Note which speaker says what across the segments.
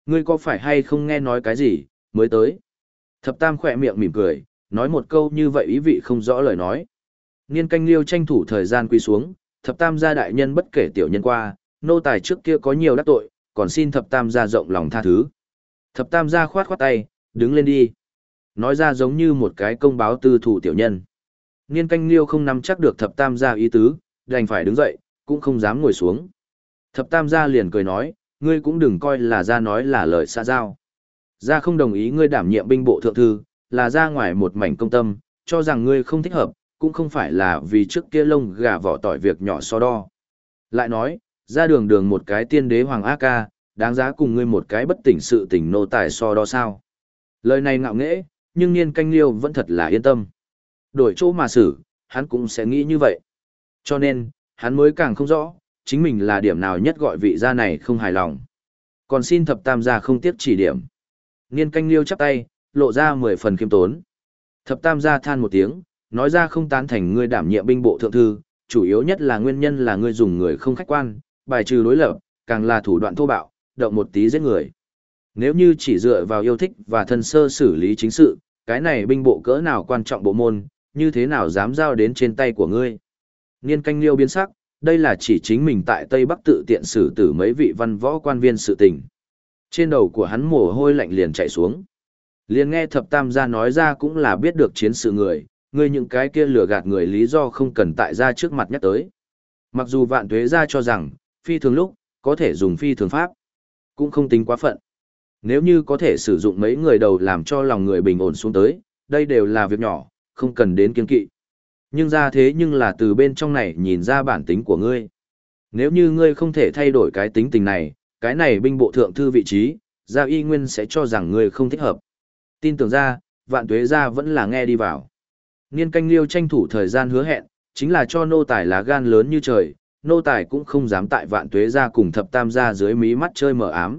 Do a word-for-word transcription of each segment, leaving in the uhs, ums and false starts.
Speaker 1: Ngươi có phải hay không nghe nói cái gì, mới tới? Thập Tam khỏe miệng mỉm cười, nói một câu như vậy ý vị không rõ lời nói. Niên Canh Liêu tranh thủ thời gian quỳ xuống, Thập Tam gia đại nhân bất kể tiểu nhân qua, nô tài trước kia có nhiều đắc tội, còn xin Thập Tam gia rộng lòng tha thứ. Thập Tam gia khoát khoát tay, đứng lên đi. Nói ra giống như một cái công báo tư thủ tiểu nhân. Niên Canh Liêu không nắm chắc được Thập Tam gia ý tứ, đành phải đứng dậy, cũng không dám ngồi xuống. Thập Tam gia liền cười nói, ngươi cũng đừng coi là gia nói là lời xã giao. Gia không đồng ý ngươi đảm nhiệm binh bộ thượng thư, là ra ngoài một mảnh công tâm, cho rằng ngươi không thích hợp, cũng không phải là vì trước kia lông gà vỏ tỏi việc nhỏ so đo. Lại nói, ra đường đường một cái tiên đế hoàng A ca, đáng giá cùng ngươi một cái bất tỉnh sự tỉnh nô tài so đo sao. Lời này ngạo nghễ, nhưng Niên Canh Liêu vẫn thật là yên tâm. Đổi chỗ mà xử, hắn cũng sẽ nghĩ như vậy. Cho nên, hắn mới càng không rõ, chính mình là điểm nào nhất gọi vị gia này không hài lòng. Còn xin Thập Tam gia không tiếp chỉ điểm. Niên Canh Liêu chắp tay, lộ ra mười phần khiêm tốn. Thập Tam gia than một tiếng, nói ra không tán thành ngươi đảm nhiệm binh bộ thượng thư, chủ yếu nhất là nguyên nhân là ngươi dùng người không khách quan, bài trừ đối lập, càng là thủ đoạn thô bạo, động một tí giết người. Nếu như chỉ dựa vào yêu thích và thân sơ xử lý chính sự, cái này binh bộ cỡ nào quan trọng bộ môn, như thế nào dám giao đến trên tay của ngươi. Niên Canh Liêu biến sắc, đây là chỉ chính mình tại Tây Bắc tự tiện xử tử mấy vị văn võ quan viên sự tình. Trên đầu của hắn mồ hôi lạnh liền chảy xuống. Liền nghe Thập Tam gia nói ra cũng là biết được chiến sự người, ngươi những cái kia lừa gạt người lý do không cần tại gia trước mặt nhắc tới. Mặc dù Vạn Tuế gia cho rằng, phi thường lúc, có thể dùng phi thường pháp, cũng không tính quá phận. Nếu như có thể sử dụng mấy người đầu làm cho lòng người bình ổn xuống tới, đây đều là việc nhỏ, không cần đến kiên kỵ. Nhưng ra thế nhưng là từ bên trong này nhìn ra bản tính của ngươi. Nếu như ngươi không thể thay đổi cái tính tình này, cái này binh bộ thượng thư vị trí, gia y nguyên sẽ cho rằng ngươi không thích hợp. Tin tưởng ra, Vạn Tuế gia vẫn là nghe đi vào. Niên Canh Liêu tranh thủ thời gian hứa hẹn, chính là cho nô tài lá gan lớn như trời, nô tài cũng không dám tại Vạn Tuế gia cùng Thập Tam gia dưới mí mắt chơi mờ ám.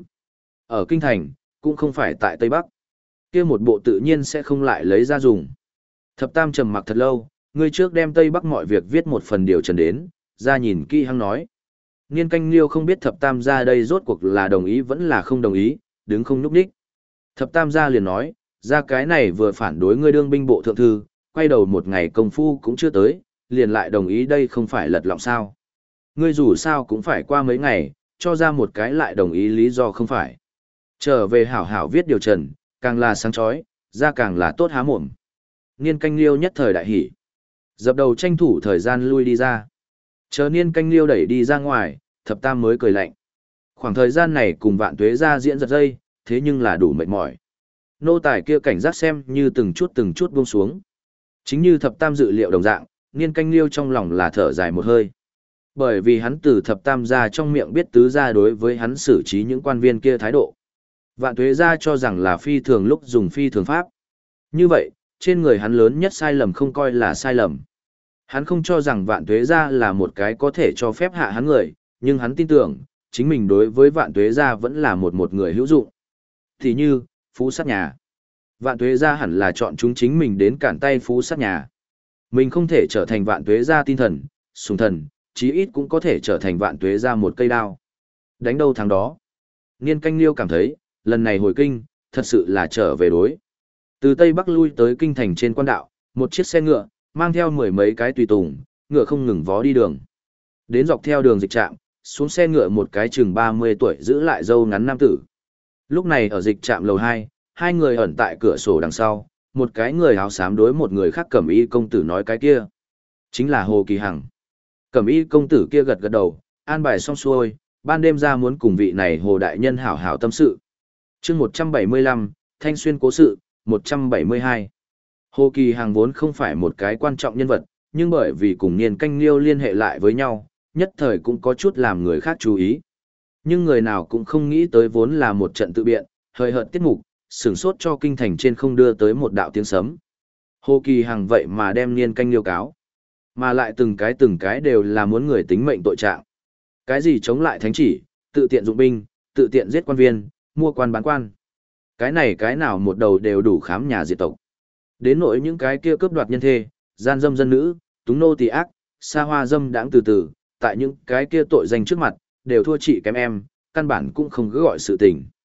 Speaker 1: Ở Kinh Thành, cũng không phải tại Tây Bắc. Kia một bộ tự nhiên sẽ không lại lấy ra dùng. Thập Tam trầm mặc thật lâu, ngươi trước đem Tây Bắc mọi việc viết một phần điều trần đến, ra nhìn kỹ hăng nói. Niên Canh Liêu không biết Thập Tam gia đây rốt cuộc là đồng ý vẫn là không đồng ý, đứng không nhúc nhích. Thập Tam gia liền nói, ra cái này vừa phản đối ngươi đương binh bộ thượng thư, quay đầu một ngày công phu cũng chưa tới, liền lại đồng ý đây không phải lật lọng sao. Ngươi dù sao cũng phải qua mấy ngày, cho ra một cái lại đồng ý lý do không phải. Trở về hảo hảo viết điều trần, càng là sáng chói, ra càng là tốt há mồm. Niên Canh Liêu nhất thời đại hỉ. Dập đầu tranh thủ thời gian lui đi ra. Chờ Niên Canh Liêu đẩy đi ra ngoài, Thập Tam mới cười lạnh. Khoảng thời gian này cùng Vạn Tuế gia diễn giật dây, thế nhưng là đủ mệt mỏi. Nô tài kia cảnh giác xem như từng chút từng chút buông xuống. Chính như Thập Tam dự liệu đồng dạng, Niên Canh Liêu trong lòng là thở dài một hơi. Bởi vì hắn từ Thập Tam gia trong miệng biết tứ gia đối với hắn xử trí những quan viên kia thái độ. Vạn Tuế gia cho rằng là phi thường lúc dùng phi thường pháp. Như vậy, trên người hắn lớn nhất sai lầm không coi là sai lầm. Hắn không cho rằng Vạn Tuế gia là một cái có thể cho phép hạ hắn người, nhưng hắn tin tưởng, chính mình đối với Vạn Tuế gia vẫn là một một người hữu dụng. Thì như, Phú Sát Nhà. Vạn Tuế gia hẳn là chọn chúng chính mình đến cản tay Phú Sát Nhà. Mình không thể trở thành Vạn Tuế gia tin thần, sùng thần, chí ít cũng có thể trở thành Vạn Tuế gia một cây đao. Đánh đâu thắng đó. Niên Canh Liêu cảm thấy, lần này hồi kinh, thật sự là trở về đối. Từ Tây Bắc lui tới kinh thành trên quan đạo, một chiếc xe ngựa, mang theo mười mấy cái tùy tùng, ngựa không ngừng vó đi đường. Đến dọc theo đường dịch trạm, xuống xe ngựa một cái chừng ba mươi tuổi giữ lại râu ngắn nam tử. Lúc này ở dịch trạm lầu hai, hai người ẩn tại cửa sổ đằng sau, một cái người áo xám đối một người khác cẩm y công tử nói cái kia. Chính là Hồ Kỳ Hằng. Cẩm y công tử kia gật gật đầu, an bài xong xuôi, ban đêm ra muốn cùng vị này Hồ Đại Nhân hảo hảo tâm sự. chương một trăm bảy mươi lăm, Thanh Xuyên Cố Sự, một trăm bảy mươi hai. Hồ Kỳ Hằng vốn không phải một cái quan trọng nhân vật, nhưng bởi vì cùng Niên Canh Liêu liên hệ lại với nhau, nhất thời cũng có chút làm người khác chú ý. Nhưng người nào cũng không nghĩ tới vốn là một trận tự biện, hơi hợt tiết mục, sửng sốt cho kinh thành trên không đưa tới một đạo tiếng sấm. Hồ Kỳ Hằng vậy mà đem Niên Canh Liêu cáo. Mà lại từng cái từng cái đều là muốn người tính mệnh tội trạng. Cái gì chống lại thánh chỉ, tự tiện dụng binh, tự tiện giết quan viên, mua quan bán quan. Cái này cái nào một đầu đều đủ khám nhà diệt tộc. Đến nỗi những cái kia cướp đoạt nhân thê, gian dâm dân nữ, túng nô tỳ ác, xa hoa dâm đãng từ từ, tại những cái kia tội danh trước mặt, đều thua chị kém em, căn bản cũng không cứ gọi sự tình.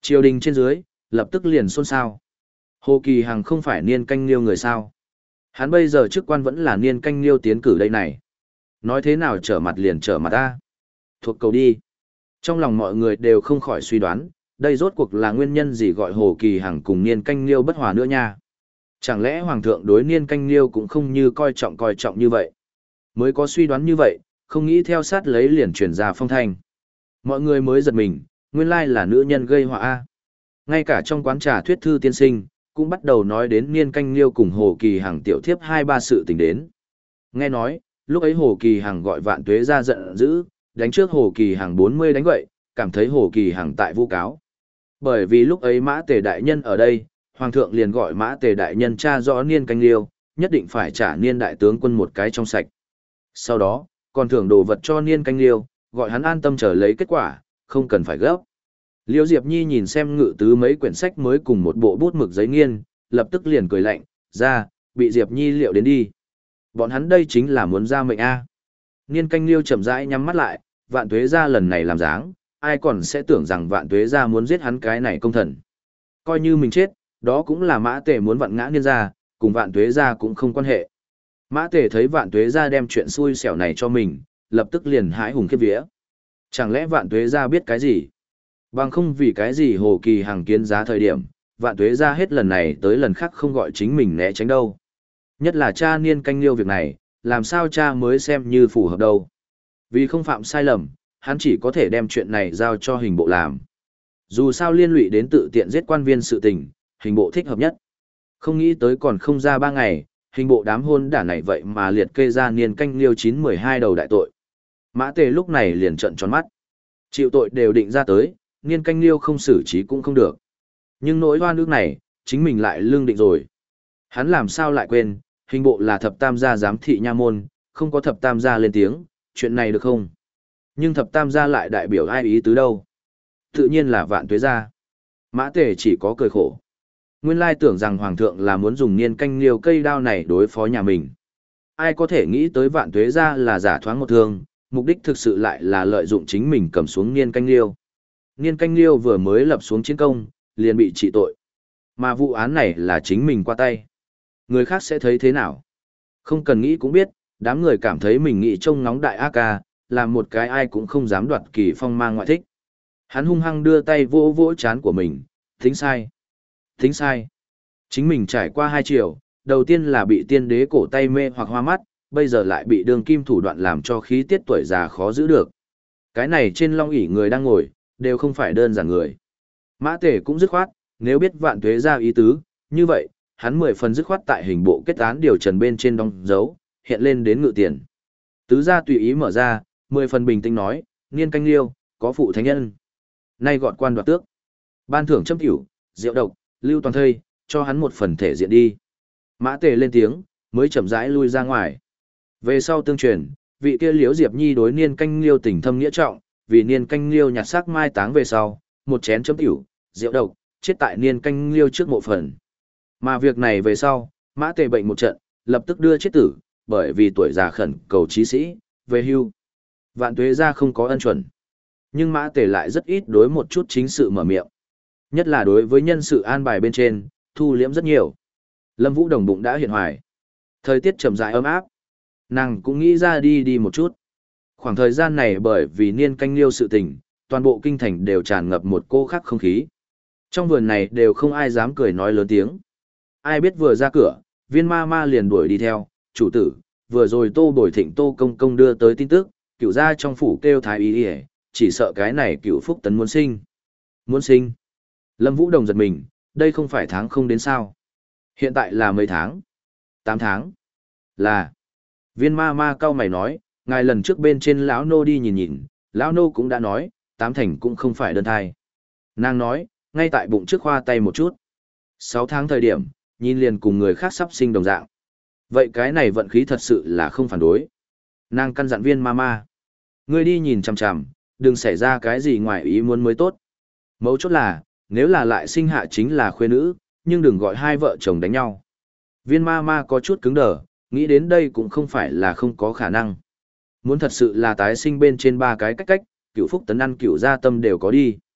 Speaker 1: Triều đình trên dưới, lập tức liền xôn xao. Hồ Kỳ Hằng không phải Niên Canh Liêu người sao? Hắn bây giờ chức quan vẫn là Niên Canh Liêu tiến cử đây này. Nói thế nào trở mặt liền trở mặt ta? Thuộc cầu đi. Trong lòng mọi người đều không khỏi suy đoán, đây rốt cuộc là nguyên nhân gì gọi Hồ Kỳ Hằng cùng Niên Canh Liêu bất hòa nữa nha? Chẳng lẽ Hoàng thượng đối Niên Canh Liêu cũng không như coi trọng coi trọng như vậy? Mới có suy đoán như vậy, không nghĩ theo sát lấy liền truyền ra phong thanh. Mọi người mới giật mình, nguyên lai là nữ nhân gây họa a. Ngay cả trong quán trà thuyết thư tiên sinh, cũng bắt đầu nói đến Niên Canh Liêu cùng Hồ Kỳ Hằng tiểu thiếp hai ba sự tình đến. Nghe nói, lúc ấy Hồ Kỳ Hằng gọi Vạn Tuế ra giận dữ, đánh trước Hồ Kỳ Hằng bốn mươi đánh vậy, cảm thấy Hồ Kỳ Hằng tại vu cáo. Bởi vì lúc ấy Mã Tề đại nhân ở đây, Hoàng thượng liền gọi Mã Tề đại nhân tra rõ Niên Canh Liêu, nhất định phải trả Niên đại tướng quân một cái trong sạch. Sau đó, còn thưởng đồ vật cho Niên Canh Liêu, gọi hắn an tâm chờ lấy kết quả, không cần phải gấp. Liêu Diệp Nhi nhìn xem ngự tứ mấy quyển sách mới cùng một bộ bút mực giấy nghiên, lập tức liền cười lạnh, ra, bị Diệp Nhi liệu đến đi. Bọn hắn đây chính là muốn ra mệnh A. Niên Canh Liêu chậm rãi nhắm mắt lại, Vạn Tuế gia lần này làm dáng, ai còn sẽ tưởng rằng Vạn Tuế gia muốn giết hắn cái này công thần. Coi như mình chết, đó cũng là Mã Tề muốn vặn ngã Niên gia, cùng Vạn Tuế gia cũng không quan hệ. Mã Tề thấy Vạn Tuế gia đem chuyện xui xẻo này cho mình, lập tức liền hãi hùng khiếp vía. Chẳng lẽ Vạn Tuế gia biết cái gì? Bằng không vì cái gì Hồ Kỳ Hằng kiến giá thời điểm, Vạn Tuế gia hết lần này tới lần khác không gọi chính mình né tránh đâu. Nhất là cha Niên Canh Liêu việc này, làm sao cha mới xem như phù hợp đâu. Vì không phạm sai lầm, hắn chỉ có thể đem chuyện này giao cho hình bộ làm. Dù sao liên lụy đến tự tiện giết quan viên sự tình, hình bộ thích hợp nhất. Không nghĩ tới còn không ra ba ngày, hình bộ đám hôn đả này vậy mà liệt kê ra Niên Canh Liêu chín mười hai đầu đại tội. Mã Tề lúc này liền trợn tròn mắt. Chịu tội đều định ra tới, Niên Canh Liêu không xử trí cũng không được. Nhưng nỗi oan ức này, chính mình lại lương định rồi. Hắn làm sao lại quên, hình bộ là thập tam gia giám thị nha môn, không có thập tam gia lên tiếng, chuyện này được không? Nhưng thập tam gia lại đại biểu ai ý tứ đâu? Tự nhiên là Vạn Tuế gia. Mã Tề chỉ có cười khổ. Nguyên lai tưởng rằng Hoàng thượng là muốn dùng Niên Canh Liêu cây đao này đối phó nhà mình. Ai có thể nghĩ tới Vạn Tuế gia là giả thoáng một thương, mục đích thực sự lại là lợi dụng chính mình cầm xuống Niên Canh Liêu. Niên Canh Liêu vừa mới lập xuống chiến công, liền bị trị tội. Mà vụ án này là chính mình qua tay. Người khác sẽ thấy thế nào? Không cần nghĩ cũng biết, đám người cảm thấy mình nghĩ trông ngóng đại A ca, làm một cái ai cũng không dám đoạt kỳ phong mang ngoại thích. Hắn hung hăng đưa tay vỗ vỗ chán của mình, tính sai. Tính sai. Chính mình trải qua hai chiều, đầu tiên là bị tiên đế cổ tay mê hoặc hoa mắt, bây giờ lại bị đường kim thủ đoạn làm cho khí tiết tuổi già khó giữ được. Cái này trên long ỷ người đang ngồi, đều không phải đơn giản người. Mã Tề cũng dứt khoát, nếu biết Vạn Tuế gia ý tứ, như vậy, hắn mười phần dứt khoát tại hình bộ kết án điều trần bên trên đóng dấu, hiện lên đến ngự tiền. Tứ gia tùy ý mở ra, mười phần bình tĩnh nói, Niên Canh Liêu, có phụ thánh nhân. Nay gọn quan đoạt tước. Ban thưởng châm tiểu, rượu độc, lưu toàn thây, cho hắn một phần thể diện đi. Mã Tề lên tiếng, mới chậm rãi lui ra ngoài. Về sau tương truyền, vị kia Liễu Diệp Nhi đối Niên Canh Liêu tình thâm nghĩa trọng, vì Niên Canh Liêu nhặt xác mai táng về sau, một chén châm tiểu, rượu độc, chết tại Niên Canh Liêu trước mộ phần. Mà việc này về sau, Mã Tề bệnh một trận, lập tức đưa chết tử, bởi vì tuổi già khẩn cầu chí sĩ, về hưu. Vạn Tuế gia không có ân chuẩn. Nhưng Mã Tề lại rất ít đối một chút chính sự mở miệng. Nhất là đối với nhân sự an bài bên trên, thu liễm rất nhiều. Lâm Vũ Đồng bụng đã hiện hoài. Thời tiết chậm rãi ấm áp. Nàng cũng nghĩ ra đi đi một chút. Khoảng thời gian này bởi vì Niên Canh Liêu sự tình, toàn bộ kinh thành đều tràn ngập một cô khác không khí. Trong vườn này đều không ai dám cười nói lớn tiếng. Ai biết vừa ra cửa, Viên ma ma liền đuổi đi theo, chủ tử, vừa rồi Tô Bồi Thịnh Tô Công Công đưa tới tin tức, cựu gia trong phủ kêu thái y y, chỉ sợ cái này cựu Phúc Tấn muốn sinh. Muốn sinh. Lâm Vũ Đồng giật mình, đây không phải tháng không đến sao. Hiện tại là mấy tháng? Tám tháng. Là. Viên ma ma cao mày nói, ngài lần trước bên trên lão nô đi nhìn nhìn, lão nô cũng đã nói, tám thành cũng không phải đơn thai. Nàng nói, ngay tại bụng trước khoa tay một chút. Sáu tháng thời điểm, nhìn liền cùng người khác sắp sinh đồng dạng. Vậy cái này vận khí thật sự là không phản đối. Nàng căn dặn viên ma ma. Ngươi đi nhìn chằm chằm, đừng xảy ra cái gì ngoài ý muốn mới tốt. Mấu chốt là, nếu là lại sinh hạ chính là khuê nữ, nhưng đừng gọi hai vợ chồng đánh nhau. Viên ma ma có chút cứng đờ, nghĩ đến đây cũng không phải là không có khả năng. Muốn thật sự là tái sinh bên trên ba cái cách cách, cựu Phúc Tấn ăn cựu gia tâm đều có đi.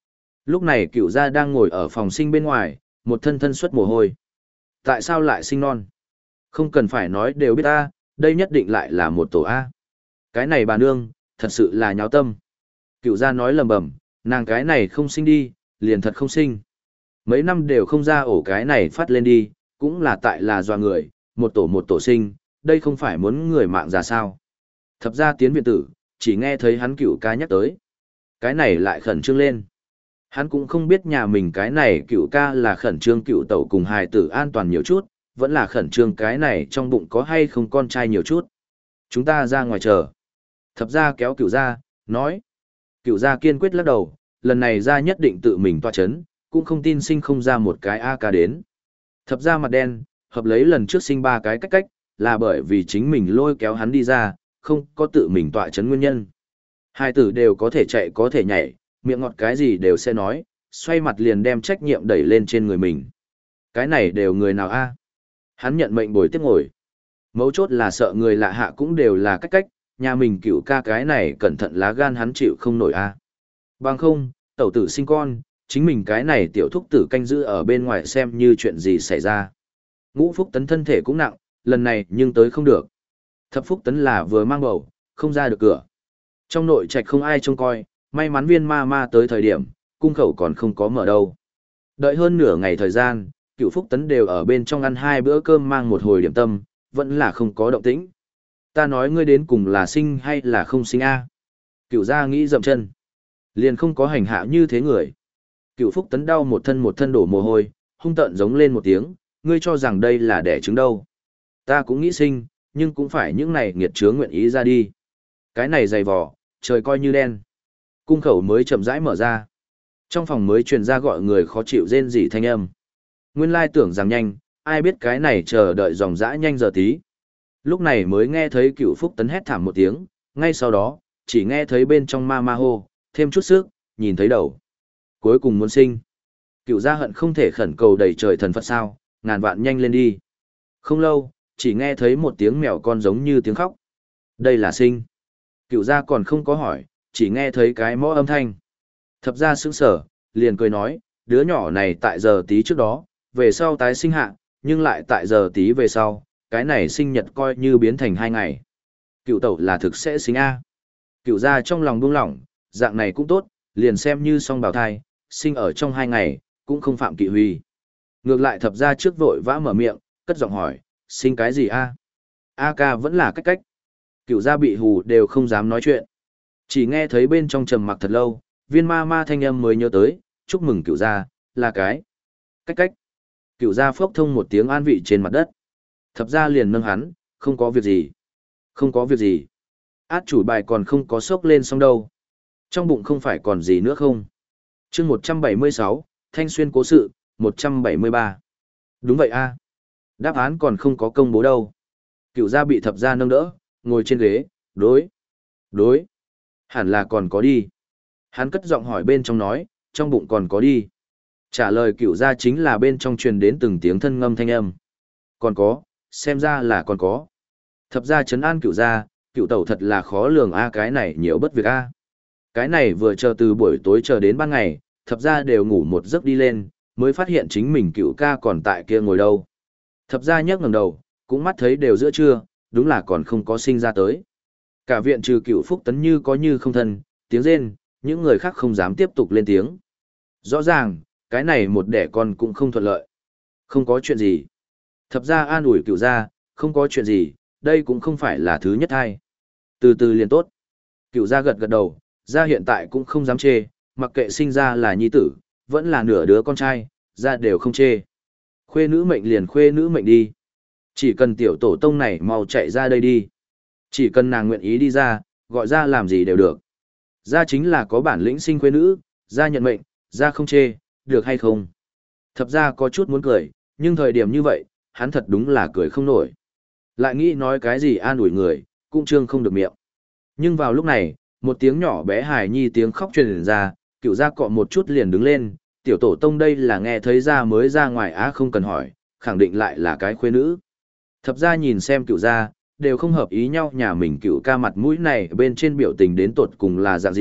Speaker 1: Lúc này cựu gia đang ngồi ở phòng sinh bên ngoài, một thân thân xuất mồ hôi. Tại sao lại sinh non? Không cần phải nói đều biết ta, đây nhất định lại là một tổ A. Cái này bà nương, thật sự là nháo tâm. Cựu gia nói lầm bầm, nàng cái này không sinh đi, liền thật không sinh. Mấy năm đều không ra ổ cái này phát lên đi, cũng là tại là doa người, một tổ một tổ sinh, đây không phải muốn người mạng ra sao. Thập ra tiến viện tử, chỉ nghe thấy hắn cựu ca nhắc tới. Cái này lại khẩn trương lên. Hắn cũng không biết nhà mình cái này cựu ca là khẩn trương cựu tẩu cùng hài tử an toàn nhiều chút, vẫn là khẩn trương cái này trong bụng có hay không con trai nhiều chút. Chúng ta ra ngoài chờ. Thập ra kéo cựu ra, nói. Cựu gia kiên quyết lắc đầu, lần này ra nhất định tự mình toa chấn, cũng không tin sinh không ra một cái a ca đến. Thập ra mặt đen, hợp lấy lần trước sinh ba cái cách cách, là bởi vì chính mình lôi kéo hắn đi ra, không có tự mình tọa chấn nguyên nhân. Hai tử đều có thể chạy có thể nhảy, miệng ngọt cái gì đều sẽ nói, xoay mặt liền đem trách nhiệm đẩy lên trên người mình. Cái này đều người nào a? Hắn nhận mệnh bồi tiếp ngồi. Mấu chốt là sợ người lạ hạ cũng đều là cách cách, nhà mình cựu ca cái này cẩn thận lá gan hắn chịu không nổi a. Bằng không, tẩu tử sinh con, chính mình cái này tiểu thúc tử canh giữ ở bên ngoài xem như chuyện gì xảy ra. Ngũ Phúc Tấn thân thể cũng nặng, lần này nhưng tới không được. Thập Phúc Tấn là vừa mang bầu, không ra được cửa. Trong nội trạch không ai trông coi, may mắn viên ma ma tới thời điểm, cung khẩu còn không có mở đâu. Đợi hơn nửa ngày thời gian, cựu Phúc Tấn đều ở bên trong ăn hai bữa cơm mang một hồi điểm tâm, vẫn là không có động tĩnh. Ta nói ngươi đến cùng là sinh hay là không sinh a? Cựu gia nghĩ dậm chân. Liền không có hành hạ như thế người. Cựu Phúc Tấn đau một thân một thân đổ mồ hôi, hung tợn giống lên một tiếng, ngươi cho rằng đây là đẻ trứng đâu. Ta cũng nghĩ sinh, nhưng cũng phải những này nghiệt chướng nguyện ý ra đi. Cái này dày vò, trời coi như đen. Cung khẩu mới chậm rãi mở ra. Trong phòng mới truyền ra gọi người khó chịu rên rỉ thanh âm. Nguyên lai tưởng rằng nhanh, ai biết cái này chờ đợi dòng dã nhanh giờ tí. Lúc này mới nghe thấy Cựu Phúc Tấn hét thảm một tiếng, ngay sau đó, chỉ nghe thấy bên trong ma ma hô, thêm chút sức, nhìn thấy đầu. Cuối cùng muốn sinh. Cựu gia hận không thể khẩn cầu đầy trời thần Phật sao, ngàn vạn nhanh lên đi. Không lâu, chỉ nghe thấy một tiếng mèo con giống như tiếng khóc. Đây là sinh. Cựu gia còn không có hỏi, chỉ nghe thấy cái mõ âm thanh. Thập gia sững sở, liền cười nói, đứa nhỏ này tại giờ tí trước đó, về sau tái sinh hạ, nhưng lại tại giờ tí về sau, cái này sinh nhật coi như biến thành hai ngày. Cựu tẩu là thực sẽ sinh A. Cựu gia trong lòng buông lỏng, dạng này cũng tốt, liền xem như song bào thai, sinh ở trong hai ngày, cũng không phạm kỵ huy. Ngược lại thập gia trước vội vã mở miệng, cất giọng hỏi, sinh cái gì A? A ca vẫn là cách cách. Cựu gia bị hù đều không dám nói chuyện. Chỉ nghe thấy bên trong trầm mặc thật lâu, viên ma ma thanh âm mới nhớ tới, chúc mừng cựu gia, là cái. Cách cách. Cựu gia phốc thông một tiếng an vị trên mặt đất. Thập gia liền nâng hắn, không có việc gì. Không có việc gì. Át chủ bài còn không có sốc lên xong đâu. Trong bụng không phải còn gì nữa không? chương một trăm bảy mươi sáu, Thanh Xuyên cố sự, một trăm bảy mươi ba. Đúng vậy a. Đáp án còn không có công bố đâu. Cựu gia bị thập gia nâng đỡ, ngồi trên ghế, đối. Đối. Hẳn là còn có đi. Hắn cất giọng hỏi bên trong nói, trong bụng còn có đi. Trả lời cựu gia chính là bên trong truyền đến từng tiếng thân ngâm thanh âm. Còn có, xem ra là còn có. Thập gia trấn an cựu gia, cựu tẩu thật là khó lường a cái này nhiều bất việc a. Cái này vừa chờ từ buổi tối chờ đến ban ngày, thập gia đều ngủ một giấc đi lên, mới phát hiện chính mình cựu ca còn tại kia ngồi đâu. Thập gia nhấc ngẩng đầu, cũng mắt thấy đều giữa trưa, đúng là còn không có sinh ra tới. Cả viện trừ Cựu Phúc Tấn như có như không thân, tiếng rên, những người khác không dám tiếp tục lên tiếng. Rõ ràng, cái này một đẻ con cũng không thuận lợi. Không có chuyện gì. Thập gia an ủi Cựu gia, không có chuyện gì, đây cũng không phải là thứ nhất hay. Từ từ liền tốt. Cựu gia gật gật đầu, gia hiện tại cũng không dám chê, mặc kệ sinh ra là nhi tử, vẫn là nửa đứa con trai, gia đều không chê. Khuê nữ mệnh liền khuê nữ mệnh đi. Chỉ cần tiểu tổ tông này mau chạy ra đây đi. Chỉ cần nàng nguyện ý đi ra, gọi ra làm gì đều được. Gia chính là có bản lĩnh sinh khuê nữ, gia nhận mệnh, gia không chê, được hay không? Thập gia có chút muốn cười, nhưng thời điểm như vậy, hắn thật đúng là cười không nổi. Lại nghĩ nói cái gì an ủi người, cũng trương không được miệng. Nhưng vào lúc này, một tiếng nhỏ bé hài nhi tiếng khóc truyền ra, Cựu gia cọ một chút liền đứng lên, tiểu tổ tông đây là nghe thấy gia mới ra ngoài á không cần hỏi, khẳng định lại là cái khuê nữ. Thập gia nhìn xem Cựu gia, đều không hợp ý nhau nhà mình Cựu ca mặt mũi này bên trên biểu tình đến tột cùng là dạng gì,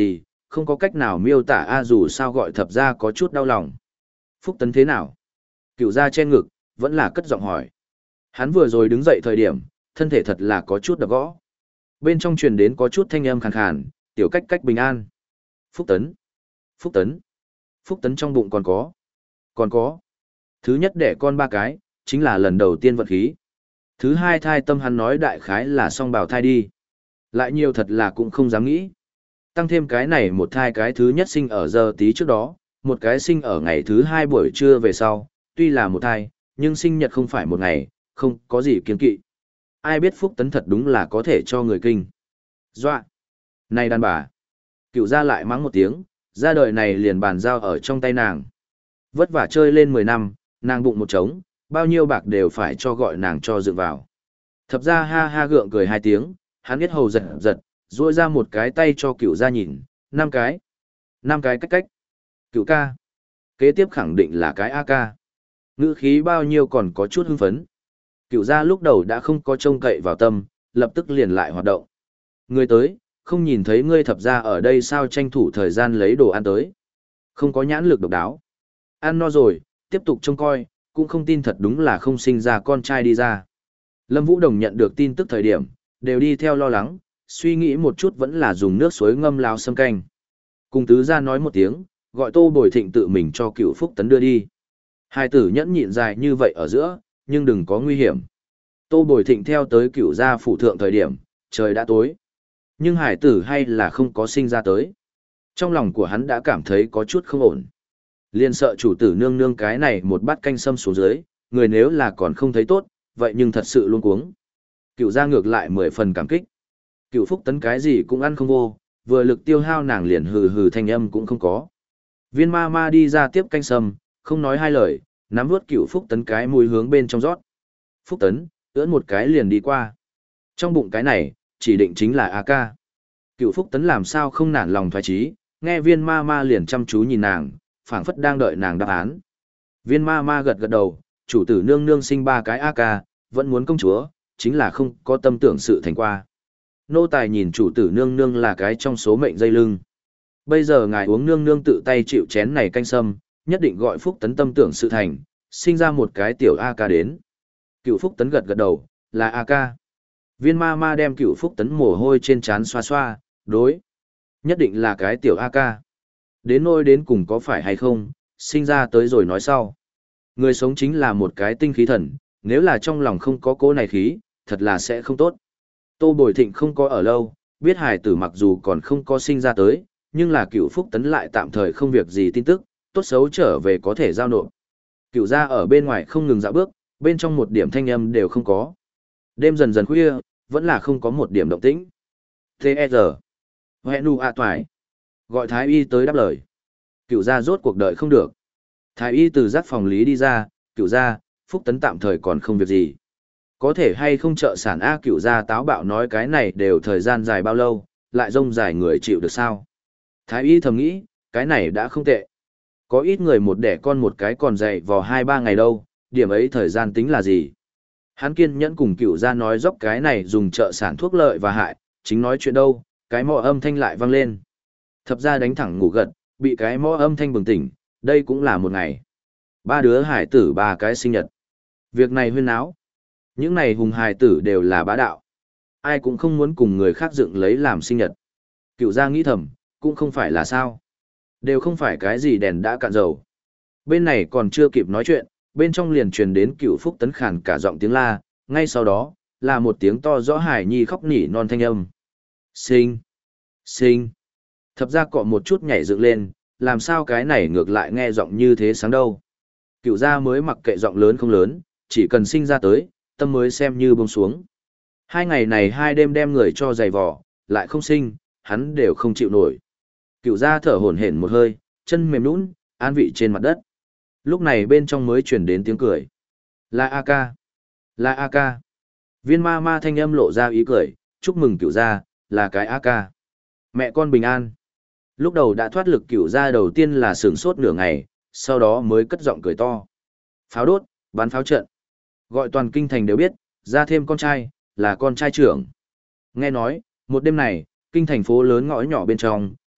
Speaker 1: không có cách nào miêu tả a dù sao gọi thập gia có chút đau lòng. Phúc Tấn thế nào? Cựu gia che ngực, vẫn là cất giọng hỏi. Hắn vừa rồi đứng dậy thời điểm, thân thể thật là có chút đập gõ. Bên trong truyền đến có chút thanh âm khàn khàn, tiểu cách cách bình an. Phúc Tấn, Phúc Tấn, Phúc Tấn trong bụng còn có. Còn có. Thứ nhất đẻ con ba cái, chính là lần đầu tiên vận khí. Thứ hai thai tâm hắn nói đại khái là song bào thai đi. Lại nhiều thật là cũng không dám nghĩ. Tăng thêm cái này một thai cái thứ nhất sinh ở giờ tí trước đó, một cái sinh ở ngày thứ hai buổi trưa về sau, tuy là một thai, nhưng sinh nhật không phải một ngày, không có gì kiên kỵ. Ai biết Phúc Tấn thật đúng là có thể cho người kinh. Doạ! Này đàn bà! Cựu gia lại mắng một tiếng, ra đời này liền bàn giao ở trong tay nàng. Vất vả chơi lên mười năm, nàng bụng một trống, bao nhiêu bạc đều phải cho gọi nàng cho dựng vào. Thập gia ha ha gượng cười hai tiếng, hắn biết hầu giật giật, duỗi ra một cái tay cho cựu gia nhìn, năm cái. Năm cái cách cách. Cựu ca. Kế tiếp khẳng định là cái a ca. Ngữ khí bao nhiêu còn có chút hưng phấn. Cựu gia lúc đầu đã không có trông cậy vào tâm, lập tức liền lại hoạt động. Người tới, không nhìn thấy ngươi thập gia ở đây sao tranh thủ thời gian lấy đồ ăn tới. Không có nhãn lực độc đáo. Ăn no rồi, tiếp tục trông coi, cũng không tin thật đúng là không sinh ra con trai đi ra. Lâm Vũ Đồng nhận được tin tức thời điểm, đều đi theo lo lắng, suy nghĩ một chút vẫn là dùng nước suối ngâm lao sâm canh. Cùng tứ gia nói một tiếng, gọi Tô Bồi Thịnh tự mình cho cựu Phúc Tấn đưa đi. Hai tử nhẫn nhịn dài như vậy ở giữa, nhưng đừng có nguy hiểm. Tô Bồi Thịnh theo tới cựu gia phủ thượng thời điểm, trời đã tối. Nhưng hải tử hay là không có sinh ra tới. Trong lòng của hắn đã cảm thấy có chút không ổn. Liên sợ chủ tử nương nương cái này một bát canh sâm xuống dưới, người nếu là còn không thấy tốt, vậy nhưng thật sự luôn cuống. Cựu gia ngược lại mười phần cảm kích. Cựu Phúc Tấn cái gì cũng ăn không vô, vừa lực tiêu hao nàng liền hừ hừ thanh âm cũng không có. Viên ma ma đi ra tiếp canh sâm, không nói hai lời, nắm vuốt cựu Phúc Tấn cái mùi hướng bên trong rót. Phúc Tấn, ưỡn một cái liền đi qua. Trong bụng cái này, chỉ định chính là a ca. Cựu Phúc Tấn làm sao không nản lòng thoái chí, nghe viên ma ma liền chăm chú nhìn nàng, phảng phất đang đợi nàng đáp án. Viên ma ma gật gật đầu, chủ tử nương nương sinh ba cái a ca, vẫn muốn công chúa, chính là không có tâm tưởng sự thành qua. Nô tài nhìn chủ tử nương nương là cái trong số mệnh dây lưng. Bây giờ ngài uống nương nương tự tay chịu chén này canh sâm, nhất định gọi Phúc Tấn tâm tưởng sự thành, sinh ra một cái tiểu a ca đến. Cựu Phúc Tấn gật gật đầu, là a ca. Viên ma ma đem cựu Phúc Tấn mồ hôi trên trán xoa xoa, đối. Nhất định là cái tiểu a ca. Đến nôi đến cùng có phải hay không, sinh ra tới rồi nói sau. Người sống chính là một cái tinh khí thần, nếu là trong lòng không có cố này khí, thật là sẽ không tốt. Tô Bồi Thịnh không có ở lâu, biết hài tử mặc dù còn không có sinh ra tới, nhưng là cựu Phúc Tấn lại tạm thời không việc gì tin tức, tốt xấu trở về có thể giao nộp. Cựu gia ở bên ngoài không ngừng dạo bước, bên trong một điểm thanh âm đều không có. Đêm dần dần khuya, vẫn là không có một điểm động tĩnh. tê e rờ. Hẹn nu a toài. Gọi Thái Y tới đáp lời. Cựu gia rốt cuộc đợi không được. Thái Y từ giác phòng lý đi ra, cựu gia, Phúc Tấn tạm thời còn không việc gì. Có thể hay không trợ sản A cựu gia táo bạo nói cái này đều thời gian dài bao lâu, lại rông dài người chịu được sao. Thái Y thầm nghĩ, cái này đã không tệ. Có ít người một đẻ con một cái còn dày vò hai ba ngày đâu, điểm ấy thời gian tính là gì. Hắn kiên nhẫn cùng cựu gia nói dốc cái này dùng trợ sản thuốc lợi và hại, chính nói chuyện đâu, cái mõ âm thanh lại vang lên. Thập gia đánh thẳng ngủ gật, bị cái mõ âm thanh bừng tỉnh, đây cũng là một ngày. Ba đứa hải tử ba cái sinh nhật. Việc này huyên áo. Những này hùng hải tử đều là bá đạo. Ai cũng không muốn cùng người khác dựng lấy làm sinh nhật. Cựu gia nghĩ thầm, cũng không phải là sao. Đều không phải cái gì đèn đã cạn dầu. Bên này còn chưa kịp nói chuyện, bên trong liền truyền đến cựu Phúc Tấn khàn cả giọng tiếng la, ngay sau đó, là một tiếng to rõ hải nhi khóc nỉ non thanh âm. Sinh! Sinh! Thập gia cọ một chút nhảy dựng lên, làm sao cái này ngược lại nghe giọng như thế sáng đâu. Cựu gia mới mặc kệ giọng lớn không lớn, chỉ cần sinh ra tới, tâm mới xem như buông xuống. Hai ngày này hai đêm đem người cho giày vò, lại không sinh, hắn đều không chịu nổi. Cựu gia thở hổn hển một hơi, chân mềm nhũn, an vị trên mặt đất. Lúc này bên trong mới truyền đến tiếng cười. Là A ca. Là A ca. Viên ma ma thanh âm lộ ra ý cười, chúc mừng cựu gia, là cái A ca. Mẹ con bình an. Lúc đầu đã thoát lực cựu gia đầu tiên là sửng sốt nửa ngày, sau đó mới cất giọng cười to. Pháo đốt, bắn pháo trận. Gọi toàn kinh thành đều biết, ra thêm con trai, là con trai trưởng. Nghe nói, một đêm này, kinh thành phố lớn ngõ nhỏ bên trong,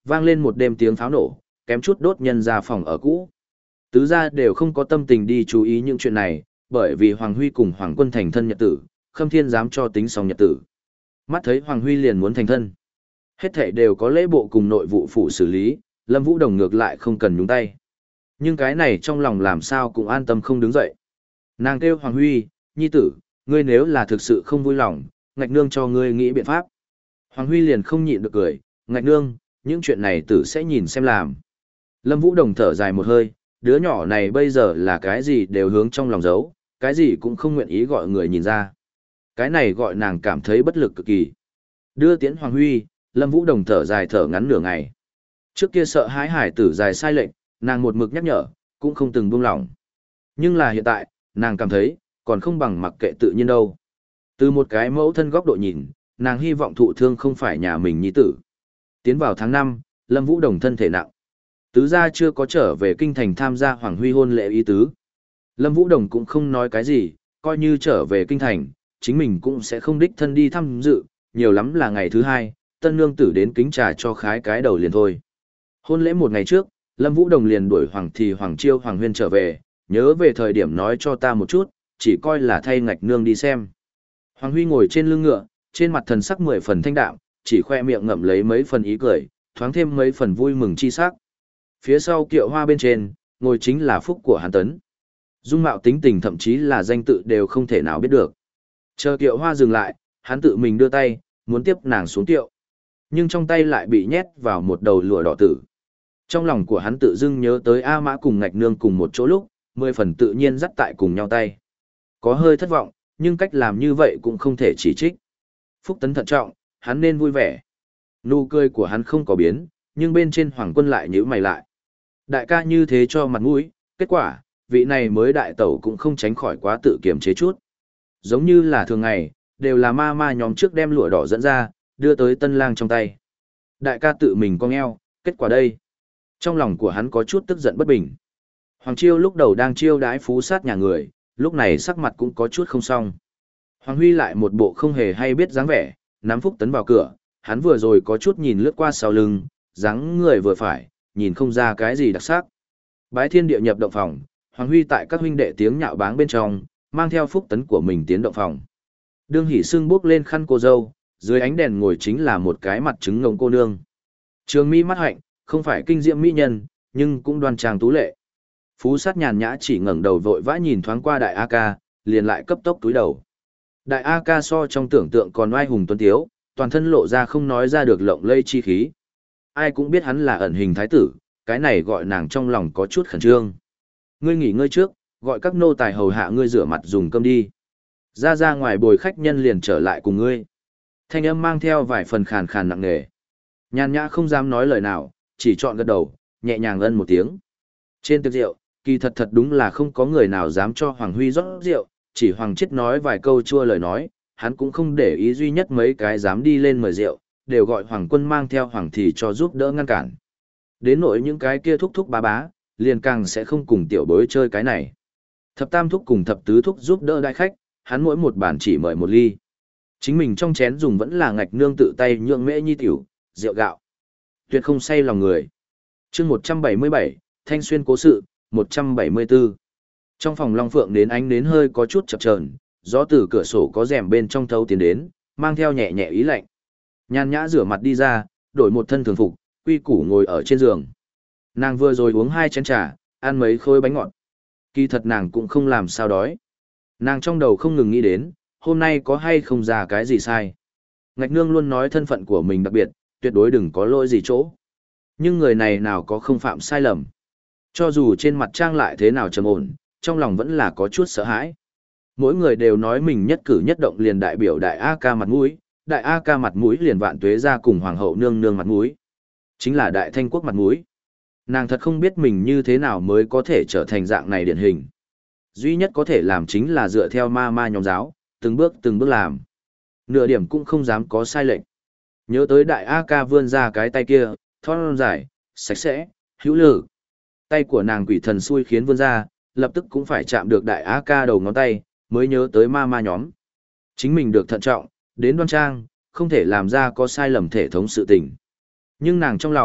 Speaker 1: Vang lên một đêm tiếng pháo nổ, kém chút đốt nhân ra phòng ở cũ. Tứ gia đều không có tâm tình đi chú ý những chuyện này, bởi vì Hoàng Huy cùng Hoàng Quân thành thân nhật tử, Khâm Thiên dám cho tính xong nhật tử. Mắt thấy Hoàng Huy liền muốn thành thân. Hết thảy đều có lễ bộ cùng nội vụ phủ xử lý, Lâm Vũ Đồng ngược lại không cần nhúng tay. Nhưng cái này trong lòng làm sao cũng an tâm không đứng dậy. Nàng kêu Hoàng Huy, nhi tử, ngươi nếu là thực sự không vui lòng, ngạch nương cho ngươi nghĩ biện pháp. Hoàng Huy liền không nhịn được cười, ngạch nương, những chuyện này tử sẽ nhìn xem làm. Lâm Vũ Đồng thở dài một hơi, đứa nhỏ này bây giờ là cái gì đều hướng trong lòng giấu, cái gì cũng không nguyện ý gọi người nhìn ra. Cái này gọi nàng cảm thấy bất lực cực kỳ. Đưa tiễn Hoàng Huy, Lâm Vũ Đồng thở dài thở ngắn nửa ngày. Trước kia sợ hãi hải tử dài sai lệnh, nàng một mực nhắc nhở, cũng không từng buông lỏng. Nhưng là hiện tại, nàng cảm thấy, còn không bằng mặc kệ tự nhiên đâu. Từ một cái mẫu thân góc độ nhìn, nàng hy vọng thụ thương không phải nhà mình nhi tử. Tiến vào tháng năm, Lâm Vũ Đồng thân thể nặng. Tứ gia chưa có trở về kinh thành tham gia Hoàng Huy hôn lễ ý tứ. Lâm Vũ Đồng cũng không nói cái gì, coi như trở về kinh thành, chính mình cũng sẽ không đích thân đi thăm dự, nhiều lắm là ngày thứ hai, tân nương tử đến kính trà cho khái cái đầu liền thôi. Hôn lễ một ngày trước, Lâm Vũ Đồng liền đuổi Hoàng Thì Hoàng Chiêu Hoàng Huyên trở về, nhớ về thời điểm nói cho ta một chút, chỉ coi là thay ngạch nương đi xem. Hoàng Huy ngồi trên lưng ngựa, trên mặt thần sắc mười phần thanh đạm, chỉ khoe miệng ngậm lấy mấy phần ý cười, thoáng thêm mấy phần vui mừng chi sắc. Phía sau kiệu hoa bên trên, ngồi chính là phúc của Hàn Tấn. Dung mạo tính tình thậm chí là danh tự đều không thể nào biết được. Chờ kiệu hoa dừng lại, hắn tự mình đưa tay, muốn tiếp nàng xuống kiệu. Nhưng trong tay lại bị nhét vào một đầu lụa đỏ tử. Trong lòng của hắn tự dưng nhớ tới A Mã cùng ngạch nương cùng một chỗ lúc, mười phần tự nhiên dắt tại cùng nhau tay. Có hơi thất vọng, nhưng cách làm như vậy cũng không thể chỉ trích. Phúc Tấn thận trọng, hắn nên vui vẻ. Nụ cười của hắn không có biến, nhưng bên trên Hoàng Quân lại nhíu mày lại. Đại ca như thế cho mặt mũi, kết quả, vị này mới đại tẩu cũng không tránh khỏi quá tự kiềm chế chút. Giống như là thường ngày, đều là ma ma nhóm trước đem lụa đỏ dẫn ra, đưa tới tân lang trong tay. Đại ca tự mình cong eo, kết quả đây. Trong lòng của hắn có chút tức giận bất bình. Hoàng Chiêu lúc đầu đang chiêu đái phú sát nhà người, lúc này sắc mặt cũng có chút không xong. Hoàng Huy lại một bộ không hề hay biết dáng vẻ, nắm Phúc Tấn vào cửa, hắn vừa rồi có chút nhìn lướt qua sau lưng, dáng người vừa phải, nhìn không ra cái gì đặc sắc. Bái thiên địa nhập động phòng, Hoàng Huy tại các huynh đệ tiếng nhạo báng bên trong, mang theo Phúc Tấn của mình tiến động phòng. Đương Hỷ Sương bước lên khăn cô dâu, dưới ánh đèn ngồi chính là một cái mặt trứng ngông cô nương. Trường mi mắt hạnh, không phải kinh diệm mỹ nhân, nhưng cũng đoan trang tú lệ. Phú sát nhàn nhã chỉ ngẩng đầu vội vã nhìn thoáng qua đại A ca, liền lại cấp tốc túi đầu. Đại A ca so trong tưởng tượng còn oai hùng tuấn tiếu, toàn thân lộ ra không nói ra được lộng lây chi khí. Ai cũng biết hắn là ẩn hình thái tử, cái này gọi nàng trong lòng có chút khẩn trương. Ngươi nghỉ ngơi trước, gọi các nô tài hầu hạ ngươi rửa mặt dùng cơm đi. Ra ra ngoài bồi khách nhân liền trở lại cùng ngươi. Thanh âm mang theo vài phần khàn khàn nặng nề. Nhàn nhã không dám nói lời nào, chỉ chọn gật đầu, nhẹ nhàng ân một tiếng. Trên tiệc rượu, kỳ thật thật đúng là không có người nào dám cho Hoàng Huy rót rượu, chỉ Hoàng Chết nói vài câu chua lời nói, hắn cũng không để ý duy nhất mấy cái dám đi lên mời rượu, đều gọi Hoàng Quân mang theo Hoàng Thì cho giúp đỡ ngăn cản. Đến nỗi những cái kia thúc thúc bá bá, liền càng sẽ không cùng tiểu bối chơi cái này. Thập tam thúc cùng thập tứ thúc giúp đỡ đại khách, hắn mỗi một bản chỉ mời một ly. Chính mình trong chén dùng vẫn là ngạch nương tự tay nhượng mễ nhi tiểu, rượu gạo. Tuyệt không say lòng người. chương một trăm bảy mươi bảy, Thanh Xuyên cố sự, một trăm bảy mươi tư. Trong phòng Long Phượng đến ánh nến hơi có chút chập chờn, gió từ cửa sổ có rèm bên trong thấu tiến đến, mang theo nhẹ nhẹ ý lạnh. Nhàn nhã rửa mặt đi ra, đổi một thân thường phục, quy củ ngồi ở trên giường. Nàng vừa rồi uống hai chén trà, ăn mấy khối bánh ngọt. Kỳ thật nàng cũng không làm sao đói. Nàng trong đầu không ngừng nghĩ đến, hôm nay có hay không ra cái gì sai. Ngạch nương luôn nói thân phận của mình đặc biệt, tuyệt đối đừng có lỗi gì chỗ. Nhưng người này nào có không phạm sai lầm. Cho dù trên mặt trang lại thế nào trầm ổn, trong lòng vẫn là có chút sợ hãi. Mỗi người đều nói mình nhất cử nhất động liền đại biểu đại A ca mặt mũi, đại A ca mặt mũi liền vạn tuế ra cùng hoàng hậu nương nương mặt mũi. Chính là đại thanh quốc mặt mũi. Nàng thật không biết mình như thế nào mới có thể trở thành dạng này điển hình. Duy nhất có thể làm chính là dựa theo ma ma nhóm giáo, từng bước từng bước làm. Nửa điểm cũng không dám có sai lệch. Nhớ tới đại A ca vươn ra cái tay kia, thon dài, sạch sẽ, hữu lực. Tay của nàng quỷ thần xui khiến vươn ra, lập tức cũng phải chạm được đại A ca đầu ngón tay, mới nhớ tới ma ma nhóm. Chính mình được thận trọng, đến đoan trang, không thể làm ra có sai lầm thể thống sự tình. Nhưng nàng trong lòng,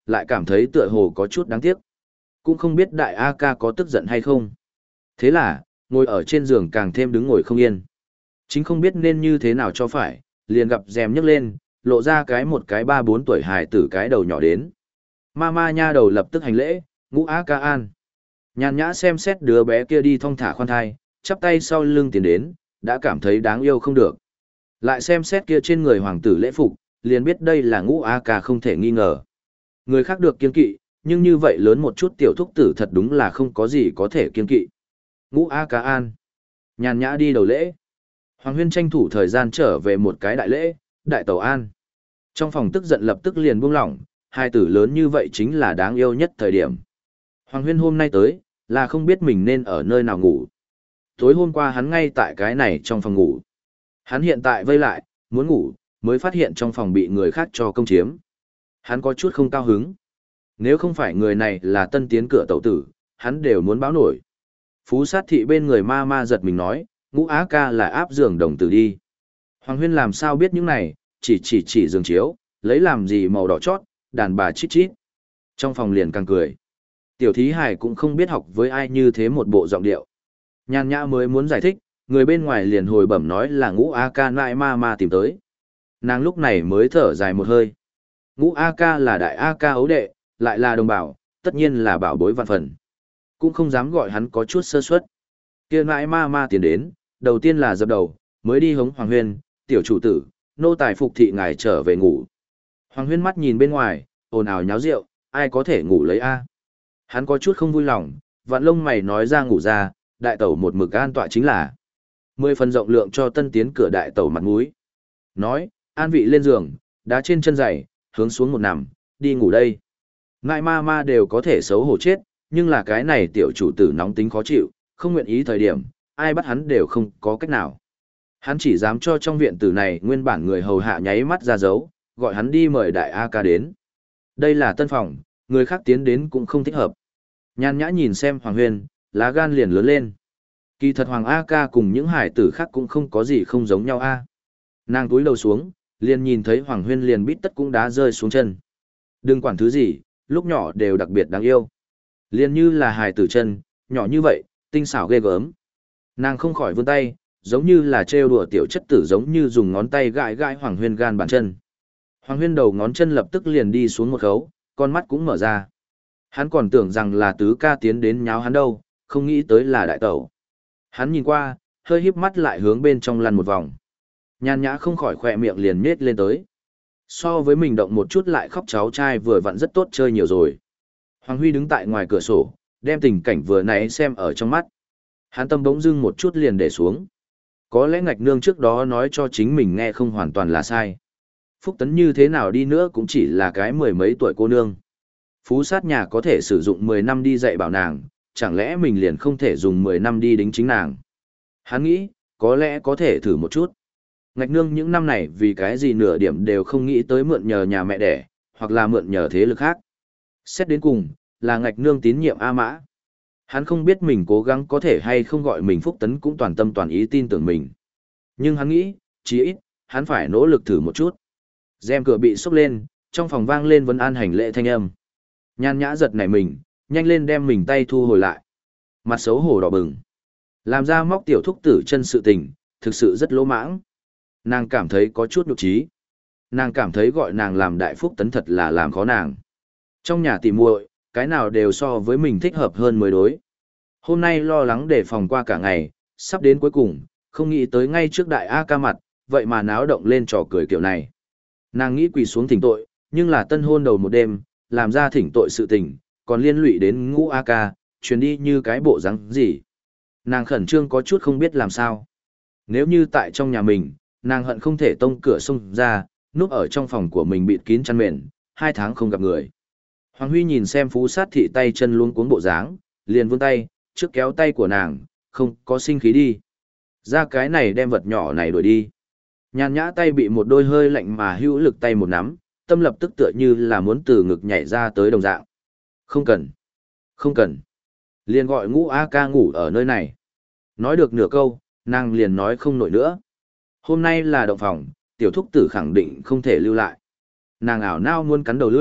Speaker 1: lại cảm thấy tựa hồ có chút đáng tiếc. Cũng không biết đại A ca có tức giận hay không. Thế là, ngồi ở trên giường càng thêm đứng ngồi không yên. Chính không biết nên như thế nào cho phải, liền gặp rèm nhấc lên, lộ ra cái một cái ba bốn tuổi hài tử cái đầu nhỏ đến. Ma ma nha đầu lập tức hành lễ, ngũ A ca an. Nhàn nhã xem xét đứa bé kia đi thong thả khoan thai, chắp tay sau lưng tiến đến, đã cảm thấy đáng yêu không được. Lại xem xét kia trên người hoàng tử lễ phục, liền biết đây là ngũ A ca không thể nghi ngờ. Người khác được kiên kỵ, nhưng như vậy lớn một chút tiểu thúc tử thật đúng là không có gì có thể kiên kỵ. Ngũ A ca an. Nhàn nhã đi đầu lễ. Hoàng huyên tranh thủ thời gian trở về một cái đại lễ, đại tẩu an. Trong phòng tức giận lập tức liền buông lỏng, hai tử lớn như vậy chính là đáng yêu nhất thời điểm. Hoàng huyên hôm nay tới, là không biết mình nên ở nơi nào ngủ. Tối hôm qua hắn ngay tại cái này trong phòng ngủ. Hắn hiện tại vây lại, muốn ngủ, mới phát hiện trong phòng bị người khác cho công chiếm. Hắn có chút không cao hứng. Nếu không phải người này là tân tiến cửa tẩu tử, hắn đều muốn báo nổi. Phú sát thị bên người ma ma giật mình nói, ngũ á ca là áp giường đồng tử đi. Hoàng huyên làm sao biết những này, chỉ chỉ chỉ giường chiếu, lấy làm gì màu đỏ chót, đàn bà chít chít. Trong phòng liền càng cười. Tiểu thí hải cũng không biết học với ai như thế một bộ giọng điệu. Nhàn nhã mới muốn giải thích, người bên ngoài liền hồi bẩm nói là ngũ A ca nại ma ma tìm tới. Nàng lúc này mới thở dài một hơi. Ngũ A ca là đại A ca ấu đệ, lại là đồng bào, tất nhiên là bảo bối vạn phần. Cũng không dám gọi hắn có chút sơ suất. Kia nại ma ma tiến đến, đầu tiên là dập đầu, mới đi hống Hoàng huyên, tiểu chủ tử, nô tài phục thị ngài trở về ngủ. Hoàng huyên mắt nhìn bên ngoài, ồn ào nháo rượu, ai có thể ngủ lấy A. Hắn có chút không vui lòng, vạn lông mày nói ra ngủ ra, đại tẩu một mực an tọa chính là mười phần rộng lượng cho tân tiến cửa đại tẩu mặt mũi. Nói, an vị lên giường, đá trên chân giày, hướng xuống một nằm, đi ngủ đây. Ngại ma ma đều có thể xấu hổ chết, nhưng là cái này tiểu chủ tử nóng tính khó chịu, không nguyện ý thời điểm, ai bắt hắn đều không có cách nào. Hắn chỉ dám cho trong viện tử này nguyên bản người hầu hạ nháy mắt ra dấu, gọi hắn đi mời đại A ca đến. Đây là tân phòng, người khác tiến đến cũng không thích hợp. Nhan nhã nhìn xem Hoàng huyên, lá gan liền lớn lên. Kỳ thật Hoàng A ca cùng những hải tử khác cũng không có gì không giống nhau a. Nàng túi đầu xuống, liền nhìn thấy Hoàng huyên liền bít tất cũng đã rơi xuống chân. Đừng quản thứ gì, lúc nhỏ đều đặc biệt đáng yêu. Liền như là hải tử chân, nhỏ như vậy, tinh xảo ghê gớm. Nàng không khỏi vươn tay, giống như là trêu đùa tiểu chất tử giống như dùng ngón tay gãi gãi Hoàng huyên gan bàn chân. Hoàng huyên đầu ngón chân lập tức liền đi xuống một khấu, con mắt cũng mở ra. Hắn còn tưởng rằng là tứ ca tiến đến nháo hắn đâu, không nghĩ tới là đại tẩu. Hắn nhìn qua, hơi híp mắt lại hướng bên trong lăn một vòng. Nhan nhã không khỏi khỏe miệng liền nết lên tới. So với mình động một chút lại khóc cháu trai vừa vặn rất tốt chơi nhiều rồi. Hoàng Huy đứng tại ngoài cửa sổ, đem tình cảnh vừa nãy xem ở trong mắt. Hắn tâm bỗng dưng một chút liền để xuống. Có lẽ ngạch nương trước đó nói cho chính mình nghe không hoàn toàn là sai. Phúc Tấn như thế nào đi nữa cũng chỉ là cái mười mấy tuổi cô nương. Phú sát nhà có thể sử dụng mười năm đi dạy bảo nàng, chẳng lẽ mình liền không thể dùng mười năm đi đính chính nàng. Hắn nghĩ, có lẽ có thể thử một chút. Ngạch nương những năm này vì cái gì nửa điểm đều không nghĩ tới mượn nhờ nhà mẹ đẻ, hoặc là mượn nhờ thế lực khác. Xét đến cùng, là ngạch nương tín nhiệm A Mã. Hắn không biết mình cố gắng có thể hay không gọi mình Phúc Tấn cũng toàn tâm toàn ý tin tưởng mình. Nhưng hắn nghĩ, chí ít, hắn phải nỗ lực thử một chút. Rèm cửa bị xốc lên, trong phòng vang lên vấn an hành lễ thanh âm. Nhan nhã giật nảy mình, nhanh lên đem mình tay thu hồi lại. Mặt xấu hổ đỏ bừng. Làm ra móc tiểu thúc tử chân sự tình, thực sự rất lỗ mãng. Nàng cảm thấy có chút nhục trí. Nàng cảm thấy gọi nàng làm đại Phúc Tấn thật là làm khó nàng. Trong nhà tỉ muội, cái nào đều so với mình thích hợp hơn mới đối. Hôm nay lo lắng để phòng qua cả ngày, sắp đến cuối cùng, không nghĩ tới ngay trước đại A ca mặt, vậy mà náo động lên trò cười kiểu này. Nàng nghĩ quỳ xuống thỉnh tội, nhưng là tân hôn đầu một đêm, làm ra thỉnh tội sự tình, còn liên lụy đến ngũ A ca, chuyến đi như cái bộ rắn gì. Nàng khẩn trương có chút không biết làm sao. Nếu như tại trong nhà mình, nàng hận không thể tông cửa xông ra, núp ở trong phòng của mình bịt kín chăn mền, hai tháng không gặp người. Hoàng Huy nhìn xem Phú sát thị tay chân luống cuống bộ dáng, liền vươn tay, trước kéo tay của nàng, không có sinh khí đi. Ra cái này đem vật nhỏ này đuổi đi. Nhàn nhã tay bị một đôi hơi lạnh mà hữu lực tay một nắm, tâm lập tức tựa như là muốn từ ngực nhảy ra tới đồng dạng. Không cần. Không cần. Liền gọi ngũ A ca ngủ ở nơi này. Nói được nửa câu, nàng liền nói không nổi nữa. Hôm nay là động phòng, tiểu thúc tử khẳng định không thể lưu lại. Nàng ảo nao muốn cắn đầu lưỡi,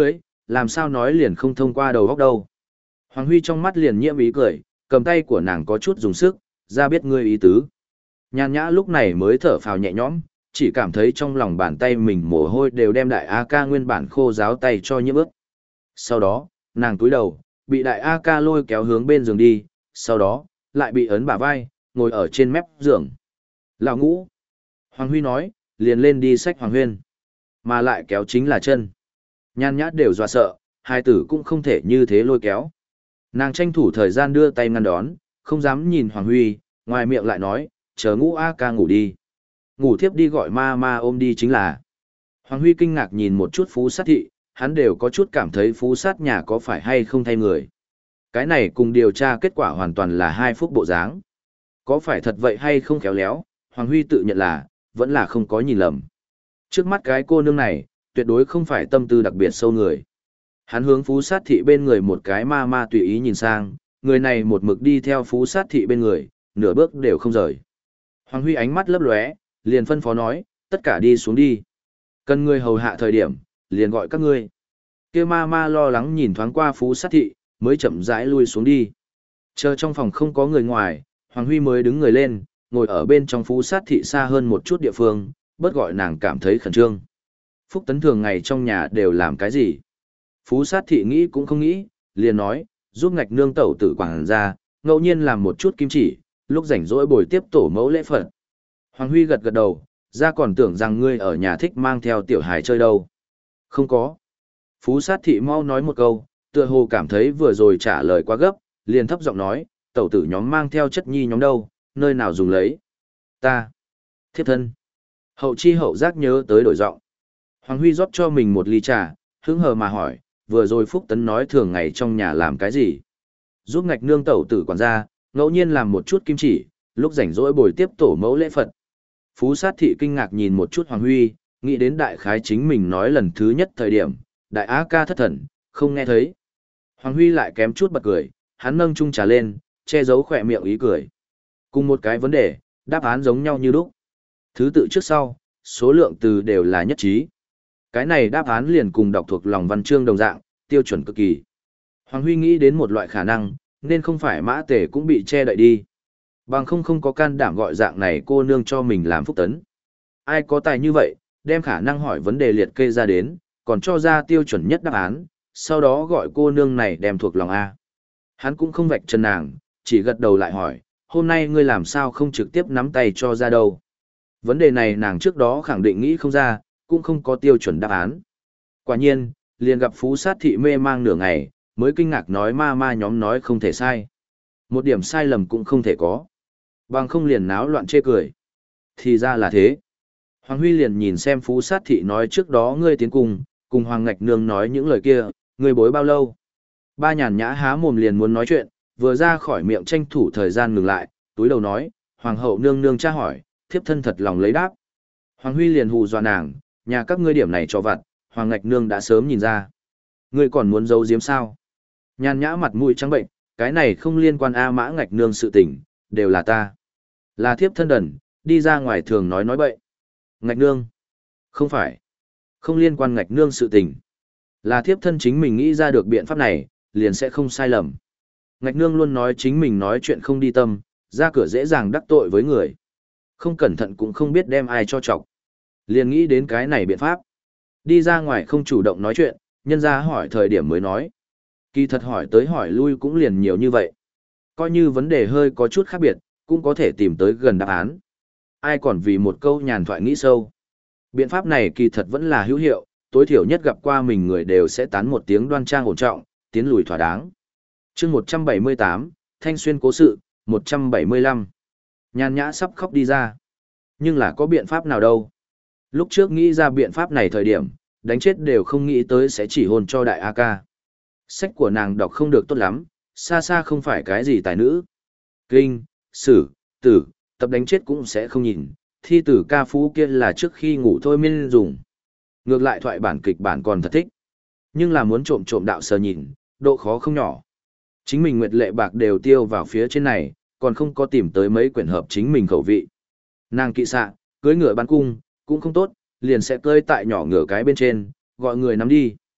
Speaker 1: làm sao nói liền không thông qua đầu góc đâu. Hoàng Huy trong mắt liền nhiễm ý cười, cầm tay của nàng có chút dùng sức, ra biết ngươi ý tứ. Nhan nhã lúc này mới thở phào nhẹ nhõm, chỉ cảm thấy trong lòng bàn tay mình mồ hôi đều đem đại A ca nguyên bản khô ráo tay cho nhiễm ướt. Sau đó, nàng túi đầu, bị đại A ca lôi kéo hướng bên giường đi, sau đó, lại bị ấn bả vai, ngồi ở trên mép giường. Lão ngũ. Hoàng Huy nói, liền lên đi xách Hoàng Huyên. Mà lại kéo chính là chân. Nhan nhã đều dọa sợ, hai tử cũng không thể như thế lôi kéo. Nàng tranh thủ thời gian đưa tay ngăn đón, không dám nhìn Hoàng Huy, ngoài miệng lại nói, chờ ngũ A ca ngủ đi. Ngủ thiếp đi gọi ma ma ôm đi chính là. Hoàng Huy kinh ngạc nhìn một chút Phú Sát thị, hắn đều có chút cảm thấy Phú Sát nhà có phải hay không thay người. Cái này cùng điều tra kết quả hoàn toàn là hai phúc bộ dáng. Có phải thật vậy hay không khéo léo, Hoàng Huy tự nhận là, vẫn là không có nhìn lầm. Trước mắt cái cô nương này, tuyệt đối không phải tâm tư đặc biệt sâu người. Hắn hướng Phú Sát thị bên người một cái ma ma tùy ý nhìn sang, người này một mực đi theo Phú Sát thị bên người, nửa bước đều không rời. Hoàng Huy ánh mắt lấp lóe, liền phân phó nói, tất cả đi xuống đi. Cần người hầu hạ thời điểm, liền gọi các ngươi. Kia ma ma lo lắng nhìn thoáng qua Phú Sát thị, mới chậm rãi lui xuống đi. Chờ trong phòng không có người ngoài, Hoàng Huy mới đứng người lên, ngồi ở bên trong Phú Sát thị xa hơn một chút địa phương, bớt gọi nàng cảm thấy khẩn trương. Phúc Tấn thường ngày trong nhà đều làm cái gì? Phú Sát thị nghĩ cũng không nghĩ, liền nói, giúp ngạch nương tẩu tử quảng ra, ngẫu nhiên làm một chút kim chỉ, lúc rảnh rỗi bồi tiếp tổ mẫu lễ Phật. Hoàng Huy gật gật đầu, ra còn tưởng rằng ngươi ở nhà thích mang theo tiểu hài chơi đâu. Không có. Phú Sát thị mau nói một câu, tựa hồ cảm thấy vừa rồi trả lời quá gấp, liền thấp giọng nói, tẩu tử nhóm mang theo chất nhi nhóm đâu, nơi nào dùng lấy. Ta. Thiếp thân. Hậu chi hậu giác nhớ tới đổi giọng. Hoàng Huy rót cho mình một ly trà, hứng hờ mà hỏi, vừa rồi Phúc Tấn nói thường ngày trong nhà làm cái gì? Giúp ngạch nương tẩu tử quản gia, ngẫu nhiên làm một chút kim chỉ, lúc rảnh rỗi bồi tiếp tổ mẫu lễ Phật. Phú Sát thị kinh ngạc nhìn một chút Hoàng Huy, nghĩ đến đại khái chính mình nói lần thứ nhất thời điểm, đại á ca thất thần, không nghe thấy. Hoàng Huy lại kém chút bật cười, hắn nâng chung trà lên, che giấu khỏe miệng ý cười. Cùng một cái vấn đề, đáp án giống nhau như lúc. Thứ tự trước sau, số lượng từ đều là nhất trí. Cái này đáp án liền cùng đọc thuộc lòng văn chương đồng dạng, tiêu chuẩn cực kỳ. Hoàng Huy nghĩ đến một loại khả năng, nên không phải Mã Tề cũng bị che đậy đi. Bằng không không có can đảm gọi dạng này cô nương cho mình làm Phúc Tấn. Ai có tài như vậy, đem khả năng hỏi vấn đề liệt kê ra đến, còn cho ra tiêu chuẩn nhất đáp án, sau đó gọi cô nương này đem thuộc lòng A. Hắn cũng không vạch chân nàng, chỉ gật đầu lại hỏi, hôm nay ngươi làm sao không trực tiếp nắm tay cho ra đâu. Vấn đề này nàng trước đó khẳng định nghĩ không ra, cũng không có tiêu chuẩn đáp án. Quả nhiên, liền gặp Phú Sát thị mê mang nửa ngày, mới kinh ngạc nói ma ma nhóm nói không thể sai. Một điểm sai lầm cũng không thể có. Bằng không liền náo loạn chê cười. Thì ra là thế. Hoàng Huy liền nhìn xem Phú Sát thị nói trước đó ngươi tiến cùng, cùng Hoàng Ngạch Nương nói những lời kia, ngươi bối bao lâu. Ba nhàn nhã há mồm liền muốn nói chuyện, vừa ra khỏi miệng tranh thủ thời gian ngừng lại, túi đầu nói, Hoàng hậu nương nương tra hỏi, thiếp thân thật lòng lấy đáp. Hoàng Huy liền hù dọa nàng, nhà các ngươi điểm này cho vặt, Hoàng Ngạch Nương đã sớm nhìn ra. Ngươi còn muốn giấu giếm sao? Nhàn nhã mặt mũi trắng bệnh, cái này không liên quan A Mã Ngạch Nương sự tình, đều là ta. Là thiếp thân đần, đi ra ngoài thường nói nói bậy. Ngạch Nương. Không phải. Không liên quan Ngạch Nương sự tình. Là thiếp thân chính mình nghĩ ra được biện pháp này, liền sẽ không sai lầm. Ngạch Nương luôn nói chính mình nói chuyện không đi tâm, ra cửa dễ dàng đắc tội với người. Không cẩn thận cũng không biết đem ai cho chọc. Liền nghĩ đến cái này biện pháp. Đi ra ngoài không chủ động nói chuyện, nhân ra hỏi thời điểm mới nói. Kỳ thật hỏi tới hỏi lui cũng liền nhiều như vậy. Coi như vấn đề hơi có chút khác biệt, cũng có thể tìm tới gần đáp án. Ai còn vì một câu nhàn thoại nghĩ sâu. Biện pháp này kỳ thật vẫn là hữu hiệu, tối thiểu nhất gặp qua mình người đều sẽ tán một tiếng đoan trang ổn trọng, tiến lùi thỏa đáng. chương một trăm bảy mươi tám, Thanh Xuyên cố sự, một trăm bảy mươi lăm. Nhàn nhã sắp khóc đi ra. Nhưng là có biện pháp nào đâu. Lúc trước nghĩ ra biện pháp này thời điểm, đánh chết đều không nghĩ tới sẽ chỉ hôn cho đại A ca. Sách của nàng đọc không được tốt lắm, xa xa không phải cái gì tài nữ. Kinh, sử, tử, tập đánh chết cũng sẽ không nhìn, thi tử ca phú kia là trước khi ngủ thôi miên dùng. Ngược lại thoại bản kịch bản còn thật thích. Nhưng là muốn trộm trộm đạo sờ nhìn, độ khó không nhỏ. Chính mình nguyệt lệ bạc đều tiêu vào phía trên này, còn không có tìm tới mấy quyển hợp chính mình khẩu vị. Nàng kỵ xạ, cưới ngựa bắn cung, cũng không tốt, liền sẽ cơi tại nhỏ ngựa cái bên trên, gọi người nắm đi.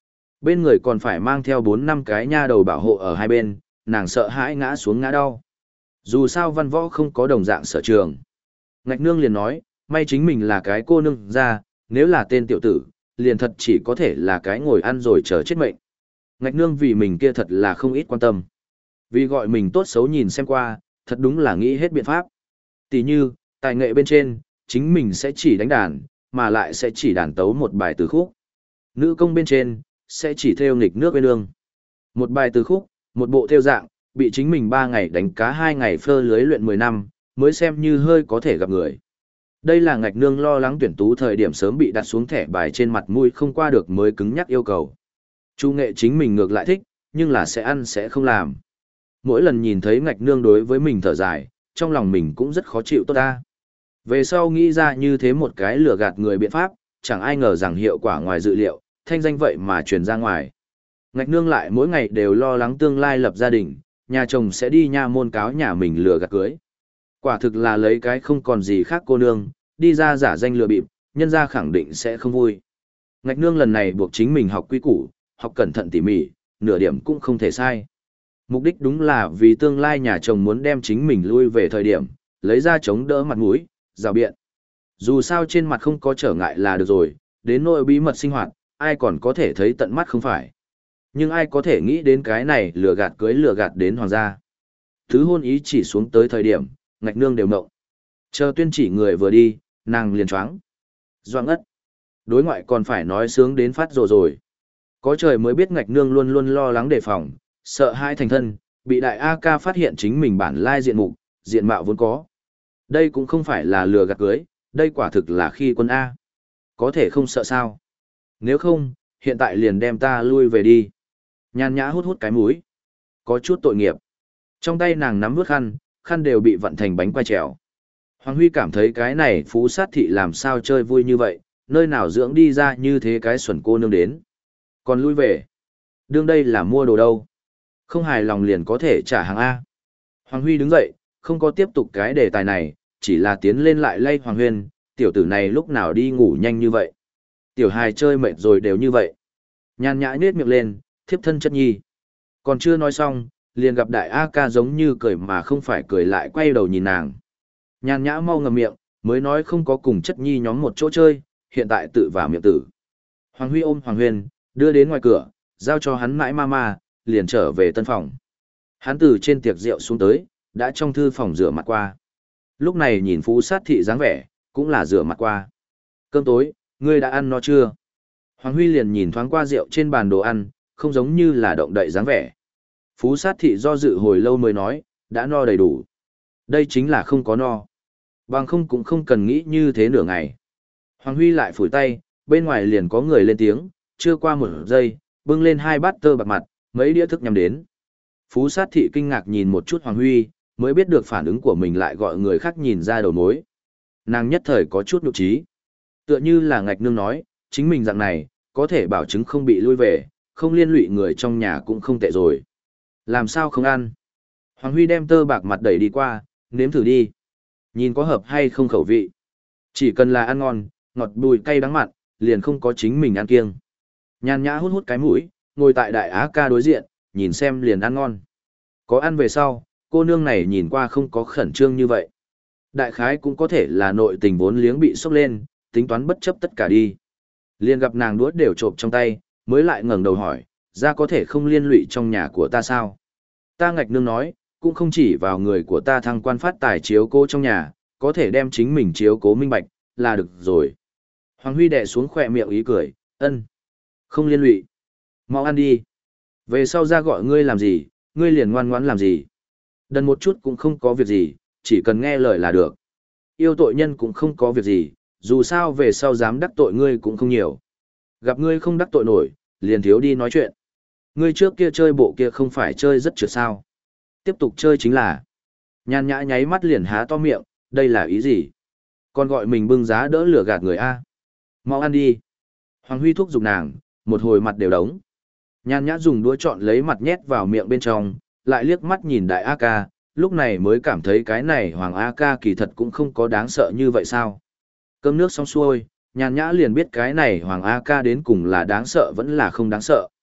Speaker 1: Bên người còn phải mang theo bốn năm cái nha đầu bảo hộ ở hai bên, nàng sợ hãi ngã xuống ngã đau. Dù sao văn võ không có đồng dạng sở trường. Ngạch nương liền nói, may chính mình là cái cô nương ra, nếu là tên tiểu tử, liền thật chỉ có thể là cái ngồi ăn rồi chờ chết mệnh. Ngạch nương vì mình kia thật là không ít quan tâm. Vì gọi mình tốt xấu nhìn xem qua, thật đúng là nghĩ hết biện pháp. Tỷ như, tài nghệ bên trên, chính mình sẽ chỉ đánh đàn, mà lại sẽ chỉ đàn tấu một bài từ khúc. Nữ công bên trên, sẽ chỉ theo nghịch nước bên đường. Một bài từ khúc, một bộ theo dạng, bị chính mình ba ngày đánh cá hai ngày phơ lưới luyện mười năm, mới xem như hơi có thể gặp người. Đây là ngạch nương lo lắng tuyển tú thời điểm sớm bị đặt xuống thẻ bài trên mặt mũi không qua được mới cứng nhắc yêu cầu. Chu nghệ chính mình ngược lại thích, nhưng là sẽ ăn sẽ không làm. Mỗi lần nhìn thấy ngạch nương đối với mình thở dài, trong lòng mình cũng rất khó chịu tốt ta. Về sau nghĩ ra như thế một cái lừa gạt người biện pháp, chẳng ai ngờ rằng hiệu quả ngoài dự liệu, thanh danh vậy mà truyền ra ngoài. Ngạch nương lại mỗi ngày đều lo lắng tương lai lập gia đình, nhà chồng sẽ đi nha môn cáo nhà mình lừa gạt cưới. Quả thực là lấy cái không còn gì khác cô nương, đi ra giả danh lừa bịp, nhân ra khẳng định sẽ không vui. Ngạch nương lần này buộc chính mình học quy củ, học cẩn thận tỉ mỉ, nửa điểm cũng không thể sai. Mục đích đúng là vì tương lai nhà chồng muốn đem chính mình lui về thời điểm, lấy ra chống đỡ mặt mũi, rào biện. Dù sao trên mặt không có trở ngại là được rồi, đến nỗi bí mật sinh hoạt, ai còn có thể thấy tận mắt không phải. Nhưng ai có thể nghĩ đến cái này lừa gạt cưới lừa gạt đến hoàng gia. Thứ hôn ý chỉ xuống tới thời điểm, ngạch nương đều mộng. Chờ tuyên chỉ người vừa đi, nàng liền choáng. Doang ất. Đối ngoại còn phải nói sướng đến phát rồi rồi. Có trời mới biết ngạch nương luôn luôn lo lắng đề phòng, sợ hai thành thân, bị đại A ca phát hiện chính mình bản lai diện mục, diện mạo vốn có. Đây cũng không phải là lừa gạt cưới, đây quả thực là khi quân A. Có thể không sợ sao. Nếu không, hiện tại liền đem ta lui về đi. Nhàn nhã hút hút cái mũi. Có chút tội nghiệp. Trong tay nàng nắm vớt khăn, khăn đều bị vặn thành bánh quai trèo. Hoàng Huy cảm thấy cái này phú sát thị làm sao chơi vui như vậy, nơi nào dưỡng đi ra như thế cái xuẩn cô nương đến. Còn lui về. Đương đây là mua đồ đâu. Không hài lòng liền có thể trả hàng A. Hoàng Huy đứng dậy, không có tiếp tục cái đề tài này, chỉ là tiến lên lại lay Hoàng Huyên, tiểu tử này lúc nào đi ngủ nhanh như vậy. Tiểu hài chơi mệt rồi đều như vậy. Nhàn nhã nết miệng lên, thiếp thân chất nhi. Còn chưa nói xong, liền gặp đại A ca giống như cười mà không phải cười lại quay đầu nhìn nàng. Nhàn nhã mau ngậm miệng, mới nói không có cùng chất nhi nhóm một chỗ chơi, hiện tại tự vào miệng tử. Hoàng Huy ôm Hoàng Huyên, đưa đến ngoài cửa, giao cho hắn mãi mama, liền trở về tân phòng. Hắn từ trên tiệc rượu xuống tới, đã trong thư phòng rửa mặt qua. Lúc này nhìn phú sát thị dáng vẻ, cũng là rửa mặt qua. Cơm tối, ngươi đã ăn no chưa? Hoàng Huy liền nhìn thoáng qua rượu trên bàn đồ ăn, không giống như là động đậy dáng vẻ. Phú sát thị do dự hồi lâu mới nói, đã no đầy đủ. Đây chính là không có no. Bằng không cũng không cần nghĩ như thế nửa ngày. Hoàng Huy lại phủi tay, bên ngoài liền có người lên tiếng, chưa qua một giây, bưng lên hai bát tơ bạc mặt, mấy đĩa thức nhắm đến. Phú sát thị kinh ngạc nhìn một chút Hoàng Huy, mới biết được phản ứng của mình lại gọi người khác nhìn ra đầu mối. Nàng nhất thời có chút nhục trí. Tựa như là ngạch nương nói, chính mình dạng này, có thể bảo chứng không bị lui về, không liên lụy người trong nhà cũng không tệ rồi. Làm sao không ăn? Hoàng Huy đem tơ bạc mặt đẩy đi qua, nếm thử đi. Nhìn có hợp hay không khẩu vị. Chỉ cần là ăn ngon, ngọt bùi cay đắng mặn, liền không có chính mình ăn kiêng. Nhàn nhã hút hút cái mũi, ngồi tại đại á ca đối diện, nhìn xem liền ăn ngon. Có ăn về sau, cô nương này nhìn qua không có khẩn trương như vậy. Đại khái cũng có thể là nội tình vốn liếng bị sốc lên, tính toán bất chấp tất cả đi. Liền gặp nàng đũa đều trộm trong tay, mới lại ngẩng đầu hỏi, ra có thể không liên lụy trong nhà của ta sao? Ta ngạch nương nói, cũng không chỉ vào người của ta thăng quan phát tài chiếu cố trong nhà, có thể đem chính mình chiếu cố minh bạch, là được rồi. Hoàng Huy đè xuống khỏe miệng ý cười, ân. Không liên lụy. Mau ăn đi. Về sau ra gọi ngươi làm gì, ngươi liền ngoan ngoãn làm gì. Đần một chút cũng không có việc gì, chỉ cần nghe lời là được. Yêu tội nhân cũng không có việc gì, dù sao về sau dám đắc tội ngươi cũng không nhiều. Gặp ngươi không đắc tội nổi, liền thiếu đi nói chuyện. Ngươi trước kia chơi bộ kia không phải chơi rất trượt sao. Tiếp tục chơi chính là. Nhàn nhã nháy mắt liền há to miệng, đây là ý gì? Còn gọi mình bưng giá đỡ lửa gạt người A. Mau ăn đi. Hoàng Huy thúc giục nàng, một hồi mặt đều đống. Nhàn nhã dùng đũa chọn lấy mặt nhét vào miệng bên trong, lại liếc mắt nhìn đại A ca, lúc này mới cảm thấy cái này Hoàng A ca kỳ thật cũng không có đáng sợ như vậy sao. Cơm nước xong xuôi, nhàn nhã liền biết cái này Hoàng A ca đến cùng là đáng sợ vẫn là không đáng sợ.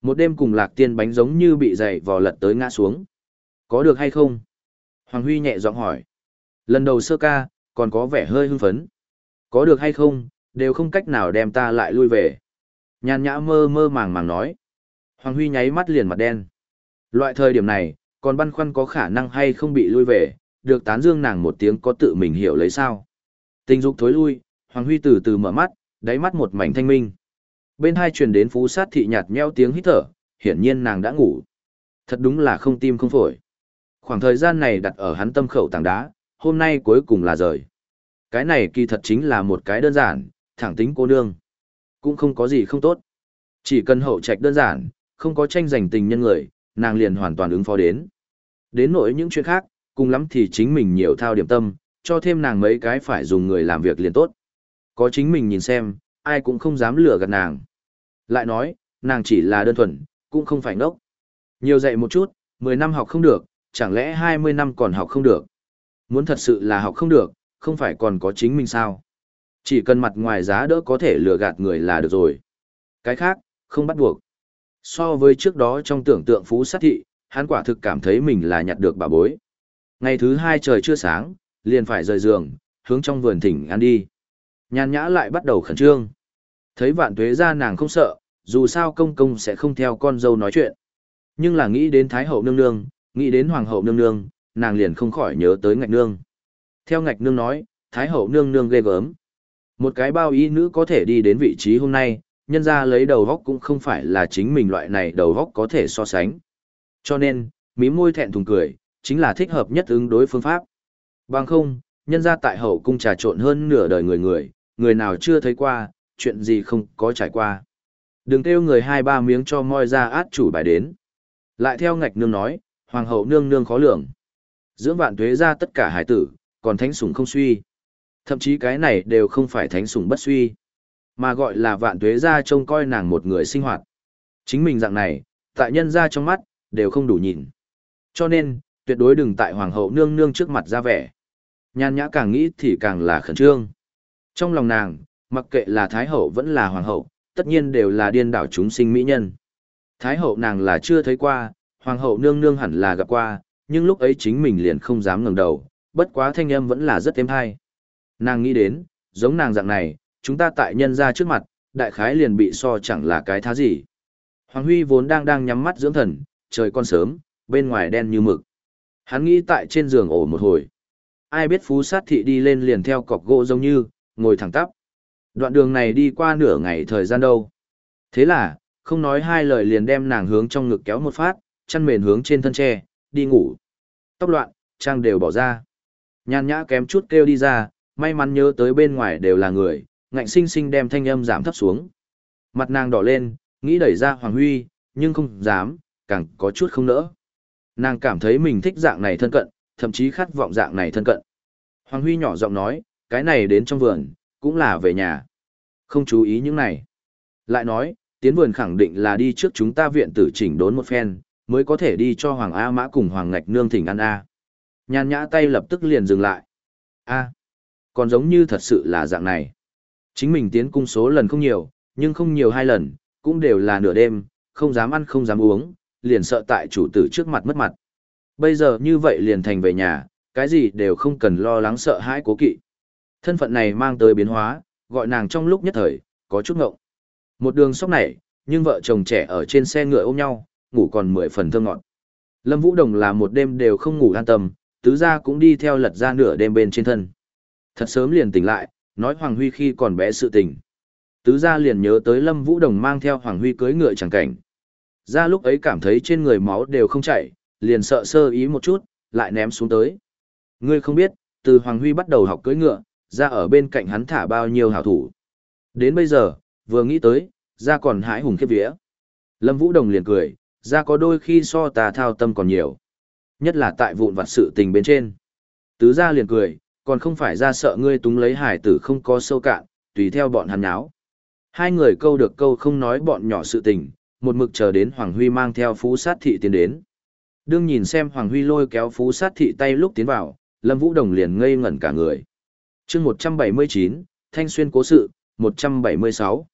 Speaker 1: Một đêm cùng Lạc Tiên bánh giống như bị dày vò lật tới ngã xuống. Có được hay không? Hoàng Huy nhẹ giọng hỏi. Lần đầu sơ ca, còn có vẻ hơi hưng phấn. Có được hay không, đều không cách nào đem ta lại lui về. Nhàn nhã mơ mơ màng màng nói. Hoàng Huy nháy mắt liền mặt đen. Loại thời điểm này, còn băn khoăn có khả năng hay không bị lui về, được tán dương nàng một tiếng có tự mình hiểu lấy sao. Tình dục thối lui, Hoàng Huy từ từ mở mắt, đáy mắt một mảnh thanh minh. Bên hai truyền đến Phú Sát thị nhạt nhẽo tiếng hít thở, hiển nhiên nàng đã ngủ. Thật đúng là không tim không phổi. Khoảng thời gian này đặt ở hắn tâm khẩu tảng đá, hôm nay cuối cùng là rời. Cái này kỳ thật chính là một cái đơn giản, thẳng tính cô nương. Cũng không có gì không tốt. Chỉ cần hậu trạch đơn giản, không có tranh giành tình nhân người, nàng liền hoàn toàn ứng phó đến. Đến nỗi những chuyện khác, cùng lắm thì chính mình nhiều thao điểm tâm, cho thêm nàng mấy cái phải dùng người làm việc liền tốt. Có chính mình nhìn xem, ai cũng không dám lừa gạt nàng. Lại nói, nàng chỉ là đơn thuần, cũng không phải ngốc. Nhiều dạy một chút, mười năm học không được, chẳng lẽ hai mươi năm còn học không được. Muốn thật sự là học không được, không phải còn có chính mình sao. Chỉ cần mặt ngoài giá đỡ có thể lừa gạt người là được rồi. Cái khác, không bắt buộc. So với trước đó trong tưởng tượng Phú Sát thị, hắn quả thực cảm thấy mình là nhặt được bà bối. Ngày thứ hai trời chưa sáng, liền phải rời giường, hướng trong vườn thỉnh ăn đi. Nhàn nhã lại bắt đầu khẩn trương. Thấy Vạn Tuế ra nàng không sợ, dù sao công công sẽ không theo con dâu nói chuyện. Nhưng là nghĩ đến Thái hậu nương nương, nghĩ đến Hoàng hậu nương nương, nàng liền không khỏi nhớ tới Ngạch nương. Theo Ngạch nương nói, Thái hậu nương nương ghê gớm. Một cái bao y nữ có thể đi đến vị trí hôm nay, nhân ra lấy đầu góc cũng không phải là chính mình loại này đầu góc có thể so sánh. Cho nên, mím môi thẹn thùng cười, chính là thích hợp nhất ứng đối phương pháp. Bằng không, nhân ra tại hậu cung trà trộn hơn nửa đời người người, người nào chưa thấy qua, chuyện gì không có trải qua. Đừng kêu người hai ba miếng cho moi ra át chủ bài đến. Lại theo Ngạch nương nói, Hoàng hậu nương nương khó lường. Dưỡng Vạn Tuế ra tất cả hải tử, còn thánh sủng không suy. Thậm chí cái này đều không phải thánh sủng bất suy, mà gọi là Vạn Tuế ra trông coi nàng một người sinh hoạt. Chính mình dạng này, tại nhân ra trong mắt, đều không đủ nhìn. Cho nên, tuyệt đối đừng tại Hoàng hậu nương nương trước mặt ra vẻ. Nhan nhã càng nghĩ thì càng là khẩn trương. Trong lòng nàng, mặc kệ là Thái hậu vẫn là Hoàng hậu, tất nhiên đều là điên đảo chúng sinh mỹ nhân. Thái hậu nàng là chưa thấy qua, Hoàng hậu nương nương hẳn là gặp qua, nhưng lúc ấy chính mình liền không dám ngẩng đầu, bất quá thanh âm vẫn là rất êm hay. Nàng nghĩ đến, giống nàng dạng này, chúng ta tại nhân ra trước mặt, đại khái liền bị so chẳng là cái thá gì. Hoàng Huy vốn đang đang nhắm mắt dưỡng thần, trời còn sớm, bên ngoài đen như mực. Hắn nghĩ tại trên giường ổ một hồi. Ai biết Phú Sát thị đi lên liền theo cọc gỗ giống như, ngồi thẳng tắp. Đoạn đường này đi qua nửa ngày thời gian đâu. Thế là, không nói hai lời liền đem nàng hướng trong ngực kéo một phát, chăn mền hướng trên thân tre, đi ngủ. Tóc loạn, trang đều bỏ ra. Nhàn nhã kém chút kêu đi ra, may mắn nhớ tới bên ngoài đều là người, ngạnh sinh sinh đem thanh âm giảm thấp xuống. Mặt nàng đỏ lên, nghĩ đẩy ra Hoàng Huy, nhưng không dám, càng có chút không nỡ. Nàng cảm thấy mình thích dạng này thân cận, thậm chí khát vọng dạng này thân cận. Hoàng Huy nhỏ giọng nói, cái này đến trong vườn, cũng là về nhà. Không chú ý những này. Lại nói, tiến vườn khẳng định là đi trước chúng ta viện tử chỉnh đốn một phen, mới có thể đi cho Hoàng A Mã cùng Hoàng Ngạch nương thỉnh ăn A. Nhàn nhã tay lập tức liền dừng lại. A, còn giống như thật sự là dạng này. Chính mình tiến cung số lần không nhiều, nhưng không nhiều hai lần, cũng đều là nửa đêm, không dám ăn không dám uống, liền sợ tại chủ tử trước mặt mất mặt. Bây giờ như vậy liền thành về nhà, cái gì đều không cần lo lắng sợ hãi cố kỵ. Thân phận này mang tới biến hóa, gọi nàng trong lúc nhất thời, có chút ngộng. Một đường sóc này, nhưng vợ chồng trẻ ở trên xe ngựa ôm nhau, ngủ còn mười phần thơ ngọt. Lâm Vũ Đồng là một đêm đều không ngủ an tâm, tứ gia cũng đi theo lật ra nửa đêm bên trên thân. Thật sớm liền tỉnh lại, nói Hoàng Huy khi còn bé sự tình. Tứ gia liền nhớ tới Lâm Vũ Đồng mang theo Hoàng Huy cưỡi ngựa chẳng cảnh. Gia lúc ấy cảm thấy trên người máu đều không chảy, liền sợ sơ ý một chút, lại ném xuống tới. Ngươi không biết, từ Hoàng Huy bắt đầu học cưỡi ngựa, Gia ở bên cạnh hắn thả bao nhiêu hảo thủ. Đến bây giờ, vừa nghĩ tới, Gia còn hãi hùng khiếp vía. Lâm Vũ Đồng liền cười, Gia có đôi khi so tà thao tâm còn nhiều. Nhất là tại vụn vặt sự tình bên trên. Tứ Gia liền cười, còn không phải Gia sợ ngươi túng lấy hải tử không có sâu cạn, tùy theo bọn hắn nháo. Hai người câu được câu không nói bọn nhỏ sự tình, một mực chờ đến Hoàng Huy mang theo Phú Sát thị tiến đến. Đương nhìn xem Hoàng Huy lôi kéo Phú Sát thị tay lúc tiến vào, Lâm Vũ Đồng liền ngây ngẩn cả người. Chương một trăm bảy mươi chín, Thanh Xuyên cố sự, một trăm bảy mươi sáu.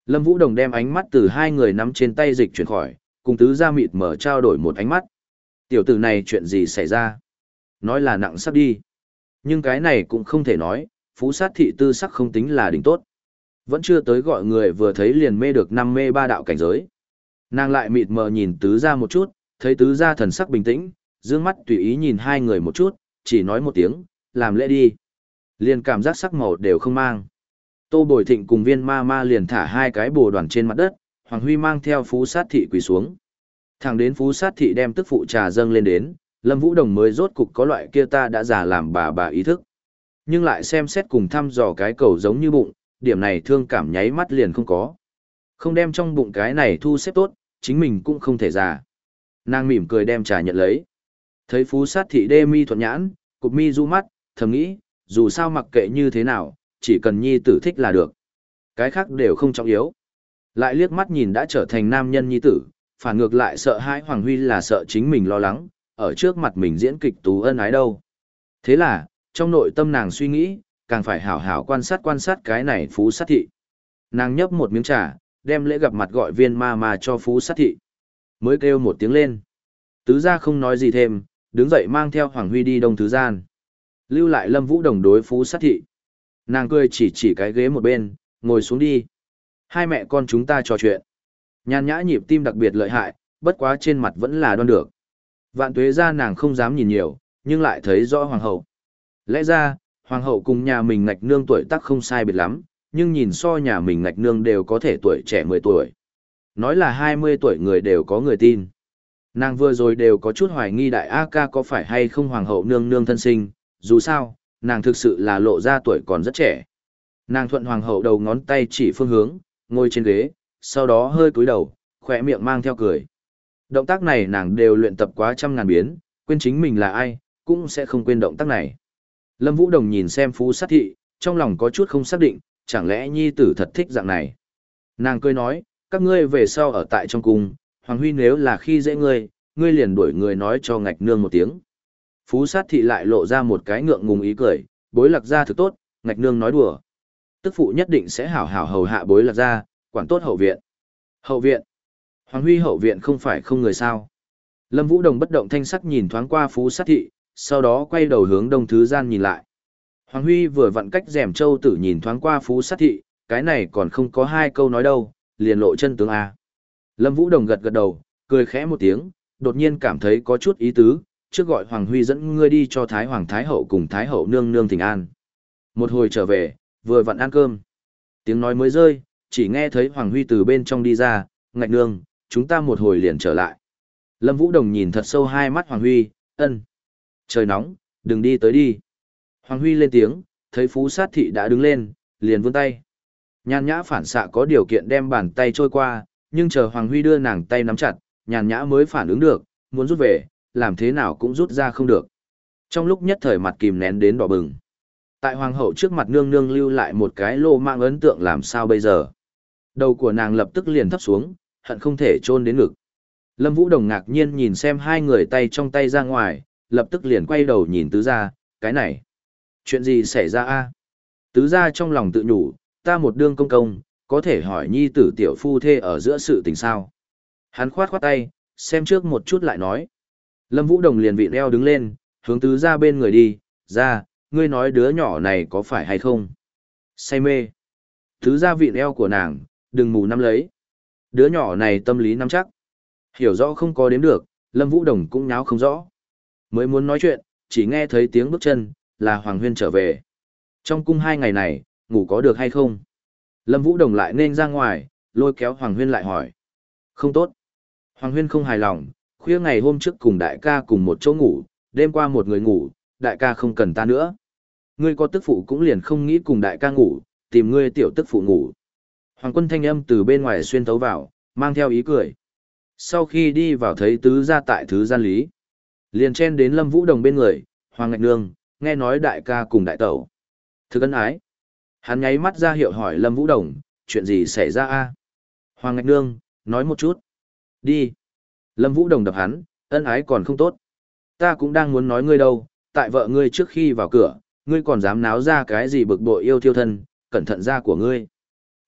Speaker 1: Lâm Vũ Đồng đem ánh mắt từ hai người nắm trên tay dịch chuyển khỏi, cùng tứ gia mịt mở trao đổi một ánh mắt. Tiểu tử này chuyện gì xảy ra? Nói là nặng sắp đi. Nhưng cái này cũng không thể nói, phú sát thị tư sắc không tính là đỉnh tốt. Vẫn chưa tới gọi người vừa thấy liền mê được năm mê ba đạo cảnh giới. Nàng lại mịt mờ nhìn tứ gia một chút, thấy tứ gia thần sắc bình tĩnh, dương mắt tùy ý nhìn hai người một chút, chỉ nói một tiếng, làm lễ đi. Liền cảm giác sắc màu đều không mang. Tô Bồi Thịnh cùng viên ma ma liền thả hai cái bồ đoàn trên mặt đất, Hoàng Huy mang theo phú sát thị quỳ xuống. Thẳng đến phú sát thị đem tức phụ trà dâng lên đến, Lâm Vũ Đồng mới rốt cục có loại kia ta đã già làm bà bà ý thức. Nhưng lại xem xét cùng thăm dò cái cầu giống như bụng, điểm này thương cảm nháy mắt liền không có. Không đem trong bụng cái này thu xếp tốt, chính mình cũng không thể già. Nàng mỉm cười đem trà nhận lấy. Thấy phú sát thị đê mi thuận nhãn, cụp mi du mắt, thầm nghĩ, dù sao mặc kệ như thế nào, chỉ cần nhi tử thích là được. Cái khác đều không trọng yếu. Lại liếc mắt nhìn đã trở thành nam nhân nhi tử, phản ngược lại sợ hãi Hoàng Huy là sợ chính mình lo lắng, ở trước mặt mình diễn kịch tú ân ái đâu. Thế là, trong nội tâm nàng suy nghĩ, càng phải hảo hảo quan sát quan sát cái này phú sát thị. Nàng nhấp một miếng trà, đem lễ gặp mặt gọi viên ma ma cho phú sát thị. Mới kêu một tiếng lên. Tứ gia không nói gì thêm, đứng dậy mang theo Hoàng Huy đi đông thứ gian. Lưu lại Lâm Vũ Đồng đối phú sát thị. Nàng cười chỉ chỉ cái ghế một bên, ngồi xuống đi. Hai mẹ con chúng ta trò chuyện. Nhàn nhã nhịp tim đặc biệt lợi hại, bất quá trên mặt vẫn là đoan được. Vạn tuế ra nàng không dám nhìn nhiều, nhưng lại thấy rõ hoàng hậu. Lẽ ra, hoàng hậu cùng nhà mình ngạch nương tuổi tác không sai biệt lắm, nhưng nhìn so nhà mình ngạch nương đều có thể tuổi trẻ mười tuổi. Nói là hai mươi tuổi người đều có người tin. Nàng vừa rồi đều có chút hoài nghi đại A ca có phải hay không hoàng hậu nương nương thân sinh, dù sao, nàng thực sự là lộ ra tuổi còn rất trẻ. Nàng thuận hoàng hậu đầu ngón tay chỉ phương hướng, ngồi trên ghế, sau đó hơi cúi đầu, khỏe miệng mang theo cười. Động tác này nàng đều luyện tập quá trăm ngàn biến, quên chính mình là ai, cũng sẽ không quên động tác này. Lâm Vũ Đồng nhìn xem phú sát thị, trong lòng có chút không xác định, chẳng lẽ nhi tử thật thích dạng này. Nàng cười nói, các ngươi về sau ở tại trong cung, Hoàng Huy nếu là khi dễ ngươi, ngươi liền đuổi người nói cho ngạch nương một tiếng. Phú sát thị lại lộ ra một cái ngượng ngùng ý cười, bối lạc gia thực tốt, ngạch nương nói đùa. Tức phụ nhất định sẽ hảo hảo hầu hạ bối lạc gia, quản tốt hậu viện. Hậu viện. Hoàng Huy hậu viện không phải không người sao. Lâm Vũ Đồng bất động thanh sắc nhìn thoáng qua phú sát thị, sau đó quay đầu hướng đông thứ gian nhìn lại. Hoàng Huy vừa vặn cách rèm châu tử nhìn thoáng qua phú sát thị, cái này còn không có hai câu nói đâu, liền lộ chân tướng A. Lâm Vũ Đồng gật gật đầu, cười khẽ một tiếng, đột nhiên cảm thấy có chút ý tứ, trước gọi Hoàng Huy dẫn ngươi đi cho Thái Hoàng Thái Hậu cùng Thái Hậu nương nương thỉnh an. Một hồi trở về, vừa vặn ăn cơm. Tiếng nói mới rơi, chỉ nghe thấy Hoàng Huy từ bên trong đi ra, ngạch nương, chúng ta một hồi liền trở lại. Lâm Vũ Đồng nhìn thật sâu hai mắt Hoàng Huy, ân. Trời nóng, đừng đi tới đi. Hoàng Huy lên tiếng, thấy phú sát thị đã đứng lên, liền vươn tay. Nhàn nhã phản xạ có điều kiện đem bàn tay trôi qua, nhưng chờ Hoàng Huy đưa nàng tay nắm chặt, nhàn nhã mới phản ứng được, muốn rút về, làm thế nào cũng rút ra không được. Trong lúc nhất thời mặt kìm nén đến đỏ bừng. Tại Hoàng hậu trước mặt nương nương lưu lại một cái lô mạng ấn tượng làm sao bây giờ. Đầu của nàng lập tức liền thấp xuống, hận không thể chôn đến ngực. Lâm Vũ Đồng ngạc nhiên nhìn xem hai người tay trong tay ra ngoài, lập tức liền quay đầu nhìn tứ gia, cái này. Chuyện gì xảy ra a? Tứ gia trong lòng tự nhủ, ta một đương công công, có thể hỏi nhi tử tiểu phu thê ở giữa sự tình sao. Hắn khoát khoát tay, xem trước một chút lại nói. Lâm Vũ Đồng liền vịn eo đứng lên, hướng tứ gia bên người đi, ra, ngươi nói đứa nhỏ này có phải hay không? Say mê. Tứ gia vịn eo của nàng, đừng mù nắm lấy. Đứa nhỏ này tâm lý nắm chắc. Hiểu rõ không có đếm được, Lâm Vũ Đồng cũng nháo không rõ. Mới muốn nói chuyện, chỉ nghe thấy tiếng bước chân, là Hoàng Huyên trở về. Trong cung hai ngày này, ngủ có được hay không? Lâm Vũ Đồng lại nên ra ngoài, lôi kéo Hoàng Huyên lại hỏi. Không tốt. Hoàng Huyên không hài lòng, khuya ngày hôm trước cùng đại ca cùng một chỗ ngủ, đêm qua một người ngủ, đại ca không cần ta nữa. Ngươi có tức phụ cũng liền không nghĩ cùng đại ca ngủ, tìm ngươi tiểu tức phụ ngủ. Hoàng Quân thanh âm từ bên ngoài xuyên thấu vào, mang theo ý cười. Sau khi đi vào thấy tứ gia tại thứ gian lý, liền chen đến Lâm Vũ Đồng bên người, Hoàng Ngạch Nương, nghe nói đại ca cùng đại tẩu. Thực ân ái. Hắn nháy mắt ra hiệu hỏi Lâm Vũ Đồng, chuyện gì xảy ra a? Hoàng Ngạch Nương, nói một chút. Đi. Lâm Vũ Đồng đập hắn, ân ái còn không tốt. Ta cũng đang muốn nói ngươi đâu, tại vợ ngươi trước khi vào cửa, ngươi còn dám náo ra cái gì bực bội yêu thiêu thân, cẩn thận ra của ngươi.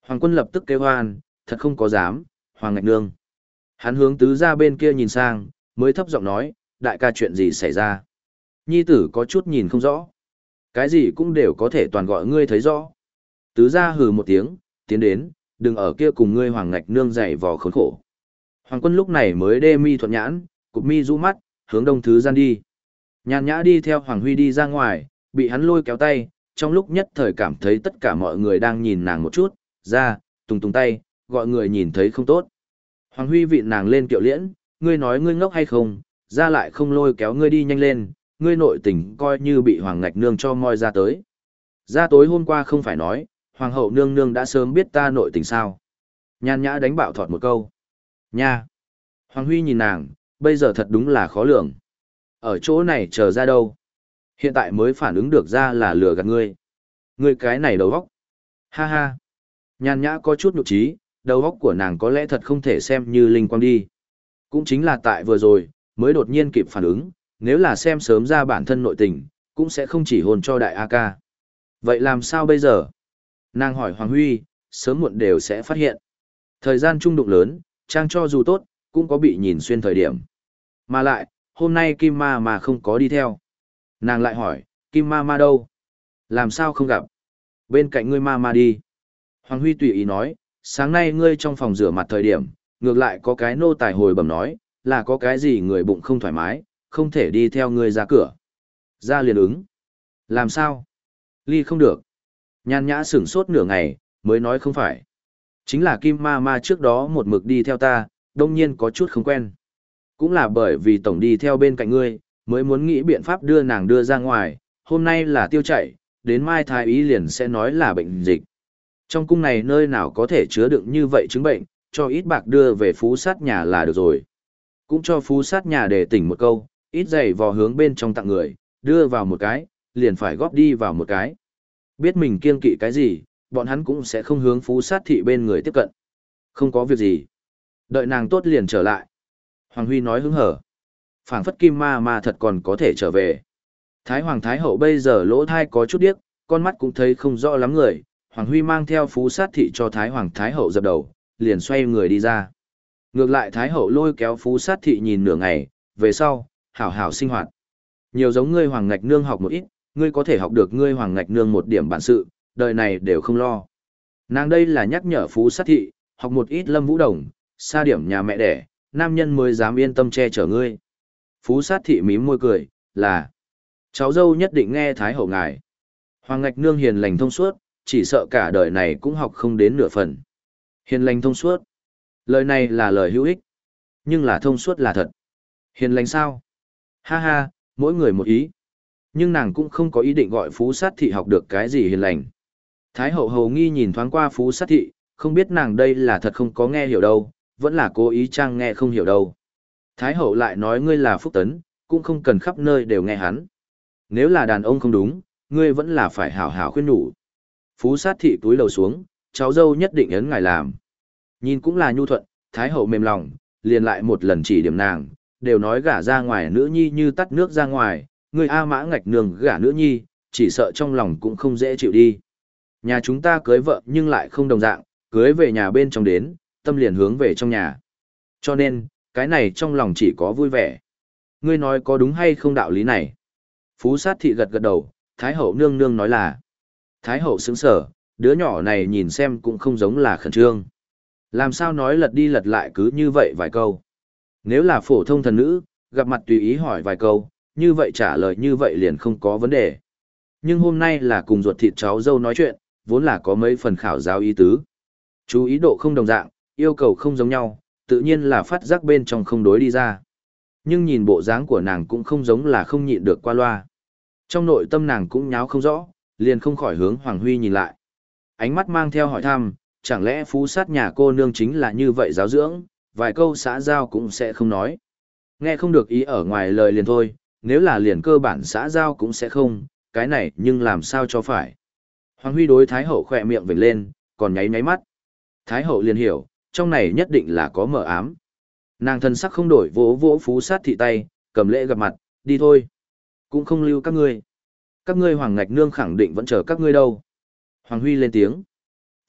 Speaker 1: Hoàng quân lập tức kêu hoan, thật không có dám, Hoàng Ngạch Nương. Hắn hướng tứ gia bên kia nhìn sang, mới thấp giọng nói, đại ca chuyện gì xảy ra. Nhi tử có chút nhìn không rõ. Cái gì cũng đều có thể toàn gọi ngươi thấy rõ. Tứ gia hừ một tiếng, tiến đến, đừng ở kia cùng ngươi Hoàng Ngạch Nương dày vò khốn khổ. Hoàng quân lúc này mới đê mi thuận nhãn, cụp mi rũ mắt, hướng đông thứ gian đi. Nhàn nhã đi theo Hoàng Huy đi ra ngoài, bị hắn lôi kéo tay, trong lúc nhất thời cảm thấy tất cả mọi người đang nhìn nàng một chút, ra, tùng tùng tay, gọi người nhìn thấy không tốt. Hoàng Huy vịn nàng lên kiệu liễn, ngươi nói ngươi ngốc hay không, ra lại không lôi kéo ngươi đi nhanh lên, ngươi nội tình coi như bị Hoàng Ngạch Nương cho moi ra tới. Ra tối hôm qua không phải nói, Hoàng hậu nương nương đã sớm biết ta nội tình sao. Nhan nhã đánh bạo thọt một câu. Nha! Hoàng Huy nhìn nàng, bây giờ thật đúng là khó lường. Ở chỗ này chờ ra đâu? Hiện tại mới phản ứng được ra là lừa gạt ngươi. Ngươi cái này đầu óc. Ha ha! Nhan nhã có chút nhục trí, đầu óc của nàng có lẽ thật không thể xem như linh quang đi. Cũng chính là tại vừa rồi, mới đột nhiên kịp phản ứng, nếu là xem sớm ra bản thân nội tình, cũng sẽ không chỉ hồn cho đại A ca. Vậy làm sao bây giờ? Nàng hỏi Hoàng Huy, sớm muộn đều sẽ phát hiện. Thời gian trung đụng lớn, trang cho dù tốt, cũng có bị nhìn xuyên thời điểm. Mà lại, hôm nay Kim Ma mà không có đi theo. Nàng lại hỏi, Kim Ma Ma đâu? Làm sao không gặp? Bên cạnh ngươi Ma Ma đi. Hoàng Huy tùy ý nói, sáng nay ngươi trong phòng rửa mặt thời điểm, ngược lại có cái nô tài hồi bẩm nói, là có cái gì người bụng không thoải mái, không thể đi theo ngươi ra cửa. Ra liền ứng. Làm sao? Ly không được. Nhan nhã sửng sốt nửa ngày, mới nói không phải. Chính là Kim Ma Ma trước đó một mực đi theo ta, đông nhiên có chút không quen. Cũng là bởi vì tổng đi theo bên cạnh ngươi, mới muốn nghĩ biện pháp đưa nàng đưa ra ngoài, hôm nay là tiêu chảy, đến mai thái ý liền sẽ nói là bệnh dịch. Trong cung này nơi nào có thể chứa đựng như vậy chứng bệnh, cho ít bạc đưa về phú sát nhà là được rồi. Cũng cho phú sát nhà để tỉnh một câu, ít giày vò hướng bên trong tặng người, đưa vào một cái, liền phải góp đi vào một cái. Biết mình kiêng kỵ cái gì, bọn hắn cũng sẽ không hướng phú sát thị bên người tiếp cận. Không có việc gì. Đợi nàng tốt liền trở lại. Hoàng Huy nói hứng hở. Phảng phất Kim Ma Ma thật còn có thể trở về. Thái Hoàng Thái Hậu bây giờ lỗ thai có chút điếc, con mắt cũng thấy không rõ lắm người. Hoàng Huy mang theo phú sát thị cho Thái Hoàng Thái Hậu dập đầu, liền xoay người đi ra. Ngược lại Thái Hậu lôi kéo phú sát thị nhìn nửa ngày, về sau, hảo hảo sinh hoạt. Nhiều giống ngươi Hoàng Ngạch Nương học một ít, ngươi có thể học được ngươi Hoàng Ngạch Nương một điểm bản sự, đời này đều không lo. Nàng đây là nhắc nhở phú sát thị, học một ít Lâm Vũ Đồng, xa điểm nhà mẹ đẻ, nam nhân mới dám yên tâm che chở ngươi. Phú sát thị mím môi cười, là cháu dâu nhất định nghe Thái Hậu ngài. Hoàng Ngạch Nương hiền lành thông suốt, chỉ sợ cả đời này cũng học không đến nửa phần. Hiền lành thông suốt. Lời này là lời hữu ích, nhưng là thông suốt là thật. Hiền lành sao? Ha ha, mỗi người một ý. Nhưng nàng cũng không có ý định gọi phú sát thị học được cái gì hiền lành. Thái hậu hầu nghi nhìn thoáng qua phú sát thị, không biết nàng đây là thật không có nghe hiểu đâu, vẫn là cố ý chăng nghe không hiểu đâu. Thái hậu lại nói ngươi là phúc tấn, cũng không cần khắp nơi đều nghe hắn. Nếu là đàn ông không đúng, ngươi vẫn là phải hảo hảo khuyên nhủ. Phú sát thị túi đầu xuống, cháu dâu nhất định ấn ngài làm. Nhìn cũng là nhu thuận, Thái hậu mềm lòng, liền lại một lần chỉ điểm nàng, đều nói gả ra ngoài nữ nhi như tắt nước ra ngoài, người A Mã Ngạch Nương gả nữ nhi, chỉ sợ trong lòng cũng không dễ chịu đi. Nhà chúng ta cưới vợ nhưng lại không đồng dạng, cưới về nhà bên trong đến, tâm liền hướng về trong nhà. Cho nên, cái này trong lòng chỉ có vui vẻ. Ngươi nói có đúng hay không đạo lý này? Phú sát thị gật gật đầu, Thái hậu nương nương nói là. Thái hậu sững sở, đứa nhỏ này nhìn xem cũng không giống là khẩn trương. Làm sao nói lật đi lật lại cứ như vậy vài câu. Nếu là phổ thông thần nữ, gặp mặt tùy ý hỏi vài câu, như vậy trả lời như vậy liền không có vấn đề. Nhưng hôm nay là cùng ruột thịt cháu dâu nói chuyện, vốn là có mấy phần khảo giáo ý tứ. Chú ý độ không đồng dạng, yêu cầu không giống nhau, tự nhiên là phát giác bên trong không đối đi ra. Nhưng nhìn bộ dáng của nàng cũng không giống là không nhịn được qua loa. Trong nội tâm nàng cũng nháo không rõ, liền không khỏi hướng Hoàng Huy nhìn lại. Ánh mắt mang theo hỏi thăm, chẳng lẽ phú sát nhà cô nương chính là như vậy giáo dưỡng, vài câu xã giao cũng sẽ không nói. Nghe không được ý ở ngoài lời liền thôi, nếu là liền cơ bản xã giao cũng sẽ không, cái này nhưng làm sao cho phải. Hoàng Huy đối Thái hậu khỏe miệng vểnh lên, còn nháy nháy mắt. Thái hậu liền hiểu, trong này nhất định là có mở ám. Nàng thân sắc không đổi vỗ vỗ phú sát thị tay, cầm lễ gặp mặt, đi thôi. Cũng không lưu các ngươi. Các ngươi Hoàng Ngạch Nương khẳng định vẫn chờ các ngươi đâu. Hoàng Huy lên tiếng.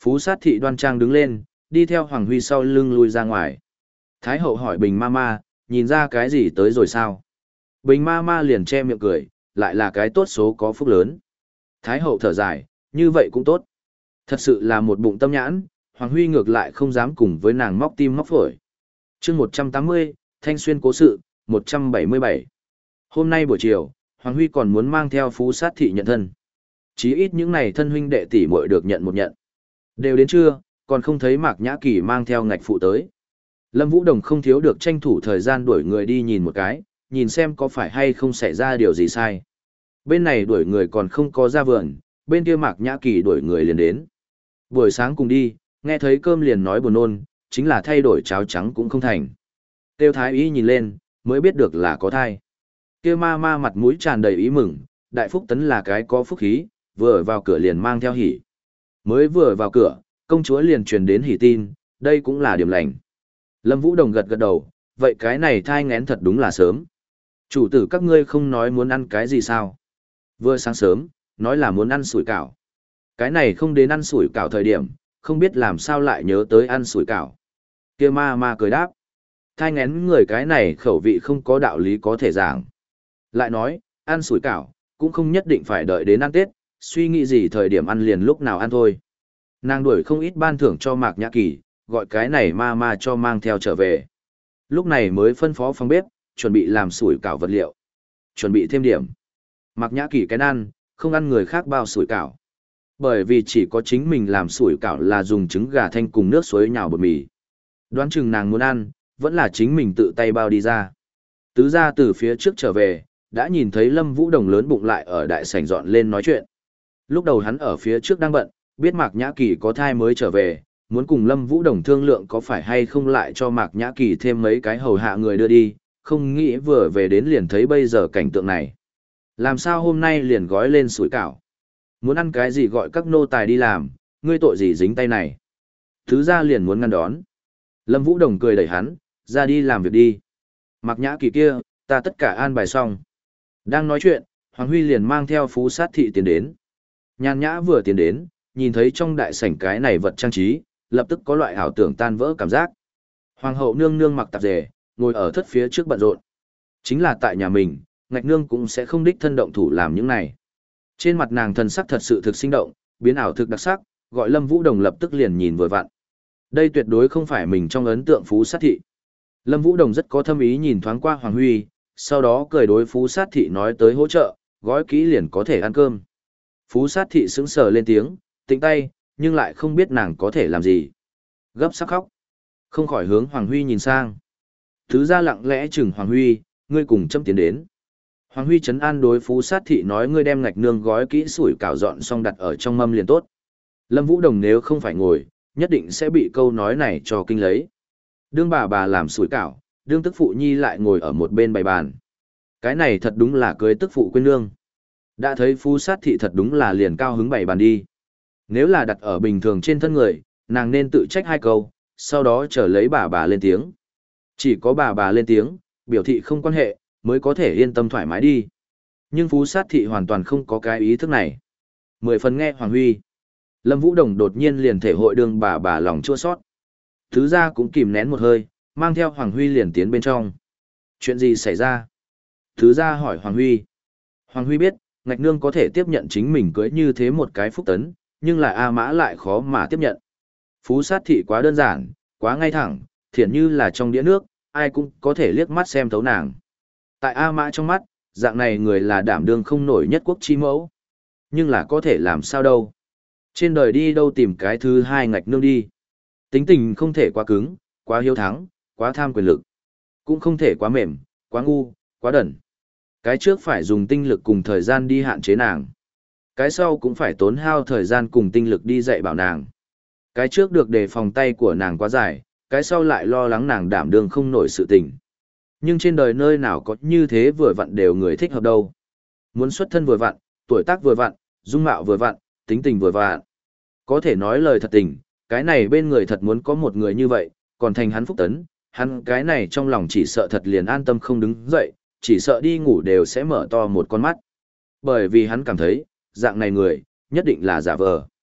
Speaker 1: Phú sát thị đoan trang đứng lên, đi theo Hoàng Huy sau lưng lui ra ngoài. Thái hậu hỏi Bình ma ma, nhìn ra cái gì tới rồi sao? Bình ma ma liền che miệng cười, lại là cái tốt số có phúc lớn. Thái hậu thở dài, như vậy cũng tốt. Thật sự là một bụng tâm nhãn, Hoàng Huy ngược lại không dám cùng với nàng móc tim móc phổi. chương một trăm tám mươi, Thanh Xuyên cố sự, một trăm bảy mươi bảy. Hôm nay buổi chiều, Hoàng Huy còn muốn mang theo Phú sát thị nhận thân. Chí ít những này thân huynh đệ tỷ muội được nhận một nhận. Đều đến trưa, còn không thấy Mạc Nhã Kỳ mang theo ngạch phụ tới. Lâm Vũ Đồng không thiếu được tranh thủ thời gian đuổi người đi nhìn một cái, nhìn xem có phải hay không xảy ra điều gì sai. Bên này đuổi người còn không có ra vườn, bên kia Mạc Nhã Kỳ đuổi người liền đến. Buổi sáng cùng đi, nghe thấy cơm liền nói buồn nôn, chính là thay đổi cháo trắng cũng không thành. Tiêu Thái Y nhìn lên, mới biết được là có thai. Kia ma ma mặt mũi tràn đầy ý mừng, Đại Phúc Tấn là cái có phúc khí, vừa vào cửa liền mang theo hỉ. Mới vừa vào cửa, công chúa liền truyền đến hỉ tin, đây cũng là điểm lành. Lâm Vũ Đồng gật gật đầu, vậy cái này thai nghén thật đúng là sớm. Chủ tử các ngươi không nói muốn ăn cái gì sao? Vừa sáng sớm, nói là muốn ăn sủi cảo. Cái này không đến ăn sủi cảo thời điểm, không biết làm sao lại nhớ tới ăn sủi cảo. Kia ma ma cười đáp. Thai nghén người cái này khẩu vị không có đạo lý có thể giảng. Lại nói, ăn sủi cảo, cũng không nhất định phải đợi đến ăn Tết, suy nghĩ gì thời điểm ăn liền lúc nào ăn thôi. Nàng đuổi không ít ban thưởng cho Mạc Nhã Kỳ, gọi cái này ma ma cho mang theo trở về. Lúc này mới phân phó phòng bếp, chuẩn bị làm sủi cảo vật liệu. Chuẩn bị thêm điểm. Mạc Nhã Kỳ cái ăn, không ăn người khác bao sủi cảo. Bởi vì chỉ có chính mình làm sủi cảo là dùng trứng gà thanh cùng nước suối nhào bột mì. Đoán chừng nàng muốn ăn, vẫn là chính mình tự tay bao đi ra. Tứ ra từ phía trước trở về, đã nhìn thấy Lâm Vũ Đồng lớn bụng lại ở đại sảnh dọn lên nói chuyện. Lúc đầu hắn ở phía trước đang bận, biết Mạc Nhã Kỳ có thai mới trở về, muốn cùng Lâm Vũ Đồng thương lượng có phải hay không lại cho Mạc Nhã Kỳ thêm mấy cái hầu hạ người đưa đi, không nghĩ vừa về đến liền thấy bây giờ cảnh tượng này. Làm sao hôm nay liền gói lên sủi cảo? Muốn ăn cái gì gọi các nô tài đi làm, ngươi tội gì dính tay này? Thứ ra liền muốn ngăn đón. Lâm Vũ Đồng cười đẩy hắn, ra đi làm việc đi. Mạc Nhã Kỳ kia, ta tất cả an bài xong. Đang nói chuyện, Hoàng Huy liền mang theo Phú sát thị tiến đến. Nhàn Nhã vừa tiến đến, nhìn thấy trong đại sảnh cái này vật trang trí, lập tức có loại ảo tưởng tan vỡ cảm giác. Hoàng hậu nương nương mặc tạp dề, ngồi ở thất phía trước bận rộn. Chính là tại nhà mình, ngạch nương cũng sẽ không đích thân động thủ làm những này. Trên mặt nàng thần sắc thật sự thực sinh động, biến ảo thực đặc sắc, gọi Lâm Vũ Đồng lập tức liền nhìn vừa vặn. Đây tuyệt đối không phải mình trong ấn tượng Phú sát thị. Lâm Vũ Đồng rất có thâm ý nhìn thoáng qua Hoàng Huy, sau đó cười đối Phú sát thị nói tới hỗ trợ, gói kỹ liền có thể ăn cơm. Phú sát thị sững sờ lên tiếng, tĩnh tay, nhưng lại không biết nàng có thể làm gì. Gấp sắc khóc. Không khỏi hướng Hoàng Huy nhìn sang. Thứ ra lặng lẽ chừng Hoàng Huy, ngươi cùng châm tiến đến. Hoàng Huy trấn an đối Phú sát thị nói ngươi đem ngạch nương gói kỹ sủi cảo dọn xong đặt ở trong mâm liền tốt. Lâm Vũ Đồng nếu không phải ngồi, nhất định sẽ bị câu nói này cho kinh lấy. Đương bà bà làm sủi cảo, đương tức phụ nhi lại ngồi ở một bên bày bàn. Cái này thật đúng là cưới tức phụ quên nương. Đã thấy Phú sát thị thật đúng là liền cao hứng bày bàn đi. Nếu là đặt ở bình thường trên thân người, nàng nên tự trách hai câu, sau đó chờ lấy bà bà lên tiếng. Chỉ có bà bà lên tiếng, biểu thị không quan hệ, mới có thể yên tâm thoải mái đi. Nhưng Phú sát thị hoàn toàn không có cái ý thức này. Mười phần nghe Hoàng Huy. Lâm Vũ Đồng đột nhiên liền thể hội đương bà bà lòng chua sót. Thứ ra cũng kìm nén một hơi, mang theo Hoàng Huy liền tiến bên trong. Chuyện gì xảy ra? Thứ ra hỏi Hoàng Huy. Hoàng Huy biết, ngạch nương có thể tiếp nhận chính mình cưới như thế một cái phúc tấn, nhưng là A Mã lại khó mà tiếp nhận. Phú sát thị quá đơn giản, quá ngay thẳng, thiện như là trong đĩa nước, ai cũng có thể liếc mắt xem thấu nàng. Tại A Mã trong mắt, dạng này người là đảm đương không nổi nhất quốc chi mẫu. Nhưng là có thể làm sao đâu. Trên đời đi đâu tìm cái thứ hai ngạch nương đi. Tính tình không thể quá cứng, quá hiếu thắng, quá tham quyền lực. Cũng không thể quá mềm, quá ngu, quá đần. Cái trước phải dùng tinh lực cùng thời gian đi hạn chế nàng. Cái sau cũng phải tốn hao thời gian cùng tinh lực đi dạy bảo nàng. Cái trước được đề phòng tay của nàng quá dài, cái sau lại lo lắng nàng đảm đương không nổi sự tình. Nhưng trên đời nơi nào có như thế vừa vặn đều người thích hợp đâu. Muốn xuất thân vừa vặn, tuổi tác vừa vặn, dung mạo vừa vặn, tính tình vừa vặn. Có thể nói lời thật tình, cái này bên người thật muốn có một người như vậy, còn thành hắn phúc tấn, hắn cái này trong lòng chỉ sợ thật liền an tâm không đứng dậy, chỉ sợ đi ngủ đều sẽ mở to một con mắt. Bởi vì hắn cảm thấy, dạng này người, nhất định là giả vờ.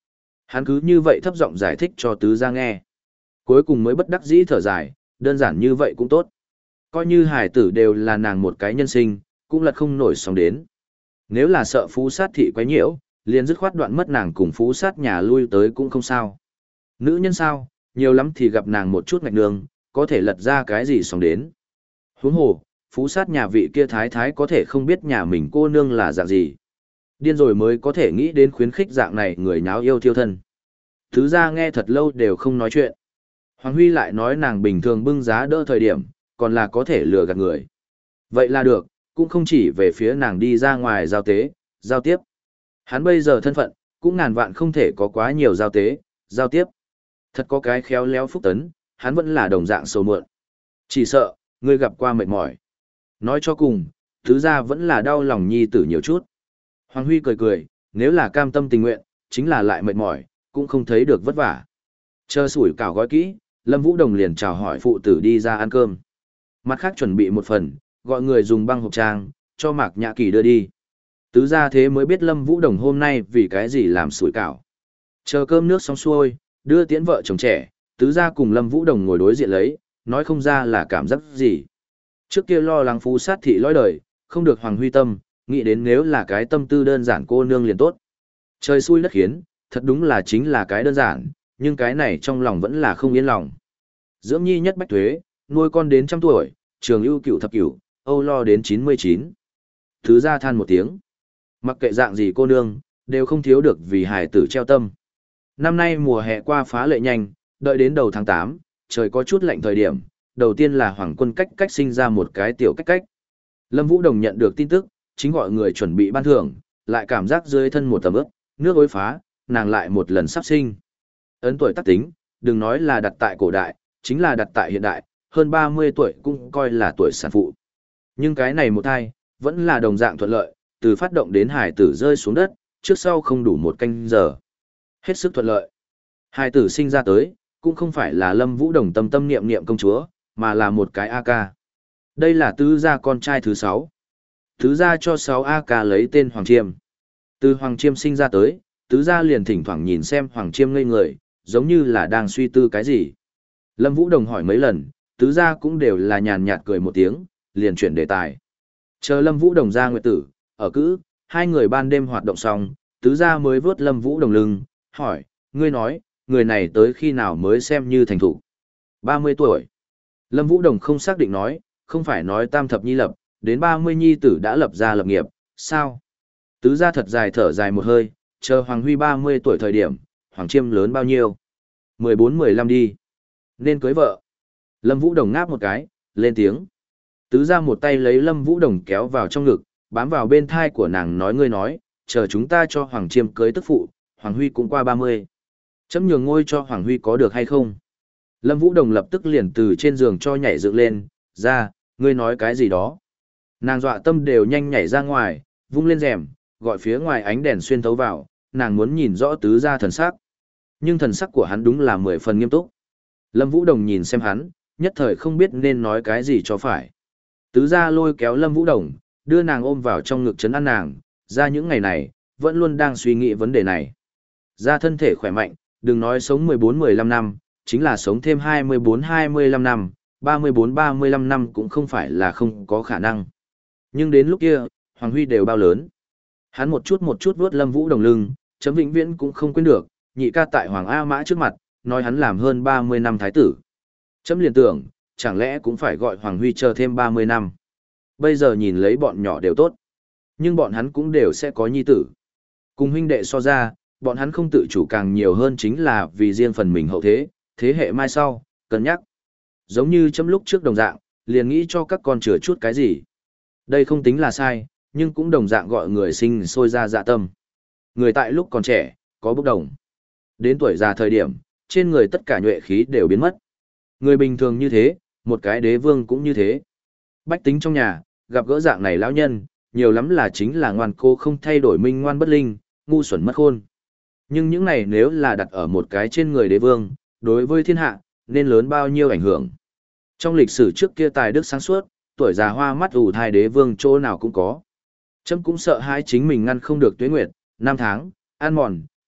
Speaker 1: Hắn cứ như vậy thấp giọng giải thích cho tứ gia nghe. Cuối cùng mới bất đắc dĩ thở dài, đơn giản như vậy cũng tốt. Coi như hải tử đều là nàng một cái nhân sinh, cũng lật không nổi sóng đến. Nếu là sợ phú sát thị quấy nhiễu, liền dứt khoát đoạn mất nàng cùng phú sát nhà lui tới cũng không sao. Nữ nhân sao, nhiều lắm thì gặp nàng một chút ngạch đường, có thể lật ra cái gì sóng đến. Huống hồ, phú sát nhà vị kia thái thái có thể không biết nhà mình cô nương là dạng gì. Điên rồi mới có thể nghĩ đến khuyến khích dạng này người nháo yêu thiêu thân. Thứ ra nghe thật lâu đều không nói chuyện. Hoàng Huy lại nói nàng bình thường bưng giá đỡ thời điểm, còn là có thể lừa gạt người. Vậy là được, cũng không chỉ về phía nàng đi ra ngoài giao tế, giao tiếp. Hắn bây giờ thân phận, cũng ngàn vạn không thể có quá nhiều giao tế, giao tiếp. Thật có cái khéo léo phúc tấn, hắn vẫn là đồng dạng sầu muộn. Chỉ sợ, ngươi gặp qua mệt mỏi. Nói cho cùng, thứ ra vẫn là đau lòng nhi tử nhiều chút. Hoàng Huy cười cười, nếu là cam tâm tình nguyện, chính là lại mệt mỏi, cũng không thấy được vất vả. Chờ sủi cảo gói kỹ, Lâm Vũ Đồng liền chào hỏi phụ tử đi ra ăn cơm. Mặt khác chuẩn bị một phần, gọi người dùng băng hộp trang, cho Mạc Nhã Kỳ đưa đi. Tứ gia thế mới biết Lâm Vũ Đồng hôm nay vì cái gì làm sủi cảo. Chờ cơm nước xong xuôi, đưa tiễn vợ chồng trẻ, tứ gia cùng Lâm Vũ Đồng ngồi đối diện lấy, nói không ra là cảm giác gì. Trước kia lo lắng phú sát thị lõi đời, không được Hoàng Huy tâm, nghĩ đến nếu là cái tâm tư đơn giản cô nương liền tốt. Trời xui đất khiến, thật đúng là chính là cái đơn giản, nhưng cái này trong lòng vẫn là không yên lòng. Dưỡng nhi nhất bách thuế, nuôi con đến trăm tuổi, trường ưu cửu thập cửu, âu lo đến chín mươi chín. Thứ gia than một tiếng. Mặc kệ dạng gì cô nương, đều không thiếu được vì hài tử treo tâm. Năm nay mùa hè qua phá lệ nhanh, đợi đến đầu tháng tám, trời có chút lạnh thời điểm, đầu tiên là Hoàng Quân cách cách sinh ra một cái tiểu cách cách. Lâm Vũ Đồng nhận được tin tức, chính gọi người chuẩn bị ban thưởng, lại cảm giác dưới thân một tầm ướp, nước ối phá, nàng lại một lần sắp sinh. Ấn tuổi tác tính, đừng nói là đặt tại cổ đại, chính là đặt tại hiện đại, hơn ba mươi tuổi cũng coi là tuổi sản phụ. Nhưng cái này một thai, vẫn là đồng dạng thuận lợi, từ phát động đến hải tử rơi xuống đất, trước sau không đủ một canh giờ. Hết sức thuận lợi. Hải tử sinh ra tới, cũng không phải là Lâm Vũ Đồng tâm tâm niệm niệm công chúa, mà là một cái a ca. Đây là tứ gia con trai thứ sáu. Tứ gia cho sáu a ca lấy tên Hoàng Chiêm. Từ Hoàng Chiêm sinh ra tới, tứ gia liền thỉnh thoảng nhìn xem Hoàng Chiêm ngây người, giống như là đang suy tư cái gì. Lâm Vũ Đồng hỏi mấy lần, tứ gia cũng đều là nhàn nhạt cười một tiếng, liền chuyển đề tài. Chờ Lâm Vũ Đồng ra nguyệt tử, ở cữ, hai người ban đêm hoạt động xong, tứ gia mới vớt Lâm Vũ Đồng lưng, hỏi, ngươi nói, người này tới khi nào mới xem như thành thủ. ba mươi tuổi. Lâm Vũ Đồng không xác định nói, không phải nói tam thập nhi lập, đến ba mươi nhi tử đã lập ra lập nghiệp, sao? Tứ gia thật dài thở dài một hơi, chờ Hoàng Huy ba mươi tuổi thời điểm, Hoàng Chiêm lớn bao nhiêu? mười bốn mười lăm đi. Nên cưới vợ. Lâm Vũ Đồng ngáp một cái, lên tiếng. Tứ gia một tay lấy Lâm Vũ Đồng kéo vào trong ngực, bám vào bên thai của nàng nói ngươi nói, chờ chúng ta cho Hoàng Chiêm cưới tức phụ, Hoàng Huy cũng qua ba mươi. Chấm nhường ngôi cho Hoàng Huy có được hay không? Lâm Vũ Đồng lập tức liền từ trên giường cho nhảy dựng lên, ra, ngươi nói cái gì đó. Nàng dọa tâm đều nhanh nhảy ra ngoài, vung lên rèm, gọi phía ngoài ánh đèn xuyên thấu vào, nàng muốn nhìn rõ tứ gia thần sắc. Nhưng thần sắc của hắn đúng là mười phần nghiêm túc. Lâm Vũ Đồng nhìn xem hắn, nhất thời không biết nên nói cái gì cho phải. Tứ gia lôi kéo Lâm Vũ Đồng, đưa nàng ôm vào trong ngực trấn an nàng, ra những ngày này, vẫn luôn đang suy nghĩ vấn đề này. Ra thân thể khỏe mạnh, đừng nói sống mười bốn mười lăm năm, chính là sống thêm hai mươi bốn hai mươi lăm năm, ba mươi bốn ba mươi lăm năm cũng không phải là không có khả năng. Nhưng đến lúc kia, Hoàng Huy đều bao lớn. Hắn một chút một chút vuốt Lâm Vũ Đồng lưng, chấm vĩnh viễn cũng không quên được, nhị ca tại Hoàng A Mã trước mặt, nói hắn làm hơn ba mươi năm thái tử. Chấm liền tưởng, chẳng lẽ cũng phải gọi Hoàng Huy chờ thêm ba mươi năm. Bây giờ nhìn lấy bọn nhỏ đều tốt. Nhưng bọn hắn cũng đều sẽ có nhi tử. Cùng huynh đệ so ra, bọn hắn không tự chủ càng nhiều hơn chính là vì riêng phần mình hậu thế, thế hệ mai sau, cân nhắc. Giống như chấm lúc trước đồng dạng, liền nghĩ cho các con chừa chút cái gì. Đây không tính là sai, nhưng cũng đồng dạng gọi người sinh sôi ra dạ tâm. Người tại lúc còn trẻ, có bốc đồng. Đến tuổi già thời điểm, trên người tất cả nhuệ khí đều biến mất. Người bình thường như thế, một cái đế vương cũng như thế. Bách tính trong nhà, gặp gỡ dạng này lão nhân, nhiều lắm là chính là ngoan cô không thay đổi minh ngoan bất linh, ngu xuẩn mất khôn. Nhưng những này nếu là đặt ở một cái trên người đế vương, đối với thiên hạ, nên lớn bao nhiêu ảnh hưởng. Trong lịch sử trước kia tài đức sáng suốt, tuổi già hoa mắt ù thai đế vương chỗ nào cũng có. Trâm cũng sợ hai chính mình ngăn không được tuế nguyệt, năm tháng, an mòn,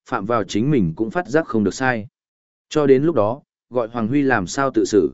Speaker 1: phạm vào chính mình cũng phát giác không được sai. Cho đến lúc đó, gọi Hoàng Huy làm sao tự xử.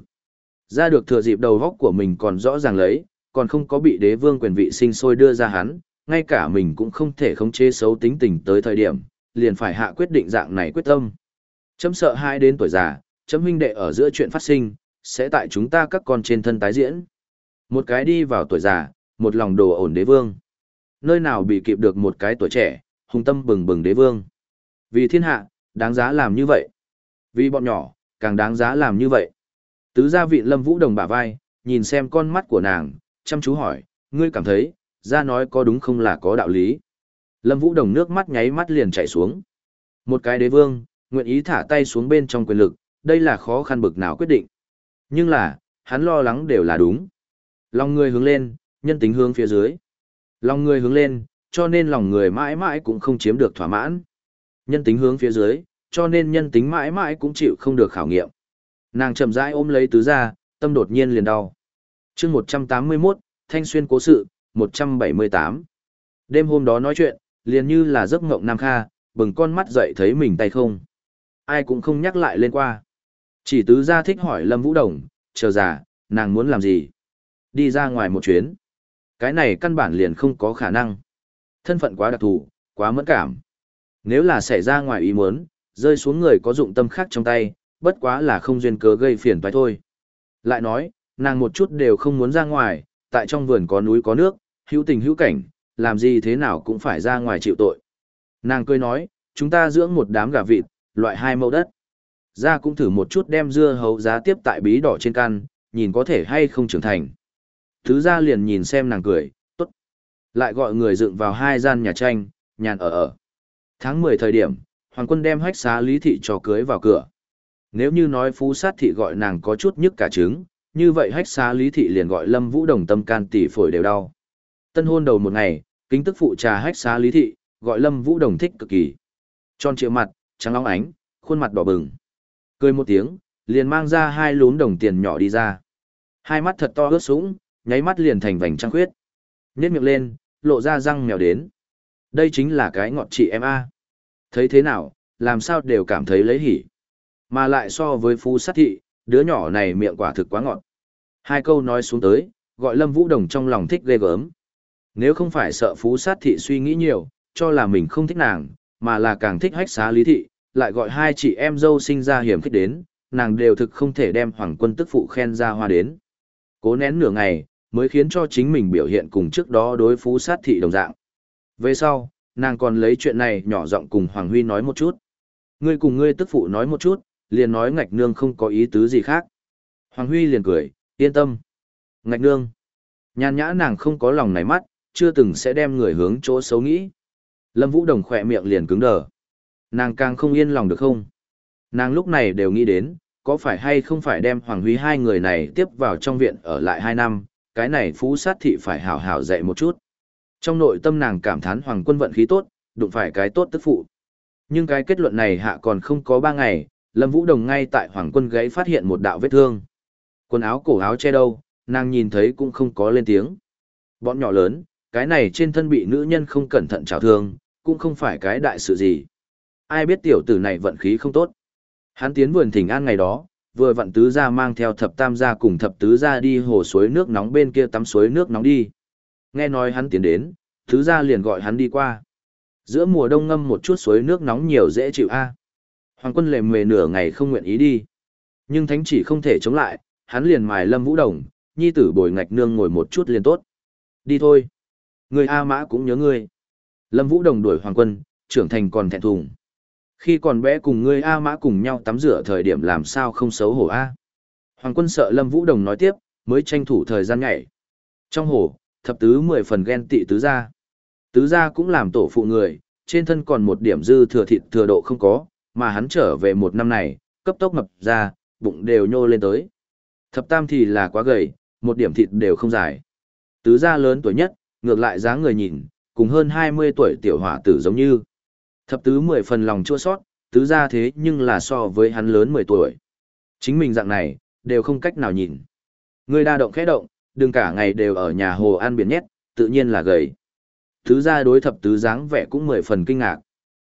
Speaker 1: Ra được thừa dịp đầu góc của mình còn rõ ràng lấy, còn không có bị đế vương quyền vị sinh sôi đưa ra hắn, ngay cả mình cũng không thể khống chế xấu tính tình tới thời điểm, liền phải hạ quyết định dạng này quyết tâm. Chấm sợ hai đến tuổi già, chấm huynh đệ ở giữa chuyện phát sinh, sẽ tại chúng ta các con trên thân tái diễn. Một cái đi vào tuổi già, một lòng đồ ổn đế vương. Nơi nào bị kịp được một cái tuổi trẻ, hùng tâm bừng bừng đế vương. Vì thiên hạ, đáng giá làm như vậy. Vì bọn nhỏ, càng đáng giá làm như vậy. Tứ gia vị Lâm Vũ Đồng bả vai, nhìn xem con mắt của nàng, chăm chú hỏi, ngươi cảm thấy, ra nói có đúng không là có đạo lý. Lâm Vũ Đồng nước mắt nháy mắt liền chảy xuống. Một cái đế vương, nguyện ý thả tay xuống bên trong quyền lực, đây là khó khăn bực nào quyết định. Nhưng là, hắn lo lắng đều là đúng. Lòng người hướng lên, nhân tính hướng phía dưới. Lòng người hướng lên, cho nên lòng người mãi mãi cũng không chiếm được thỏa mãn. Nhân tính hướng phía dưới, cho nên nhân tính mãi mãi cũng chịu không được khảo nghiệm. Nàng chậm rãi ôm lấy tứ gia, tâm đột nhiên liền đau. Chương một trăm tám mươi mốt, Thanh Xuyên cố sự, một trăm bảy mươi tám. Đêm hôm đó nói chuyện, liền như là giấc ngộng Nam Kha, bừng con mắt dậy thấy mình tay không. Ai cũng không nhắc lại lên qua. Chỉ tứ gia thích hỏi Lâm Vũ Đồng, chờ già, nàng muốn làm gì? Đi ra ngoài một chuyến. Cái này căn bản liền không có khả năng. Thân phận quá đặc thù, quá mẫn cảm. Nếu là xảy ra ngoài ý muốn, rơi xuống người có dụng tâm khác trong tay, bất quá là không duyên cớ gây phiền toái thôi. Lại nói, nàng một chút đều không muốn ra ngoài, tại trong vườn có núi có nước, hữu tình hữu cảnh, làm gì thế nào cũng phải ra ngoài chịu tội. Nàng cười nói, chúng ta dưỡng một đám gà vịt, loại hai mẫu đất. Ra cũng thử một chút đem dưa hấu giá tiếp tại bí đỏ trên căn, nhìn có thể hay không trưởng thành. Thứ ra liền nhìn xem nàng cười, tốt. Lại gọi người dựng vào hai gian nhà tranh, nhàn ở ở. Tháng mười thời điểm, Hoàng Quân đem hách xá Lý Thị cho cưới vào cửa. Nếu như nói Phú Sát Thị gọi nàng có chút nhức cả trứng, như vậy hách xá Lý Thị liền gọi Lâm Vũ Đồng tâm can tỷ phổi đều đau. Tân hôn đầu một ngày, kính tức phụ trà hách xá Lý Thị, gọi Lâm Vũ Đồng thích cực kỳ. Tròn trịa mặt, trắng óng ánh, khuôn mặt đỏ bừng. Cười một tiếng, liền mang ra hai lúm đồng tiền nhỏ đi ra. Hai mắt thật to ướt sũng, nháy mắt liền thành vành trăng khuyết. Nhếch miệng lên, lộ ra răng mèo đến. Đây chính là cái ngọt chị em a. Thấy thế nào, làm sao đều cảm thấy lấy hỉ. Mà lại so với Phú Sát Thị, đứa nhỏ này miệng quả thực quá ngọt. Hai câu nói xuống tới, gọi Lâm Vũ Đồng trong lòng thích ghê gớm. Nếu không phải sợ Phú Sát Thị suy nghĩ nhiều, cho là mình không thích nàng, mà là càng thích hách xá Lý Thị, lại gọi hai chị em dâu sinh ra hiểm khích đến, nàng đều thực không thể đem Hoàng Quân tức phụ khen ra hoa đến. Cố nén nửa ngày, mới khiến cho chính mình biểu hiện cùng trước đó đối Phú Sát Thị đồng dạng. Về sau, nàng còn lấy chuyện này nhỏ giọng cùng Hoàng Huy nói một chút. Ngươi cùng ngươi tức phụ nói một chút, liền nói ngạch nương không có ý tứ gì khác. Hoàng Huy liền cười, yên tâm. Ngạch nương. Nhàn nhã nàng không có lòng này mắt, chưa từng sẽ đem người hướng chỗ xấu nghĩ. Lâm Vũ Đồng khỏe miệng liền cứng đờ. Nàng càng không yên lòng được không? Nàng lúc này đều nghĩ đến, có phải hay không phải đem Hoàng Huy hai người này tiếp vào trong viện ở lại hai năm, cái này Phú Sát Thị phải hảo hảo dạy một chút. Trong nội tâm nàng cảm thán Hoàng Quân vận khí tốt, đụng phải cái tốt tức phụ. Nhưng cái kết luận này hạ còn không có ba ngày, Lâm Vũ Đồng ngay tại Hoàng Quân gáy phát hiện một đạo vết thương. Quần áo cổ áo che đâu, nàng nhìn thấy cũng không có lên tiếng. Bọn nhỏ lớn, cái này trên thân bị nữ nhân không cẩn thận trào thương, cũng không phải cái đại sự gì. Ai biết tiểu tử này vận khí không tốt. Hắn tiến vườn thỉnh an ngày đó, vừa vặn tứ gia mang theo thập tam gia cùng thập tứ gia đi hồ suối nước nóng bên kia tắm suối nước nóng đi. Nghe nói hắn tiến đến, tứ gia liền gọi hắn đi qua. Giữa mùa đông ngâm một chút suối nước nóng nhiều dễ chịu a. Hoàng Quân lề mề nửa ngày không nguyện ý đi. Nhưng thánh chỉ không thể chống lại, hắn liền mài Lâm Vũ Đồng, nhi tử bồi ngạch nương ngồi một chút liền tốt. Đi thôi. Người A Mã cũng nhớ ngươi. Lâm Vũ Đồng đuổi Hoàng Quân, trưởng thành còn thẹn thùng. Khi còn bé cùng ngươi A Mã cùng nhau tắm rửa thời điểm làm sao không xấu hổ A. Hoàng Quân sợ Lâm Vũ Đồng nói tiếp, mới tranh thủ thời gian nhảy. Trong hồ, thập tứ mười phần ghen tị tứ gia. Tứ gia cũng làm tổ phụ người, trên thân còn một điểm dư thừa thịt thừa độ không có, mà hắn trở về một năm này, cấp tốc mập ra, bụng đều nhô lên tới. Thập tam thì là quá gầy, một điểm thịt đều không dài. Tứ gia lớn tuổi nhất, ngược lại dáng người nhìn, cùng hơn hai mươi tuổi tiểu hỏa tử giống như. Thập tứ mười phần lòng chua sót, tứ gia thế nhưng là so với hắn lớn mười tuổi. Chính mình dạng này, đều không cách nào nhìn. Người đa động khẽ động, đừng cả ngày đều ở nhà hồ ăn biển nhét, tự nhiên là gầy. Tứ gia đối thập tứ dáng vẻ cũng mười phần kinh ngạc.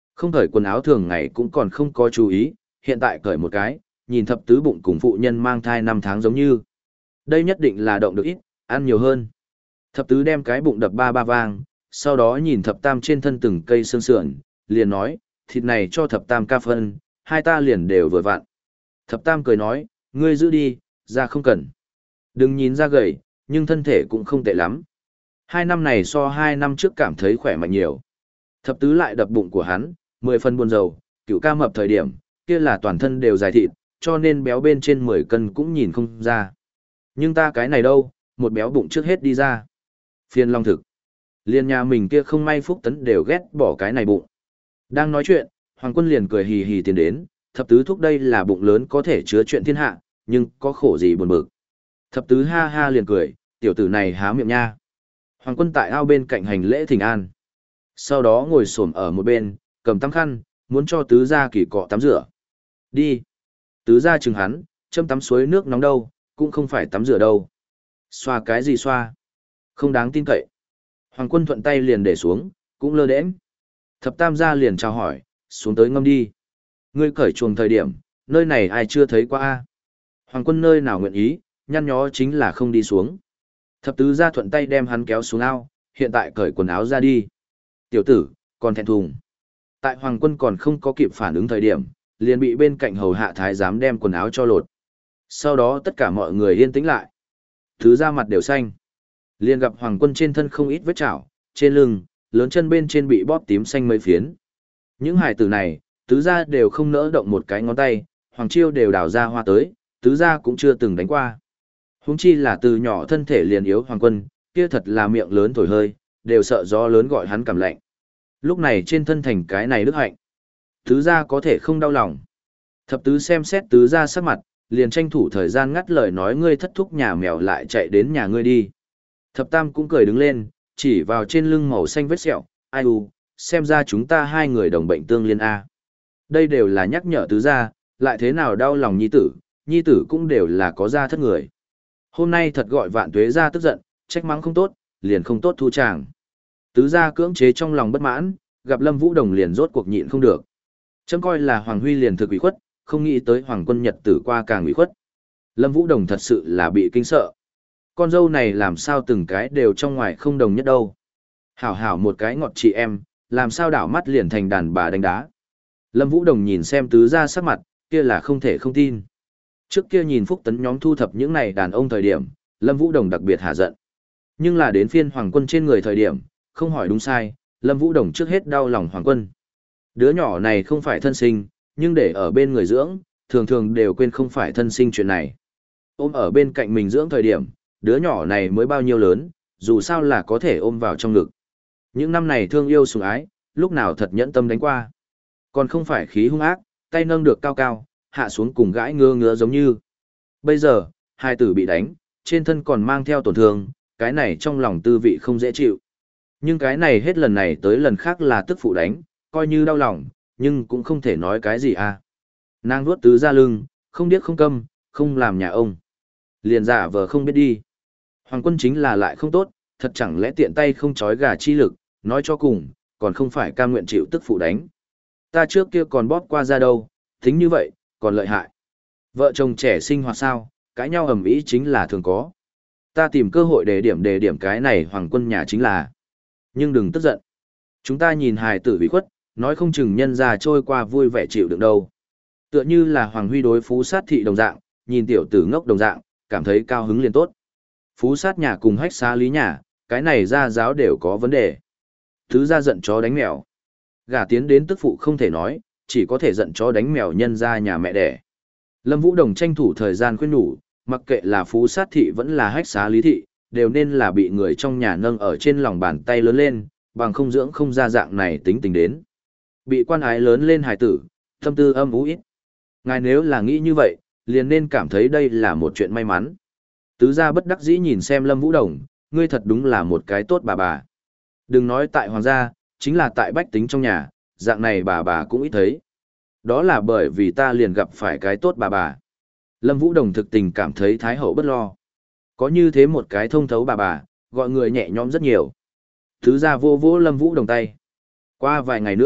Speaker 1: Không cởi quần áo thường ngày cũng còn không có chú ý, hiện tại cởi một cái, nhìn thập tứ bụng cùng phụ nhân mang thai năm tháng giống như. Đây nhất định là động được ít, ăn nhiều hơn. Thập tứ đem cái bụng đập ba ba vang, sau đó nhìn thập tam trên thân từng cây xương sườn, liền nói, thịt này cho thập tam ca phân, hai ta liền đều vừa vặn. Thập tam cười nói, ngươi giữ đi, ra không cần. Đừng nhìn ra gầy, nhưng thân thể cũng không tệ lắm. Hai năm này so hai năm trước cảm thấy khỏe mạnh nhiều. Thập tứ lại đập bụng của hắn, mười phân buồn dầu, cựu ca mập thời điểm, kia là toàn thân đều dài thịt, cho nên béo bên trên mười cân cũng nhìn không ra. Nhưng ta cái này đâu, một béo bụng trước hết đi ra. Phiền long thực. Liên nhà mình kia không may Phúc Tấn đều ghét bỏ cái này bụng. Đang nói chuyện, Hoàng Quân liền cười hì hì tiến đến, thập tứ thúc đây là bụng lớn có thể chứa chuyện thiên hạ, nhưng có khổ gì buồn bực. Thập tứ ha ha liền cười, tiểu tử này há miệng nha. Hoàng Quân tại ao bên cạnh hành lễ thỉnh an. Sau đó ngồi xổm ở một bên, cầm tăm khăn, muốn cho tứ gia kỳ cọ tắm rửa. Đi. Tứ gia chừng hắn, châm tắm suối nước nóng đâu, cũng không phải tắm rửa đâu. Xoa cái gì xoa? Không đáng tin cậy. Hoàng Quân thuận tay liền để xuống, cũng lơ đễnh. Thập tam gia liền chào hỏi, xuống tới ngâm đi. Ngươi cởi chuồng thời điểm, nơi này ai chưa thấy qua a? Hoàng Quân nơi nào nguyện ý, nhăn nhó chính là không đi xuống. Thập tứ gia thuận tay đem hắn kéo xuống ao, hiện tại cởi quần áo ra đi. Tiểu tử, còn thẹn thùng. Tại Hoàng Quân còn không có kịp phản ứng thời điểm, liền bị bên cạnh hầu hạ thái giám đem quần áo cho lột. Sau đó tất cả mọi người yên tĩnh lại. Thứ ra mặt đều xanh. Liền gặp Hoàng Quân trên thân không ít vết chảo, trên lưng, lớn chân bên trên bị bóp tím xanh mấy phiến. Những hải tử này, tứ gia đều không nỡ động một cái ngón tay, Hoàng Chiêu đều đào ra hoa tới, tứ gia cũng chưa từng đánh qua. Huống chi là từ nhỏ thân thể liền yếu Hoàng Quân, kia thật là miệng lớn thổi hơi, đều sợ gió lớn gọi hắn cảm lạnh. Lúc này trên thân thành cái này đức hạnh. Tứ gia có thể không đau lòng. Thập tứ xem xét tứ gia sắc mặt, liền tranh thủ thời gian ngắt lời nói ngươi thất thúc nhà mèo lại chạy đến nhà ngươi đi. Thập tam cũng cười đứng lên, chỉ vào trên lưng màu xanh vết sẹo, ai u, xem ra chúng ta hai người đồng bệnh tương liên A. Đây đều là nhắc nhở tứ gia, lại thế nào đau lòng nhi tử, nhi tử cũng đều là có gia thất người. Hôm nay thật gọi vạn tuế gia tức giận, trách mắng không tốt, liền không tốt thu tràng. Tứ gia cưỡng chế trong lòng bất mãn, gặp Lâm Vũ Đồng liền rốt cuộc nhịn không được. Chấm coi là Hoàng Huy liền thực ủy khuất, không nghĩ tới Hoàng Quân Nhật tử qua càng ủy khuất. Lâm Vũ Đồng thật sự là bị kinh sợ. Con dâu này làm sao từng cái đều trong ngoài không đồng nhất đâu. Hảo hảo một cái ngọt chị em, làm sao đảo mắt liền thành đàn bà đánh đá. Lâm Vũ Đồng nhìn xem tứ gia sắc mặt, kia là không thể không tin. Trước kia nhìn Phúc Tấn nhóm thu thập những này đàn ông thời điểm, Lâm Vũ Đồng đặc biệt hạ giận. Nhưng là đến phiên Hoàng Quân trên người thời điểm, không hỏi đúng sai, Lâm Vũ Đồng trước hết đau lòng Hoàng Quân. Đứa nhỏ này không phải thân sinh, nhưng để ở bên người dưỡng, thường thường đều quên không phải thân sinh chuyện này. Ôm ở bên cạnh mình dưỡng thời điểm, đứa nhỏ này mới bao nhiêu lớn, dù sao là có thể ôm vào trong ngực. Những năm này thương yêu sủng ái, lúc nào thật nhẫn tâm đánh qua. Còn không phải khí hung ác, tay nâng được cao cao, hạ xuống cùng gãi ngơ ngứa giống như. Bây giờ, hai tử bị đánh, trên thân còn mang theo tổn thương, cái này trong lòng tư vị không dễ chịu. Nhưng cái này hết lần này tới lần khác là tức phụ đánh, coi như đau lòng, nhưng cũng không thể nói cái gì à. Nàng vuốt tứ ra lưng, không điếc không câm, không làm nhà ông. Liền giả vờ không biết đi. Hoàng Quân chính là lại không tốt, thật chẳng lẽ tiện tay không trói gà chi lực, nói cho cùng, còn không phải cam nguyện chịu tức phụ đánh. Ta trước kia còn bóp qua ra đâu, tính như vậy, còn lợi hại. Vợ chồng trẻ sinh hoạt sao, cãi nhau ầm ĩ chính là thường có. Ta tìm cơ hội để điểm đề điểm cái này Hoàng Quân nhà chính là. Nhưng đừng tức giận. Chúng ta nhìn hài tử bị khuất, nói không chừng nhân ra trôi qua vui vẻ chịu đựng đâu. Tựa như là Hoàng Huy đối Phú Sát thị đồng dạng, nhìn tiểu tử ngốc đồng dạng, cảm thấy cao hứng liền tốt. Phú Sát nhà cùng hách xá lý nhà, cái này ra giáo đều có vấn đề. Thứ ra giận chó đánh mèo. Gả tiến đến tức phụ không thể nói, chỉ có thể giận chó đánh mèo nhân ra nhà mẹ đẻ. Lâm Vũ Đồng tranh thủ thời gian khuyên nhủ, mặc kệ là Phú Sát thị vẫn là hách xá lý thị, đều nên là bị người trong nhà nâng ở trên lòng bàn tay lớn lên, bằng không dưỡng không ra dạng này tính tình đến. Bị quan ái lớn lên hài tử, tâm tư âm u ít. Ngài nếu là nghĩ như vậy, liền nên cảm thấy đây là một chuyện may mắn. Tứ gia bất đắc dĩ nhìn xem Lâm Vũ Đồng, ngươi thật đúng là một cái tốt bà bà. Đừng nói tại hoàng gia, chính là tại bách tính trong nhà, dạng này bà bà cũng ít thấy. Đó là bởi vì ta liền gặp phải cái tốt bà bà. Lâm Vũ Đồng thực tình cảm thấy Thái Hậu bất lo. Có như thế một cái thông thấu bà bà, gọi người nhẹ nhõm rất nhiều. Thứ gia vô vỗ Lâm Vũ Đồng tay. Qua vài ngày nữa,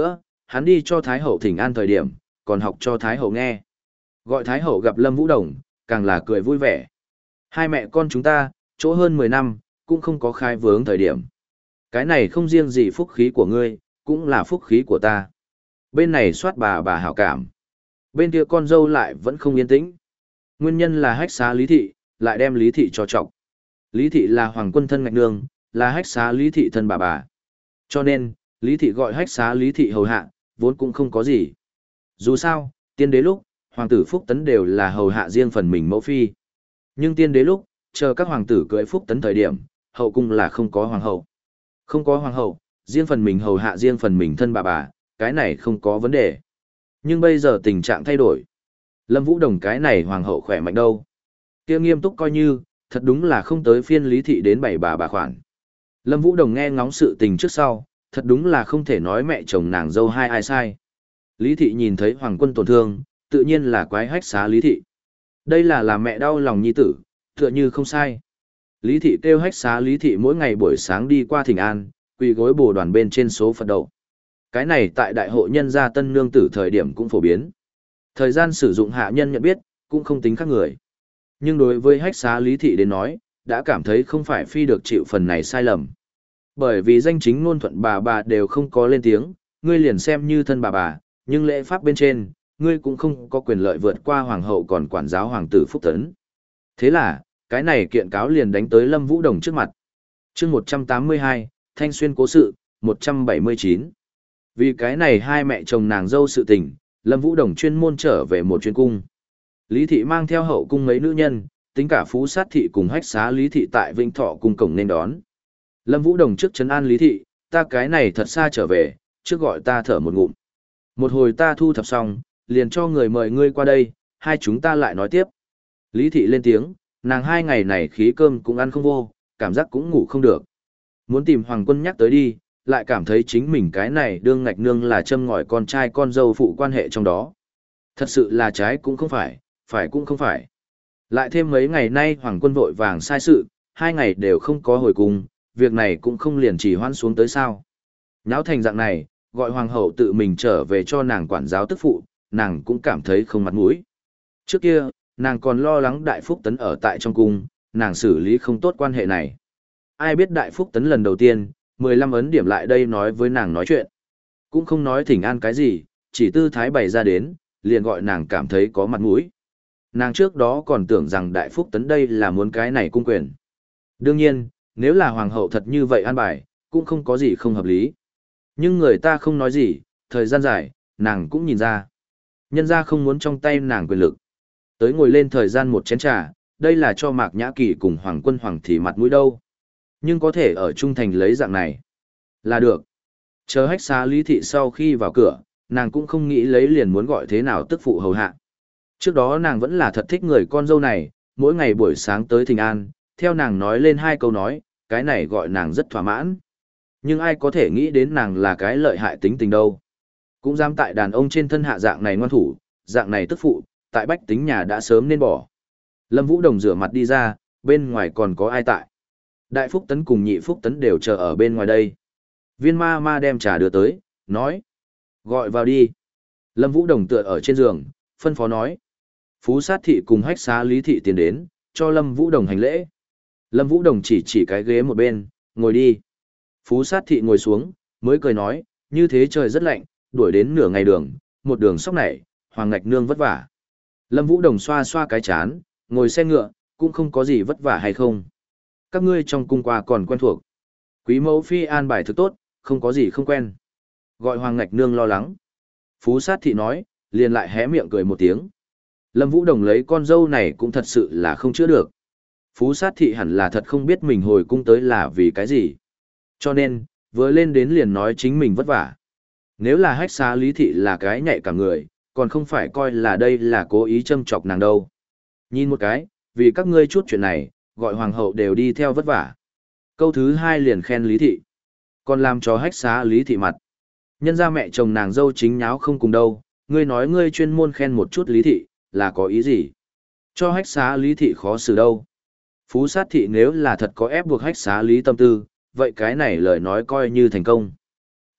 Speaker 1: hắn đi cho Thái Hậu thỉnh an thời điểm, còn học cho Thái Hậu nghe. Gọi Thái Hậu gặp Lâm Vũ Đồng, càng là cười vui vẻ. Hai mẹ con chúng ta, chỗ hơn mười năm, cũng không có khai vướng thời điểm. Cái này không riêng gì phúc khí của ngươi, cũng là phúc khí của ta. Bên này soát bà bà hảo cảm. Bên kia con dâu lại vẫn không yên tĩnh. Nguyên nhân là hách xá Lý Thị, lại đem Lý Thị cho trọc. Lý Thị là hoàng quân thân ngạch nương, là hách xá Lý Thị thân bà bà. Cho nên, Lý Thị gọi hách xá Lý Thị hầu hạ, vốn cũng không có gì. Dù sao, tiên đế lúc, hoàng tử Phúc Tấn đều là hầu hạ riêng phần mình mẫu phi. Nhưng tiên đế lúc, chờ các hoàng tử cưới Phúc Tấn thời điểm, hậu cung là không có hoàng hậu. Không có hoàng hậu, riêng phần mình hầu hạ riêng phần mình thân bà bà, cái này không có vấn đề. Nhưng bây giờ tình trạng thay đổi. Lâm Vũ Đồng cái này hoàng hậu khỏe mạnh đâu. Kia nghiêm túc coi như, thật đúng là không tới phiên Lý Thị đến bảy bà bà khoản. Lâm Vũ Đồng nghe ngóng sự tình trước sau, thật đúng là không thể nói mẹ chồng nàng dâu hai ai sai. Lý Thị nhìn thấy hoàng quân tổn thương, tự nhiên là quái hách xá Lý Thị. Đây là làm mẹ đau lòng nhi tử, tựa như không sai. Lý Thị kêu hách xá Lý Thị mỗi ngày buổi sáng đi qua thỉnh an, quỳ gối bồ đoàn bên trên số Phật đậu. Cái này tại đại hội nhân gia tân nương tử thời điểm cũng phổ biến. Thời gian sử dụng hạ nhân nhận biết, cũng không tính khác người. Nhưng đối với hách xá Lý Thị đến nói, đã cảm thấy không phải phi được chịu phần này sai lầm. Bởi vì danh chính ngôn thuận bà bà đều không có lên tiếng, ngươi liền xem như thân bà bà, nhưng lễ pháp bên trên, ngươi cũng không có quyền lợi vượt qua hoàng hậu còn quản giáo hoàng tử Phúc Tấn. Thế là, cái này kiện cáo liền đánh tới Lâm Vũ Đồng trước mặt. Chương một trăm tám mươi hai, Thanh Xuyên cố sự, một trăm bảy mươi chín. Vì cái này hai mẹ chồng nàng dâu sự tình, Lâm Vũ Đồng chuyên môn trở về một chuyên cung. Lý Thị mang theo hậu cung mấy nữ nhân, tính cả Phú Sát Thị cùng hách xá Lý Thị tại Vĩnh Thọ cung cổng nên đón. Lâm Vũ Đồng trước trấn an Lý Thị, ta cái này thật xa trở về, trước gọi ta thở một ngụm. Một hồi ta thu thập xong, liền cho người mời ngươi qua đây, hai chúng ta lại nói tiếp. Lý Thị lên tiếng, nàng hai ngày này khí cơm cũng ăn không vô, cảm giác cũng ngủ không được. Muốn tìm Hoàng Quân nhắc tới đi, lại cảm thấy chính mình cái này đương ngạch nương là châm ngòi con trai con dâu phụ quan hệ trong đó. Thật sự là trái cũng không phải, phải cũng không phải. Lại thêm mấy ngày nay Hoàng Quân vội vàng sai sự, hai ngày đều không có hồi cung, việc này cũng không liền chỉ hoãn xuống tới sao. Nháo thành dạng này, gọi Hoàng hậu tự mình trở về cho nàng quản giáo tức phụ, nàng cũng cảm thấy không mặt mũi. Trước kia, nàng còn lo lắng Đại Phúc Tấn ở tại trong cung, nàng xử lý không tốt quan hệ này. Ai biết Đại Phúc Tấn lần đầu tiên, mười lăm ấn điểm lại đây nói với nàng nói chuyện. Cũng không nói thỉnh an cái gì, chỉ tư thái bày ra đến, liền gọi nàng cảm thấy có mặt mũi. Nàng trước đó còn tưởng rằng Đại Phúc Tấn đây là muốn cái này cung quyền. Đương nhiên, nếu là hoàng hậu thật như vậy an bài, cũng không có gì không hợp lý. Nhưng người ta không nói gì, thời gian dài, nàng cũng nhìn ra. Nhân ra không muốn trong tay nàng quyền lực. Tới ngồi lên thời gian một chén trà, đây là cho Mạc Nhã Kỳ cùng Hoàng Quân Hoàng thị mặt mũi đâu. Nhưng có thể ở trung thành lấy dạng này. Là được. Chờ hách xá Lý Thị sau khi vào cửa, nàng cũng không nghĩ lấy liền muốn gọi thế nào tức phụ hầu hạ. Trước đó nàng vẫn là thật thích người con dâu này, mỗi ngày buổi sáng tới thỉnh an, theo nàng nói lên hai câu nói, cái này gọi nàng rất thỏa mãn. Nhưng ai có thể nghĩ đến nàng là cái lợi hại tính tình đâu. Cũng dám tại đàn ông trên thân hạ dạng này ngoan thủ, dạng này tức phụ, tại bách tính nhà đã sớm nên bỏ. Lâm Vũ Đồng rửa mặt đi ra, bên ngoài còn có ai tại. Đại Phúc Tấn cùng Nhị Phúc Tấn đều chờ ở bên ngoài đây. Viên ma ma đem trà đưa tới, nói. Gọi vào đi. Lâm Vũ Đồng tựa ở trên giường, phân phó nói. Phú Sát Thị cùng hách xá Lý Thị tiến đến, cho Lâm Vũ Đồng hành lễ. Lâm Vũ Đồng chỉ chỉ cái ghế một bên, ngồi đi. Phú Sát Thị ngồi xuống, mới cười nói, như thế trời rất lạnh, đuổi đến nửa ngày đường, một đường sóc này, Hoàng Ngạch Nương vất vả. Lâm Vũ Đồng xoa xoa cái chán, ngồi xe ngựa, cũng không có gì vất vả hay không. Các ngươi trong cung qua còn quen thuộc. Quý mẫu phi an bài thực tốt, không có gì không quen. Gọi Hoàng Ngạch Nương lo lắng. Phú Sát Thị nói, liền lại hé miệng cười một tiếng. Lâm Vũ Đồng lấy con dâu này cũng thật sự là không chữa được. Phú Sát Thị hẳn là thật không biết mình hồi cung tới là vì cái gì. Cho nên, vừa lên đến liền nói chính mình vất vả. Nếu là hách xá Lý Thị là cái nhạy cả người, còn không phải coi là đây là cố ý châm chọc nàng đâu. Nhìn một cái, vì các ngươi chút chuyện này, gọi hoàng hậu đều đi theo vất vả. Câu thứ hai liền khen Lý Thị. Còn làm cho hách xá Lý Thị mặt. Nhân ra mẹ chồng nàng dâu chính nháo không cùng đâu, ngươi nói ngươi chuyên môn khen một chút Lý Thị, là có ý gì? Cho hách xá Lý Thị khó xử đâu. Phú Sát Thị nếu là thật có ép buộc hách xá Lý tâm tư, vậy cái này lời nói coi như thành công.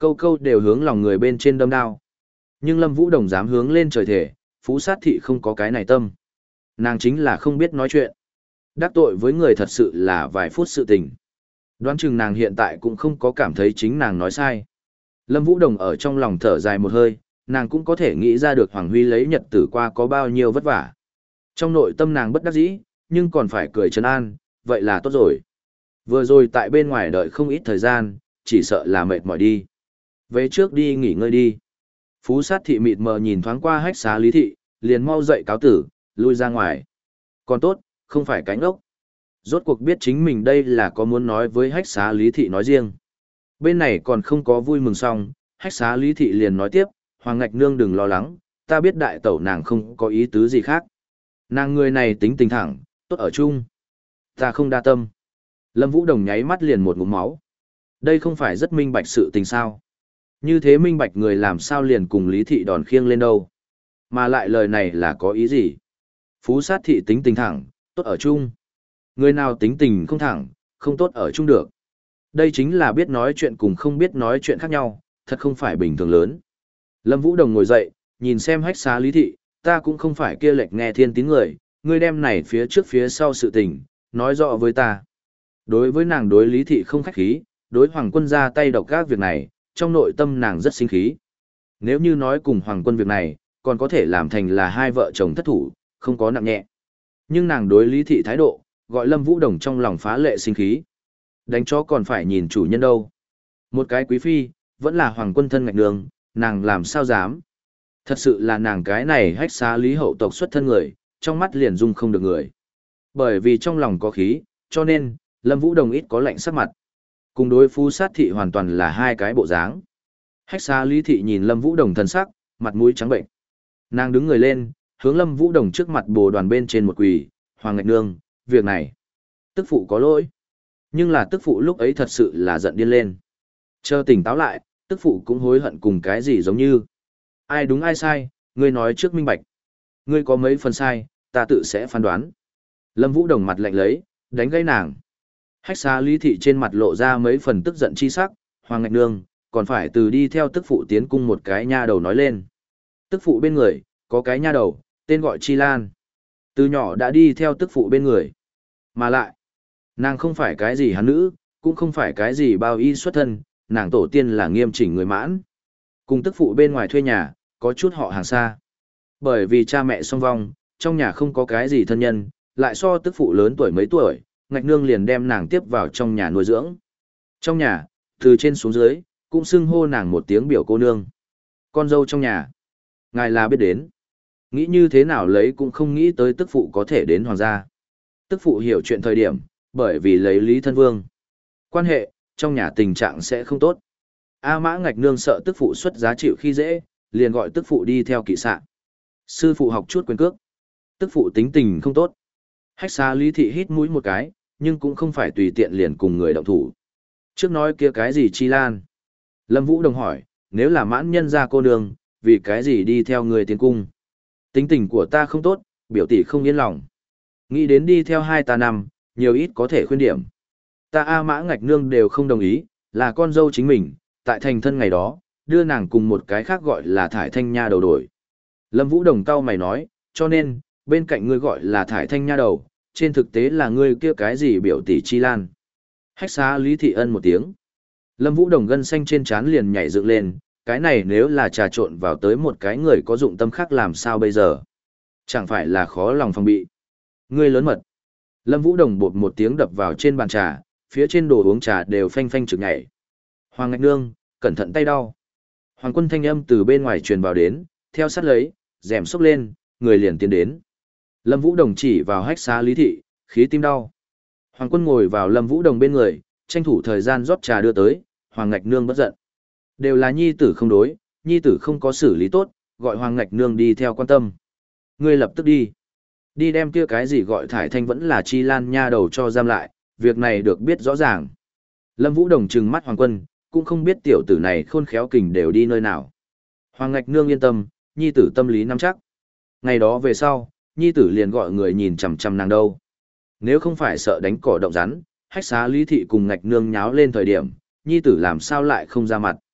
Speaker 1: Câu câu đều hướng lòng người bên trên đâm đao. Nhưng Lâm Vũ Đồng dám hướng lên trời thể, Phú Sát Thị không có cái này tâm. Nàng chính là không biết nói chuyện. Đắc tội với người thật sự là vài phút sự tình. Đoán chừng nàng hiện tại cũng không có cảm thấy chính nàng nói sai. Lâm Vũ Đồng ở trong lòng thở dài một hơi, nàng cũng có thể nghĩ ra được Hoàng Huy lấy nhật tử qua có bao nhiêu vất vả. Trong nội tâm nàng bất đắc dĩ, nhưng còn phải cười trấn an, vậy là tốt rồi. Vừa rồi tại bên ngoài đợi không ít thời gian, chỉ sợ là mệt mỏi đi. Về trước đi nghỉ ngơi đi. Phú Sát Thị mịt mờ nhìn thoáng qua hách xá Lý Thị, liền mau dậy cáo tử, lui ra ngoài. Còn tốt, không phải cánh ốc. Rốt cuộc biết chính mình đây là có muốn nói với hách xá Lý Thị nói riêng. Bên này còn không có vui mừng xong, hách xá Lý Thị liền nói tiếp, Hoàng Ngạch Nương đừng lo lắng, ta biết đại tẩu nàng không có ý tứ gì khác. Nàng người này tính tình thẳng, tốt ở chung. Ta không đa tâm. Lâm Vũ Đồng nháy mắt liền một ngụm máu. Đây không phải rất minh bạch sự tình sao. Như thế minh bạch người làm sao liền cùng Lý Thị đòn khiêng lên đâu. Mà lại lời này là có ý gì? Phú Sát Thị tính tình thẳng, tốt ở chung. Người nào tính tình không thẳng, không tốt ở chung được. Đây chính là biết nói chuyện cùng không biết nói chuyện khác nhau, thật không phải bình thường lớn. Lâm Vũ Đồng ngồi dậy, nhìn xem hách xá Lý Thị, ta cũng không phải kia lệch nghe thiên tín người, ngươi đem này phía trước phía sau sự tình, nói rõ với ta. Đối với nàng đối Lý Thị không khách khí, đối Hoàng Quân ra tay độc các việc này, trong nội tâm nàng rất sinh khí. Nếu như nói cùng Hoàng Quân việc này, còn có thể làm thành là hai vợ chồng thất thủ, không có nặng nhẹ. Nhưng nàng đối Lý Thị thái độ, gọi Lâm Vũ Đồng trong lòng phá lệ sinh khí. Đánh chó còn phải nhìn chủ nhân đâu. Một cái quý phi, vẫn là Hoàng Quân thân Ngạch Nương, nàng làm sao dám. Thật sự là nàng cái này hách xá Lý hậu tộc xuất thân người, trong mắt liền dung không được người. Bởi vì trong lòng có khí, cho nên, Lâm Vũ Đồng ít có lạnh sắc mặt. Cùng đối Phú Sát Thị hoàn toàn là hai cái bộ dáng. Hách xá Lý Thị nhìn Lâm Vũ Đồng thần sắc, mặt mũi trắng bệnh. Nàng đứng người lên, hướng Lâm Vũ Đồng trước mặt bồ đoàn bên trên một quỳ, Hoàng Ngạch Nương, việc này. Tức phụ có lỗi. Nhưng là tức phụ lúc ấy thật sự là giận điên lên. Chờ tỉnh táo lại, tức phụ cũng hối hận cùng cái gì giống như. Ai đúng ai sai, ngươi nói trước minh bạch. Ngươi có mấy phần sai, ta tự sẽ phán đoán. Lâm Vũ Đồng mặt lạnh lấy, đánh gây nàng. Hách xá Lý Thị trên mặt lộ ra mấy phần tức giận chi sắc, Hoàng Ngạch Nương, còn phải từ đi theo tức phụ tiến cung một cái nha đầu nói lên. Tức phụ bên người, có cái nha đầu, tên gọi Chi Lan. Từ nhỏ đã đi theo tức phụ bên người. Mà lại, nàng không phải cái gì hắn nữ, cũng không phải cái gì bao y xuất thân, nàng tổ tiên là nghiêm chỉnh người mãn. Cùng tức phụ bên ngoài thuê nhà, có chút họ hàng xa. Bởi vì cha mẹ song vong, trong nhà không có cái gì thân nhân, lại so tức phụ lớn tuổi mấy tuổi, Ngạch Nương liền đem nàng tiếp vào trong nhà nuôi dưỡng. Trong nhà, từ trên xuống dưới, cũng xưng hô nàng một tiếng biểu cô nương. Con dâu trong nhà. Ngài là biết đến. Nghĩ như thế nào lấy cũng không nghĩ tới tức phụ có thể đến hoàng gia. Tức phụ hiểu chuyện thời điểm, bởi vì lấy Lý Thân Vương. Quan hệ, trong nhà tình trạng sẽ không tốt. A Mã Ngạch Nương sợ tức phụ xuất giá chịu khi dễ, liền gọi tức phụ đi theo kỵ xạ. Sư phụ học chút quyền cước. Tức phụ tính tình không tốt. Hách xá Lý Thị hít mũi một cái, nhưng cũng không phải tùy tiện liền cùng người động thủ. Trước nói kia cái gì Chi Lan? Lâm Vũ Đồng hỏi, nếu là mãn nhân gia cô nương, vì cái gì đi theo người tiến cung? Tính tình của ta không tốt, biểu tỷ không yên lòng. Nghĩ đến đi theo hai ta năm, nhiều ít có thể khuyên điểm. Ta A Mã Ngạch Nương đều không đồng ý, là con dâu chính mình, tại thành thân ngày đó, đưa nàng cùng một cái khác gọi là thải thanh nha đầu đổi. Lâm Vũ Đồng cau mày nói, cho nên, bên cạnh ngươi gọi là thải thanh nha đầu, trên thực tế là ngươi kia cái gì biểu tỷ Chi Lan. Hách xá Lý Thị Ân một tiếng. Lâm Vũ Đồng gân xanh trên trán liền nhảy dựng lên, cái này nếu là trà trộn vào tới một cái người có dụng tâm khác làm sao bây giờ? Chẳng phải là khó lòng phòng bị. Ngươi lớn mật. Lâm Vũ Đồng bột một tiếng đập vào trên bàn trà, phía trên đồ uống trà đều phanh phanh trực nhảy. Hoàng Ngạch Nương, cẩn thận tay đau. Hoàng Quân thanh âm từ bên ngoài truyền vào đến, theo sát lấy, rèm xốc lên, người liền tiến đến. Lâm Vũ Đồng chỉ vào hách xá Lý Thị, khí tim đau. Hoàng Quân ngồi vào Lâm Vũ Đồng bên người, tranh thủ thời gian rót trà đưa tới, Hoàng Ngạch Nương bất giận. Đều là nhi tử không đối, nhi tử không có xử lý tốt, gọi Hoàng Ngạch Nương đi theo quan tâm. Ngươi lập tức đi. Đi đem kia cái gì gọi thải thanh vẫn là Chi Lan nha đầu cho giam lại, việc này được biết rõ ràng. Lâm Vũ Đồng trừng mắt Hoàng Quân, cũng không biết tiểu tử này khôn khéo kình đều đi nơi nào. Hoàng Ngạch Nương yên tâm, nhi tử tâm lý nắm chắc. Ngày đó về sau, nhi tử liền gọi người nhìn chằm chằm nàng đâu. Nếu không phải sợ đánh cỏ động rắn, hách xá Lý Thị cùng Ngạch Nương nháo lên thời điểm, nhi tử làm sao lại không ra mặt.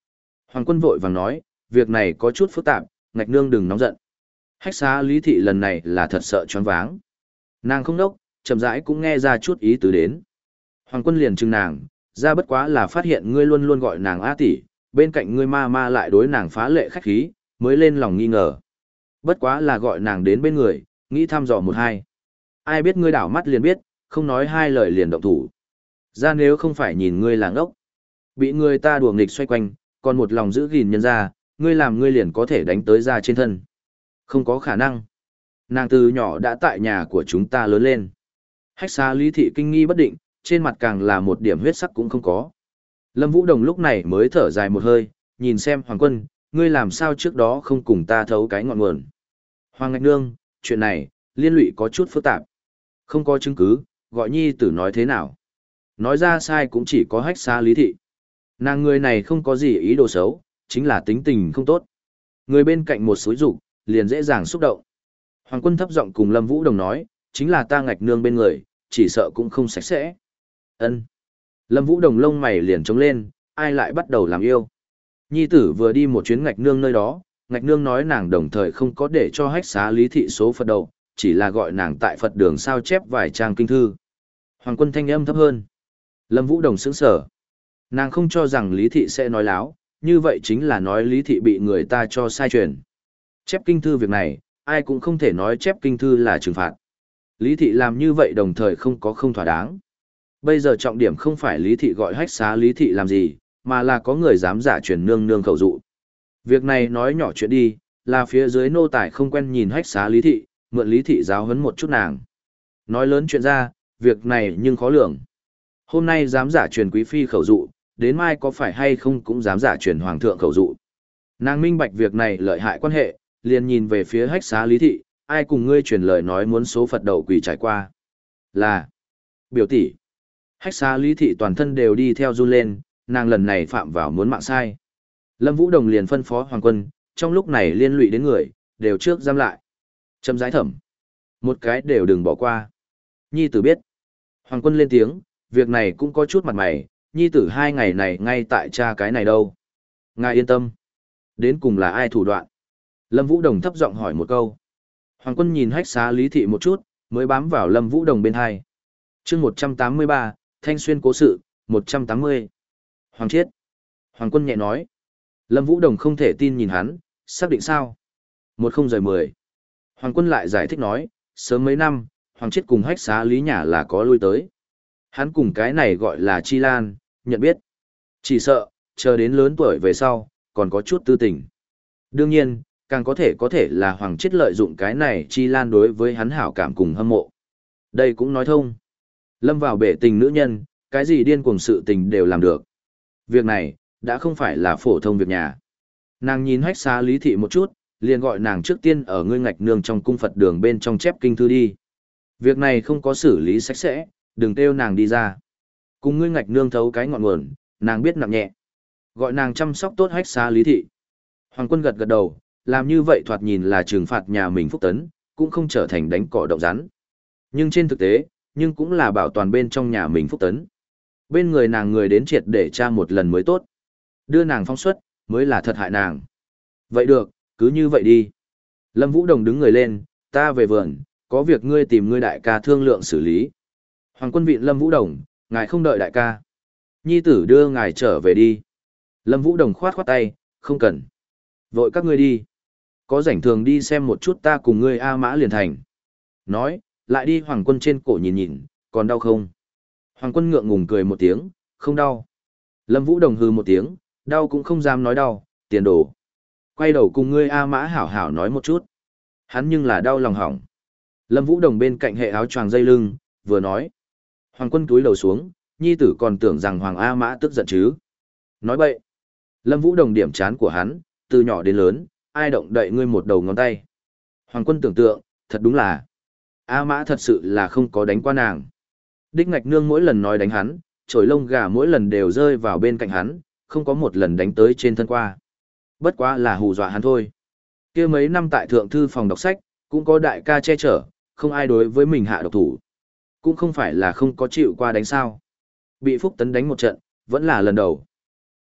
Speaker 1: Hoàng Quân vội vàng nói, việc này có chút phức tạp, Ngạch Nương đừng nóng giận. Hách xá Lý Thị lần này là thật sợ choáng váng. Nàng không đốc, chậm rãi cũng nghe ra chút ý tứ đến. Hoàng Quân liền chừng nàng, ra bất quá là phát hiện ngươi luôn luôn gọi nàng A tỷ, bên cạnh ngươi ma ma lại đối nàng phá lệ khách khí, mới lên lòng nghi ngờ. Bất quá là gọi nàng đến bên người, nghĩ thăm dò một hai. Ai biết ngươi đảo mắt liền biết, không nói hai lời liền động thủ. Ra nếu không phải nhìn ngươi là ngốc, bị người ta đùa nghịch xoay quanh, còn một lòng giữ gìn nhân ra, ngươi làm ngươi liền có thể đánh tới ra trên thân. Không có khả năng. Nàng từ nhỏ đã tại nhà của chúng ta lớn lên. Hách xá Lý Thị kinh nghi bất định, trên mặt càng là một điểm huyết sắc cũng không có. Lâm Vũ Đồng lúc này mới thở dài một hơi, nhìn xem Hoàng Quân, ngươi làm sao trước đó không cùng ta thấu cái ngọn nguồn. Hoàng Ngạch Nương, chuyện này, liên lụy có chút phức tạp. Không có chứng cứ, gọi nhi tử nói thế nào. Nói ra sai cũng chỉ có hách xá Lý Thị. Nàng người này không có gì ý đồ xấu, chính là tính tình không tốt. Người bên cạnh một xúi rục, liền dễ dàng xúc động. Hoàng Quân thấp giọng cùng Lâm Vũ Đồng nói, chính là ta Ngạch Nương bên người, chỉ sợ cũng không sạch sẽ. Ân. Lâm Vũ Đồng lông mày liền trống lên, ai lại bắt đầu làm yêu. Nhi tử vừa đi một chuyến Ngạch Nương nơi đó, Ngạch Nương nói nàng đồng thời không có để cho hách xá Lý Thị số Phật đầu, chỉ là gọi nàng tại Phật đường sao chép vài trang kinh thư. Hoàng Quân thanh âm thấp hơn. Lâm Vũ Đồng sững sờ. Nàng không cho rằng Lý Thị sẽ nói láo, như vậy chính là nói Lý Thị bị người ta cho sai truyền. Chép kinh thư việc này, ai cũng không thể nói chép kinh thư là trừng phạt. Lý Thị làm như vậy đồng thời không có không thỏa đáng. Bây giờ trọng điểm không phải Lý Thị gọi hách xá Lý Thị làm gì, mà là có người dám giả truyền nương nương khẩu dụ. Việc này nói nhỏ chuyện đi, là phía dưới nô tài không quen nhìn hách xá Lý Thị, mượn Lý Thị giáo huấn một chút nàng. Nói lớn chuyện ra, việc này nhưng khó lường. Hôm nay dám giả truyền quý phi khẩu dụ, đến mai có phải hay không cũng dám giả truyền hoàng thượng khẩu dụ. Nàng minh bạch việc này lợi hại quan hệ, liền nhìn về phía hách xá Lý Thị, ai cùng ngươi truyền lời nói muốn số Phật đậu quỷ trải qua. Là biểu tỷ. Hách xá Lý Thị toàn thân đều đi theo run lên, nàng lần này phạm vào muốn mạng sai. Lâm Vũ Đồng liền phân phó Hoàng Quân, trong lúc này liên lụy đến người, đều trước giam lại. Châm giải thẩm. Một cái đều đừng bỏ qua. Nhi tử biết. Hoàng Quân lên tiếng, việc này cũng có chút mặt mày, nhi tử hai ngày này ngay tại cha cái này đâu. Ngài yên tâm. Đến cùng là ai thủ đoạn? Lâm Vũ Đồng thấp giọng hỏi một câu. Hoàng Quân nhìn hách xá Lý Thị một chút, mới bám vào Lâm Vũ Đồng bên hai. chương một trăm tám mươi ba, Thanh Xuyên cố sự, một trăm tám mươi. Hoàng Chiết. Hoàng Quân nhẹ nói. Lâm Vũ Đồng không thể tin nhìn hắn, xác định sao? Một không rời mười. Hoàng Quân lại giải thích nói, sớm mấy năm, Hoàng Chiết cùng hách xá Lý nhà là có lui tới. Hắn cùng cái này gọi là Chi Lan, nhận biết. Chỉ sợ, chờ đến lớn tuổi về sau, còn có chút tư tình. Đương nhiên, càng có thể có thể là Hoàng Chiết lợi dụng cái này Chi Lan đối với hắn hảo cảm cùng hâm mộ. Đây cũng nói thông. Lâm vào bể tình nữ nhân, cái gì điên cuồng sự tình đều làm được. Việc này, đã không phải là phổ thông việc nhà. Nàng nhìn hách xá Lý Thị một chút, liền gọi nàng trước tiên ở ngươi Ngạch Nương trong cung Phật đường bên trong chép kinh thư đi. Việc này không có xử lý sạch sẽ, đừng kêu nàng đi ra. Cùng ngươi Ngạch Nương thấu cái ngọn nguồn, nàng biết nặng nhẹ. Gọi nàng chăm sóc tốt hách xá Lý Thị. Hoàng Quân gật gật đầu, làm như vậy thoạt nhìn là trừng phạt nhà mình Phúc Tấn, cũng không trở thành đánh cỏ động rắn. Nhưng trên thực tế, nhưng cũng là bảo toàn bên trong nhà mình Phúc Tấn. Bên người nàng người đến triệt để tra một lần mới tốt. Đưa nàng phóng xuất, mới là thật hại nàng. Vậy được, cứ như vậy đi. Lâm Vũ Đồng đứng người lên, ta về vườn, có việc ngươi tìm ngươi đại ca thương lượng xử lý. Hoàng Quân vịn Lâm Vũ Đồng, ngài không đợi đại ca. Nhi tử đưa ngài trở về đi. Lâm Vũ Đồng khoát khoát tay, không cần. Vội các ngươi đi. Có rảnh thường đi xem một chút ta cùng ngươi A Mã liền thành. Nói, lại đi Hoàng Quân trên cổ nhìn nhìn, còn đau không? Hoàng Quân ngượng ngùng cười một tiếng, không đau. Lâm Vũ Đồng hừ một tiếng, đau cũng không dám nói đau, tiền đồ. Quay đầu cùng ngươi A Mã hảo hảo nói một chút. Hắn nhưng là đau lòng hỏng. Lâm Vũ Đồng bên cạnh hệ áo choàng dây lưng, vừa nói. Hoàng Quân túi đầu xuống, nhi tử còn tưởng rằng Hoàng A Mã tức giận chứ. Nói bậy. Lâm Vũ Đồng điểm chán của hắn, từ nhỏ đến lớn, ai động đậy ngươi một đầu ngón tay. Hoàng Quân tưởng tượng, thật đúng là. A Mã thật sự là không có đánh qua nàng. Đích Ngạch Nương mỗi lần nói đánh hắn, chổi lông gà mỗi lần đều rơi vào bên cạnh hắn, không có một lần đánh tới trên thân qua. Bất quá là hù dọa hắn thôi. Kia mấy năm tại thượng thư phòng đọc sách, cũng có đại ca che chở, không ai đối với mình hạ độc thủ. Cũng không phải là không có chịu qua đánh sao. Bị Phúc Tấn đánh một trận, vẫn là lần đầu.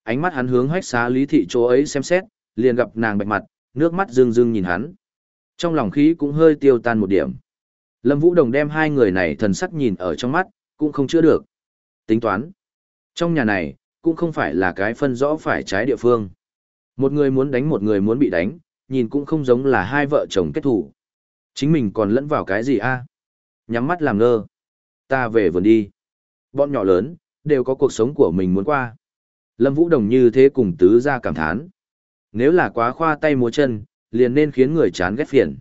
Speaker 1: Ánh mắt hắn hướng hách xá Lý thị chỗ ấy xem xét, liền gặp nàng bạch mặt, nước mắt rưng rưng nhìn hắn. Trong lòng khí cũng hơi tiêu tan một điểm. Lâm Vũ Đồng đem hai người này thần sắc nhìn ở trong mắt, cũng không chữa được. Tính toán. Trong nhà này, cũng không phải là cái phân rõ phải trái địa phương. Một người muốn đánh một người muốn bị đánh, nhìn cũng không giống là hai vợ chồng kết thủ. Chính mình còn lẫn vào cái gì a? Nhắm mắt làm ngơ. Ta về vườn đi. Bọn nhỏ lớn, đều có cuộc sống của mình muốn qua. Lâm Vũ Đồng như thế cùng tứ gia cảm thán. Nếu là quá khoa tay múa chân, liền nên khiến người chán ghét phiền.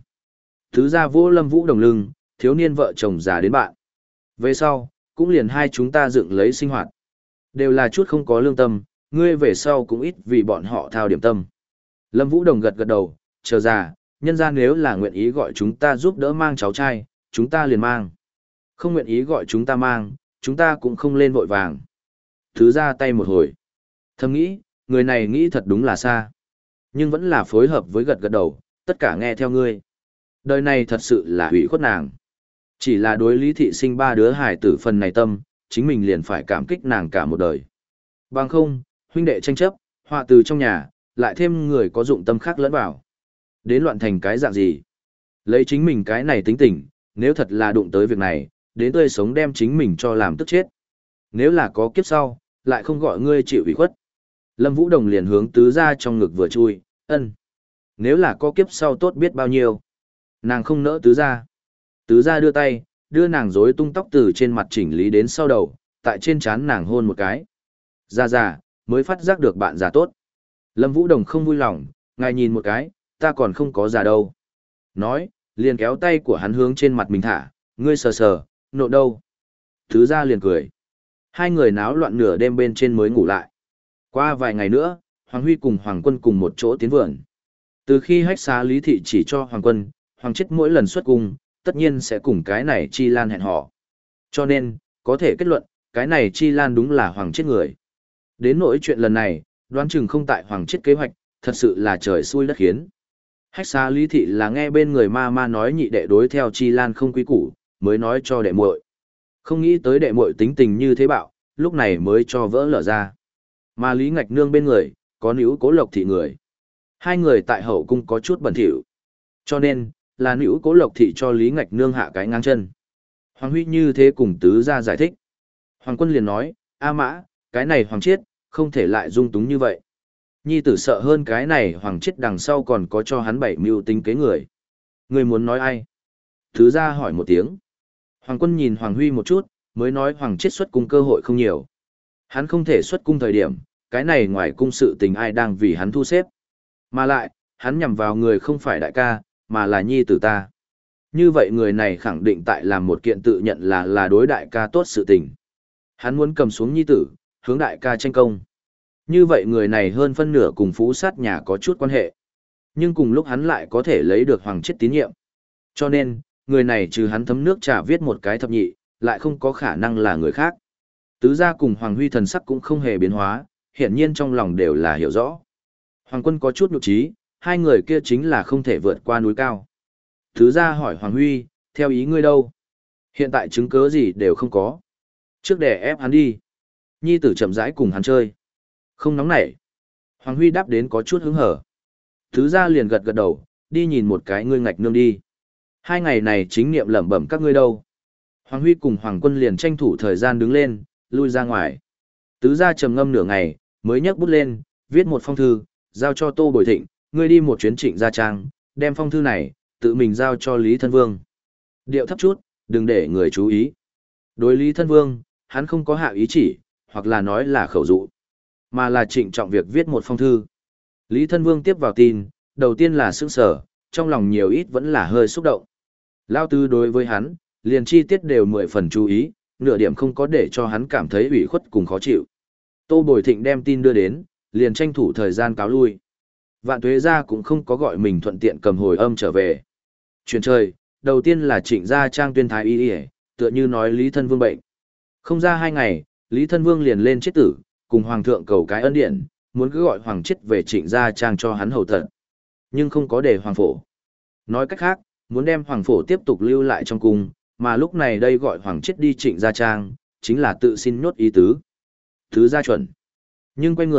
Speaker 1: Tứ gia vỗ Lâm Vũ Đồng lưng, thiếu niên vợ chồng già đến bạn. Về sau, cũng liền hai chúng ta dựng lấy sinh hoạt. Đều là chút không có lương tâm, ngươi về sau cũng ít vì bọn họ thao điểm tâm. Lâm Vũ Đồng gật gật đầu, chờ già, nhân ra nếu là nguyện ý gọi chúng ta giúp đỡ mang cháu trai, chúng ta liền mang. Không nguyện ý gọi chúng ta mang, chúng ta cũng không lên vội vàng. Thứ ra tay một hồi. Thầm nghĩ, người này nghĩ thật đúng là xa. Nhưng vẫn là phối hợp với gật gật đầu, tất cả nghe theo ngươi. Đời này thật sự là hủy khuất nàng. Chỉ là đối Lý thị sinh ba đứa hài tử phần này tâm, chính mình liền phải cảm kích nàng cả một đời. Bằng không, huynh đệ tranh chấp, họa từ trong nhà, lại thêm người có dụng tâm khác lẫn vào. Đến loạn thành cái dạng gì? Lấy chính mình cái này tính tình, nếu thật là đụng tới việc này, đến tươi sống đem chính mình cho làm tức chết. Nếu là có kiếp sau, lại không gọi ngươi chịu ủy khuất. Lâm Vũ Đồng liền hướng tứ ra trong ngực vừa chui, ân. Nếu là có kiếp sau tốt biết bao nhiêu. Nàng không nỡ tứ ra. Tứ ra đưa tay, đưa nàng rối tung tóc từ trên mặt chỉnh lý đến sau đầu, tại trên trán nàng hôn một cái. Ra ra, mới phát giác được bạn già tốt. Lâm Vũ Đồng không vui lòng, ngài nhìn một cái, ta còn không có già đâu. Nói, liền kéo tay của hắn hướng trên mặt mình thả, ngươi sờ sờ, nộn đâu. Tứ ra liền cười. Hai người náo loạn nửa đêm bên trên mới ngủ lại. Qua vài ngày nữa, Hoàng Huy cùng Hoàng Quân cùng một chỗ tiến vườn. Từ khi hách xá Lý thị chỉ cho Hoàng Quân, Hoàng chết mỗi lần xuất cung, tất nhiên sẽ cùng cái này Chi Lan hẹn hò. Cho nên, có thể kết luận, cái này Chi Lan đúng là Hoàng chết người. Đến nỗi chuyện lần này, đoán chừng không tại Hoàng chết kế hoạch, thật sự là trời xui đất khiến. Hách xá Lý thị là nghe bên người ma ma nói nhị đệ đối theo Chi Lan không quý củ, mới nói cho đệ muội. Không nghĩ tới đệ muội tính tình như thế bạo, lúc này mới cho vỡ lở ra. Mà Lý Ngạch Nương bên người, có nữ Cố Lộc thị người. Hai người tại hậu cung có chút bẩn thỉu. Cho nên, là nữ Cố Lộc thị cho Lý Ngạch Nương hạ cái ngang chân. Hoàng Huy như thế cùng tứ ra giải thích. Hoàng Quân liền nói, A Mã, cái này Hoàng Chiết, không thể lại dung túng như vậy. Nhi tử sợ hơn cái này Hoàng Chiết đằng sau còn có cho hắn bảy mưu tính kế người. Người muốn nói ai? Tứ ra hỏi một tiếng. Hoàng Quân nhìn Hoàng Huy một chút, mới nói Hoàng Chiết xuất cung cơ hội không nhiều. Hắn không thể xuất cung thời điểm, cái này ngoài cung sự tình ai đang vì hắn thu xếp. Mà lại, hắn nhằm vào người không phải đại ca, mà là nhi tử ta. Như vậy người này khẳng định tại làm một kiện tự nhận là là đối đại ca tốt sự tình. Hắn muốn cầm xuống nhi tử, hướng đại ca tranh công. Như vậy người này hơn phân nửa cùng phú sát nhà có chút quan hệ. Nhưng cùng lúc hắn lại có thể lấy được Hoàng Chiết tín nhiệm. Cho nên, người này trừ hắn thấm nước trà viết một cái thập nhị, lại không có khả năng là người khác. Tứ gia cùng Hoàng Huy thần sắc cũng không hề biến hóa, hiển nhiên trong lòng đều là hiểu rõ. Hoàng Quân có chút nhục trí, hai người kia chính là không thể vượt qua núi cao. Tứ gia hỏi Hoàng Huy, theo ý ngươi đâu? Hiện tại chứng cứ gì đều không có. Trước để ép hắn đi. Nhi tử chậm rãi cùng hắn chơi. Không nóng nảy. Hoàng Huy đáp đến có chút hứng hở. Tứ gia liền gật gật đầu, đi nhìn một cái ngươi Ngạch Nương đi. Hai ngày này chính niệm lẩm bẩm các ngươi đâu. Hoàng Huy cùng Hoàng Quân liền tranh thủ thời gian đứng lên, lui ra ngoài. Tứ gia trầm ngâm nửa ngày, mới nhấc bút lên, viết một phong thư, giao cho Tô Bồi Thịnh, ngươi đi một chuyến Trịnh Gia Trang, đem phong thư này, tự mình giao cho Lý Thân Vương. Điệu thấp chút, đừng để người chú ý. Đối Lý Thân Vương, hắn không có hạ ý chỉ, hoặc là nói là khẩu dụ, mà là trịnh trọng việc viết một phong thư. Lý Thân Vương tiếp vào tin, đầu tiên là sững sờ, trong lòng nhiều ít vẫn là hơi xúc động. Lao Tư đối với hắn, liền chi tiết đều mười phần chú ý, nửa điểm không có để cho hắn cảm thấy ủy khuất cùng khó chịu. Tô Bồi Thịnh đem tin đưa đến, liền tranh thủ thời gian cáo lui. Vạn Tuế Gia cũng không có gọi mình thuận tiện cầm hồi âm trở về. Chuyển trời, đầu tiên là Trịnh Gia Trang tuyên thái y y, tựa như nói Lý Thân Vương bệnh. Không ra hai ngày, Lý Thân Vương liền lên chết tử, cùng Hoàng thượng cầu cái ân điển, muốn cứ gọi Hoàng chết về Trịnh Gia Trang cho hắn hầu tận. Nhưng không có để Hoàng phổ. Nói cách khác, muốn đem Hoàng phổ tiếp tục lưu lại trong cung, mà lúc này đây gọi Hoàng chết đi Trịnh Gia Trang, chính là tự xin nhốt ý tứ. Thứ gia chuẩn. Nhưng quay người,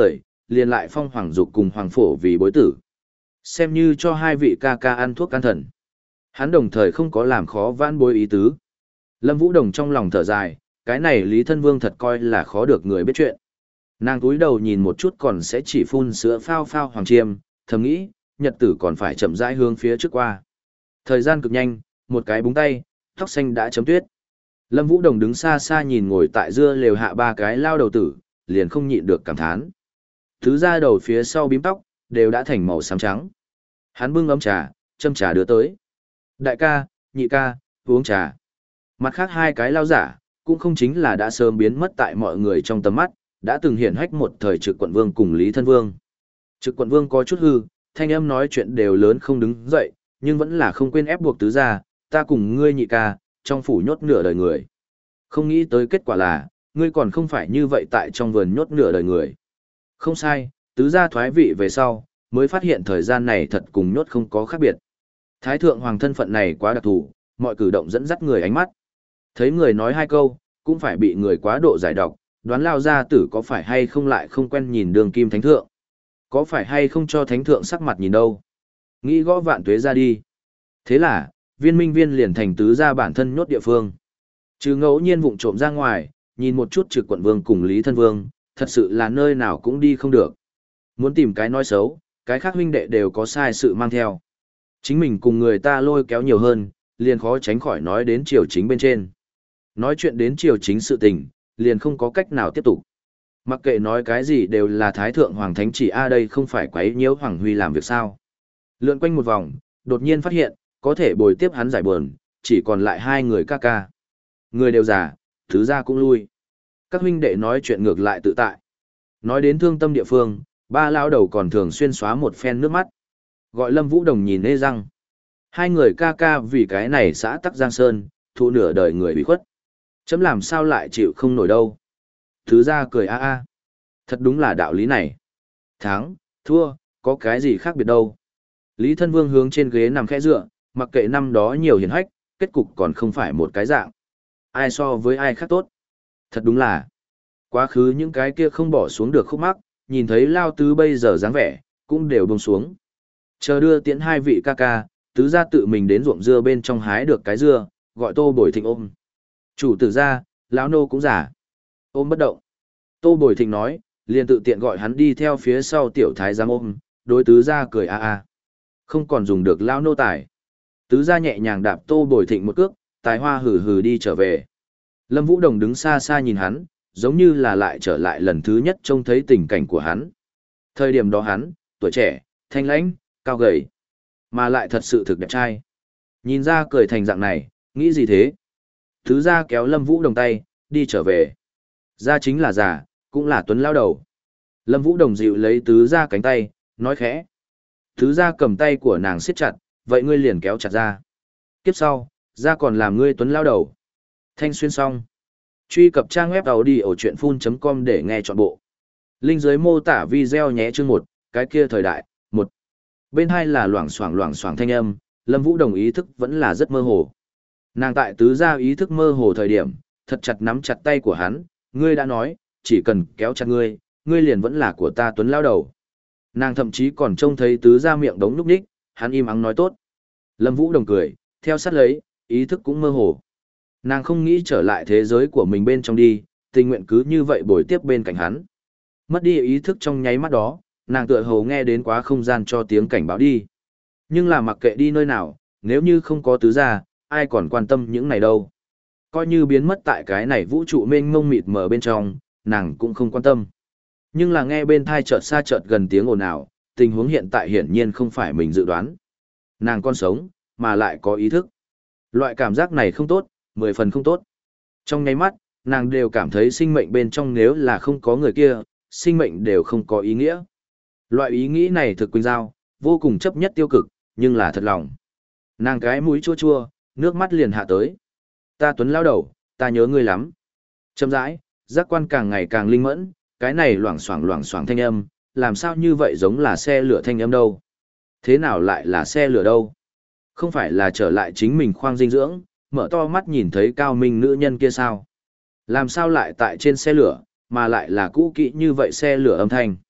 Speaker 1: liền lại phong Hoàng Dục cùng Hoàng Phổ vì bối tử. Xem như cho hai vị ca ca ăn thuốc can thần. Hắn đồng thời không có làm khó vãn bối ý tứ. Lâm Vũ Đồng trong lòng thở dài, cái này Lý Thân Vương thật coi là khó được người biết chuyện. Nàng túi đầu nhìn một chút còn sẽ chỉ phun sữa phao phao Hoàng Chiêm, thầm nghĩ, nhật tử còn phải chậm rãi hướng phía trước qua. Thời gian cực nhanh, một cái búng tay, tóc xanh đã chấm tuyết. Lâm Vũ Đồng đứng xa xa nhìn ngồi tại dưa lều hạ ba cái lao đầu tử, liền không nhịn được cảm thán. Thứ ra đầu phía sau bím tóc, đều đã thành màu xám trắng. Hắn bưng ấm trà, châm trà đưa tới. Đại ca, nhị ca, uống trà. Mặt khác hai cái lao giả, cũng không chính là đã sớm biến mất tại mọi người trong tầm mắt, đã từng hiển hách một thời Trực Quận Vương cùng Lý Thân Vương. Trực Quận Vương có chút hư, thanh âm nói chuyện đều lớn không đứng dậy, nhưng vẫn là không quên ép buộc tứ gia, ta cùng ngươi nhị ca, trong phủ nhốt nửa đời người. Không nghĩ tới kết quả là, ngươi còn không phải như vậy tại trong vườn nhốt nửa đời người. Không sai, tứ gia thoái vị về sau, mới phát hiện thời gian này thật cùng nhốt không có khác biệt. Thái thượng hoàng thân phận này quá đặc thù, mọi cử động dẫn dắt người ánh mắt. Thấy người nói hai câu, cũng phải bị người quá độ giải độc, đoán lao gia tử có phải hay không lại không quen nhìn đường kim thánh thượng. Có phải hay không cho thánh thượng sắc mặt nhìn đâu. Nghĩ gõ vạn tuế ra đi. Thế là, viên minh viên liền thành tứ gia bản thân nhốt địa phương. Chứ ngẫu nhiên vụng trộm ra ngoài, nhìn một chút Trực Quận Vương cùng Lý Thân Vương, thật sự là nơi nào cũng đi không được. Muốn tìm cái nói xấu, cái khác huynh đệ đều có sai sự mang theo. Chính mình cùng người ta lôi kéo nhiều hơn, liền khó tránh khỏi nói đến triều chính bên trên. Nói chuyện đến triều chính sự tình, liền không có cách nào tiếp tục. Mặc kệ nói cái gì đều là Thái Thượng Hoàng Thánh chỉ a đây không phải quấy nhiễu Hoàng Huy làm việc sao. Lượn quanh một vòng, đột nhiên phát hiện, có thể bồi tiếp hắn giải buồn, chỉ còn lại hai người ca ca. Người đều già, thứ ra cũng lui. Các huynh đệ nói chuyện ngược lại tự tại. Nói đến thương tâm địa phương, ba lão đầu còn thường xuyên xóa một phen nước mắt. Gọi Lâm Vũ Đồng nhìn nê răng. Hai người ca ca vì cái này xã Tắc Giang Sơn, thụ nửa đời người bị khuất. Chấm làm sao lại chịu không nổi đâu. Thứ ra cười a a. Thật đúng là đạo lý này. Thắng, thua, có cái gì khác biệt đâu. Lý Thân Vương hướng trên ghế nằm khẽ dựa, mặc kệ năm đó nhiều hiển hách, kết cục còn không phải một cái dạng. Ai so với ai khác tốt. Thật đúng là. Quá khứ những cái kia không bỏ xuống được khúc mắc, nhìn thấy Lao Tứ bây giờ dáng vẻ, cũng đều buông xuống. Chờ đưa tiễn hai vị ca ca, tứ gia tự mình đến ruộng dưa bên trong hái được cái dưa, gọi Tô Bồi Thịnh ôm. Chủ tử gia, lão nô cũng giả. Ôm bất động. Tô Bồi Thịnh nói, liền tự tiện gọi hắn đi theo phía sau tiểu thái giám ôm, đối tứ gia cười a a. Không còn dùng được lão nô tài. Tứ gia nhẹ nhàng đạp Tô Bồi Thịnh một cước, tài hoa hừ hừ đi trở về. Lâm Vũ Đồng đứng xa xa nhìn hắn, giống như là lại trở lại lần thứ nhất trông thấy tình cảnh của hắn. Thời điểm đó hắn, tuổi trẻ, thanh lãnh, cao gầy, mà lại thật sự thực đẹp trai. Nhìn ra cười thành dạng này, nghĩ gì thế? Thứ gia kéo Lâm Vũ Đồng tay, đi trở về. Gia chính là già, cũng là tuấn lao đầu. Lâm Vũ Đồng dịu lấy tứ gia cánh tay, nói khẽ. Tứ gia cầm tay của nàng siết chặt, vậy ngươi liền kéo chặt ra. Kiếp sau, gia còn làm ngươi tuấn lao đầu. Thanh xuyên xong. Truy cập trang web đầu đi ở chuyện full.com để nghe trọn bộ. Linh dưới mô tả video nhé chương một, cái kia thời đại, một. Bên hai là loảng xoảng loảng xoảng thanh âm, Lâm Vũ Đồng ý thức vẫn là rất mơ hồ. Nàng tại tứ gia ý thức mơ hồ thời điểm, thật chặt nắm chặt tay của hắn, ngươi đã nói, chỉ cần kéo chặt ngươi, ngươi liền vẫn là của ta tuấn lao đầu. Nàng thậm chí còn trông thấy tứ gia miệng đống núc ních, hắn im ắng nói tốt. Lâm Vũ Đồng cười, theo sát lấy, ý thức cũng mơ hồ. Nàng không nghĩ trở lại thế giới của mình bên trong đi, tình nguyện cứ như vậy bồi tiếp bên cạnh hắn. Mất đi ý thức trong nháy mắt đó, nàng tựa hồ nghe đến quá không gian cho tiếng cảnh báo đi. Nhưng là mặc kệ đi nơi nào, nếu như không có tứ gia, ai còn quan tâm những này đâu. Coi như biến mất tại cái này vũ trụ mênh mông mịt mờ bên trong, nàng cũng không quan tâm. Nhưng là nghe bên thai chợt xa chợt gần tiếng ồn ào, tình huống hiện tại hiển nhiên không phải mình dự đoán. Nàng còn sống, mà lại có ý thức. Loại cảm giác này không tốt, mười phần không tốt. Trong nháy mắt, nàng đều cảm thấy sinh mệnh bên trong nếu là không có người kia, sinh mệnh đều không có ý nghĩa. Loại ý nghĩ này thực quỳnh giao, vô cùng chấp nhất tiêu cực, nhưng là thật lòng. Nàng cái mũi chua chua, nước mắt liền hạ tới. Ta tuấn lao đầu, ta nhớ ngươi lắm. Chậm rãi, giác quan càng ngày càng linh mẫn, cái này loảng xoảng loảng xoảng thanh âm, làm sao như vậy giống là xe lửa thanh âm đâu. Thế nào lại là xe lửa đâu? Không phải là trở lại chính mình khoang dinh dưỡng, mở to mắt nhìn thấy cao minh nữ nhân kia sao? Làm sao lại tại trên xe lửa, mà lại là cũ kỹ như vậy xe lửa âm thanh?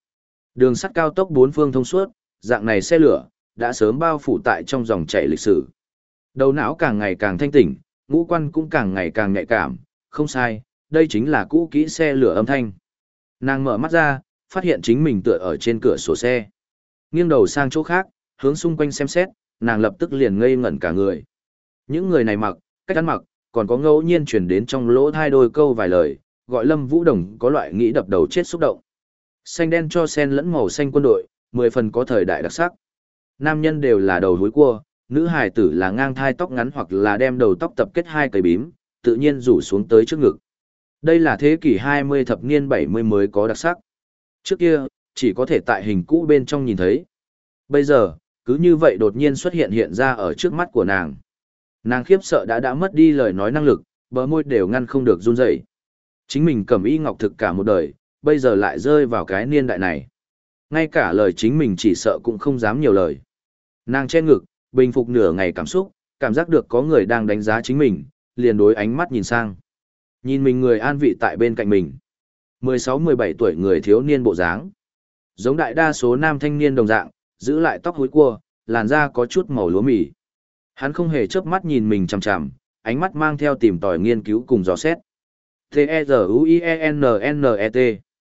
Speaker 1: Đường sắt cao tốc bốn phương thông suốt, dạng này xe lửa, đã sớm bao phủ tại trong dòng chảy lịch sử. Đầu não càng ngày càng thanh tỉnh, ngũ quan cũng càng ngày càng nhạy cảm, không sai, đây chính là cũ kỹ xe lửa âm thanh. Nàng mở mắt ra, phát hiện chính mình tựa ở trên cửa sổ xe. Nghiêng đầu sang chỗ khác, hướng xung quanh xem xét, nàng lập tức liền ngây ngẩn cả người. Những người này mặc, cách ăn mặc, còn có ngẫu nhiên truyền đến trong lỗ thai đôi câu vài lời, gọi Lâm Vũ Đồng có loại nghĩ đập đầu chết xúc động. Xanh đen cho sen lẫn màu xanh quân đội, mười phần có thời đại đặc sắc. Nam nhân đều là đầu húi cua, nữ hài tử là ngang thai tóc ngắn hoặc là đem đầu tóc tập kết hai cây bím, tự nhiên rủ xuống tới trước ngực. Đây là thế kỷ hai mươi thập niên bảy mươi mới có đặc sắc. Trước kia, chỉ có thể tại hình cũ bên trong nhìn thấy. Bây giờ, cứ như vậy đột nhiên xuất hiện hiện ra ở trước mắt của nàng. Nàng khiếp sợ đã đã mất đi lời nói năng lực, bờ môi đều ngăn không được run rẩy. Chính mình cầm y ngọc thực cả một đời, bây giờ lại rơi vào cái niên đại này. Ngay cả lời chính mình chỉ sợ cũng không dám nhiều lời. Nàng che ngực, bình phục nửa ngày cảm xúc, cảm giác được có người đang đánh giá chính mình, liền đối ánh mắt nhìn sang. Nhìn mình người an vị tại bên cạnh mình. mười sáu mười bảy tuổi người thiếu niên bộ dáng. Giống đại đa số nam thanh niên đồng dạng, giữ lại tóc húi cua, làn da có chút màu lúa mì. Hắn không hề chớp mắt nhìn mình chằm chằm, ánh mắt mang theo tìm tòi nghiên cứu cùng dò xét. T-E-Z-U-I-E-N-N-E-T.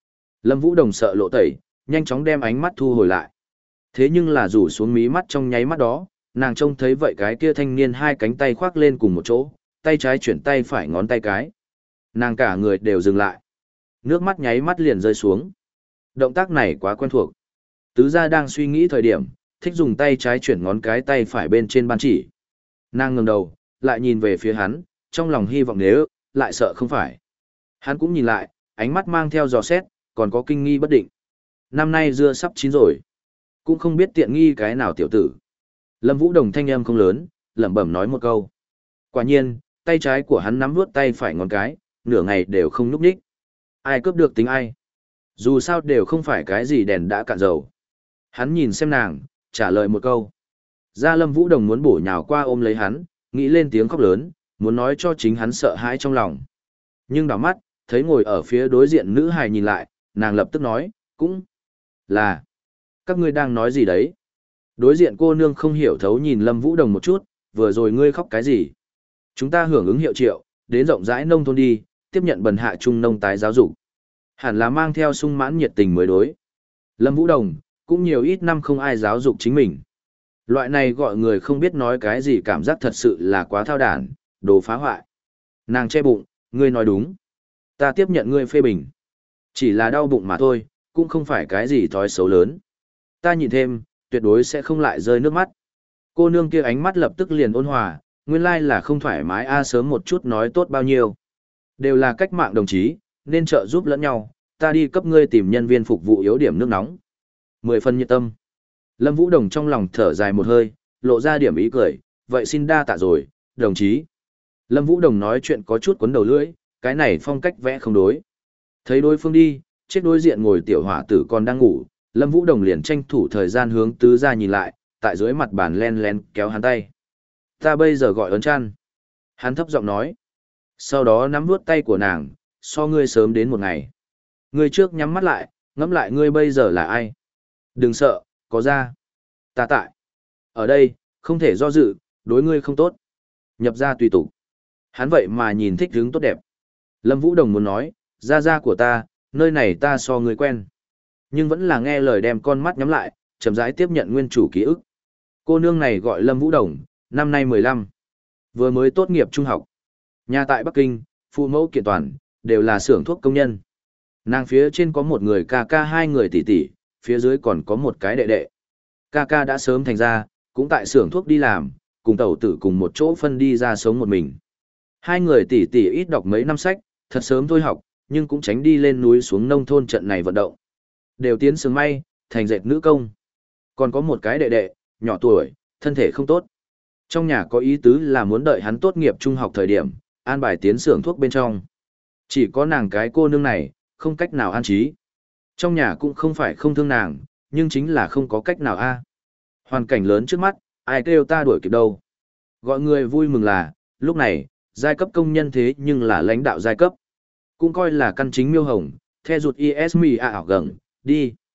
Speaker 1: Lâm Vũ Đồng sợ lộ tẩy, nhanh chóng đem ánh mắt thu hồi lại. Thế nhưng là rủ xuống mí mắt trong nháy mắt đó, nàng trông thấy vậy cái kia thanh niên hai cánh tay khoác lên cùng một chỗ, tay trái chuyển tay phải ngón tay cái. Nàng cả người đều dừng lại. Nước mắt nháy mắt liền rơi xuống. Động tác này quá quen thuộc. Tứ gia đang suy nghĩ thời điểm, thích dùng tay trái chuyển ngón cái tay phải bên trên ban chỉ. Nàng ngẩng đầu, lại nhìn về phía hắn, trong lòng hy vọng nếu, lại sợ không phải. Hắn cũng nhìn lại, ánh mắt mang theo dò xét, còn có kinh nghi bất định. Năm nay dưa sắp chín rồi. Cũng không biết tiện nghi cái nào tiểu tử. Lâm Vũ Đồng thanh âm không lớn, lẩm bẩm nói một câu. Quả nhiên, tay trái của hắn nắm vuốt tay phải ngón cái, nửa ngày đều không nhúc nhích. Ai cướp được tính ai. Dù sao đều không phải cái gì đèn đã cạn dầu. Hắn nhìn xem nàng, trả lời một câu. Gia Lâm Vũ Đồng muốn bổ nhào qua ôm lấy hắn, nghĩ lên tiếng khóc lớn, muốn nói cho chính hắn sợ hãi trong lòng. Nhưng đảo mắt, thấy ngồi ở phía đối diện nữ hài nhìn lại, nàng lập tức nói, cũng là, các ngươi đang nói gì đấy? Đối diện cô nương không hiểu thấu nhìn Lâm Vũ Đồng một chút, vừa rồi ngươi khóc cái gì? Chúng ta hưởng ứng hiệu triệu, đến rộng rãi nông thôn đi, tiếp nhận bần hạ trung nông tái giáo dục. Hẳn là mang theo sung mãn nhiệt tình mới đối. Lâm Vũ Đồng, cũng nhiều ít năm không ai giáo dục chính mình. Loại này gọi người không biết nói cái gì cảm giác thật sự là quá thao đản, đồ phá hoại. Nàng che bụng, ngươi nói đúng. Ta tiếp nhận ngươi phê bình. Chỉ là đau bụng mà thôi, cũng không phải cái gì thói xấu lớn. Ta nhìn thêm, tuyệt đối sẽ không lại rơi nước mắt. Cô nương kia ánh mắt lập tức liền ôn hòa, nguyên lai là không thoải mái a sớm một chút nói tốt bao nhiêu. Đều là cách mạng đồng chí, nên trợ giúp lẫn nhau, ta đi cấp ngươi tìm nhân viên phục vụ yếu điểm nước nóng. Mười phần nhiệt tâm. Lâm Vũ Đồng trong lòng thở dài một hơi, lộ ra điểm ý cười, vậy xin đa tạ rồi, đồng chí. Lâm Vũ Đồng nói chuyện có chút cuốn đầu lưỡi, cái này phong cách vẽ không đối. Thấy đối phương đi, chết đối diện ngồi tiểu hỏa tử còn đang ngủ, Lâm Vũ Đồng liền tranh thủ thời gian hướng tứ ra nhìn lại, tại dưới mặt bàn len len kéo hắn tay. Ta bây giờ gọi ấn chăn. Hắn thấp giọng nói. Sau đó nắm vuốt tay của nàng, so ngươi sớm đến một ngày. Ngươi trước nhắm mắt lại, ngẫm lại ngươi bây giờ là ai. Đừng sợ, có ra. Ta tại. Ở đây, không thể do dự, đối ngươi không tốt. Nhập ra tùy tục. Hắn vậy mà nhìn thích hướng tốt đẹp. Lâm Vũ Đồng muốn nói, ra ra của ta, nơi này ta so ngươi quen. Nhưng vẫn là nghe lời đem con mắt nhắm lại, chậm rãi tiếp nhận nguyên chủ ký ức. Cô nương này gọi Lâm Vũ Đồng, năm nay mười lăm. Vừa mới tốt nghiệp trung học. Nhà tại Bắc Kinh, phụ mẫu kiện toàn, đều là xưởng thuốc công nhân. Nàng phía trên có một người ca ca hai người tỷ tỷ, phía dưới còn có một cái đệ đệ. Ca ca đã sớm thành ra, cũng tại xưởng thuốc đi làm, cùng tẩu tử cùng một chỗ phân đi ra sống một mình. Hai người tỷ tỷ ít đọc mấy năm sách, thật sớm thôi học, nhưng cũng tránh đi lên núi xuống nông thôn trận này vận động. Đều tiến sướng may, thành dệt nữ công. Còn có một cái đệ đệ, nhỏ tuổi, thân thể không tốt. Trong nhà có ý tứ là muốn đợi hắn tốt nghiệp trung học thời điểm, an bài tiến xưởng thuốc bên trong. Chỉ có nàng cái cô nương này, không cách nào an trí. Trong nhà cũng không phải không thương nàng, nhưng chính là không có cách nào a. Hoàn cảnh lớn trước mắt, ai kêu ta đuổi kịp đâu. Gọi người vui mừng là, lúc này, giai cấp công nhân thế nhưng là lãnh đạo giai cấp. Cũng coi là căn chính miêu hồng, the rụt is mi ảo gần, đi.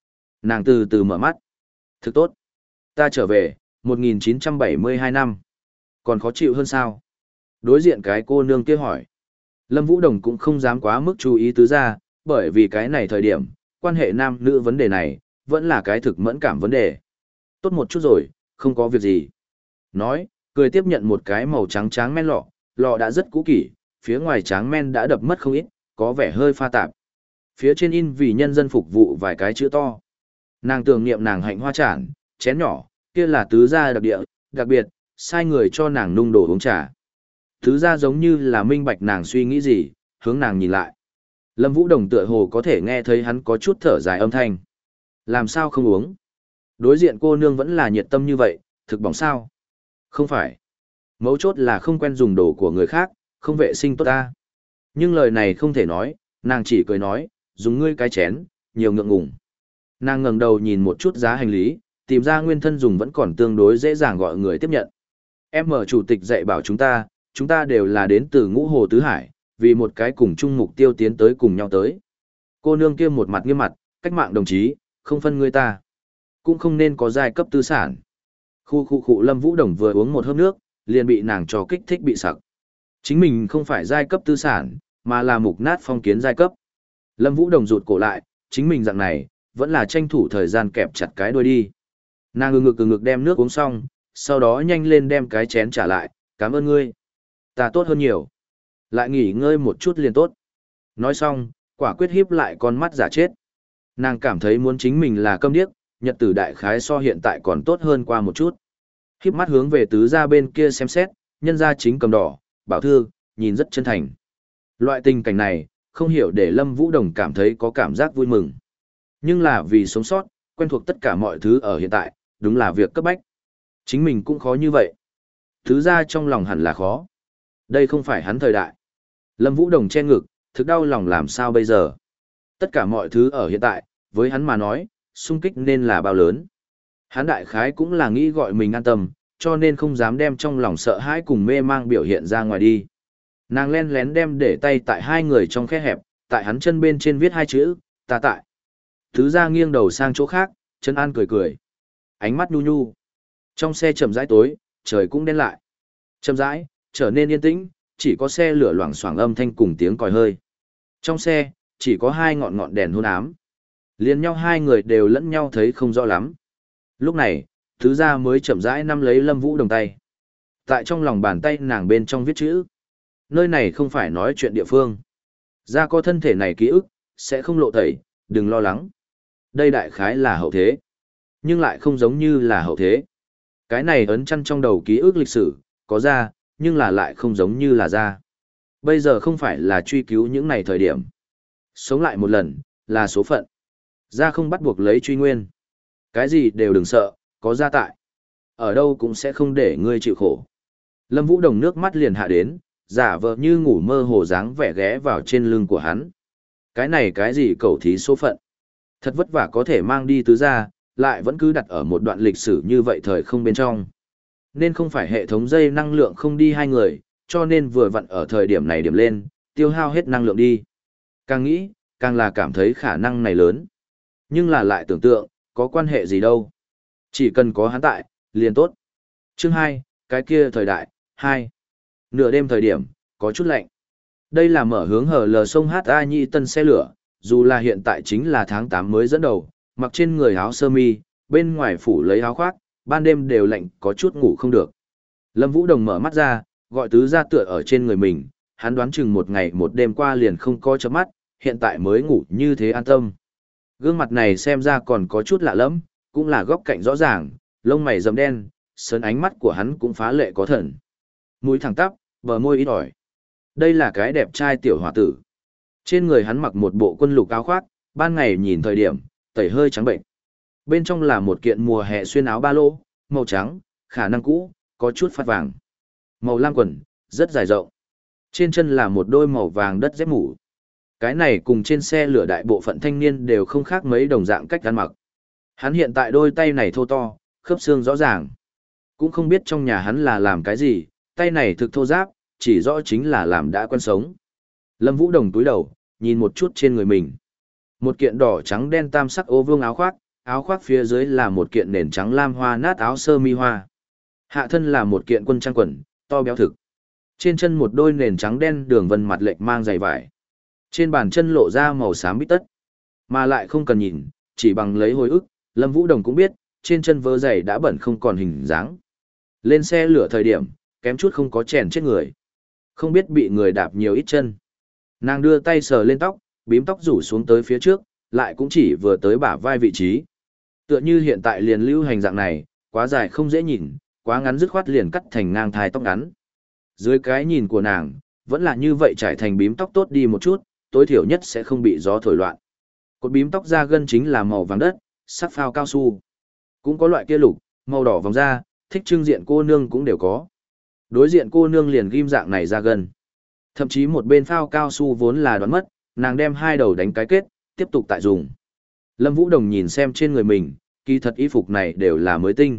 Speaker 1: Nàng từ từ mở mắt. Thực tốt. Ta trở về, một nghìn chín trăm bảy mươi hai năm. Còn khó chịu hơn sao? Đối diện cái cô nương kia hỏi. Lâm Vũ Đồng cũng không dám quá mức chú ý tứ gia, bởi vì cái này thời điểm, quan hệ nam nữ vấn đề này, vẫn là cái thực mẫn cảm vấn đề. Tốt một chút rồi, không có việc gì. Nói, cười tiếp nhận một cái màu trắng tráng men lọ, lọ đã rất cũ kỹ, phía ngoài tráng men đã đập mất không ít, có vẻ hơi pha tạp. Phía trên in vì nhân dân phục vụ vài cái chữ to. Nàng tưởng niệm nàng hạnh hoa tràn, chén nhỏ, kia là tứ gia đặc địa, đặc biệt, sai người cho nàng nung đồ uống trà. Tứ gia giống như là minh bạch nàng suy nghĩ gì, hướng nàng nhìn lại. Lâm Vũ Đồng tựa hồ có thể nghe thấy hắn có chút thở dài âm thanh. Làm sao không uống? Đối diện cô nương vẫn là nhiệt tâm như vậy, thực bỏng sao? Không phải. Mấu chốt là không quen dùng đồ của người khác, không vệ sinh tốt ta. Nhưng lời này không thể nói, nàng chỉ cười nói, dùng ngươi cái chén, nhiều ngượng ngùng. Nàng ngẩng đầu nhìn một chút giá hành lý, tìm ra nguyên thân dùng vẫn còn tương đối dễ dàng gọi người tiếp nhận. Em mở chủ tịch dạy bảo chúng ta, chúng ta đều là đến từ ngũ hồ tứ hải, vì một cái cùng chung mục tiêu tiến tới cùng nhau tới. Cô nương kia một mặt nghiêm mặt, cách mạng đồng chí, không phân người ta. Cũng không nên có giai cấp tư sản. Khu khu khu Lâm Vũ Đồng vừa uống một hớp nước, liền bị nàng cho kích thích bị sặc. Chính mình không phải giai cấp tư sản, mà là mục nát phong kiến giai cấp. Lâm Vũ Đồng rụt cổ lại, chính mình dạng này, vẫn là tranh thủ thời gian kẹp chặt cái đuôi đi. Nàng ngực ngực ngực đem nước uống xong, sau đó nhanh lên đem cái chén trả lại, cảm ơn ngươi. Ta tốt hơn nhiều. Lại nghỉ ngơi một chút liền tốt. Nói xong, quả quyết hiếp lại con mắt giả chết. Nàng cảm thấy muốn chính mình là câm điếc, nhật tử đại khái so hiện tại còn tốt hơn qua một chút. Hiếp mắt hướng về tứ gia bên kia xem xét, nhân gia chính cầm đỏ, bảo thư, nhìn rất chân thành. Loại tình cảnh này, không hiểu để Lâm Vũ Đồng cảm thấy có cảm giác vui mừng. Nhưng là vì sống sót, quen thuộc tất cả mọi thứ ở hiện tại, đúng là việc cấp bách. Chính mình cũng khó như vậy. Thứ ra trong lòng hẳn là khó. Đây không phải hắn thời đại. Lâm Vũ Đồng che ngực, thực đau lòng làm sao bây giờ. Tất cả mọi thứ ở hiện tại, với hắn mà nói, sung kích nên là bao lớn. Hắn đại khái cũng là nghĩ gọi mình an tâm, cho nên không dám đem trong lòng sợ hãi cùng mê mang biểu hiện ra ngoài đi. Nàng len lén đem để tay tại hai người trong khe hẹp, tại hắn chân bên trên viết hai chữ, ta tại. Thứ ra nghiêng đầu sang chỗ khác, chân an cười cười. Ánh mắt nhu nhu. Trong xe chậm rãi tối, trời cũng đen lại. Chậm rãi, trở nên yên tĩnh, chỉ có xe lửa loảng xoảng âm thanh cùng tiếng còi hơi. Trong xe, chỉ có hai ngọn ngọn đèn hôn ám. Liên nhau hai người đều lẫn nhau thấy không rõ lắm. Lúc này, thứ ra mới chậm rãi nắm lấy Lâm Vũ Đồng tay. Tại trong lòng bàn tay nàng bên trong viết chữ. Nơi này không phải nói chuyện địa phương. Ra có thân thể này ký ức, sẽ không lộ tẩy, đừng lo lắng. Đây đại khái là hậu thế. Nhưng lại không giống như là hậu thế. Cái này ấn chăn trong đầu ký ức lịch sử, có ra, nhưng là lại không giống như là ra. Bây giờ không phải là truy cứu những này thời điểm. Sống lại một lần, là số phận. Ra không bắt buộc lấy truy nguyên. Cái gì đều đừng sợ, có ra tại. Ở đâu cũng sẽ không để ngươi chịu khổ. Lâm Vũ Đồng nước mắt liền hạ đến, giả vờ như ngủ mơ hồ dáng vẻ ghé vào trên lưng của hắn. Cái này cái gì cầu thí số phận. Thật vất vả có thể mang đi tứ gia, lại vẫn cứ đặt ở một đoạn lịch sử như vậy thời không bên trong. Nên không phải hệ thống dây năng lượng không đi hai người, cho nên vừa vặn ở thời điểm này điểm lên, tiêu hao hết năng lượng đi. Càng nghĩ, càng là cảm thấy khả năng này lớn. Nhưng là lại tưởng tượng, có quan hệ gì đâu. Chỉ cần có hắn tại, liền tốt. Chương hai, cái kia thời đại, hai. Nửa đêm thời điểm, có chút lạnh. Đây là mở hướng hở lờ sông hát a nhị tân xe lửa, dù là hiện tại chính là tháng tám mới dẫn đầu, mặc trên người áo sơ mi, bên ngoài phủ lấy áo khoác, ban đêm đều lạnh có chút ngủ không được. Lâm Vũ Đồng mở mắt ra, gọi tứ ra tựa ở trên người mình, hắn đoán chừng một ngày một đêm qua liền không có chớp mắt, hiện tại mới ngủ như thế an tâm. Gương mặt này xem ra còn có chút lạ lẫm, cũng là góc cạnh rõ ràng, lông mày rậm đen, sơn ánh mắt của hắn cũng phá lệ có thần. Mũi thẳng tắp, bờ môi ít ỏi. Đây là cái đẹp trai tiểu hòa tử. Trên người hắn mặc một bộ quân lục áo khoác, ban ngày nhìn thời điểm, tẩy hơi trắng bệnh. Bên trong là một kiện mùa hè xuyên áo ba lô, màu trắng, khả năng cũ, có chút phát vàng. Màu lam quần, rất dài rộng. Trên chân là một đôi màu vàng đất dép mũ. Cái này cùng trên xe lửa đại bộ phận thanh niên đều không khác mấy đồng dạng cách ăn mặc. Hắn hiện tại đôi tay này thô to, khớp xương rõ ràng. Cũng không biết trong nhà hắn là làm cái gì, tay này thực thô ráp, chỉ rõ chính là làm đã quen sống. Lâm Vũ Đồng túi đầu, nhìn một chút trên người mình. Một kiện đỏ trắng đen tam sắc ô vương áo khoác, áo khoác phía dưới là một kiện nền trắng lam hoa nát áo sơ mi hoa. Hạ thân là một kiện quân trang quần, to béo thực. Trên chân một đôi nền trắng đen đường vân mặt lệch mang giày vải. Trên bàn chân lộ ra màu xám bít tất. Mà lại không cần nhìn, chỉ bằng lấy hồi ức, Lâm Vũ Đồng cũng biết, trên chân vớ giày đã bẩn không còn hình dáng. Lên xe lửa thời điểm, kém chút không có chèn chết người. Không biết bị người đạp nhiều ít chân. Nàng đưa tay sờ lên tóc, bím tóc rủ xuống tới phía trước, lại cũng chỉ vừa tới bả vai vị trí. Tựa như hiện tại liền lưu hành dạng này, quá dài không dễ nhìn, quá ngắn dứt khoát liền cắt thành ngang thai tóc ngắn. Dưới cái nhìn của nàng, vẫn là như vậy trải thành bím tóc tốt đi một chút, tối thiểu nhất sẽ không bị gió thổi loạn. Cột bím tóc da gân chính là màu vàng đất, sắc phao cao su. Cũng có loại kia lục, màu đỏ vòng da, thích trưng diện cô nương cũng đều có. Đối diện cô nương liền ghim dạng này da gân. Thậm chí một bên phao cao su vốn là đoán mất, nàng đem hai đầu đánh cái kết, tiếp tục tại dùng. Lâm Vũ Đồng nhìn xem trên người mình, kỳ thật y phục này đều là mới tinh.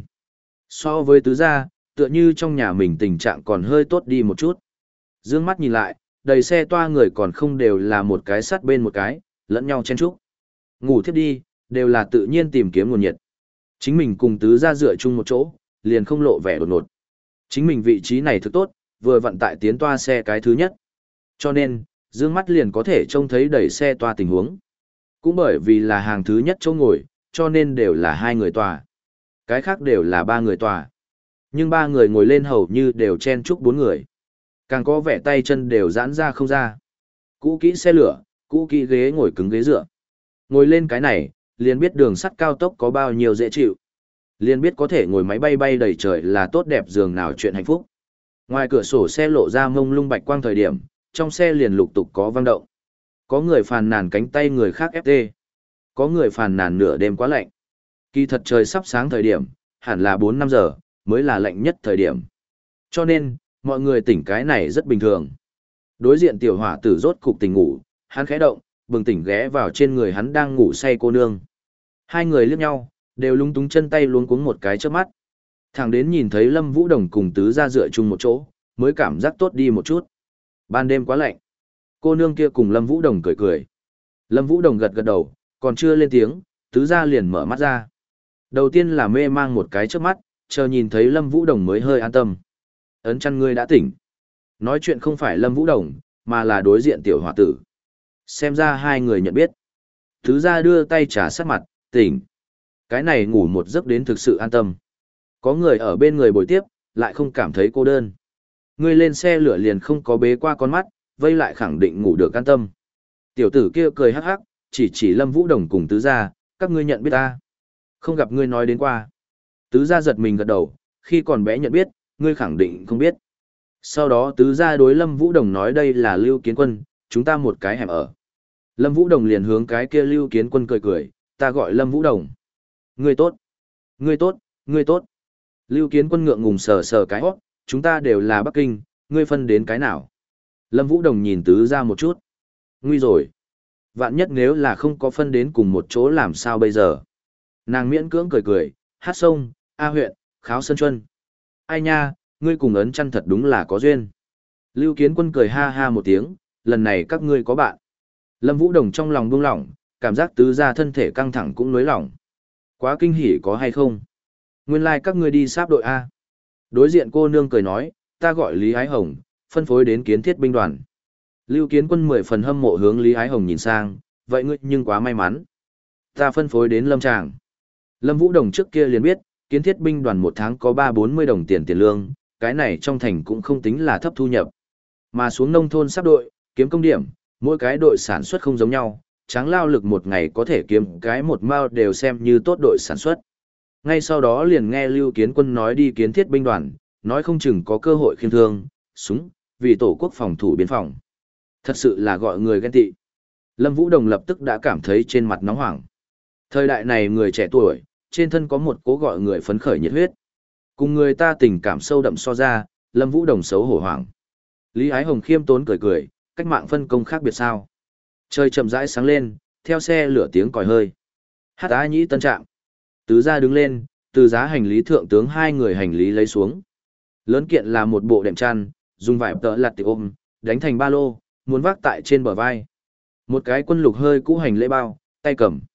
Speaker 1: So với tứ gia, tựa như trong nhà mình tình trạng còn hơi tốt đi một chút. Dương mắt nhìn lại, đầy xe toa người còn không đều là một cái sắt bên một cái, lẫn nhau chen chúc. Ngủ thiếp đi, đều là tự nhiên tìm kiếm nguồn nhiệt. Chính mình cùng tứ gia dựa chung một chỗ, liền không lộ vẻ đột ngột. Chính mình vị trí này thực tốt, vừa vận tại tiến toa xe cái thứ nhất. Cho nên, dương mắt liền có thể trông thấy đẩy xe toa tình huống. Cũng bởi vì là hàng thứ nhất chỗ ngồi, cho nên đều là hai người tòa. Cái khác đều là ba người tòa. Nhưng ba người ngồi lên hầu như đều chen chúc bốn người. Càng có vẻ tay chân đều giãn ra không ra. Cũ kỹ xe lửa, cũ kỹ ghế ngồi cứng ghế dựa. Ngồi lên cái này, liền biết đường sắt cao tốc có bao nhiêu dễ chịu. Liền biết có thể ngồi máy bay bay đầy trời là tốt đẹp giường nào chuyện hạnh phúc. Ngoài cửa sổ xe lộ ra mông lung bạch quang thời điểm, trong xe liền lục tục có vang động. Có người phàn nàn cánh tay người khác ép tê. Có người phàn nàn nửa đêm quá lạnh. Kỳ thật trời sắp sáng thời điểm, hẳn là bốn năm giờ, mới là lạnh nhất thời điểm. Cho nên, mọi người tỉnh cái này rất bình thường. Đối diện tiểu hỏa tử rốt cục tỉnh ngủ, hắn khẽ động, bừng tỉnh ghé vào trên người hắn đang ngủ say cô nương. Hai người liếc nhau, đều lung túng chân tay luống cuống một cái trước mắt. Thẳng đến nhìn thấy Lâm Vũ Đồng cùng tứ gia dựa chung một chỗ, mới cảm giác tốt đi một chút. Ban đêm quá lạnh. Cô nương kia cùng Lâm Vũ Đồng cười cười. Lâm Vũ Đồng gật gật đầu, còn chưa lên tiếng, tứ gia liền mở mắt ra. Đầu tiên là mê mang một cái trước mắt, chờ nhìn thấy Lâm Vũ Đồng mới hơi an tâm. Ấn chăn ngươi đã tỉnh. Nói chuyện không phải Lâm Vũ Đồng, mà là đối diện tiểu hòa tử. Xem ra hai người nhận biết. Tứ gia đưa tay trà sát mặt, tỉnh. Cái này ngủ một giấc đến thực sự an tâm. Có người ở bên người bồi tiếp, lại không cảm thấy cô đơn. Ngươi lên xe lửa liền không có bế qua con mắt, vây lại khẳng định ngủ được an tâm. Tiểu tử kia cười hắc hắc, chỉ chỉ Lâm Vũ Đồng cùng tứ gia, các ngươi nhận biết ta. Không gặp ngươi nói đến qua. Tứ gia giật mình gật đầu, khi còn bé nhận biết, ngươi khẳng định không biết. Sau đó tứ gia đối Lâm Vũ Đồng nói đây là Lưu Kiến Quân, chúng ta một cái hẻm ở. Lâm Vũ Đồng liền hướng cái kia Lưu Kiến Quân cười cười, ta gọi Lâm Vũ Đồng. Ngươi tốt, ngươi tốt, ngươi tốt. Lưu Kiến Quân ngượng ngùng sờ sờ cái hót, chúng ta đều là Bắc Kinh, ngươi phân đến cái nào. Lâm Vũ Đồng nhìn tứ gia một chút. Nguy rồi. Vạn nhất nếu là không có phân đến cùng một chỗ làm sao bây giờ. Nàng miễn cưỡng cười cười, hát sông, A huyện, kháo sơn chuân. Ai nha, ngươi cùng ấn chăn thật đúng là có duyên. Lưu Kiến Quân cười ha ha một tiếng, lần này các ngươi có bạn. Lâm Vũ Đồng trong lòng buông lỏng, cảm giác tứ gia thân thể căng thẳng cũng nới lỏng. Quá kinh hỉ có hay không? Nguyên lai like các ngươi đi sáp đội A. Đối diện cô nương cười nói, ta gọi Lý Ái Hồng, phân phối đến kiến thiết binh đoàn. Lưu Kiến Quân mười phần hâm mộ hướng Lý Ái Hồng nhìn sang, vậy ngươi nhưng quá may mắn. Ta phân phối đến Lâm Tràng. Lâm Vũ Đồng trước kia liền biết, kiến thiết binh đoàn một tháng có ba bốn mươi đồng tiền tiền lương, cái này trong thành cũng không tính là thấp thu nhập. Mà xuống nông thôn sắp đội, kiếm công điểm, mỗi cái đội sản xuất không giống nhau, tráng lao lực một ngày có thể kiếm cái một mao đều xem như tốt đội sản xuất. Ngay sau đó liền nghe Lưu Kiến Quân nói đi kiến thiết binh đoàn, nói không chừng có cơ hội khiêm thương, súng, vì tổ quốc phòng thủ biên phòng. Thật sự là gọi người ghen tị. Lâm Vũ Đồng lập tức đã cảm thấy trên mặt nóng hoảng. Thời đại này người trẻ tuổi, trên thân có một cố gọi người phấn khởi nhiệt huyết. Cùng người ta tình cảm sâu đậm so ra, Lâm Vũ Đồng xấu hổ hoảng. Lý Ái Hồng khiêm tốn cười cười, cách mạng phân công khác biệt sao. Trời chậm rãi sáng lên, theo xe lửa tiếng còi hơi. Hát á nhĩ tân trạm. Tứ gia đứng lên, từ giá hành lý thượng tướng hai người hành lý lấy xuống. Lớn kiện là một bộ đệm chăn, dùng vải tợ lặt tiệp ôm, đánh thành ba lô, muốn vác tại trên bờ vai. Một cái quân lục hơi cũ hành lễ bao, tay cầm.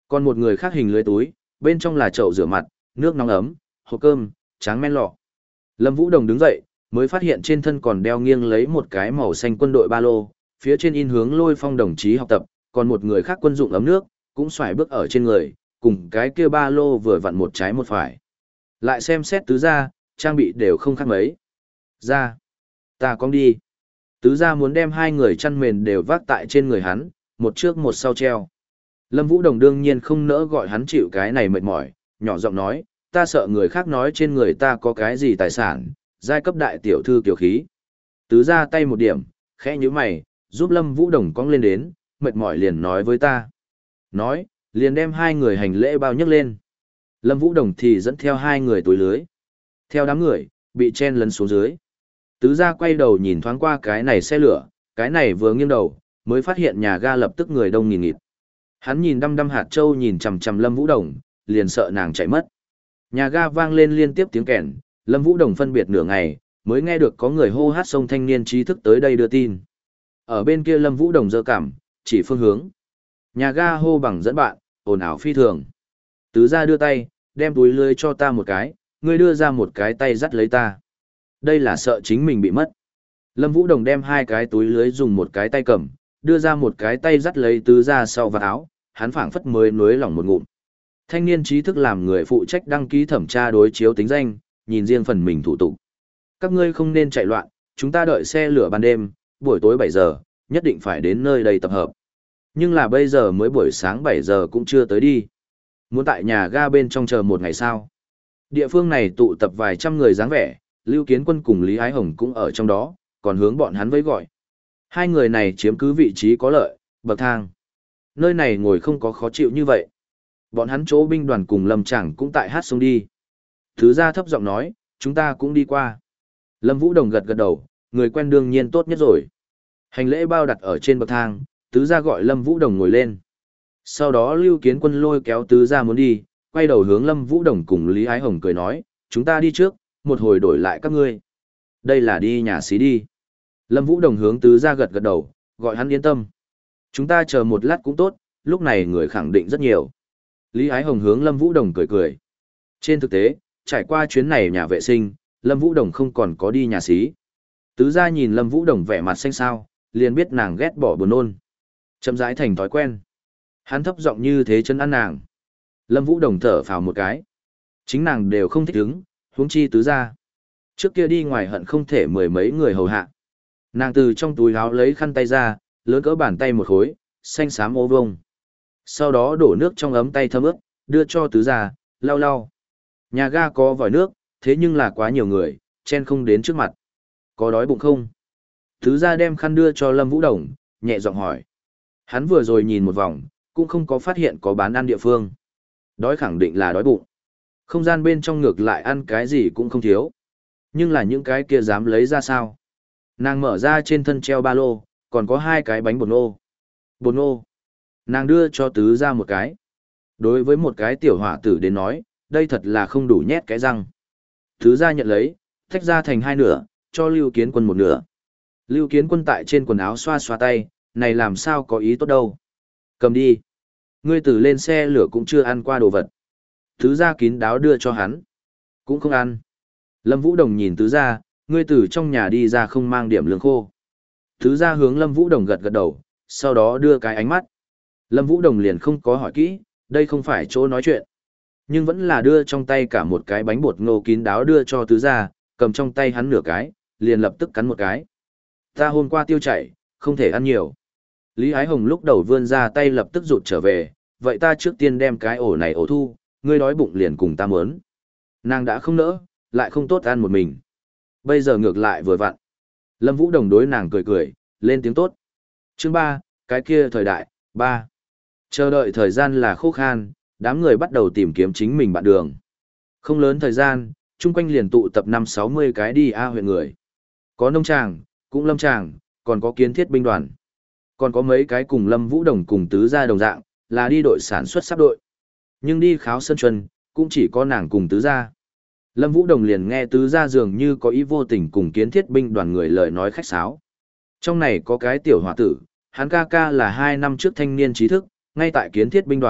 Speaker 1: Còn một người khác hình lưới túi, bên trong là chậu rửa mặt, nước nóng ấm, hộp cơm, tráng men lọ. Lâm Vũ Đồng đứng dậy, mới phát hiện trên thân còn đeo nghiêng lấy một cái màu xanh quân đội ba lô, phía trên in hướng Lôi Phong đồng chí học tập, còn một người khác quân dụng ấm nước, cũng xoài bước ở trên người, cùng cái kia ba lô vừa vặn một trái một phải. Lại xem xét tứ gia, trang bị đều không khác mấy. Ra, ta con đi. Tứ gia muốn đem hai người chăn mền đều vác tại trên người hắn, một trước một sau treo. Lâm Vũ Đồng đương nhiên không nỡ gọi hắn chịu cái này mệt mỏi, nhỏ giọng nói, ta sợ người khác nói trên người ta có cái gì tài sản, giai cấp đại tiểu thư tiểu khí. Tứ gia tay một điểm, khẽ nhíu mày, giúp Lâm Vũ Đồng cong lên đến, mệt mỏi liền nói với ta. Nói, liền đem hai người hành lễ bao nhấc lên. Lâm Vũ Đồng thì dẫn theo hai người túi lưới. Theo đám người, bị chen lấn xuống dưới. Tứ gia quay đầu nhìn thoáng qua cái này xe lửa, cái này vừa nghiêng đầu, mới phát hiện nhà ga lập tức người đông nghìn nghịt. Hắn nhìn đăm đăm hạt châu nhìn chằm chằm Lâm Vũ Đồng, liền sợ nàng chạy mất. Nhà ga vang lên liên tiếp tiếng kèn, Lâm Vũ Đồng phân biệt nửa ngày, mới nghe được có người hô hát sông thanh niên trí thức tới đây đưa tin. Ở bên kia Lâm Vũ Đồng giơ cảm, chỉ phương hướng. Nhà ga hô bằng dẫn bạn, ồn ào phi thường. Tứ gia đưa tay, đem túi lưới cho ta một cái, ngươi đưa ra một cái tay dắt lấy ta. Đây là sợ chính mình bị mất. Lâm Vũ Đồng đem hai cái túi lưới dùng một cái tay cầm, đưa ra một cái tay dắt lấy tứ gia sau vạt áo, hắn phảng phất mới nuối lòng một ngụm. Thanh niên trí thức làm người phụ trách đăng ký thẩm tra đối chiếu tính danh, nhìn riêng phần mình thủ tục. Các ngươi không nên chạy loạn, chúng ta đợi xe lửa ban đêm, buổi tối bảy giờ, nhất định phải đến nơi đây tập hợp. Nhưng là bây giờ mới buổi sáng bảy giờ cũng chưa tới đi. Muốn tại nhà ga bên trong chờ một ngày sao? Địa phương này tụ tập vài trăm người dáng vẻ, Lưu Kiến Quân cùng Lý Ái Hồng cũng ở trong đó, còn hướng bọn hắn với gọi. Hai người này chiếm cứ vị trí có lợi, bậc thang. Nơi này ngồi không có khó chịu như vậy. Bọn hắn chỗ binh đoàn cùng Lâm Chẳng cũng tại hát sông đi. Thứ gia thấp giọng nói, chúng ta cũng đi qua. Lâm Vũ Đồng gật gật đầu, người quen đương nhiên tốt nhất rồi. Hành lễ bao đặt ở trên bậc thang, tứ gia gọi Lâm Vũ Đồng ngồi lên. Sau đó Lưu Kiến Quân lôi kéo tứ gia muốn đi, quay đầu hướng Lâm Vũ Đồng cùng Lý Ái Hồng cười nói, chúng ta đi trước, một hồi đổi lại các ngươi. Đây là đi nhà xí đi. Lâm Vũ Đồng hướng tứ gia gật gật đầu, gọi hắn yên tâm. Chúng ta chờ một lát cũng tốt, lúc này người khẳng định rất nhiều. Lý Ái Hồng hướng Lâm Vũ Đồng cười cười. Trên thực tế, trải qua chuyến này nhà vệ sinh, Lâm Vũ Đồng không còn có đi nhà xí. Tứ gia nhìn Lâm Vũ Đồng vẻ mặt xanh xao, liền biết nàng ghét bỏ buồn nôn. Chậm rãi thành thói quen. Hắn thấp giọng như thế chân ăn nàng. Lâm Vũ Đồng thở phào một cái. Chính nàng đều không thích ứng, huống chi tứ gia. Trước kia đi ngoài hận không thể mười mấy người hầu hạ. Nàng từ trong túi áo lấy khăn tay ra, lớn cỡ bàn tay một khối, xanh xám ô vông. Sau đó đổ nước trong ấm tay thấm ướt, đưa cho tứ gia, lau lau. Nhà ga có vòi nước, thế nhưng là quá nhiều người, chen không đến trước mặt. Có đói bụng không? Tứ gia đem khăn đưa cho Lâm Vũ Đồng, nhẹ giọng hỏi. Hắn vừa rồi nhìn một vòng, cũng không có phát hiện có bán ăn địa phương. Đói khẳng định là đói bụng. Không gian bên trong ngược lại ăn cái gì cũng không thiếu. Nhưng là những cái kia dám lấy ra sao? Nàng mở ra trên thân treo ba lô, còn có hai cái bánh bột nô. Bột nô. Nàng đưa cho tứ gia một cái. Đối với một cái tiểu hỏa tử đến nói, đây thật là không đủ nhét cái răng. Tứ gia nhận lấy, tách ra thành hai nửa, cho Lưu Kiến Quân một nửa. Lưu Kiến Quân tại trên quần áo xoa xoa tay, này làm sao có ý tốt đâu. Cầm đi. Ngươi từ lên xe lửa cũng chưa ăn qua đồ vật. Tứ gia kín đáo đưa cho hắn. Cũng không ăn. Lâm Vũ Đồng nhìn tứ gia, ngươi từ trong nhà đi ra không mang điểm lương khô. Tứ gia hướng Lâm Vũ Đồng gật gật đầu, sau đó đưa cái ánh mắt. Lâm Vũ Đồng liền không có hỏi kỹ, đây không phải chỗ nói chuyện. Nhưng vẫn là đưa trong tay cả một cái bánh bột ngô kín đáo đưa cho tứ gia, cầm trong tay hắn nửa cái, liền lập tức cắn một cái. Ta hôm qua tiêu chảy, không thể ăn nhiều. Lý Ái Hồng lúc đầu vươn ra tay lập tức rụt trở về, vậy ta trước tiên đem cái ổ này ổ thu, ngươi đói bụng liền cùng ta mớn. Nàng đã không nỡ, lại không tốt ăn một mình. Bây giờ ngược lại vừa vặn. Lâm Vũ Đồng đối nàng cười cười, lên tiếng tốt. Chương ba, cái kia thời đại, ba. Chờ đợi thời gian là khô khan, đám người bắt đầu tìm kiếm chính mình bạn đường. Không lớn thời gian, chung quanh liền tụ tập năm sáu mươi cái đi A huyện người. Có nông tràng, cũng lâm tràng, còn có kiến thiết binh đoàn. Còn có mấy cái cùng Lâm Vũ Đồng cùng tứ gia đồng dạng, là đi đội sản xuất sắp đội. Nhưng đi kháo sân chuân, cũng chỉ có nàng cùng tứ gia. Lâm Vũ Đồng liền nghe tứ gia dường như có ý vô tình cùng kiến thiết binh đoàn người lời nói khách sáo. Trong này có cái tiểu hòa tử, hắn ca ca là hai năm trước thanh niên trí thức, ngay tại kiến thiết binh đoàn,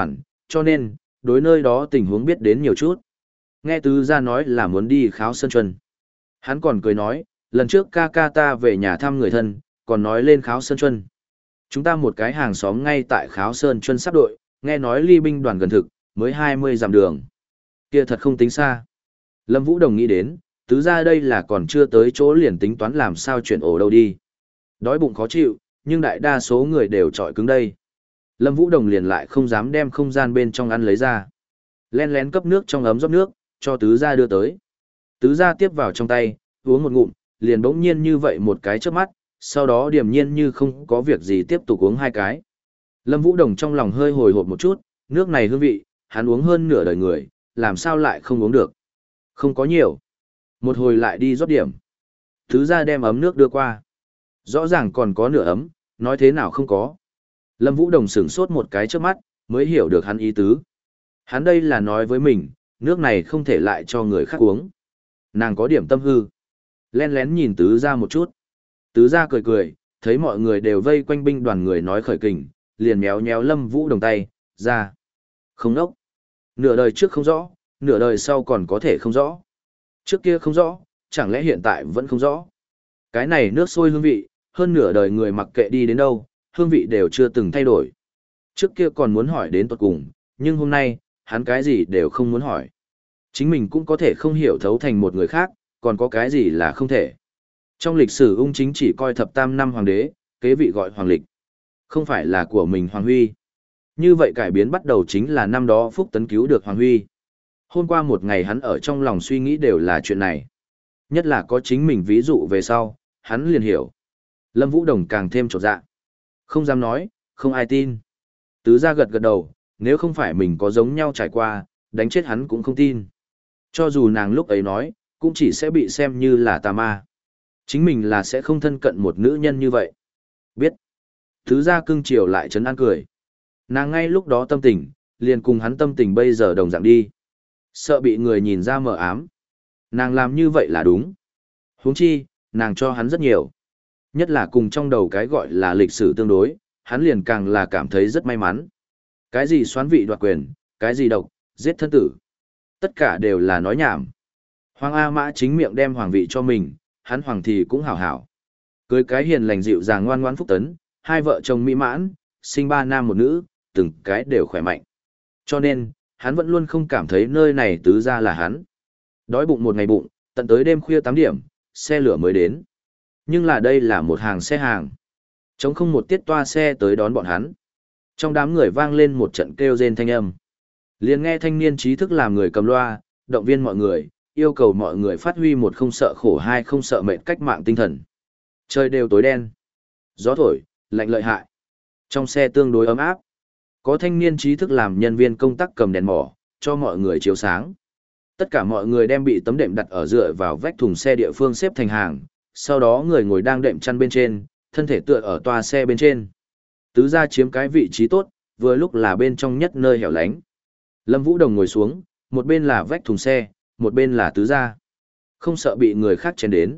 Speaker 1: cho nên, đối nơi đó tình huống biết đến nhiều chút. Nghe tứ gia nói là muốn đi Kháo Sơn Chuân. Hắn còn cười nói, lần trước ca ca ta về nhà thăm người thân, còn nói lên Kháo Sơn Chuân. Chúng ta một cái hàng xóm ngay tại Kháo Sơn Chuân sắp đội, nghe nói ly binh đoàn gần thực, mới hai mươi dặm đường. Kia thật không tính xa. Lâm Vũ Đồng nghĩ đến, tứ gia đây là còn chưa tới chỗ liền tính toán làm sao chuyển ổ đâu đi. Đói bụng khó chịu, nhưng đại đa số người đều trọi cứng đây. Lâm Vũ Đồng liền lại không dám đem không gian bên trong ăn lấy ra. Len lén cấp nước trong ấm rót nước, cho tứ gia đưa tới. Tứ gia tiếp vào trong tay, uống một ngụm, liền bỗng nhiên như vậy một cái trước mắt, sau đó điềm nhiên như không có việc gì tiếp tục uống hai cái. Lâm Vũ Đồng trong lòng hơi hồi hộp một chút, nước này hương vị, hắn uống hơn nửa đời người, làm sao lại không uống được. Không có nhiều. Một hồi lại đi rót điểm. Tứ gia đem ấm nước đưa qua. Rõ ràng còn có nửa ấm, nói thế nào không có. Lâm Vũ Đồng sửng sốt một cái trước mắt, mới hiểu được hắn ý tứ. Hắn đây là nói với mình, nước này không thể lại cho người khác uống. Nàng có điểm tâm hư. Len lén nhìn tứ gia một chút. Tứ gia cười cười, thấy mọi người đều vây quanh binh đoàn người nói khởi kình, liền méo méo Lâm Vũ Đồng tay, ra. Không nốc. Nửa đời trước không rõ, nửa đời sau còn có thể không rõ. Trước kia không rõ, chẳng lẽ hiện tại vẫn không rõ. Cái này nước sôi hương vị, hơn nửa đời người mặc kệ đi đến đâu, hương vị đều chưa từng thay đổi. Trước kia còn muốn hỏi đến tuột cùng, nhưng hôm nay, hắn cái gì đều không muốn hỏi. Chính mình cũng có thể không hiểu thấu thành một người khác, còn có cái gì là không thể. Trong lịch sử ung chính chỉ coi thập tam năm hoàng đế, kế vị gọi hoàng lịch. Không phải là của mình Hoàng Huy. Như vậy cải biến bắt đầu chính là năm đó Phúc Tấn cứu được Hoàng Huy. Hôm qua một ngày hắn ở trong lòng suy nghĩ đều là chuyện này. Nhất là có chính mình ví dụ về sau, hắn liền hiểu. Lâm Vũ Đồng càng thêm trột dạ. Không dám nói, không ai tin. Tứ gia gật gật đầu, nếu không phải mình có giống nhau trải qua, đánh chết hắn cũng không tin. Cho dù nàng lúc ấy nói, cũng chỉ sẽ bị xem như là tà ma. Chính mình là sẽ không thân cận một nữ nhân như vậy. Biết. Tứ gia cưng chiều lại trấn an cười. Nàng ngay lúc đó tâm tình, liền cùng hắn tâm tình bây giờ đồng dạng đi. Sợ bị người nhìn ra mờ ám. Nàng làm như vậy là đúng. Huống chi, nàng cho hắn rất nhiều. Nhất là cùng trong đầu cái gọi là lịch sử tương đối, hắn liền càng là cảm thấy rất may mắn. Cái gì xoán vị đoạt quyền, cái gì độc, giết thân tử. Tất cả đều là nói nhảm. Hoàng A Mã chính miệng đem hoàng vị cho mình, hắn hoàng thì cũng hảo hảo. Cưới cái hiền lành dịu dàng ngoan ngoãn Phúc Tấn, hai vợ chồng mỹ mãn, sinh ba nam một nữ, từng cái đều khỏe mạnh. Cho nên, hắn vẫn luôn không cảm thấy nơi này tứ gia là hắn. Đói bụng một ngày bụng, tận tới đêm khuya tám điểm, xe lửa mới đến. Nhưng là đây là một hàng xe hàng. Trống không một tiết toa xe tới đón bọn hắn. Trong đám người vang lên một trận kêu rên thanh âm. Liền nghe thanh niên trí thức làm người cầm loa, động viên mọi người, yêu cầu mọi người phát huy một không sợ khổ hai không sợ mệt cách mạng tinh thần. Trời đều tối đen. Gió thổi, lạnh lợi hại. Trong xe tương đối ấm áp. Có thanh niên trí thức làm nhân viên công tác cầm đèn mỏ, cho mọi người chiếu sáng. Tất cả mọi người đem bị tấm đệm đặt ở dựa vào vách thùng xe địa phương xếp thành hàng, sau đó người ngồi đang đệm chăn bên trên, thân thể tựa ở toa xe bên trên. Tứ gia chiếm cái vị trí tốt, vừa lúc là bên trong nhất nơi hẻo lánh. Lâm Vũ Đồng ngồi xuống, một bên là vách thùng xe, một bên là tứ gia. Không sợ bị người khác chèn đến.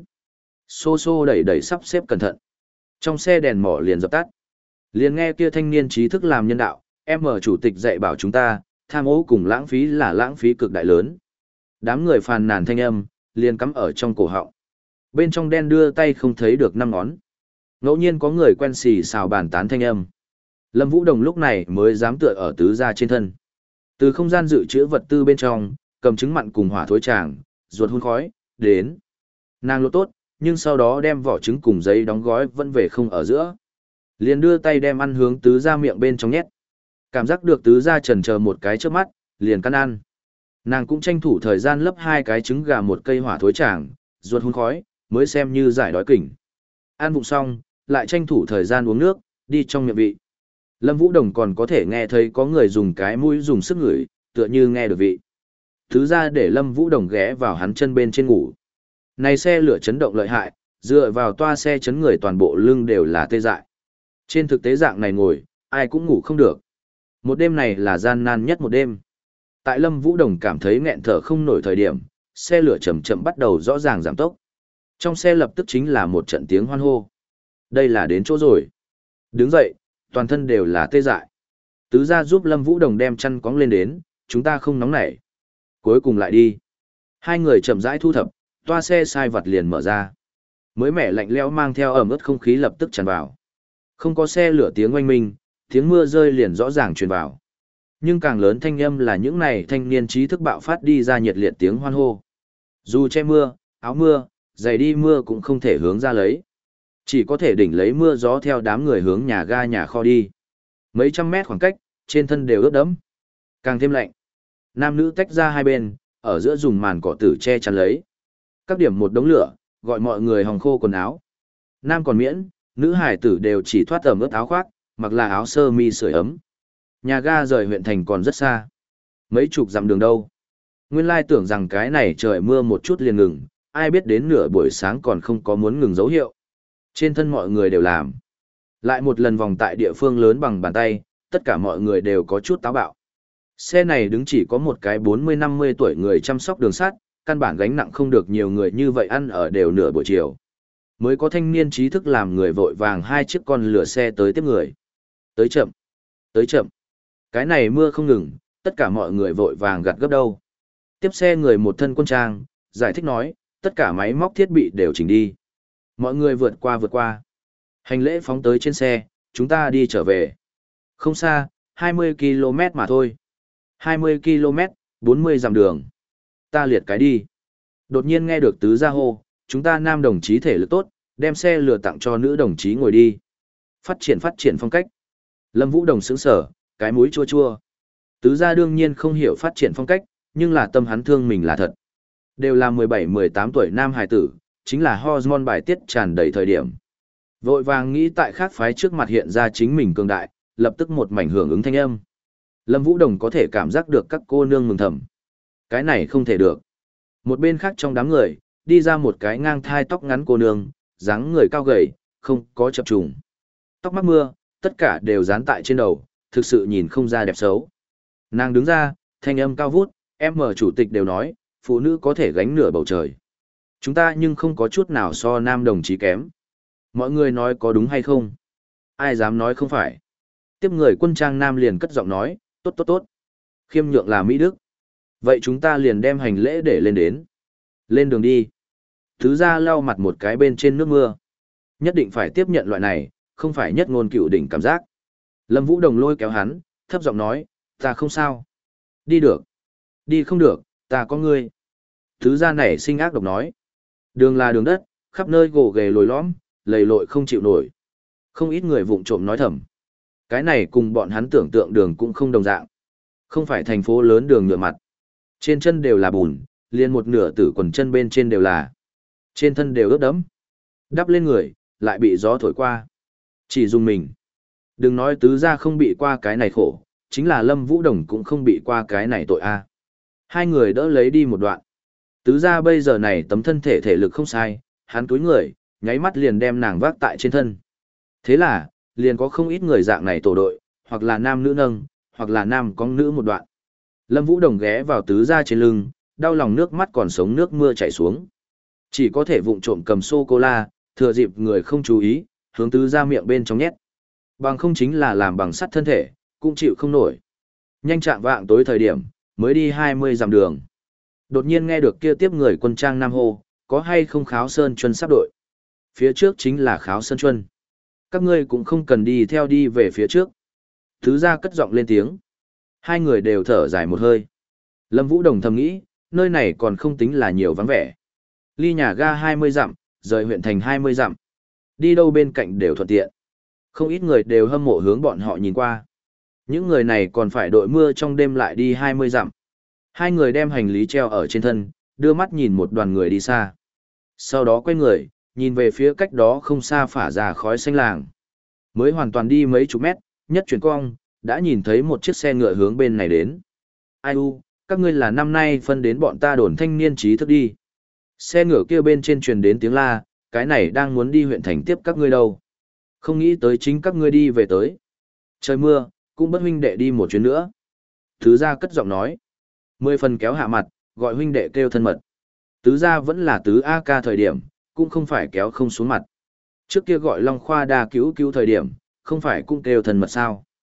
Speaker 1: Xô xô đẩy đẩy sắp xếp cẩn thận. Trong xe đèn mỏ liền dập tắt. Liền nghe kia thanh niên trí thức làm nhân đạo, em ở chủ tịch dạy bảo chúng ta, tham ô cùng lãng phí là lãng phí cực đại lớn. Đám người phàn nàn thanh âm, liền cắm ở trong cổ họng. Bên trong đen đưa tay không thấy được năm ngón. Ngẫu nhiên có người quen xì xào bàn tán thanh âm. Lâm Vũ Đồng lúc này mới dám tựa ở tứ gia trên thân. Từ không gian dự trữ vật tư bên trong, cầm trứng mặn cùng hỏa thối tràng, ruột hun khói, đến. Nàng lột tốt, nhưng sau đó đem vỏ trứng cùng giấy đóng gói vẫn về không ở giữa. Liền đưa tay đem ăn hướng tứ gia miệng bên trong nhét. Cảm giác được tứ gia chần chờ một cái trước mắt, liền căn ăn. Nàng cũng tranh thủ thời gian lấp hai cái trứng gà một cây hỏa thối tràng, ruột hun khói, mới xem như giải đói kỉnh. Ăn vụng xong, lại tranh thủ thời gian uống nước, đi trong miệng vị. Lâm Vũ Đồng còn có thể nghe thấy có người dùng cái mũi dùng sức ngửi, tựa như nghe được vị. Thứ ra để Lâm Vũ Đồng ghé vào hắn chân bên trên ngủ. Này xe lửa chấn động lợi hại, dựa vào toa xe chấn người toàn bộ lưng đều là tê dại. Trên thực tế dạng này ngồi, ai cũng ngủ không được. Một đêm này là gian nan nhất một đêm. Tại Lâm Vũ Đồng cảm thấy nghẹn thở không nổi thời điểm, xe lửa chậm chậm bắt đầu rõ ràng giảm tốc. Trong xe lập tức chính là một trận tiếng hoan hô. Đây là đến chỗ rồi. Đứng dậy, toàn thân đều là tê dại. Tứ gia giúp Lâm Vũ Đồng đem chăn cóng lên đến, chúng ta không nóng nảy. Cuối cùng lại đi. Hai người chậm rãi thu thập, toa xe sai vặt liền mở ra. Mới mẻ lạnh lẽo mang theo ẩm ướt không khí lập tức tràn vào. Không có xe lửa tiếng oanh minh, tiếng mưa rơi liền rõ ràng truyền vào. Nhưng càng lớn thanh âm là những này thanh niên trí thức bạo phát đi ra nhiệt liệt tiếng hoan hô. Dù che mưa, áo mưa, giày đi mưa cũng không thể hướng ra lấy. Chỉ có thể đỉnh lấy mưa gió theo đám người hướng nhà ga nhà kho đi. Mấy trăm mét khoảng cách, trên thân đều ướt đẫm. Càng thêm lạnh. Nam nữ tách ra hai bên, ở giữa dùng màn cỏ tử che chắn lấy. Các điểm một đống lửa, gọi mọi người hòng khô quần áo. Nam còn miễn, nữ hải tử đều chỉ thoát ẩm ướt áo khoác, mặc là áo sơ mi sưởi ấm. Nhà ga rời huyện thành còn rất xa. Mấy chục dặm đường đâu. Nguyên lai tưởng rằng cái này trời mưa một chút liền ngừng, ai biết đến nửa buổi sáng còn không có muốn ngừng dấu hiệu. Trên thân mọi người đều làm. Lại một lần vòng tại địa phương lớn bằng bàn tay, tất cả mọi người đều có chút táo bạo. Xe này đứng chỉ có một cái bốn mươi năm mươi tuổi người chăm sóc đường sắt, căn bản gánh nặng không được nhiều người như vậy ăn ở đều nửa buổi chiều. Mới có thanh niên trí thức làm người vội vàng hai chiếc con lửa xe tới tiếp người. Tới chậm, tới chậm. Cái này mưa không ngừng, tất cả mọi người vội vàng gặt gấp đâu. Tiếp xe người một thân quân trang, giải thích nói, tất cả máy móc thiết bị đều chỉnh đi. Mọi người vượt qua vượt qua. Hành lễ phóng tới trên xe, chúng ta đi trở về. Không xa, hai mươi ki lô mét mà thôi. hai mươi ki lô mét, bốn mươi dặm đường. Ta liệt cái đi. Đột nhiên nghe được tứ gia hô, chúng ta nam đồng chí thể lực tốt, đem xe lừa tặng cho nữ đồng chí ngồi đi. Phát triển phát triển phong cách. Lâm Vũ Đồng sững sở, cái mũi chua chua. Tứ gia đương nhiên không hiểu phát triển phong cách, nhưng là tâm hắn thương mình là thật. Đều là mười bảy mười tám tuổi nam hài tử, chính là hormone bài tiết tràn đầy thời điểm. Vội vàng nghĩ tại khác phái trước mặt hiện ra chính mình cường đại, lập tức một mảnh hưởng ứng thanh âm. Lâm Vũ Đồng có thể cảm giác được các cô nương mừng thầm. Cái này không thể được. Một bên khác trong đám người, đi ra một cái ngang thai tóc ngắn cô nương, dáng người cao gầy, không có chập trùng. Tóc mắc mưa, tất cả đều dán tại trên đầu, thực sự nhìn không ra đẹp xấu. Nàng đứng ra, thanh âm cao vút, em mở chủ tịch đều nói, phụ nữ có thể gánh nửa bầu trời. Chúng ta nhưng không có chút nào so nam đồng chí kém. Mọi người nói có đúng hay không? Ai dám nói không phải? Tiếp người quân trang nam liền cất giọng nói, tốt tốt tốt. Khiêm nhượng là Mỹ Đức. Vậy chúng ta liền đem hành lễ để lên đến. Lên đường đi. Thứ ra lau mặt một cái bên trên nước mưa. Nhất định phải tiếp nhận loại này, không phải nhất ngôn cựu đỉnh cảm giác. Lâm Vũ Đồng lôi kéo hắn, thấp giọng nói, ta không sao. Đi được. Đi không được, ta có ngươi. Thứ ra này sinh ác độc nói. Đường là đường đất, khắp nơi gồ ghề lồi lõm, lầy lội không chịu nổi. Không ít người vụng trộm nói thầm. Cái này cùng bọn hắn tưởng tượng đường cũng không đồng dạng. Không phải thành phố lớn đường nhựa mặt. Trên chân đều là bùn, liền một nửa tử quần chân bên trên đều là. Trên thân đều ướt đẫm. Đắp lên người, lại bị gió thổi qua. Chỉ dùng mình. Đừng nói tứ gia không bị qua cái này khổ, chính là Lâm Vũ Đồng cũng không bị qua cái này tội a. Hai người đỡ lấy đi một đoạn. Tứ gia bây giờ này tấm thân thể thể lực không sai, hắn túi người, nháy mắt liền đem nàng vác tại trên thân. Thế là, liền có không ít người dạng này tổ đội, hoặc là nam nữ nâng, hoặc là nam con nữ một đoạn. Lâm Vũ Đồng ghé vào tứ gia trên lưng, đau lòng nước mắt còn sống nước mưa chảy xuống. Chỉ có thể vụng trộm cầm sô-cô-la, thừa dịp người không chú ý, hướng tứ gia miệng bên trong nhét. Bằng không chính là làm bằng sắt thân thể, cũng chịu không nổi. Nhanh chạm vạng tối thời điểm, mới đi hai mươi dặm đường. Đột nhiên nghe được kia tiếp người quân trang nam hô, có hay không Kháo Sơn Chuân sắp đội. Phía trước chính là Kháo Sơn Chuân. Các ngươi cũng không cần đi theo đi về phía trước. Thứ gia cất giọng lên tiếng. Hai người đều thở dài một hơi. Lâm Vũ Đồng thầm nghĩ, nơi này còn không tính là nhiều vắng vẻ. Ly nhà ga hai mươi dặm, rời huyện thành hai mươi dặm. Đi đâu bên cạnh đều thuận tiện. Không ít người đều hâm mộ hướng bọn họ nhìn qua. Những người này còn phải đội mưa trong đêm lại đi hai mươi dặm. Hai người đem hành lý treo ở trên thân, đưa mắt nhìn một đoàn người đi xa. Sau đó quay người, nhìn về phía cách đó không xa phả ra khói xanh làng. Mới hoàn toàn đi mấy chục mét, nhất chuyển cong, đã nhìn thấy một chiếc xe ngựa hướng bên này đến. Ai u, các ngươi là năm nay phân đến bọn ta đồn thanh niên trí thức đi. Xe ngựa kia bên trên truyền đến tiếng la, cái này đang muốn đi huyện thành tiếp các ngươi đâu. Không nghĩ tới chính các ngươi đi về tới. Trời mưa, cũng bất huynh đệ đi một chuyến nữa. Thứ gia cất giọng nói. Mười phần kéo hạ mặt, gọi huynh đệ kêu thân mật. Tứ gia vẫn là tứ A ca thời điểm, cũng không phải kéo không xuống mặt. Trước kia gọi Long Khoa đa cứu cứu thời điểm, không phải cũng kêu thân mật sao.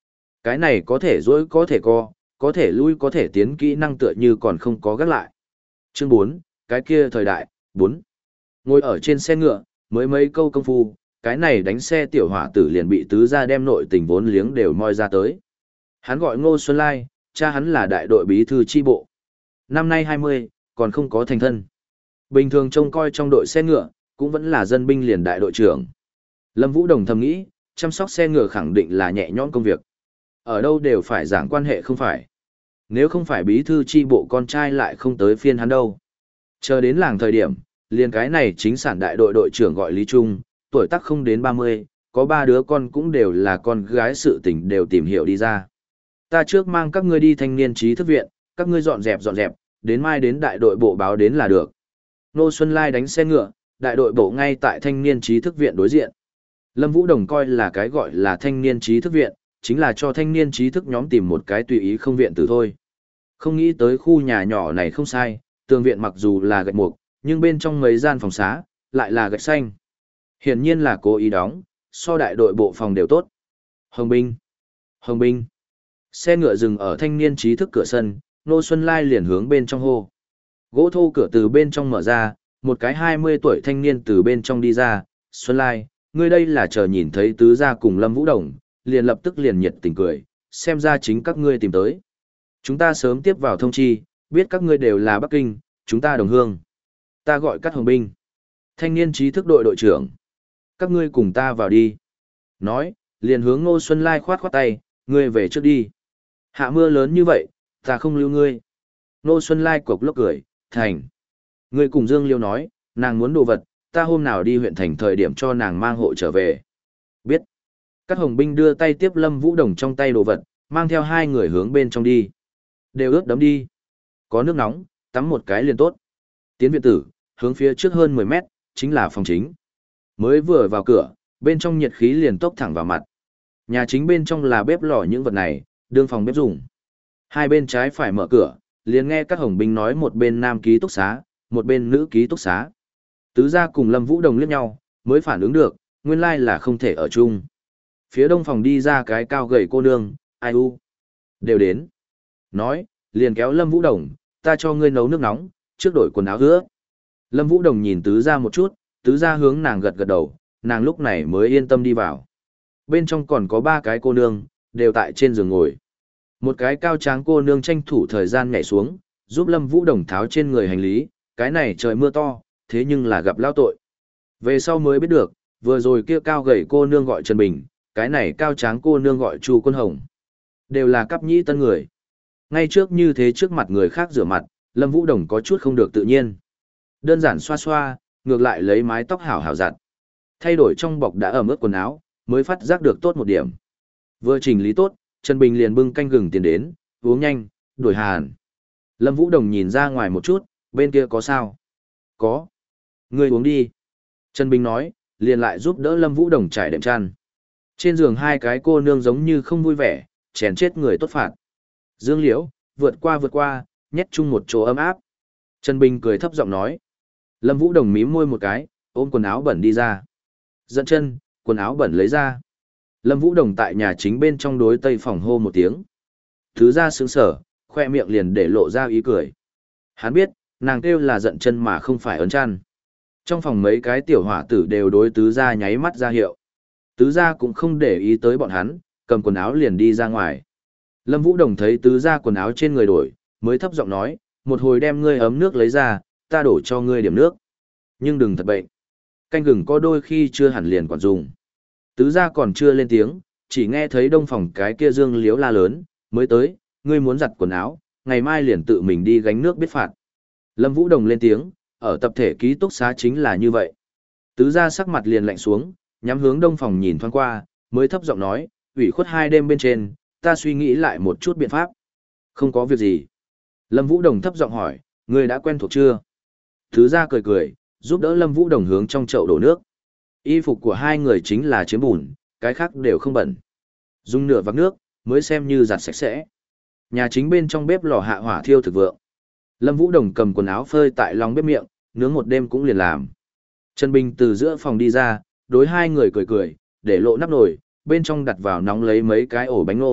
Speaker 1: Cái này có thể dỗi có thể co, có thể lui có thể tiến kỹ năng tựa như còn không có gác lại. Chương bốn, cái kia thời đại, bốn. Ngồi ở trên xe ngựa, mới mấy câu công phu, cái này đánh xe tiểu hỏa tử liền bị tứ gia đem nội tình vốn liếng đều moi ra tới. Hắn gọi Ngô Xuân Lai, cha hắn là đại đội bí thư chi bộ. Năm nay hai mươi, còn không có thành thân. Bình thường trông coi trong đội xe ngựa, cũng vẫn là dân binh liền đại đội trưởng. Lâm Vũ Đồng thầm nghĩ, chăm sóc xe ngựa khẳng định là nhẹ nhõm công việc. Ở đâu đều phải giảng quan hệ không phải. Nếu không phải bí thư chi bộ con trai lại không tới phiên hắn đâu. Chờ đến làng thời điểm, liền cái này chính sản đại đội đội trưởng gọi Lý Trung, tuổi tác không đến ba mươi, có ba đứa con cũng đều là con gái sự tình đều tìm hiểu đi ra. Ta trước mang các ngươi đi thanh niên trí thức viện, các ngươi dọn dẹp dọn dẹp, đến mai đến đại đội bộ báo đến là được. Nô Xuân Lai đánh xe ngựa, đại đội bộ ngay tại thanh niên trí thức viện đối diện. Lâm Vũ Đồng coi là cái gọi là thanh niên trí thức viện, chính là cho thanh niên trí thức nhóm tìm một cái tùy ý không viện tử thôi. Không nghĩ tới khu nhà nhỏ này không sai, tường viện mặc dù là gạch mục, nhưng bên trong mấy gian phòng xá, lại là gạch xanh. Hiển nhiên là cố ý đóng, so đại đội bộ phòng đều tốt. Hồng binh! Hồng binh! Xe ngựa dừng ở thanh niên trí thức cửa sân, Nô Xuân Lai liền hướng bên trong hô. Gỗ thô cửa từ bên trong mở ra, một cái hai mươi tuổi thanh niên từ bên trong đi ra. Xuân Lai, ngươi đây là chờ nhìn thấy tứ gia cùng Lâm Vũ Đồng, liền lập tức liền nhiệt tình cười, xem ra chính các ngươi tìm tới. Chúng ta sớm tiếp vào thông chi, biết các ngươi đều là Bắc Kinh, chúng ta đồng hương. Ta gọi Cát Hồng binh. Thanh niên trí thức đội đội trưởng. Các ngươi cùng ta vào đi. Nói, liền hướng Ngô Xuân Lai khoát khoát tay, ngươi về trước đi. Hạ mưa lớn như vậy, ta không lưu ngươi. Ngô Xuân Lai cộc lốc cười, thành. Ngươi cùng Dương Liêu nói, nàng muốn đồ vật, ta hôm nào đi huyện thành thời điểm cho nàng mang hộ trở về. Biết. Các hồng binh đưa tay tiếp Lâm Vũ Đồng trong tay đồ vật, mang theo hai người hướng bên trong đi. Đều ướt đấm đi. Có nước nóng, tắm một cái liền tốt. Tiến viện tử, hướng phía trước hơn mười mét, chính là phòng chính. Mới vừa vào cửa, bên trong nhiệt khí liền tốc thẳng vào mặt. Nhà chính bên trong là bếp lò những vật này, đương phòng bếp dùng. Hai bên trái phải mở cửa, liền nghe các hồng binh nói một bên nam ký túc xá, một bên nữ ký túc xá. Tứ gia cùng Lâm Vũ Đồng liếc nhau, mới phản ứng được, nguyên lai là không thể ở chung. Phía đông phòng đi ra cái cao gầy cô nương, ai u. Đều đến. Nói, liền kéo Lâm Vũ Đồng, ta cho ngươi nấu nước nóng, trước đổi quần áo ướt. Lâm Vũ Đồng nhìn tứ gia một chút, tứ gia hướng nàng gật gật đầu, nàng lúc này mới yên tâm đi vào. Bên trong còn có ba cái cô nương, đều tại trên giường ngồi. Một cái cao tráng cô nương tranh thủ thời gian nhảy xuống, giúp Lâm Vũ Đồng tháo trên người hành lý, cái này trời mưa to, thế nhưng là gặp lao tội. Về sau mới biết được, vừa rồi kia cao gầy cô nương gọi Trần Bình, cái này cao tráng cô nương gọi Chu Quân Hồng. Đều là cấp nhĩ tân người. Ngay trước như thế trước mặt người khác rửa mặt, Lâm Vũ Đồng có chút không được tự nhiên. Đơn giản xoa xoa, ngược lại lấy mái tóc hảo hảo giặt. Thay đổi trong bọc đã ẩm ướt quần áo, mới phát giác được tốt một điểm. Vừa chỉnh lý tốt, Trần Bình liền bưng canh gừng tiền đến, uống nhanh, đổi hàn. Lâm Vũ Đồng nhìn ra ngoài một chút, bên kia có sao? Có. Ngươi uống đi. Trần Bình nói, liền lại giúp đỡ Lâm Vũ Đồng trải đệm chăn. Trên giường hai cái cô nương giống như không vui vẻ, chèn chết người tốt phạt. Dương Liễu, vượt qua vượt qua, nhét chung một chỗ ấm áp. Trần Bình cười thấp giọng nói. Lâm Vũ Đồng mím môi một cái, ôm quần áo bẩn đi ra. Dẫn chân, quần áo bẩn lấy ra. Lâm Vũ Đồng tại nhà chính bên trong đối tây phòng hô một tiếng. Thứ ra sướng sở, khoe miệng liền để lộ ra ý cười. Hắn biết, nàng kêu là giận chân mà không phải ấn chăn. Trong phòng mấy cái tiểu hỏa tử đều đối tứ gia nháy mắt ra hiệu. Tứ gia cũng không để ý tới bọn hắn, cầm quần áo liền đi ra ngoài. Lâm Vũ Đồng thấy tứ gia quần áo trên người đổi, mới thấp giọng nói, một hồi đem ngươi ấm nước lấy ra, ta đổ cho ngươi điểm nước. Nhưng đừng thật bệnh. Canh gừng có đôi khi chưa hẳn liền còn dùng. Tứ gia còn chưa lên tiếng, chỉ nghe thấy đông phòng cái kia Dương Liếu la lớn, mới tới, ngươi muốn giặt quần áo, ngày mai liền tự mình đi gánh nước biết phạt. Lâm Vũ Đồng lên tiếng, ở tập thể ký túc xá chính là như vậy. Tứ gia sắc mặt liền lạnh xuống, nhắm hướng đông phòng nhìn thoáng qua, mới thấp giọng nói, ủy khuất hai đêm bên trên, ta suy nghĩ lại một chút biện pháp. Không có việc gì. Lâm Vũ Đồng thấp giọng hỏi, ngươi đã quen thuộc chưa? Tứ gia cười cười, giúp đỡ Lâm Vũ Đồng hướng trong chậu đổ nước. Y phục của hai người chính là chiếm bùn, cái khác đều không bẩn. Dùng nửa vạc nước, mới xem như giặt sạch sẽ. Nhà chính bên trong bếp lò hạ hỏa thiêu thực vượng. Lâm Vũ Đồng cầm quần áo phơi tại lòng bếp miệng, nướng một đêm cũng liền làm. Trần Bình từ giữa phòng đi ra, đối hai người cười cười, để lộ nắp nồi, bên trong đặt vào nóng lấy mấy cái ổ bánh ngô,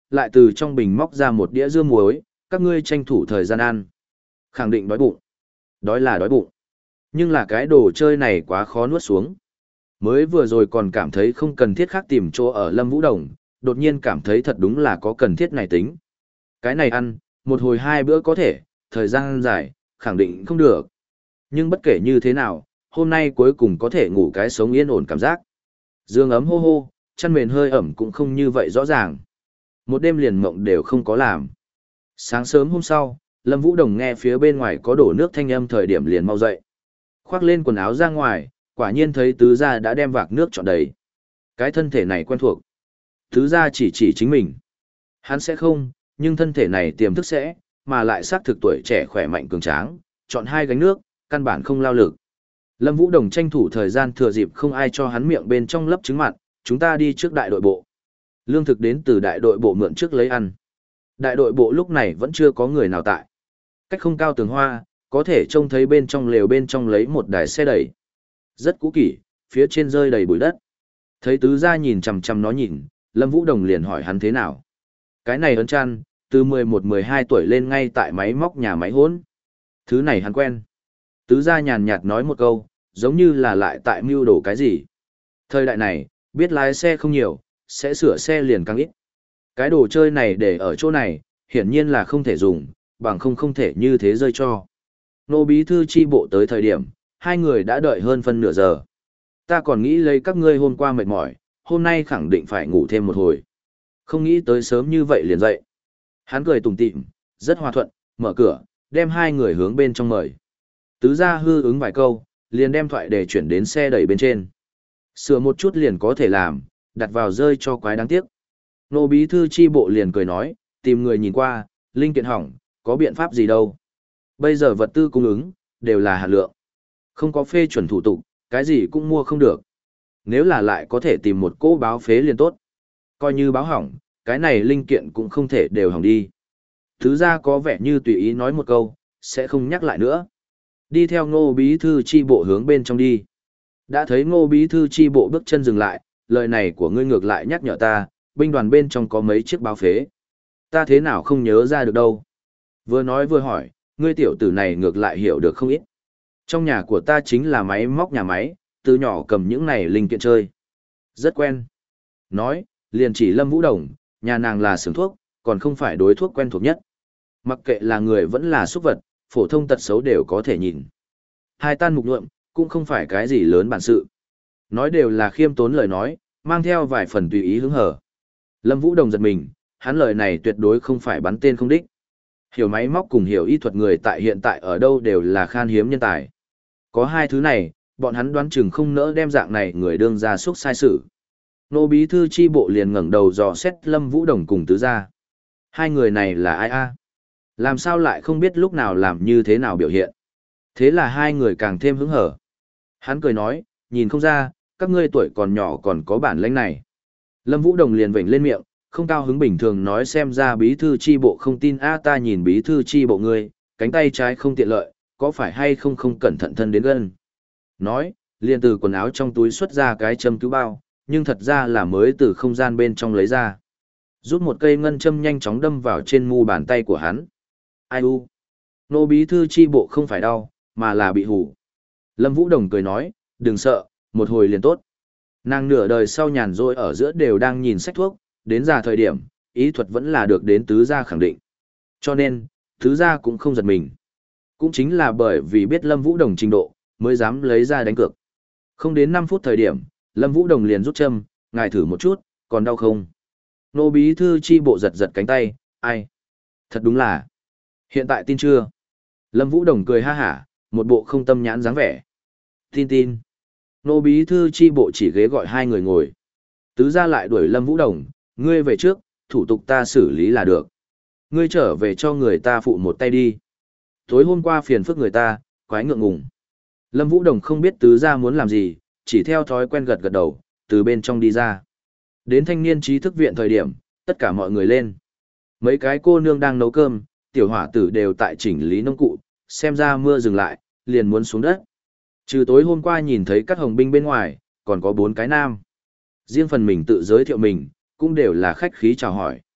Speaker 1: lại từ trong bình móc ra một đĩa dưa muối, các ngươi tranh thủ thời gian ăn. Khẳng định đói bụng. Đói là đói bụng. Nhưng là cái đồ chơi này quá khó nuốt xuống. Mới vừa rồi còn cảm thấy không cần thiết khác tìm chỗ ở Lâm Vũ Đồng, đột nhiên cảm thấy thật đúng là có cần thiết này tính. Cái này ăn, một hồi hai bữa có thể, thời gian dài, khẳng định không được. Nhưng bất kể như thế nào, hôm nay cuối cùng có thể ngủ cái sống yên ổn cảm giác. Dương ấm hô hô, chăn mền hơi ẩm cũng không như vậy rõ ràng. Một đêm liền mộng đều không có làm. Sáng sớm hôm sau, Lâm Vũ Đồng nghe phía bên ngoài có đổ nước thanh âm thời điểm liền mau dậy. Khoác lên quần áo ra ngoài, quả nhiên thấy tứ gia đã đem vạc nước trọn đầy. Cái thân thể này quen thuộc. Tứ gia chỉ chỉ chính mình. Hắn sẽ không, nhưng thân thể này tiềm thức sẽ, mà lại xác thực tuổi trẻ khỏe mạnh cường tráng, chọn hai gánh nước, căn bản không lao lực. Lâm Vũ Đồng tranh thủ thời gian thừa dịp không ai cho hắn miệng bên trong lấp trứng mặn, chúng ta đi trước đại đội bộ. Lương thực đến từ đại đội bộ mượn trước lấy ăn. Đại đội bộ lúc này vẫn chưa có người nào tại. Cách không cao tường hoa, có thể trông thấy bên trong lều bên trong lấy một đài xe đẩy. Rất cũ kỹ, phía trên rơi đầy bụi đất. Thấy tứ gia nhìn chằm chằm nó nhìn, Lâm Vũ Đồng liền hỏi hắn thế nào. Cái này ấn chăn, từ mười một mười hai tuổi lên ngay tại máy móc nhà máy hỗn. Thứ này hắn quen. Tứ gia nhàn nhạt nói một câu, giống như là lại tại mưu đồ cái gì. Thời đại này, biết lái xe không nhiều, sẽ sửa xe liền càng ít. Cái đồ chơi này để ở chỗ này, hiển nhiên là không thể dùng, bằng không không thể như thế rơi cho. Nô bí thư chi bộ tới thời điểm, hai người đã đợi hơn phân nửa giờ. Ta còn nghĩ lấy các ngươi hôm qua mệt mỏi, hôm nay khẳng định phải ngủ thêm một hồi. Không nghĩ tới sớm như vậy liền dậy. Hắn cười tủm tỉm, rất hòa thuận, mở cửa, đem hai người hướng bên trong mời. Tứ gia hư ứng vài câu, liền đem thoại để chuyển đến xe đẩy bên trên. Sửa một chút liền có thể làm, đặt vào rơi cho quái đáng tiếc. Nô bí thư chi bộ liền cười nói, tìm người nhìn qua, linh kiện hỏng, có biện pháp gì đâu. Bây giờ vật tư cung ứng, đều là hạt lượng. Không có phê chuẩn thủ tục, cái gì cũng mua không được. Nếu là lại có thể tìm một cỗ báo phế liền tốt. Coi như báo hỏng, cái này linh kiện cũng không thể đều hỏng đi. Thứ ra có vẻ như tùy ý nói một câu, sẽ không nhắc lại nữa. Đi theo ngô bí thư chi bộ hướng bên trong đi. Đã thấy ngô bí thư chi bộ bước chân dừng lại, lời này của ngươi ngược lại nhắc nhở ta, binh đoàn bên trong có mấy chiếc báo phế. Ta thế nào không nhớ ra được đâu. Vừa nói vừa hỏi, ngươi tiểu tử này ngược lại hiểu được không ít. Trong nhà của ta chính là máy móc nhà máy, từ nhỏ cầm những này linh kiện chơi. Rất quen. Nói, liền chỉ Lâm Vũ Đồng, nhà nàng là xưởng thuốc, còn không phải đối thuốc quen thuộc nhất. Mặc kệ là người vẫn là súc vật, phổ thông tật xấu đều có thể nhìn. Hai tan mục nhuộm, cũng không phải cái gì lớn bản sự. Nói đều là khiêm tốn lời nói, mang theo vài phần tùy ý hứng hở. Lâm Vũ Đồng giật mình, hắn lời này tuyệt đối không phải bắn tên không đích. Hiểu máy móc cùng hiểu y thuật người tại hiện tại ở đâu đều là khan hiếm nhân tài. Có hai thứ này, bọn hắn đoán chừng không nỡ đem dạng này người đương ra xúc sai sự. Nô bí thư chi bộ liền ngẩng đầu dò xét Lâm Vũ Đồng cùng tứ gia. Hai người này là ai a? Làm sao lại không biết lúc nào làm như thế nào biểu hiện? Thế là hai người càng thêm hứng hở. Hắn cười nói, nhìn không ra, các ngươi tuổi còn nhỏ còn có bản lĩnh này. Lâm Vũ Đồng liền vểnh lên miệng, không cao hứng bình thường nói xem ra bí thư chi bộ không tin a ta nhìn bí thư chi bộ ngươi, cánh tay trái không tiện lợi, có phải hay không không cẩn thận thân đến gân. Nói, liền từ quần áo trong túi xuất ra cái châm cứu bao, nhưng thật ra là mới từ không gian bên trong lấy ra. Rút một cây ngân châm nhanh chóng đâm vào trên mu bàn tay của hắn. Ai u? Nô bí thư chi bộ không phải đau, mà là bị hủ. Lâm Vũ Đồng cười nói, đừng sợ, một hồi liền tốt. Nàng nửa đời sau nhàn rỗi ở giữa đều đang nhìn sách thuốc, đến già thời điểm, ý thuật vẫn là được đến tứ gia khẳng định. Cho nên, tứ gia cũng không giật mình. Cũng chính là bởi vì biết Lâm Vũ Đồng trình độ, mới dám lấy ra đánh cược. Không đến năm phút thời điểm, Lâm Vũ Đồng liền rút châm, ngài thử một chút, còn đau không? Nô bí thư chi bộ giật giật cánh tay, ai? Thật đúng là. Hiện tại tin chưa? Lâm Vũ Đồng cười ha hả, một bộ không tâm nhãn dáng vẻ. Tin tin. Nô bí thư chi bộ chỉ ghế gọi hai người ngồi. Tứ gia lại đuổi Lâm Vũ Đồng, ngươi về trước, thủ tục ta xử lý là được. Ngươi trở về cho người ta phụ một tay đi. Tối hôm qua phiền phức người ta, quái ngượng ngùng. Lâm Vũ Đồng không biết tứ gia muốn làm gì, chỉ theo thói quen gật gật đầu, từ bên trong đi ra. Đến thanh niên trí thức viện thời điểm, tất cả mọi người lên. Mấy cái cô nương đang nấu cơm, tiểu hỏa tử đều tại chỉnh lý nông cụ, xem ra mưa dừng lại, liền muốn xuống đất. Trừ tối hôm qua nhìn thấy các hồng binh bên ngoài, còn có bốn cái nam. Riêng phần mình tự giới thiệu mình, cũng đều là khách khí chào hỏi.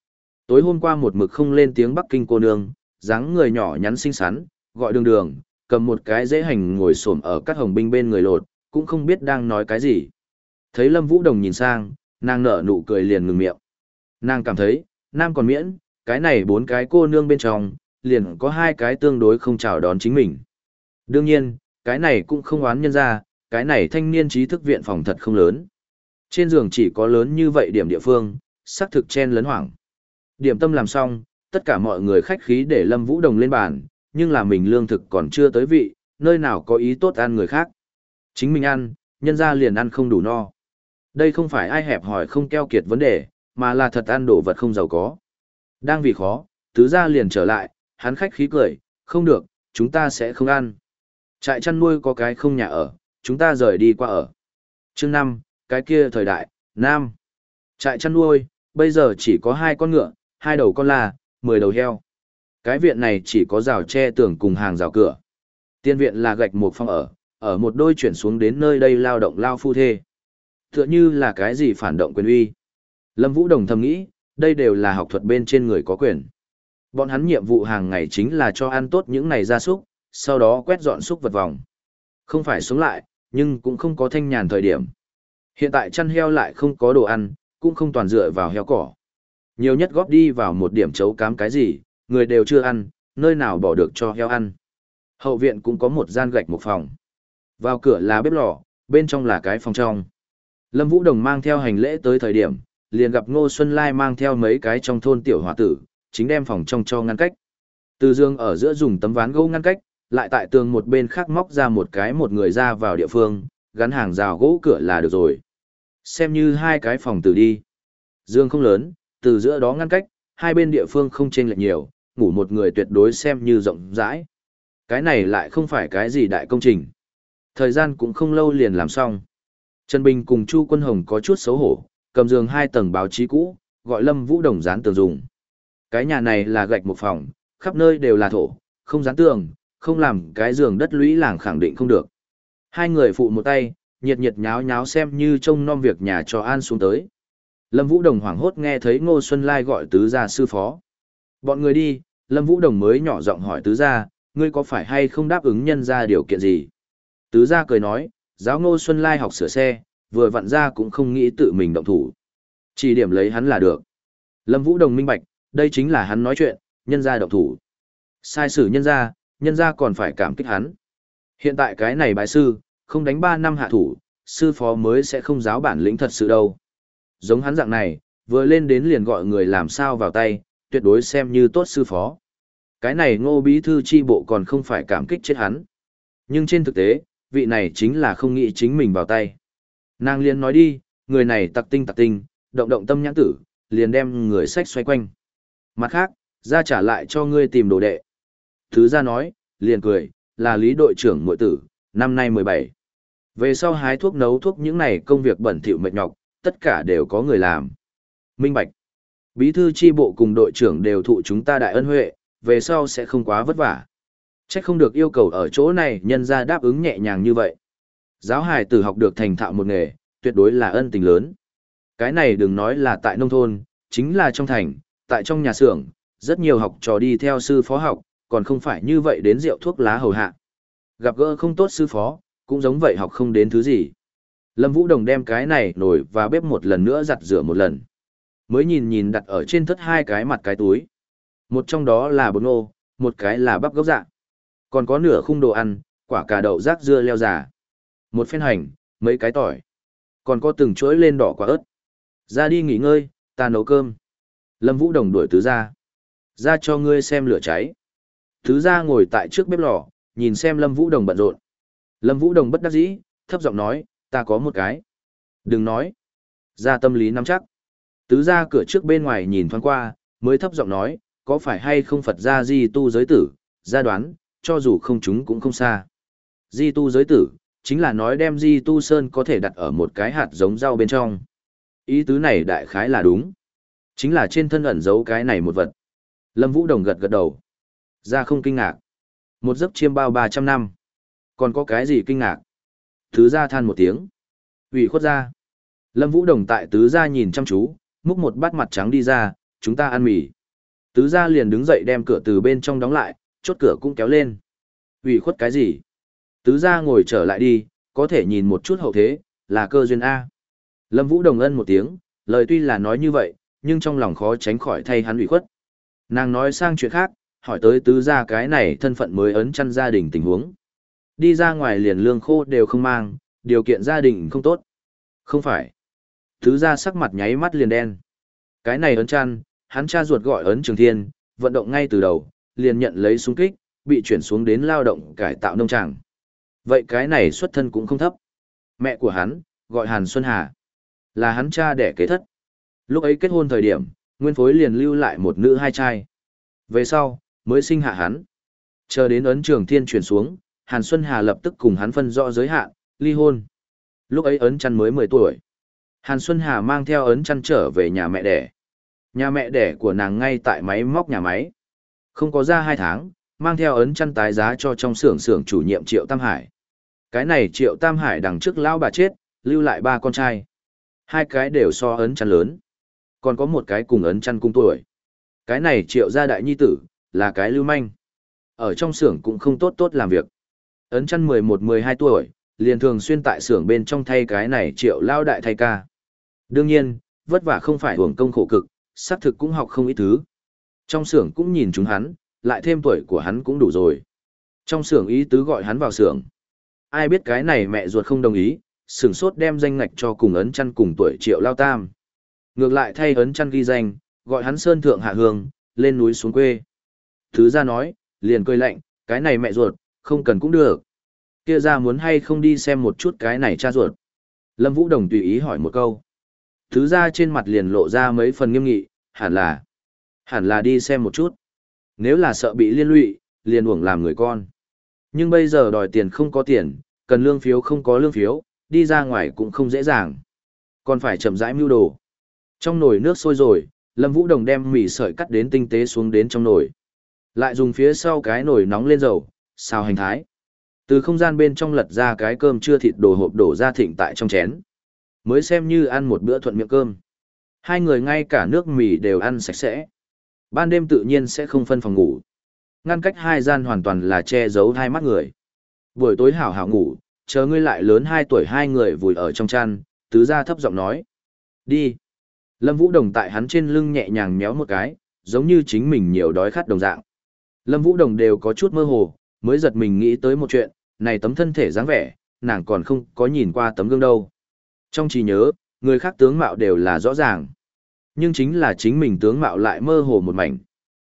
Speaker 1: Tối hôm qua một mực không lên tiếng Bắc Kinh cô nương, dáng người nhỏ nhắn xinh xắn, gọi đường đường, cầm một cái dễ hành ngồi xổm ở các hồng binh bên người lột, cũng không biết đang nói cái gì. Thấy Lâm Vũ Đồng nhìn sang, nàng nở nụ cười liền ngừng miệng. Nàng cảm thấy, nam còn miễn, cái này bốn cái cô nương bên trong, liền có hai cái tương đối không chào đón chính mình. Đương nhiên, cái này cũng không oán nhân ra, cái này thanh niên trí thức viện phòng thật không lớn. Trên giường chỉ có lớn như vậy điểm địa phương, xác thực chen lấn hoảng. Điểm tâm làm xong, tất cả mọi người khách khí để Lâm Vũ Đồng lên bàn, nhưng là mình lương thực còn chưa tới vị, nơi nào có ý tốt ăn người khác. Chính mình ăn, nhân ra liền ăn không đủ no. Đây không phải ai hẹp hỏi không keo kiệt vấn đề, mà là thật ăn đồ vật không giàu có. Đang vì khó, tứ gia liền trở lại, hắn khách khí cười, không được, chúng ta sẽ không ăn. Trại chăn nuôi có cái không nhà ở, chúng ta rời đi qua ở. Chương năm, cái kia thời đại, Nam. Trại chăn nuôi, bây giờ chỉ có hai con ngựa, hai đầu con la, mười đầu heo. Cái viện này chỉ có rào tre tường cùng hàng rào cửa. Tiên viện là gạch một phòng ở, ở một đôi chuyển xuống đến nơi đây lao động lao phu thê. Tựa như là cái gì phản động quyền uy. Lâm Vũ Đồng thầm nghĩ, đây đều là học thuật bên trên người có quyền. Bọn hắn nhiệm vụ hàng ngày chính là cho ăn tốt những này gia súc, sau đó quét dọn súc vật vòng. Không phải sống lại, nhưng cũng không có thanh nhàn thời điểm. Hiện tại chăn heo lại không có đồ ăn, cũng không toàn dựa vào heo cỏ. Nhiều nhất góp đi vào một điểm chấu cám cái gì, người đều chưa ăn, nơi nào bỏ được cho heo ăn. Hậu viện cũng có một gian gạch một phòng. Vào cửa là bếp lò, bên trong là cái phòng trong. Lâm Vũ Đồng mang theo hành lễ tới thời điểm, liền gặp Ngô Xuân Lai mang theo mấy cái trong thôn tiểu hòa tử, chính đem phòng trong cho ngăn cách. Từ dương ở giữa dùng tấm ván gỗ ngăn cách, lại tại tường một bên khác móc ra một cái một người ra vào địa phương, gắn hàng rào gỗ cửa là được rồi. Xem như hai cái phòng tử đi. Dương không lớn, từ giữa đó ngăn cách, hai bên địa phương không chênh lệch nhiều, ngủ một người tuyệt đối xem như rộng rãi. Cái này lại không phải cái gì đại công trình. Thời gian cũng không lâu liền làm xong. Trần Bình cùng Chu Quân Hồng có chút xấu hổ, cầm giường hai tầng báo chí cũ, gọi Lâm Vũ Đồng dán tường dùng. Cái nhà này là gạch một phòng, khắp nơi đều là thổ, không dán tường, không làm cái giường đất lũy làng khẳng định không được. Hai người phụ một tay, nhiệt nhiệt nháo nháo xem như trông nom việc nhà cho an xuống tới. Lâm Vũ Đồng hoảng hốt nghe thấy Ngô Xuân Lai gọi tứ gia sư phó. Bọn người đi, Lâm Vũ Đồng mới nhỏ giọng hỏi tứ gia, ngươi có phải hay không đáp ứng nhân ra điều kiện gì? Tứ gia cười nói, giáo Ngô Xuân Lai học sửa xe, vừa vặn ra cũng không nghĩ tự mình động thủ. Chỉ điểm lấy hắn là được. Lâm Vũ Đồng minh bạch, đây chính là hắn nói chuyện, nhân ra động thủ. Sai sử nhân ra, nhân ra còn phải cảm kích hắn. Hiện tại cái này bái sư, không đánh ba năm hạ thủ, sư phó mới sẽ không giáo bản lĩnh thật sự đâu. Giống hắn dạng này, vừa lên đến liền gọi người làm sao vào tay, tuyệt đối xem như tốt sư phó. Cái này Ngô bí thư chi bộ còn không phải cảm kích chết hắn. Nhưng trên thực tế, vị này chính là không nghĩ chính mình vào tay. Nàng liền nói đi, người này tặc tinh tặc tinh, động động tâm nhãn tử, liền đem người sách xoay quanh. Mặt khác, ra trả lại cho ngươi tìm đồ đệ. Thứ ra nói, liền cười, là lý đội trưởng muội tử, năm nay mười bảy. Về sau hái thuốc nấu thuốc những này công việc bẩn thỉu mệt nhọc, tất cả đều có người làm. Minh bạch. Bí thư chi bộ cùng đội trưởng đều thụ chúng ta đại ân huệ, về sau sẽ không quá vất vả. Chắc không được yêu cầu ở chỗ này nhân ra đáp ứng nhẹ nhàng như vậy. Giáo hài tử học được thành thạo một nghề, tuyệt đối là ân tình lớn. Cái này đừng nói là tại nông thôn, chính là trong thành, tại trong nhà xưởng, rất nhiều học trò đi theo sư phó học, còn không phải như vậy đến rượu thuốc lá hầu hạ. Gặp gỡ không tốt sư phó, cũng giống vậy học không đến thứ gì. Lâm Vũ Đồng đem cái này nổi và bếp một lần nữa giặt rửa một lần. Mới nhìn nhìn đặt ở trên thất hai cái mặt cái túi. Một trong đó là bột ngô, một cái là bắp gốc dạ. Còn có nửa khung đồ ăn, quả cà đậu rác dưa leo già. Một phen hành, mấy cái tỏi. Còn có từng chuỗi lên đỏ quả ớt. Ra đi nghỉ ngơi, ta nấu cơm. Lâm Vũ Đồng đuổi tứ ra. Ra cho ngươi xem lửa cháy. Tứ ra ngồi tại trước bếp lò, nhìn xem Lâm Vũ Đồng bận rộn. Lâm Vũ Đồng bất đắc dĩ, thấp giọng nói, ta có một cái. Đừng nói. Ra tâm lý nắm chắc. Tứ ra cửa trước bên ngoài nhìn thoáng qua, mới thấp giọng nói, có phải hay không Phật gia di tu giới tử, ra đoán, cho dù không chúng cũng không xa. Di tu giới tử, chính là nói đem di tu sơn có thể đặt ở một cái hạt giống rau bên trong. Ý tứ này đại khái là đúng. Chính là trên thân ẩn giấu cái này một vật. Lâm Vũ Đồng gật gật đầu. Ra không kinh ngạc. Một giấc chiêm bao ba trăm năm. Còn có cái gì kinh ngạc? Tứ gia than một tiếng. Ủy khuất ra. Lâm Vũ Đồng tại tứ gia nhìn chăm chú, múc một bát mặt trắng đi ra, chúng ta ăn mì. Tứ gia liền đứng dậy đem cửa từ bên trong đóng lại, chốt cửa cũng kéo lên. Ủy khuất cái gì? Tứ gia ngồi trở lại đi, có thể nhìn một chút hậu thế, là cơ duyên A. Lâm Vũ đồng ân một tiếng, lời tuy là nói như vậy, nhưng trong lòng khó tránh khỏi thay hắn ủy khuất. Nàng nói sang chuyện khác, hỏi tới tứ gia cái này thân phận mới ấn chăn gia đình tình huống. Đi ra ngoài liền lương khô đều không mang, điều kiện gia đình không tốt. Không phải. Tứ gia sắc mặt nháy mắt liền đen. Cái này ấn chăn, hắn cha ruột gọi ấn Trường Thiên, vận động ngay từ đầu, liền nhận lấy súng kích, bị chuyển xuống đến lao động cải tạo nông tràng. Vậy cái này xuất thân cũng không thấp. Mẹ của hắn, gọi Hàn Xuân Hà, là hắn cha đẻ kế thất. Lúc ấy kết hôn thời điểm, nguyên phối liền lưu lại một nữ hai trai. Về sau, mới sinh hạ hắn. Chờ đến ấn Trường Thiên chuyển xuống, Hàn Xuân Hà lập tức cùng hắn phân rõ giới hạn, ly hôn. Lúc ấy ấn chăn mới mười tuổi. Hàn Xuân Hà mang theo ấn chăn trở về nhà mẹ đẻ. Nhà mẹ đẻ của nàng ngay tại máy móc nhà máy. Không có ra hai tháng, mang theo ấn chăn tái giá cho trong xưởng xưởng chủ nhiệm Triệu Tam Hải. Cái này Triệu Tam Hải đằng trước lão bà chết, lưu lại ba con trai. Hai cái đều so ấn chăn lớn. Còn có một cái cùng ấn chăn cùng tuổi. Cái này Triệu gia đại nhi tử, là cái lưu manh. Ở trong xưởng cũng không tốt tốt làm việc. Ấn chăn mười một mười hai tuổi, liền thường xuyên tại xưởng bên trong thay cái này Triệu lao đại thay ca. Đương nhiên, vất vả không phải hưởng công khổ cực, xác thực cũng học không ít thứ. Trong xưởng cũng nhìn chúng hắn, lại thêm tuổi của hắn cũng đủ rồi. Trong xưởng ý tứ gọi hắn vào xưởng. Ai biết cái này mẹ ruột không đồng ý, sửng sốt đem danh ngạch cho cùng ấn chăn cùng tuổi Triệu lao tam. Ngược lại thay ấn chăn ghi danh, gọi hắn sơn thượng hạ hương, lên núi xuống quê. Thứ ra nói, liền cười lạnh, cái này mẹ ruột, không cần cũng được. Kia ra muốn hay không đi xem một chút cái này cha ruột. Lâm Vũ Đồng tùy ý hỏi một câu. Thứ ra trên mặt liền lộ ra mấy phần nghiêm nghị, hẳn là, hẳn là đi xem một chút. Nếu là sợ bị liên lụy, liền uổng làm người con. Nhưng bây giờ đòi tiền không có tiền, cần lương phiếu không có lương phiếu, đi ra ngoài cũng không dễ dàng. Còn phải chậm rãi mưu đồ. Trong nồi nước sôi rồi, Lâm Vũ Đồng đem mì sợi cắt đến tinh tế xuống đến trong nồi. Lại dùng phía sau cái nồi nóng lên dầu, xào hành thái. Từ không gian bên trong lật ra cái cơm chưa thịt đồ hộp đổ ra thịnh tại trong chén. Mới xem như ăn một bữa thuận miệng cơm. Hai người ngay cả nước mì đều ăn sạch sẽ. Ban đêm tự nhiên sẽ không phân phòng ngủ. Ngăn cách hai gian hoàn toàn là che giấu hai mắt người. Buổi tối hảo hảo ngủ, chờ ngươi lại lớn hai tuổi hai người vùi ở trong chăn, tứ gia thấp giọng nói. Đi. Lâm Vũ Đồng tại hắn trên lưng nhẹ nhàng méo một cái, giống như chính mình nhiều đói khát đồng dạng. Lâm Vũ Đồng đều có chút mơ hồ, mới giật mình nghĩ tới một chuyện, này tấm thân thể dáng vẻ, nàng còn không có nhìn qua tấm gương đâu. Trong trí nhớ, người khác tướng mạo đều là rõ ràng. Nhưng chính là chính mình tướng mạo lại mơ hồ một mảnh.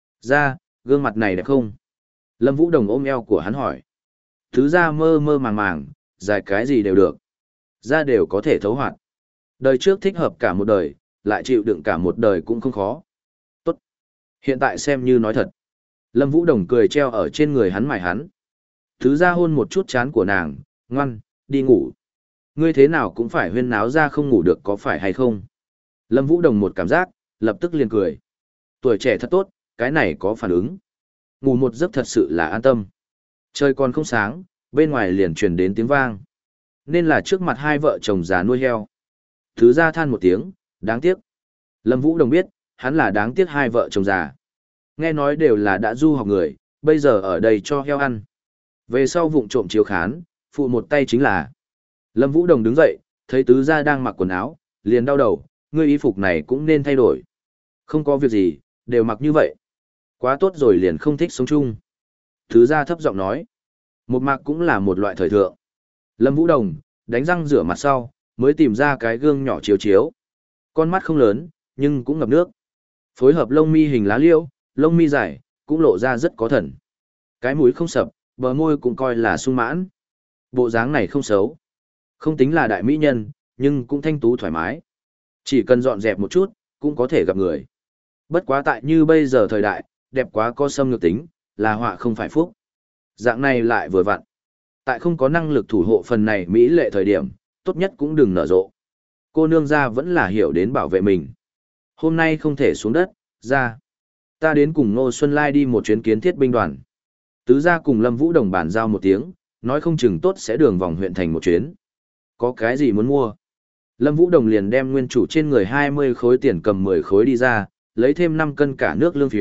Speaker 1: Ra, gương mặt này đẹp không? Lâm Vũ Đồng ôm eo của hắn hỏi. Thứ ra mơ mơ màng màng, dài cái gì đều được. Ra đều có thể thấu hoạt. Đời trước thích hợp cả một đời, lại chịu đựng cả một đời cũng không khó. Tốt. Hiện tại xem như nói thật. Lâm Vũ Đồng cười treo ở trên người hắn mải hắn. Thứ ra hôn một chút chán của nàng, ngoan, đi ngủ. Ngươi thế nào cũng phải huyên náo ra không ngủ được có phải hay không? Lâm Vũ Đồng một cảm giác, lập tức liền cười. Tuổi trẻ thật tốt, cái này có phản ứng. Ngủ một giấc thật sự là an tâm. Trời còn không sáng, bên ngoài liền truyền đến tiếng vang. Nên là trước mặt hai vợ chồng già nuôi heo. Thứ ra than một tiếng, đáng tiếc. Lâm Vũ Đồng biết, hắn là đáng tiếc hai vợ chồng già. Nghe nói đều là đã du học người, bây giờ ở đây cho heo ăn. Về sau vụng trộm chiếu khán, phụ một tay chính là. Lâm Vũ Đồng đứng dậy, thấy tứ gia đang mặc quần áo, liền đau đầu, ngươi y phục này cũng nên thay đổi. Không có việc gì, đều mặc như vậy. Quá tốt rồi liền không thích sống chung. Tứ gia thấp giọng nói, một mặc cũng là một loại thời thượng. Lâm Vũ Đồng, đánh răng rửa mặt sau, mới tìm ra cái gương nhỏ chiếu chiếu. Con mắt không lớn, nhưng cũng ngập nước. Phối hợp lông mi hình lá liễu, lông mi dài, cũng lộ ra rất có thần. Cái mũi không sập, bờ môi cũng coi là sung mãn. Bộ dáng này không xấu. Không tính là đại mỹ nhân, nhưng cũng thanh tú thoải mái. Chỉ cần dọn dẹp một chút, cũng có thể gặp người. Bất quá tại như bây giờ thời đại, đẹp quá có xâm ngược tính, là họa không phải phúc. Dạng này lại vừa vặn. Tại không có năng lực thủ hộ phần này mỹ lệ thời điểm, tốt nhất cũng đừng nở rộ. Cô nương ra vẫn là hiểu đến bảo vệ mình. Hôm nay không thể xuống đất, ra. Ta đến cùng Ngô Xuân Lai đi một chuyến kiến thiết binh đoàn. Tứ gia cùng Lâm Vũ Đồng bàn giao một tiếng, nói không chừng tốt sẽ đường vòng huyện thành một chuyến. Có cái gì muốn mua? Lâm Vũ Đồng liền đem nguyên chủ trên người hai mươi khối tiền cầm mười khối đi ra, lấy thêm năm cân cả nước lương phiếu,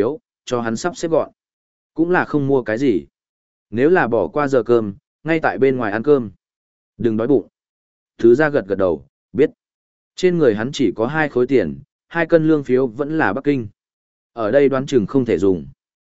Speaker 1: cho hắn sắp xếp gọn. Cũng là không mua cái gì. Nếu là bỏ qua giờ cơm, ngay tại bên ngoài ăn cơm. Đừng đói bụng. Thứ ra gật gật đầu, biết. Trên người hắn chỉ có hai khối tiền, hai cân lương phiếu vẫn là Bắc Kinh. Ở đây đoán chừng không thể dùng.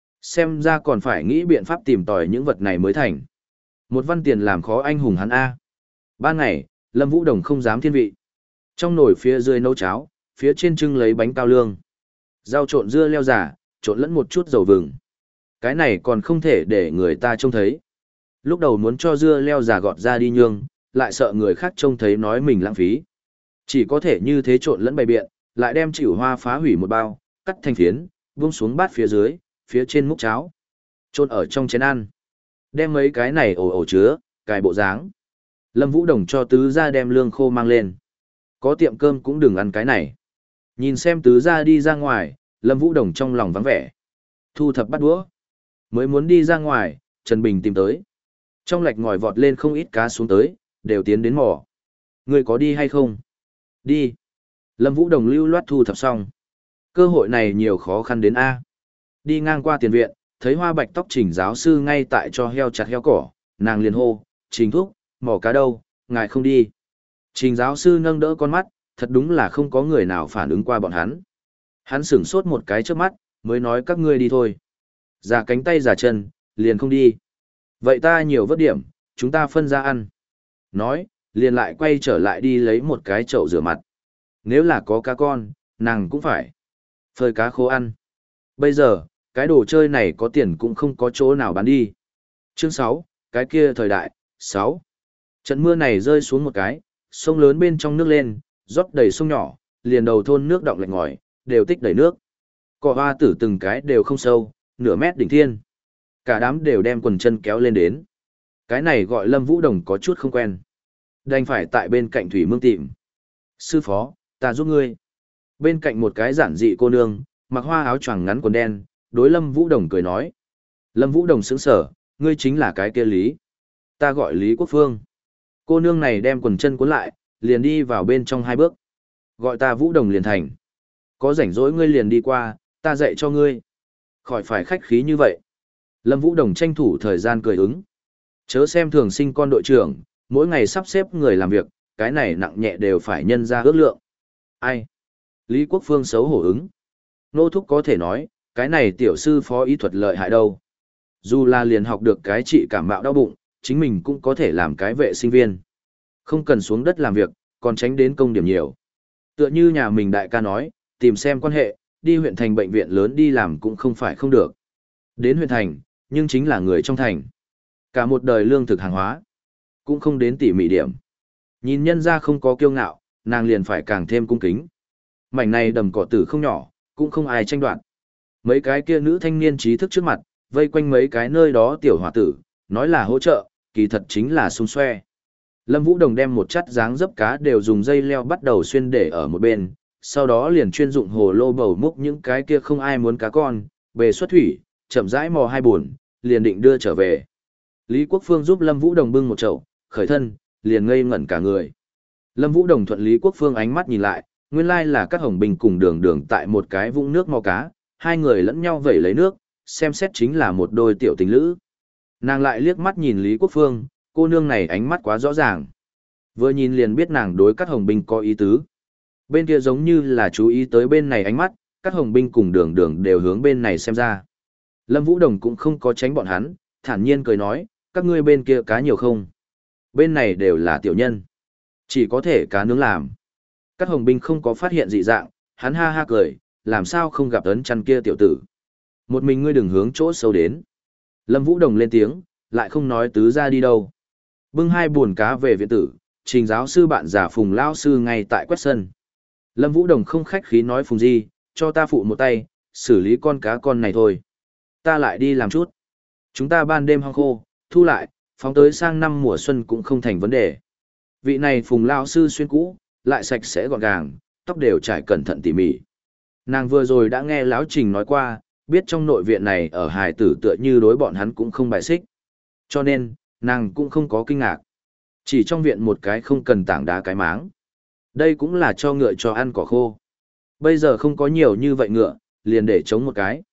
Speaker 1: Xem ra còn phải nghĩ biện pháp tìm tòi những vật này mới thành. Một văn tiền làm khó anh hùng hắn A. Ban ngày, Lâm Vũ Đồng không dám thiên vị. Trong nồi phía dưới nấu cháo, phía trên trưng lấy bánh cao lương. Rau trộn dưa leo giả, trộn lẫn một chút dầu vừng. Cái này còn không thể để người ta trông thấy. Lúc đầu muốn cho dưa leo giả gọt ra đi nhương, lại sợ người khác trông thấy nói mình lãng phí. Chỉ có thể như thế trộn lẫn bày biện, lại đem chịu hoa phá hủy một bao, cắt thành phiến, buông xuống bát phía dưới, phía trên múc cháo. Trộn ở trong chén ăn. Đem mấy cái này ổ ổ chứa, cài bộ dáng. Lâm Vũ Đồng cho tứ gia đem lương khô mang lên. Có tiệm cơm cũng đừng ăn cái này. Nhìn xem tứ gia đi ra ngoài, Lâm Vũ Đồng trong lòng vắng vẻ. Thu thập bắt đũa. Mới muốn đi ra ngoài, Trần Bình tìm tới. Trong lạch ngòi vọt lên không ít cá xuống tới, đều tiến đến mò. Người có đi hay không? Đi. Lâm Vũ Đồng lưu loát thu thập xong. Cơ hội này nhiều khó khăn đến A. Đi ngang qua tiền viện, thấy hoa bạch tóc Trình giáo sư ngay tại cho heo chặt heo cỏ, nàng liền hô, Trình thúc, mò cá đâu, ngài không đi. Trình giáo sư nâng đỡ con mắt, thật đúng là không có người nào phản ứng qua bọn hắn. Hắn sửng sốt một cái trước mắt, mới nói các ngươi đi thôi. Giả cánh tay giả chân, liền không đi. Vậy ta nhiều vất điểm, chúng ta phân ra ăn. Nói, liền lại quay trở lại đi lấy một cái chậu rửa mặt. Nếu là có cá con, nàng cũng phải. Phơi cá khô ăn. Bây giờ, cái đồ chơi này có tiền cũng không có chỗ nào bán đi. Chương sáu, cái kia thời đại, sáu. Trận mưa này rơi xuống một cái, sông lớn bên trong nước lên, rót đầy sông nhỏ, liền đầu thôn nước đọng lạch ngòi, đều tích đầy nước. Cỏ hoa tử từng cái đều không sâu, nửa mét đỉnh thiên. Cả đám đều đem quần chân kéo lên đến. Cái này gọi Lâm Vũ Đồng có chút không quen. Đành phải tại bên cạnh Thủy Mương tìm. Sư phó, ta giúp ngươi. Bên cạnh một cái giản dị cô nương, mặc hoa áo choàng ngắn quần đen, đối Lâm Vũ Đồng cười nói. Lâm Vũ Đồng sững sở, ngươi chính là cái kia Lý. Ta gọi Lý Quốc Phương. Cô nương này đem quần chân cuốn lại, liền đi vào bên trong hai bước. Gọi ta Vũ Đồng liền thành. Có rảnh rỗi ngươi liền đi qua, ta dạy cho ngươi. Khỏi phải khách khí như vậy. Lâm Vũ Đồng tranh thủ thời gian cười ứng. Chớ xem thường sinh con đội trưởng, mỗi ngày sắp xếp người làm việc, cái này nặng nhẹ đều phải nhân ra ước lượng. Ai? Lý Quốc Phương xấu hổ ứng. Nô thúc có thể nói, cái này tiểu sư phó y thuật lợi hại đâu. Dù là liền học được cái trị cảm mạo đau bụng, chính mình cũng có thể làm cái vệ sinh viên. Không cần xuống đất làm việc, còn tránh đến công điểm nhiều. Tựa như nhà mình đại ca nói, tìm xem quan hệ, đi huyện thành bệnh viện lớn đi làm cũng không phải không được. Đến huyện thành, nhưng chính là người trong thành. Cả một đời lương thực hàng hóa, cũng không đến tỉ mỉ điểm. Nhìn nhân ra không có kiêu ngạo, nàng liền phải càng thêm cung kính. Mảnh này đầm cỏ tử không nhỏ, cũng không ai tranh đoạt. Mấy cái kia nữ thanh niên trí thức trước mặt, vây quanh mấy cái nơi đó tiểu hòa tử, nói là hỗ trợ, kỳ thật chính là xung xoe. Lâm Vũ Đồng đem một chắt dáng dấp cá đều dùng dây leo bắt đầu xuyên để ở một bên, sau đó liền chuyên dụng hồ lô bầu múc những cái kia không ai muốn cá con, về xuất thủy, chậm rãi mò hai buồn, liền định đưa trở về. Lý Quốc Phương giúp Lâm Vũ Đồng bưng một chậu, khởi thân, liền ngây ngẩn cả người. Lâm Vũ Đồng thuận Lý Quốc Phương ánh mắt nhìn lại, nguyên lai là các hồng bình cùng đường đường tại một cái vũng nước mò cá, hai người lẫn nhau vẩy lấy nước, xem xét chính là một đôi tiểu tình lữ. Nàng lại liếc mắt nhìn Lý Quốc Phương, cô nương này ánh mắt quá rõ ràng. Vừa nhìn liền biết nàng đối các hồng binh có ý tứ. Bên kia giống như là chú ý tới bên này ánh mắt, các hồng binh cùng đường đường đều hướng bên này xem ra. Lâm Vũ Đồng cũng không có tránh bọn hắn, thản nhiên cười nói, các ngươi bên kia cá nhiều không? Bên này đều là tiểu nhân. Chỉ có thể cá nướng làm. Các hồng binh không có phát hiện dị dạng, hắn ha ha cười, làm sao không gặp ấn chăn kia tiểu tử. Một mình ngươi đừng hướng chỗ sâu đến. Lâm Vũ Đồng lên tiếng, lại không nói tứ ra đi đâu. Bưng hai buồn cá về viện tử, Trình giáo sư bạn già Phùng lao sư ngay tại quét sân. Lâm Vũ Đồng không khách khí nói Phùng gì, cho ta phụ một tay, xử lý con cá con này thôi. Ta lại đi làm chút. Chúng ta ban đêm hong khô, thu lại, phóng tới sang năm mùa xuân cũng không thành vấn đề. Vị này Phùng lao sư xuyên cũ, lại sạch sẽ gọn gàng, tóc đều trải cẩn thận tỉ mỉ. Nàng vừa rồi đã nghe lão Trình nói qua, biết trong nội viện này ở hài tử tựa như đối bọn hắn cũng không bài xích. Cho nên, nàng cũng không có kinh ngạc. Chỉ trong viện một cái không cần tảng đá cái máng. Đây cũng là cho ngựa cho ăn cỏ khô. Bây giờ không có nhiều như vậy ngựa, liền để chống một cái.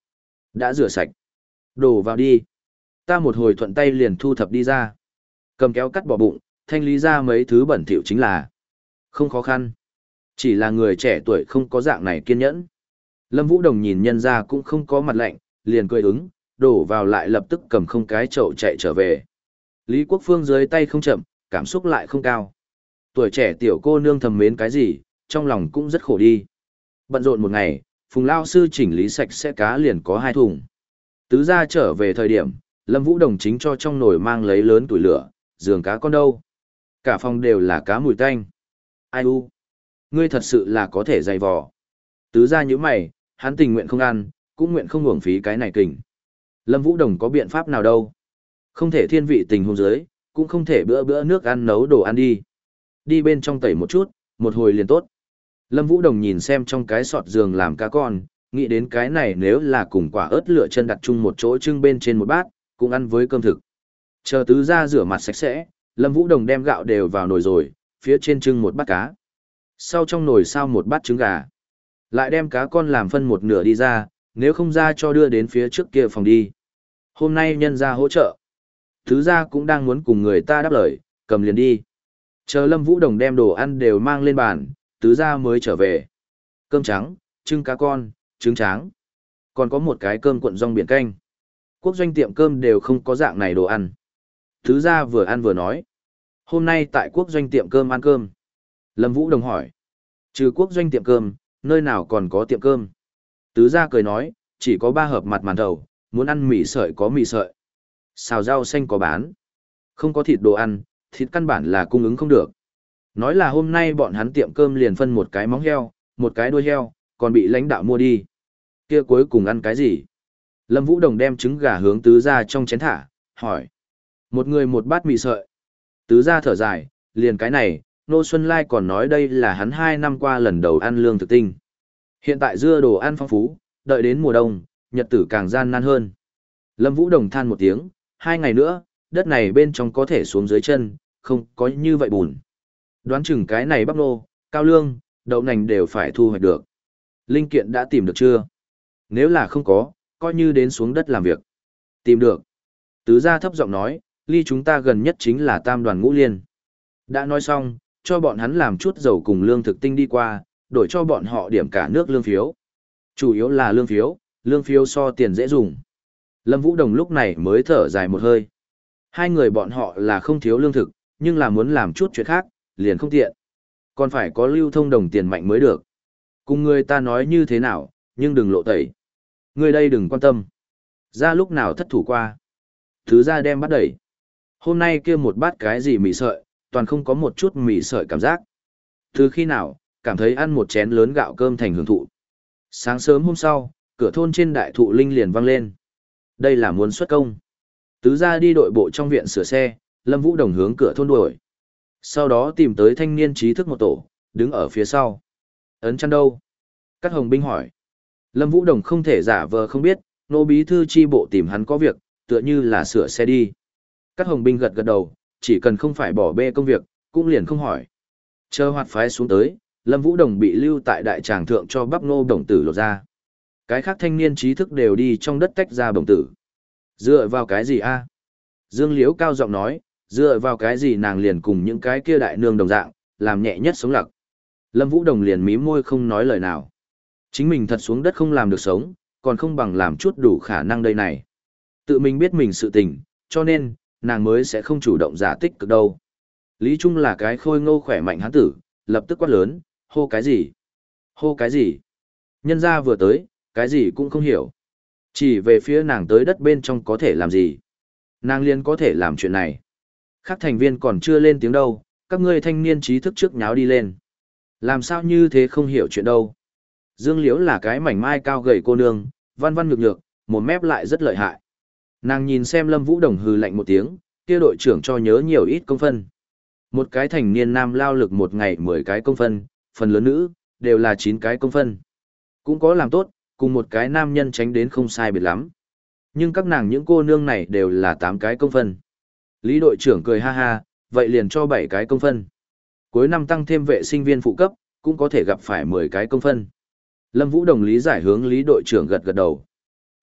Speaker 1: Đã rửa sạch. Đổ vào đi. Ta một hồi thuận tay liền thu thập đi ra. Cầm kéo cắt bỏ bụng, thanh lý ra mấy thứ bẩn thỉu chính là. Không khó khăn. Chỉ là người trẻ tuổi không có dạng này kiên nhẫn. Lâm Vũ Đồng nhìn nhân ra cũng không có mặt lạnh, liền cười ứng, đổ vào lại lập tức cầm không cái chậu chạy trở về. Lý Quốc Phương dưới tay không chậm, cảm xúc lại không cao. Tuổi trẻ tiểu cô nương thầm mến cái gì, trong lòng cũng rất khổ đi. Bận rộn một ngày, Phùng Lao Sư chỉnh lý sạch sẽ cá liền có hai thùng. Tứ ra trở về thời điểm, Lâm Vũ Đồng chính cho trong nồi mang lấy lớn tuổi lửa, giường cá con đâu. Cả phòng đều là cá mùi tanh. Ai u? Ngươi thật sự là có thể dày vò. Tứ ra như mày, hắn tình nguyện không ăn, cũng nguyện không uổng phí cái này kình. Lâm Vũ Đồng có biện pháp nào đâu. Không thể thiên vị tình hôn giới, cũng không thể bữa bữa nước ăn nấu đồ ăn đi. Đi bên trong tẩy một chút, một hồi liền tốt. Lâm Vũ Đồng nhìn xem trong cái sọt giường làm cá con, nghĩ đến cái này nếu là cùng quả ớt lựa chân đặt chung một chỗ trưng bên trên một bát, cũng ăn với cơm thực. Chờ tứ ra rửa mặt sạch sẽ, Lâm Vũ Đồng đem gạo đều vào nồi rồi, phía trên trưng một bát cá. Sau trong nồi sao một bát trứng gà. Lại đem cá con làm phân một nửa đi ra, nếu không ra cho đưa đến phía trước kia phòng đi. Hôm nay nhân ra hỗ trợ. Tứ ra cũng đang muốn cùng người ta đáp lời, cầm liền đi. Chờ Lâm Vũ Đồng đem đồ ăn đều mang lên bàn, tứ ra mới trở về. Cơm trắng, trứng cá con, trứng tráng. Còn có một cái cơm cuộn rong biển canh. Quốc doanh tiệm cơm đều không có dạng này đồ ăn. Tứ ra vừa ăn vừa nói. Hôm nay tại quốc doanh tiệm cơm ăn cơm. Lâm Vũ Đồng hỏi. Trừ quốc doanh tiệm cơm, nơi nào còn có tiệm cơm? Tứ ra cười nói, chỉ có ba hộp mặt màn thầu, muốn ăn mì sợi có mì sợi. Xào rau xanh có bán. Không có thịt đồ ăn, thịt căn bản là cung ứng không được. Nói là hôm nay bọn hắn tiệm cơm liền phân một cái móng heo, một cái đuôi heo, còn bị lãnh đạo mua đi. Kia cuối cùng ăn cái gì? Lâm Vũ Đồng đem trứng gà hướng tứ ra trong chén thả, hỏi. Một người một bát mì sợi. Tứ ra thở dài, liền cái này, Nô Xuân Lai còn nói đây là hắn hai năm qua lần đầu ăn lương thực tinh. Hiện tại dưa đồ ăn phong phú, đợi đến mùa đông, nhật tử càng gian nan hơn. Lâm Vũ Đồng than một tiếng, hai ngày nữa, đất này bên trong có thể xuống dưới chân, không có như vậy bùn. Đoán chừng cái này bắp nô, cao lương, đậu nành đều phải thu hoạch được. Linh kiện đã tìm được chưa? Nếu là không có, coi như đến xuống đất làm việc. Tìm được. Tứ gia thấp giọng nói, ly chúng ta gần nhất chính là tam đoàn ngũ liên. Đã nói xong, cho bọn hắn làm chút dầu cùng lương thực tinh đi qua, đổi cho bọn họ điểm cả nước lương phiếu. Chủ yếu là lương phiếu, lương phiếu so tiền dễ dùng. Lâm Vũ Đồng lúc này mới thở dài một hơi. Hai người bọn họ là không thiếu lương thực, nhưng là muốn làm chút chuyện khác, liền không tiện. Còn phải có lưu thông đồng tiền mạnh mới được. Cùng người ta nói như thế nào, nhưng đừng lộ tẩy. Người đây đừng quan tâm. Ra lúc nào thất thủ qua. Thứ ra đem bắt đẩy. Hôm nay kia một bát cái gì mì sợi, toàn không có một chút mì sợi cảm giác. Từ khi nào, cảm thấy ăn một chén lớn gạo cơm thành hưởng thụ. Sáng sớm hôm sau, cửa thôn trên đại thụ linh liền vang lên. Đây là muốn xuất công. Tứ ra đi đội bộ trong viện sửa xe, Lâm Vũ Đồng hướng cửa thôn đuổi. Sau đó tìm tới thanh niên trí thức một tổ, đứng ở phía sau. Ấn chăn đâu? Cát Hồng Binh hỏi. Lâm Vũ Đồng không thể giả vờ không biết, nô bí thư chi bộ tìm hắn có việc, tựa như là sửa xe đi. Cát Hồng Binh gật gật đầu, chỉ cần không phải bỏ bê công việc, cũng liền không hỏi. Chờ hoạt phái xuống tới, Lâm Vũ Đồng bị lưu tại đại tràng thượng cho bắp nô đồng tử lột ra. Cái khác thanh niên trí thức đều đi trong đất tách ra đồng tử. Dựa vào cái gì a? Dương Liễu cao giọng nói, dựa vào cái gì nàng liền cùng những cái kia đại nương đồng dạng, làm nhẹ nhất sống lặc. Lâm Vũ Đồng liền mím môi không nói lời nào. Chính mình thật xuống đất không làm được sống, còn không bằng làm chút đủ khả năng đây này. Tự mình biết mình sự tình, cho nên, nàng mới sẽ không chủ động giả tích cực đâu. Lý Trung là cái khôi ngô khỏe mạnh hán tử, lập tức quát lớn, hô cái gì? Hô cái gì? Nhân gia vừa tới, cái gì cũng không hiểu. Chỉ về phía nàng tới đất bên trong có thể làm gì? Nàng liền có thể làm chuyện này. Các thành viên còn chưa lên tiếng đâu, các ngươi thanh niên trí thức trước nháo đi lên. Làm sao như thế không hiểu chuyện đâu? Dương Liễu là cái mảnh mai cao gầy cô nương, văn văn nhược nhược, một mép lại rất lợi hại. Nàng nhìn xem Lâm Vũ Đồng hừ lạnh một tiếng, kia đội trưởng cho nhớ nhiều ít công phân. Một cái thành niên nam lao lực một ngày mười cái công phân, phần lớn nữ, đều là chín cái công phân. Cũng có làm tốt, cùng một cái nam nhân tránh đến không sai biệt lắm. Nhưng các nàng những cô nương này đều là tám cái công phân. Lý đội trưởng cười ha ha, vậy liền cho bảy cái công phân. Cuối năm tăng thêm vệ sinh viên phụ cấp, cũng có thể gặp phải mười cái công phân. Lâm Vũ Đồng lý giải hướng Lý đội trưởng gật gật đầu.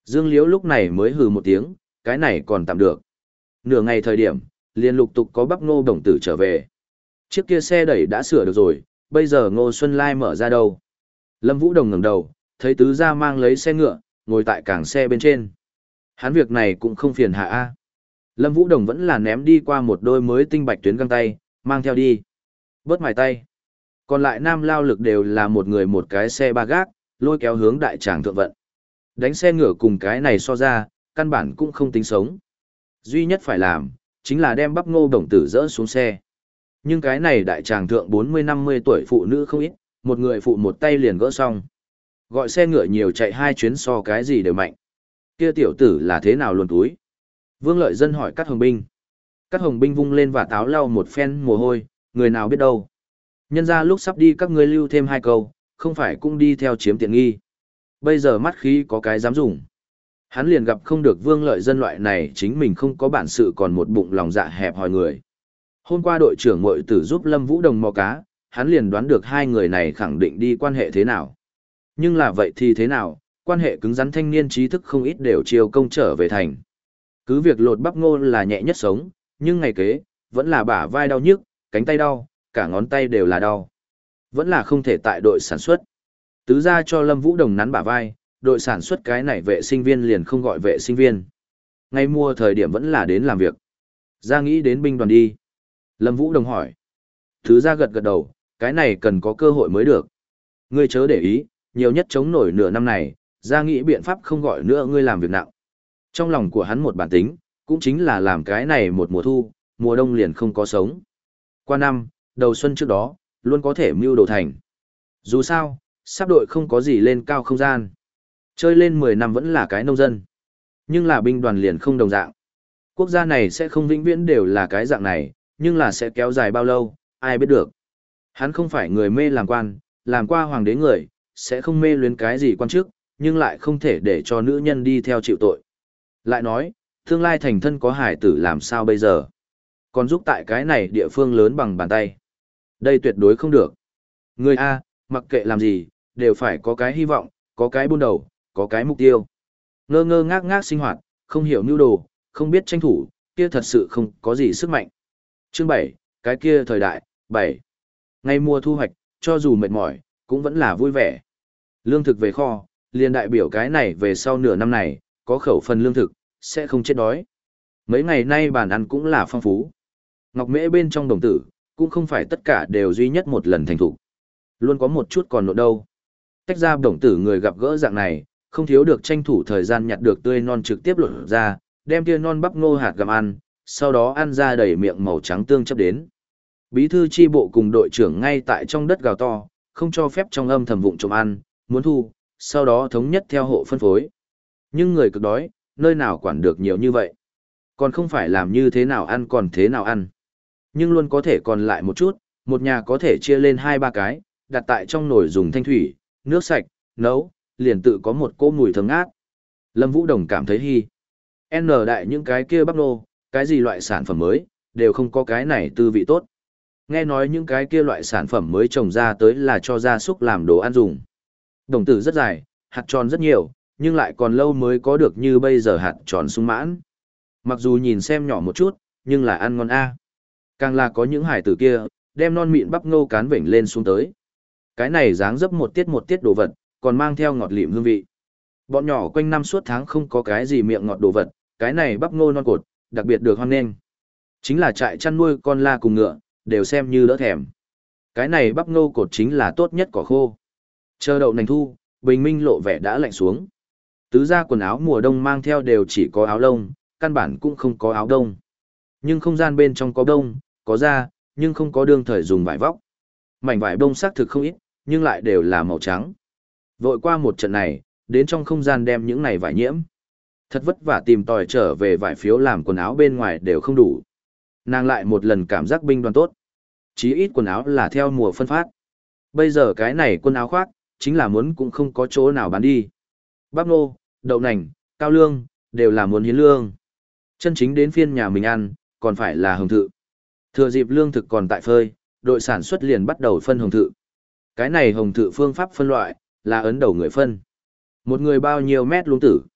Speaker 1: Dương Liễu lúc này mới hừ một tiếng, cái này còn tạm được. Nửa ngày thời điểm, liền lục tục có bắp ngô đồng tử trở về. Chiếc kia xe đẩy đã sửa được rồi, bây giờ Ngô Xuân Lai mở ra đâu. Lâm Vũ Đồng ngẩng đầu, thấy tứ gia mang lấy xe ngựa, ngồi tại cảng xe bên trên. Hắn việc này cũng không phiền hạ a. Lâm Vũ Đồng vẫn là ném đi qua một đôi mới tinh bạch tuyến găng tay, mang theo đi. Bớt mài tay. Còn lại nam lao lực đều là một người một cái xe ba gác, lôi kéo hướng đại tràng thượng vận. Đánh xe ngựa cùng cái này so ra, căn bản cũng không tính sống. Duy nhất phải làm, chính là đem bắp ngô đồng tử dỡ xuống xe. Nhưng cái này đại tràng thượng bốn mươi năm mươi tuổi phụ nữ không ít, một người phụ một tay liền gỡ xong. Gọi xe ngựa nhiều chạy hai chuyến so cái gì đều mạnh. Kia tiểu tử là thế nào luôn túi? Vương Lợi Dân hỏi Cát Hồng Binh. Cát Hồng Binh vung lên và táo lau một phen mồ hôi, người nào biết đâu. Nhân ra lúc sắp đi các ngươi lưu thêm hai câu, không phải cũng đi theo chiếm tiện nghi. Bây giờ mắt khí có cái dám dùng. Hắn liền gặp không được Vương Lợi Dân loại này chính mình không có bản sự còn một bụng lòng dạ hẹp hòi người. Hôm qua đội trưởng Mội Tử giúp Lâm Vũ Đồng mò cá, hắn liền đoán được hai người này khẳng định đi quan hệ thế nào. Nhưng là vậy thì thế nào, quan hệ cứng rắn thanh niên trí thức không ít đều chiều công trở về thành. Cứ việc lột bắp ngô là nhẹ nhất sống, nhưng ngày kế, vẫn là bả vai đau nhức, cánh tay đau, cả ngón tay đều là đau. Vẫn là không thể tại đội sản xuất. Tứ ra cho Lâm Vũ Đồng nắn bả vai, đội sản xuất cái này vệ sinh viên liền không gọi vệ sinh viên. Ngay mua thời điểm vẫn là đến làm việc. Ra nghĩ đến binh đoàn đi. Lâm Vũ Đồng hỏi. Tứ ra gật gật đầu, cái này cần có cơ hội mới được. Ngươi chớ để ý, nhiều nhất chống nổi nửa năm này, ra nghĩ biện pháp không gọi nữa ngươi làm việc nặng. Trong lòng của hắn một bản tính, cũng chính là làm cái này một mùa thu, mùa đông liền không có sống. Qua năm, đầu xuân trước đó, luôn có thể mưu đồ thành. Dù sao, sắp đội không có gì lên cao không gian. Chơi lên mười năm vẫn là cái nông dân. Nhưng là binh đoàn liền không đồng dạng. Quốc gia này sẽ không vĩnh viễn đều là cái dạng này, nhưng là sẽ kéo dài bao lâu, ai biết được. Hắn không phải người mê làm quan, làm qua hoàng đế người, sẽ không mê luyến cái gì quan chức, nhưng lại không thể để cho nữ nhân đi theo chịu tội. Lại nói, tương lai thành thân có hải tử làm sao bây giờ? Còn giúp tại cái này địa phương lớn bằng bàn tay. Đây tuyệt đối không được. Người A, mặc kệ làm gì, đều phải có cái hy vọng, có cái buôn đầu, có cái mục tiêu. Ngơ ngơ ngác ngác sinh hoạt, không hiểu mưu đồ, không biết tranh thủ, kia thật sự không có gì sức mạnh. Chương bảy, cái kia thời đại, bảy. Ngay mùa thu hoạch, cho dù mệt mỏi, cũng vẫn là vui vẻ. Lương thực về kho, liền đại biểu cái này về sau nửa năm này, có khẩu phần lương thực, sẽ không chết đói. Mấy ngày nay bàn ăn cũng là phong phú. Ngọc mễ bên trong đồng tử, cũng không phải tất cả đều duy nhất một lần thành thủ. Luôn có một chút còn nộ đâu. Tách ra đồng tử người gặp gỡ dạng này, không thiếu được tranh thủ thời gian nhặt được tươi non trực tiếp lột ra, đem tia non bắp ngô hạt gặm ăn, sau đó ăn ra đầy miệng màu trắng tương chấp đến. Bí thư chi bộ cùng đội trưởng ngay tại trong đất gào to, không cho phép trong âm thầm vụng trộm ăn, muốn thu, sau đó thống nhất theo hộ phân phối. Nhưng người cực đói, nơi nào quản được nhiều như vậy. Còn không phải làm như thế nào ăn còn thế nào ăn. Nhưng luôn có thể còn lại một chút, một nhà có thể chia lên hai ba cái, đặt tại trong nồi dùng thanh thủy, nước sạch, nấu, liền tự có một cỗ mùi thơm ngát. Lâm Vũ Đồng cảm thấy hy. N đại những cái kia bắp nô, cái gì loại sản phẩm mới, đều không có cái này tư vị tốt. Nghe nói những cái kia loại sản phẩm mới trồng ra tới là cho gia súc làm đồ ăn dùng. Đồng tử rất dài, hạt tròn rất nhiều, nhưng lại còn lâu mới có được như bây giờ hạt tròn sung mãn. Mặc dù nhìn xem nhỏ một chút, nhưng là ăn ngon a. Càng là có những hải tử kia, đem non mịn bắp ngô cán vểnh lên xuống tới. Cái này dáng dấp một tiết một tiết đồ vật, còn mang theo ngọt lịm hương vị. Bọn nhỏ quanh năm suốt tháng không có cái gì miệng ngọt đồ vật, cái này bắp ngô non cột, đặc biệt được hoan nghênh. Chính là trại chăn nuôi con la cùng ngựa, đều xem như đỡ thèm. Cái này bắp ngô cột chính là tốt nhất cỏ khô. Chờ đậu nành thu, bình minh lộ vẻ đã lạnh xuống. Tứ gia quần áo mùa đông mang theo đều chỉ có áo lông, căn bản cũng không có áo đông. Nhưng không gian bên trong có đông, có da, nhưng không có đương thời dùng vải vóc. Mảnh vải đông xác thực không ít, nhưng lại đều là màu trắng. Vội qua một trận này, đến trong không gian đem những này vải nhiễm. Thật vất vả tìm tòi trở về vải phiếu làm quần áo bên ngoài đều không đủ. Nàng lại một lần cảm giác binh đoàn tốt. Chí ít quần áo là theo mùa phân phát. Bây giờ cái này quần áo khoác, chính là muốn cũng không có chỗ nào bán đi. Bắp nô, đậu nành, cao lương, đều là muốn hiến lương. Chân chính đến phiên nhà mình ăn, còn phải là hồng thự. Thừa dịp lương thực còn tại phơi, đội sản xuất liền bắt đầu phân hồng thự. Cái này hồng thự phương pháp phân loại, là ấn đầu người phân. Một người bao nhiêu mét luống tử.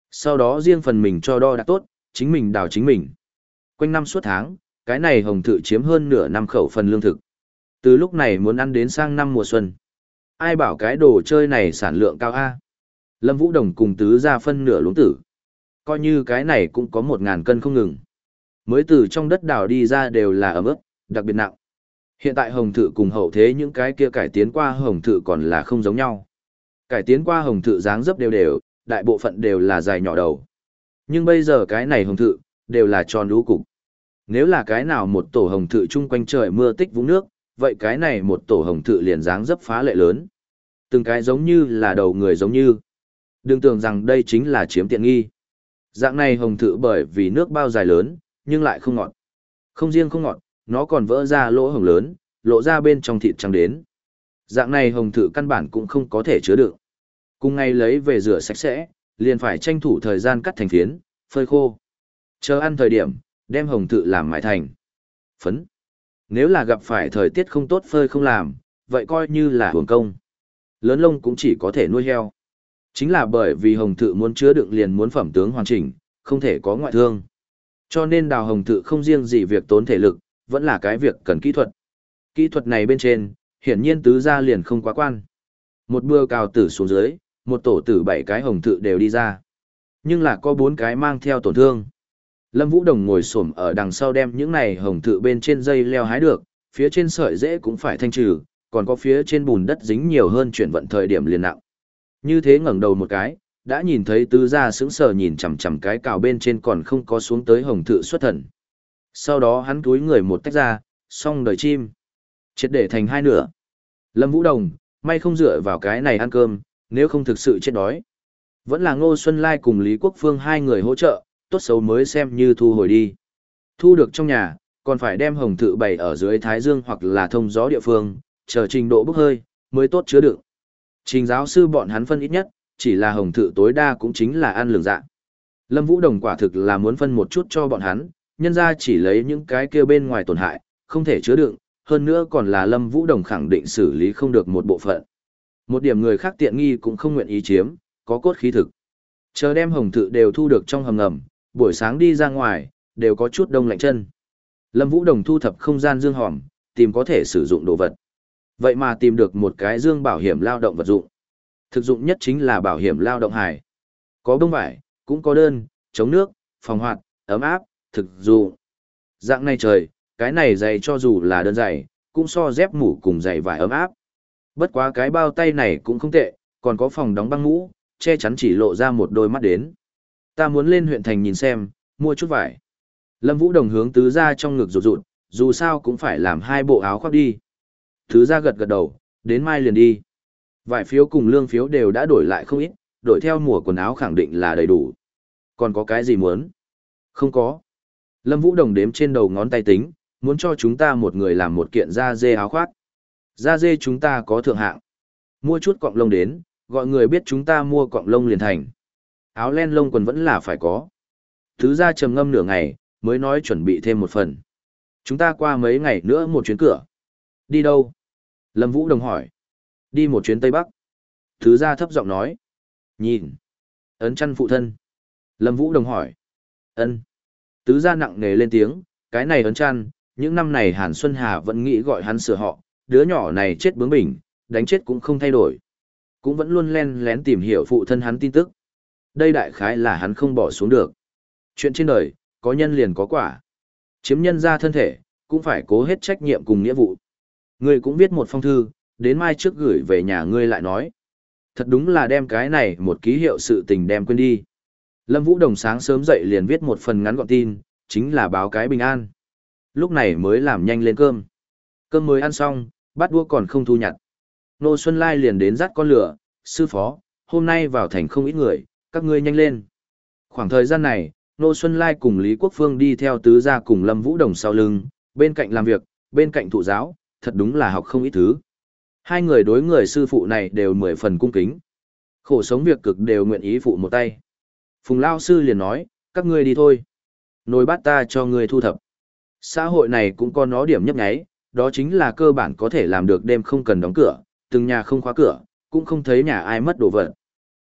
Speaker 1: Sau đó riêng phần mình cho đo đạc tốt, chính mình đào chính mình. Quanh năm suốt tháng, cái này hồng thự chiếm hơn nửa năm khẩu phần lương thực. Từ lúc này muốn ăn đến sang năm mùa xuân. Ai bảo cái đồ chơi này sản lượng cao a? Lâm Vũ Đồng cùng tứ ra phân nửa luống tử. Coi như cái này cũng có một ngàn cân không ngừng. Mới từ trong đất đào đi ra đều là ẩm ướt, đặc biệt nặng. Hiện tại hồng thự cùng hậu thế những cái kia cải tiến qua hồng thự còn là không giống nhau. Cải tiến qua hồng thự dáng dấp đều đều, đại bộ phận đều là dài nhỏ đầu. Nhưng bây giờ cái này hồng thự, đều là tròn lũ cục. Nếu là cái nào một tổ hồng thự chung quanh trời mưa tích vũng nước, vậy cái này một tổ hồng thự liền dáng dấp phá lệ lớn. Từng cái giống như là đầu người giống như. Đừng tưởng rằng đây chính là chiếm tiện nghi. Dạng này hồng thự bởi vì nước bao dài lớn, nhưng lại không ngọt. Không riêng không ngọt, nó còn vỡ ra lỗ hồng lớn, lộ ra bên trong thịt trắng đến. Dạng này hồng thự căn bản cũng không có thể chứa đựng. Cùng ngày lấy về rửa sạch sẽ, liền phải tranh thủ thời gian cắt thành phiến, phơi khô. Chờ ăn thời điểm, đem hồng thự làm mại thành phấn. Nếu là gặp phải thời tiết không tốt phơi không làm, vậy coi như là hưởng công. Lớn lông cũng chỉ có thể nuôi heo. Chính là bởi vì hồng thự muốn chứa đựng liền muốn phẩm tướng hoàn chỉnh, không thể có ngoại thương. Cho nên đào hồng thự không riêng gì việc tốn thể lực, vẫn là cái việc cần kỹ thuật. Kỹ thuật này bên trên, hiển nhiên tứ gia liền không quá quan. Một bữa cào tử xuống dưới, một tổ tử bảy cái hồng thự đều đi ra. Nhưng là có bốn cái mang theo tổn thương. Lâm Vũ Đồng ngồi xổm ở đằng sau đem những này hồng thự bên trên dây leo hái được, phía trên sợi rễ cũng phải thanh trừ, còn có phía trên bùn đất dính nhiều hơn chuyển vận thời điểm liền nặng. Như thế ngẩng đầu một cái, đã nhìn thấy tứ gia sững sờ nhìn chằm chằm cái cào bên trên còn không có xuống tới hồng thự xuất thần. Sau đó hắn túi người một tách ra, xong đời chim. Chết để thành hai nửa. Lâm Vũ Đồng, may không dựa vào cái này ăn cơm, nếu không thực sự chết đói. Vẫn là Ngô Xuân Lai cùng Lý Quốc Phương hai người hỗ trợ, tốt xấu mới xem như thu hồi đi. Thu được trong nhà, còn phải đem hồng thự bày ở dưới thái dương hoặc là thông gió địa phương, chờ trình độ bốc hơi, mới tốt chứa đựng. Trình giáo sư bọn hắn phân ít nhất, chỉ là hồng thự tối đa cũng chính là ăn lường dạ. Lâm Vũ Đồng quả thực là muốn phân một chút cho bọn hắn, nhân ra chỉ lấy những cái kia bên ngoài tổn hại, không thể chứa đựng, hơn nữa còn là Lâm Vũ Đồng khẳng định xử lý không được một bộ phận. Một điểm người khác tiện nghi cũng không nguyện ý chiếm, có cốt khí thực. Chờ đem hồng thự đều thu được trong hầm ngầm, buổi sáng đi ra ngoài, đều có chút đông lạnh chân. Lâm Vũ Đồng thu thập không gian dương hòm, tìm có thể sử dụng đồ vật. Vậy mà tìm được một cái dương bảo hiểm lao động vật dụng. Thực dụng nhất chính là bảo hiểm lao động hải. Có bông vải, cũng có đơn, chống nước, phòng hoạt, ấm áp, thực dụng. Dạng này trời, cái này giày cho dù là đơn giày, cũng so dép mũ cùng giày vải ấm áp. Bất quá cái bao tay này cũng không tệ, còn có phòng đóng băng mũ, che chắn chỉ lộ ra một đôi mắt đến. Ta muốn lên huyện thành nhìn xem, mua chút vải. Lâm Vũ Đồng hướng tứ gia trong ngực rụt rụt, dù sao cũng phải làm hai bộ áo khoác đi. Tứ gia gật gật đầu, đến mai liền đi. Vải phiếu cùng lương phiếu đều đã đổi lại không ít, đổi theo mùa quần áo khẳng định là đầy đủ. Còn có cái gì muốn? Không có. Lâm Vũ Đồng đếm trên đầu ngón tay tính, muốn cho chúng ta một người làm một kiện da dê áo khoác. Da dê chúng ta có thượng hạng. Mua chút cọng lông đến, gọi người biết chúng ta mua cọng lông liền thành. Áo len lông quần vẫn là phải có. Thứ gia trầm ngâm nửa ngày, mới nói chuẩn bị thêm một phần. Chúng ta qua mấy ngày nữa một chuyến cửa. Đi đâu? Lâm Vũ Đồng hỏi. Đi một chuyến Tây Bắc. Thứ gia thấp giọng nói. Nhìn. Ấn chăn phụ thân. Lâm Vũ Đồng hỏi. Ân. Tứ gia nặng nề lên tiếng, cái này ấn chăn, những năm này Hàn Xuân Hà vẫn nghĩ gọi hắn sửa họ, đứa nhỏ này chết bướng bỉnh, đánh chết cũng không thay đổi. Cũng vẫn luôn len lén tìm hiểu phụ thân hắn tin tức. Đây đại khái là hắn không bỏ xuống được. Chuyện trên đời, có nhân liền có quả. Chiếm nhân ra thân thể, cũng phải cố hết trách nhiệm cùng nghĩa vụ. Ngươi cũng viết một phong thư, đến mai trước gửi về nhà ngươi lại nói. Thật đúng là đem cái này một ký hiệu sự tình đem quên đi. Lâm Vũ Đồng sáng sớm dậy liền viết một phần ngắn gọn tin, chính là báo cái bình an. Lúc này mới làm nhanh lên cơm. Cơm mới ăn xong, bát đũa còn không thu nhặt. Nô Xuân Lai liền đến dắt con lửa, sư phó, hôm nay vào thành không ít người, các ngươi nhanh lên. Khoảng thời gian này, Nô Xuân Lai cùng Lý Quốc Phương đi theo tứ gia cùng Lâm Vũ Đồng sau lưng, bên cạnh làm việc, bên cạnh thụ giáo, thật đúng là học không ít thứ. Hai người đối người sư phụ này đều mười phần cung kính. Khổ sống việc cực đều nguyện ý phụ một tay. Phùng Lao Sư liền nói, các ngươi đi thôi. Nồi bát ta cho ngươi thu thập. Xã hội này cũng có nó điểm nhấp nháy, đó chính là cơ bản có thể làm được đêm không cần đóng cửa, từng nhà không khóa cửa, cũng không thấy nhà ai mất đồ vật.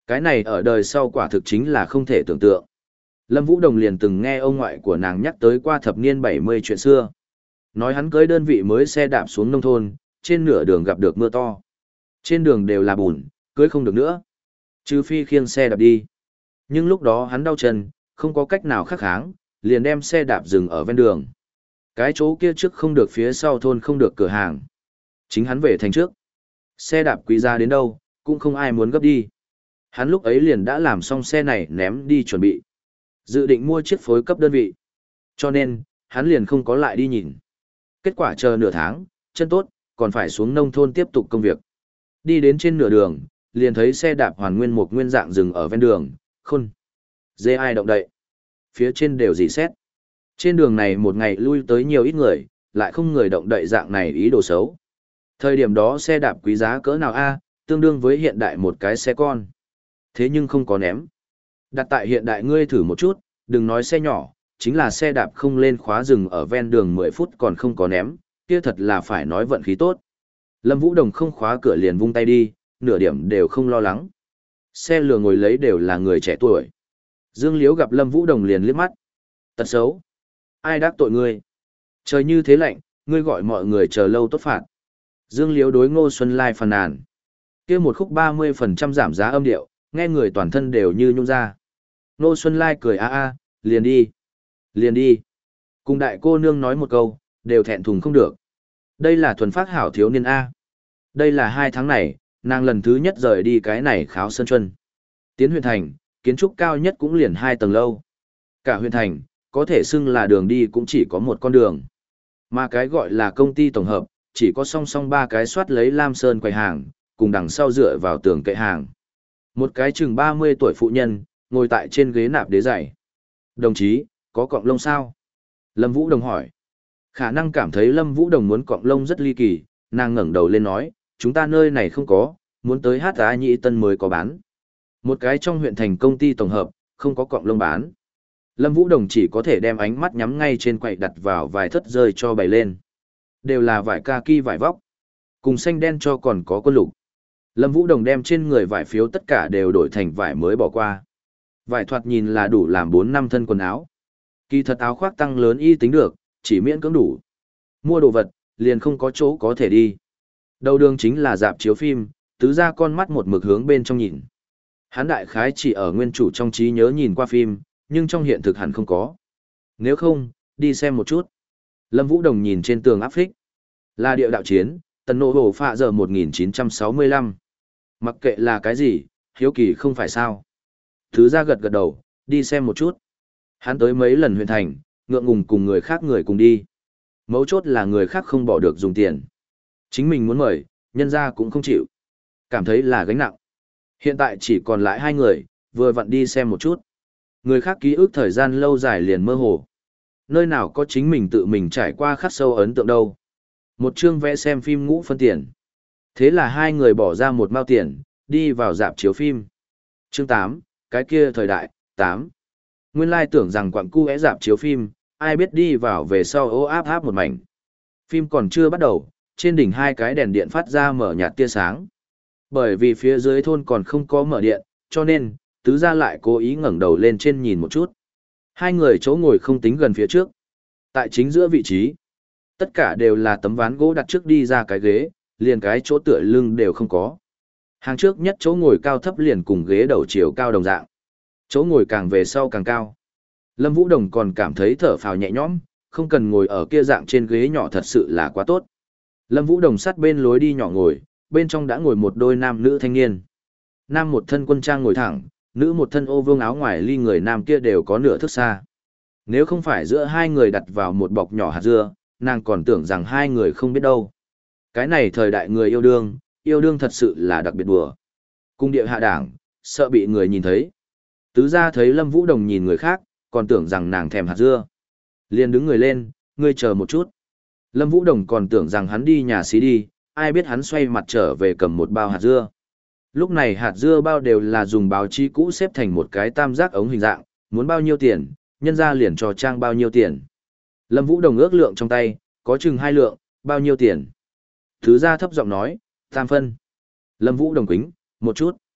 Speaker 1: Cái này ở đời sau quả thực chính là không thể tưởng tượng. Lâm Vũ Đồng liền từng nghe ông ngoại của nàng nhắc tới qua thập niên bảy mươi chuyện xưa. Nói hắn cưới đơn vị mới xe đạp xuống nông thôn, trên nửa đường gặp được mưa to. Trên đường đều là bùn, cưới không được nữa. Trừ phi khiêng xe đạp đi. Nhưng lúc đó hắn đau chân, không có cách nào khắc kháng, liền đem xe đạp dừng ở ven đường. Cái chỗ kia trước không được, phía sau thôn không được cửa hàng. Chính hắn về thành trước. Xe đạp quý giá đến đâu, cũng không ai muốn gấp đi. Hắn lúc ấy liền đã làm xong xe này ném đi chuẩn bị. Dự định mua chiếc phối cấp đơn vị. Cho nên, hắn liền không có lại đi nhìn. Kết quả chờ nửa tháng, chân tốt, còn phải xuống nông thôn tiếp tục công việc. Đi đến trên nửa đường, liền thấy xe đạp hoàn nguyên một nguyên dạng dừng ở ven đường, khôn. Dê ai động đậy. Phía trên đều dì xét. Trên đường này một ngày lui tới nhiều ít người, lại không người động đậy dạng này ý đồ xấu. Thời điểm đó xe đạp quý giá cỡ nào a, tương đương với hiện đại một cái xe con. Thế nhưng không có ném. Đặt tại hiện đại ngươi thử một chút, đừng nói xe nhỏ, chính là xe đạp không lên khóa rừng ở ven đường mười phút còn không có ném, kia thật là phải nói vận khí tốt. Lâm Vũ Đồng không khóa cửa liền vung tay đi, nửa điểm đều không lo lắng. Xe lừa ngồi lấy đều là người trẻ tuổi. Dương Liễu gặp Lâm Vũ Đồng liền liếc mắt. Tật xấu. Ai đắc tội ngươi? Trời như thế lạnh, ngươi gọi mọi người chờ lâu tốt phạt. Dương Liễu đối Ngô Xuân Lai phàn nàn. Kia một khúc ba mươi phần trăm giảm giá âm điệu, nghe người toàn thân đều như nhung ra. Ngô Xuân Lai cười a a, liền đi. Liền đi. Cùng đại cô nương nói một câu, đều thẹn thùng không được. Đây là thuần phát hảo thiếu niên A. Đây là hai tháng này, nàng lần thứ nhất rời đi cái này kháo sơn chuân. Tiến huyện thành, kiến trúc cao nhất cũng liền hai tầng lâu. Cả huyện thành, có thể xưng là đường đi cũng chỉ có một con đường. Mà cái gọi là công ty tổng hợp, chỉ có song song ba cái soát lấy lam sơn quầy hàng, cùng đằng sau dựa vào tường kệ hàng. Một cái chừng ba mươi tuổi phụ nhân, ngồi tại trên ghế nạp đế giày. Đồng chí, có cọng lông sao? Lâm Vũ Đồng hỏi. Khả năng cảm thấy Lâm Vũ Đồng muốn cọng lông rất ly kỳ, nàng ngẩng đầu lên nói, chúng ta nơi này không có, muốn tới hát á nhị tân mới có bán. Một cái trong huyện thành công ty tổng hợp, không có cọng lông bán. Lâm Vũ Đồng chỉ có thể đem ánh mắt nhắm ngay trên quầy đặt vào vài thất rơi cho bày lên. Đều là vải kaki vải vóc. Cùng xanh đen cho còn có quân lục. Lâm Vũ Đồng đem trên người vải phiếu tất cả đều đổi thành vải mới bỏ qua. Vải thoạt nhìn là đủ làm bốn năm thân quần áo. Kỳ thật áo khoác tăng lớn y tính được, chỉ miễn cưỡng đủ. Mua đồ vật, liền không có chỗ có thể đi. Đầu đường chính là dạp chiếu phim, tứ ra con mắt một mực hướng bên trong nhìn. Hán đại khái chỉ ở nguyên chủ trong trí nhớ nhìn qua phim, nhưng trong hiện thực hẳn không có. Nếu không, đi xem một chút. Lâm Vũ Đồng nhìn trên tường áp phích. Là địa đạo chiến, tần nộ hồ phạ giờ một nghìn chín trăm sáu mươi lăm. Mặc kệ là cái gì, hiếu kỳ không phải sao. Thứ ra gật gật đầu, đi xem một chút. Hắn tới mấy lần huyện thành, ngượng ngùng cùng người khác người cùng đi. Mấu chốt là người khác không bỏ được dùng tiền. Chính mình muốn mời, nhân ra cũng không chịu. Cảm thấy là gánh nặng. Hiện tại chỉ còn lại hai người, vừa vặn đi xem một chút. Người khác ký ức thời gian lâu dài liền mơ hồ. Nơi nào có chính mình tự mình trải qua khắc sâu ấn tượng đâu. Một chương vẽ xem phim ngũ phân tiền. Thế là hai người bỏ ra một mao tiền, đi vào dạp chiếu phim. Chương tám, cái kia thời đại, tám. Nguyên lai tưởng rằng quặng cu é dạp chiếu phim, ai biết đi vào về sau ô áp áp một mảnh. Phim còn chưa bắt đầu, trên đỉnh hai cái đèn điện phát ra mở nhạt tia sáng. Bởi vì phía dưới thôn còn không có mở điện, cho nên, tứ gia lại cố ý ngẩng đầu lên trên nhìn một chút. Hai người chỗ ngồi không tính gần phía trước. Tại chính giữa vị trí, tất cả đều là tấm ván gỗ đặt trước đi ra cái ghế, liền cái chỗ tựa lưng đều không có. Hàng trước nhất chỗ ngồi cao thấp liền cùng ghế đầu chiều cao đồng dạng. Chỗ ngồi càng về sau càng cao. Lâm Vũ Đồng còn cảm thấy thở phào nhẹ nhõm, không cần ngồi ở kia dạng trên ghế nhỏ thật sự là quá tốt. Lâm Vũ Đồng sát bên lối đi nhỏ ngồi, bên trong đã ngồi một đôi nam nữ thanh niên. Nam một thân quân trang ngồi thẳng, nữ một thân ô vương áo ngoài ly người nam kia đều có nửa thước xa. Nếu không phải giữa hai người đặt vào một bọc nhỏ hạt dưa, nàng còn tưởng rằng hai người không biết đâu. Cái này thời đại người yêu đương, yêu đương thật sự là đặc biệt đùa. Cung địa hạ đảng, sợ bị người nhìn thấy. Tứ gia thấy Lâm Vũ Đồng nhìn người khác, còn tưởng rằng nàng thèm hạt dưa. Liền đứng người lên, ngươi chờ một chút. Lâm Vũ Đồng còn tưởng rằng hắn đi nhà xí đi, ai biết hắn xoay mặt trở về cầm một bao hạt dưa. Lúc này hạt dưa bao đều là dùng báo chí cũ xếp thành một cái tam giác ống hình dạng, muốn bao nhiêu tiền, nhân ra liền cho trang bao nhiêu tiền. Lâm Vũ Đồng ước lượng trong tay, có chừng hai lượng, bao nhiêu tiền. Thứ gia thấp giọng nói, tam phân. Lâm Vũ Đồng quính, một chút.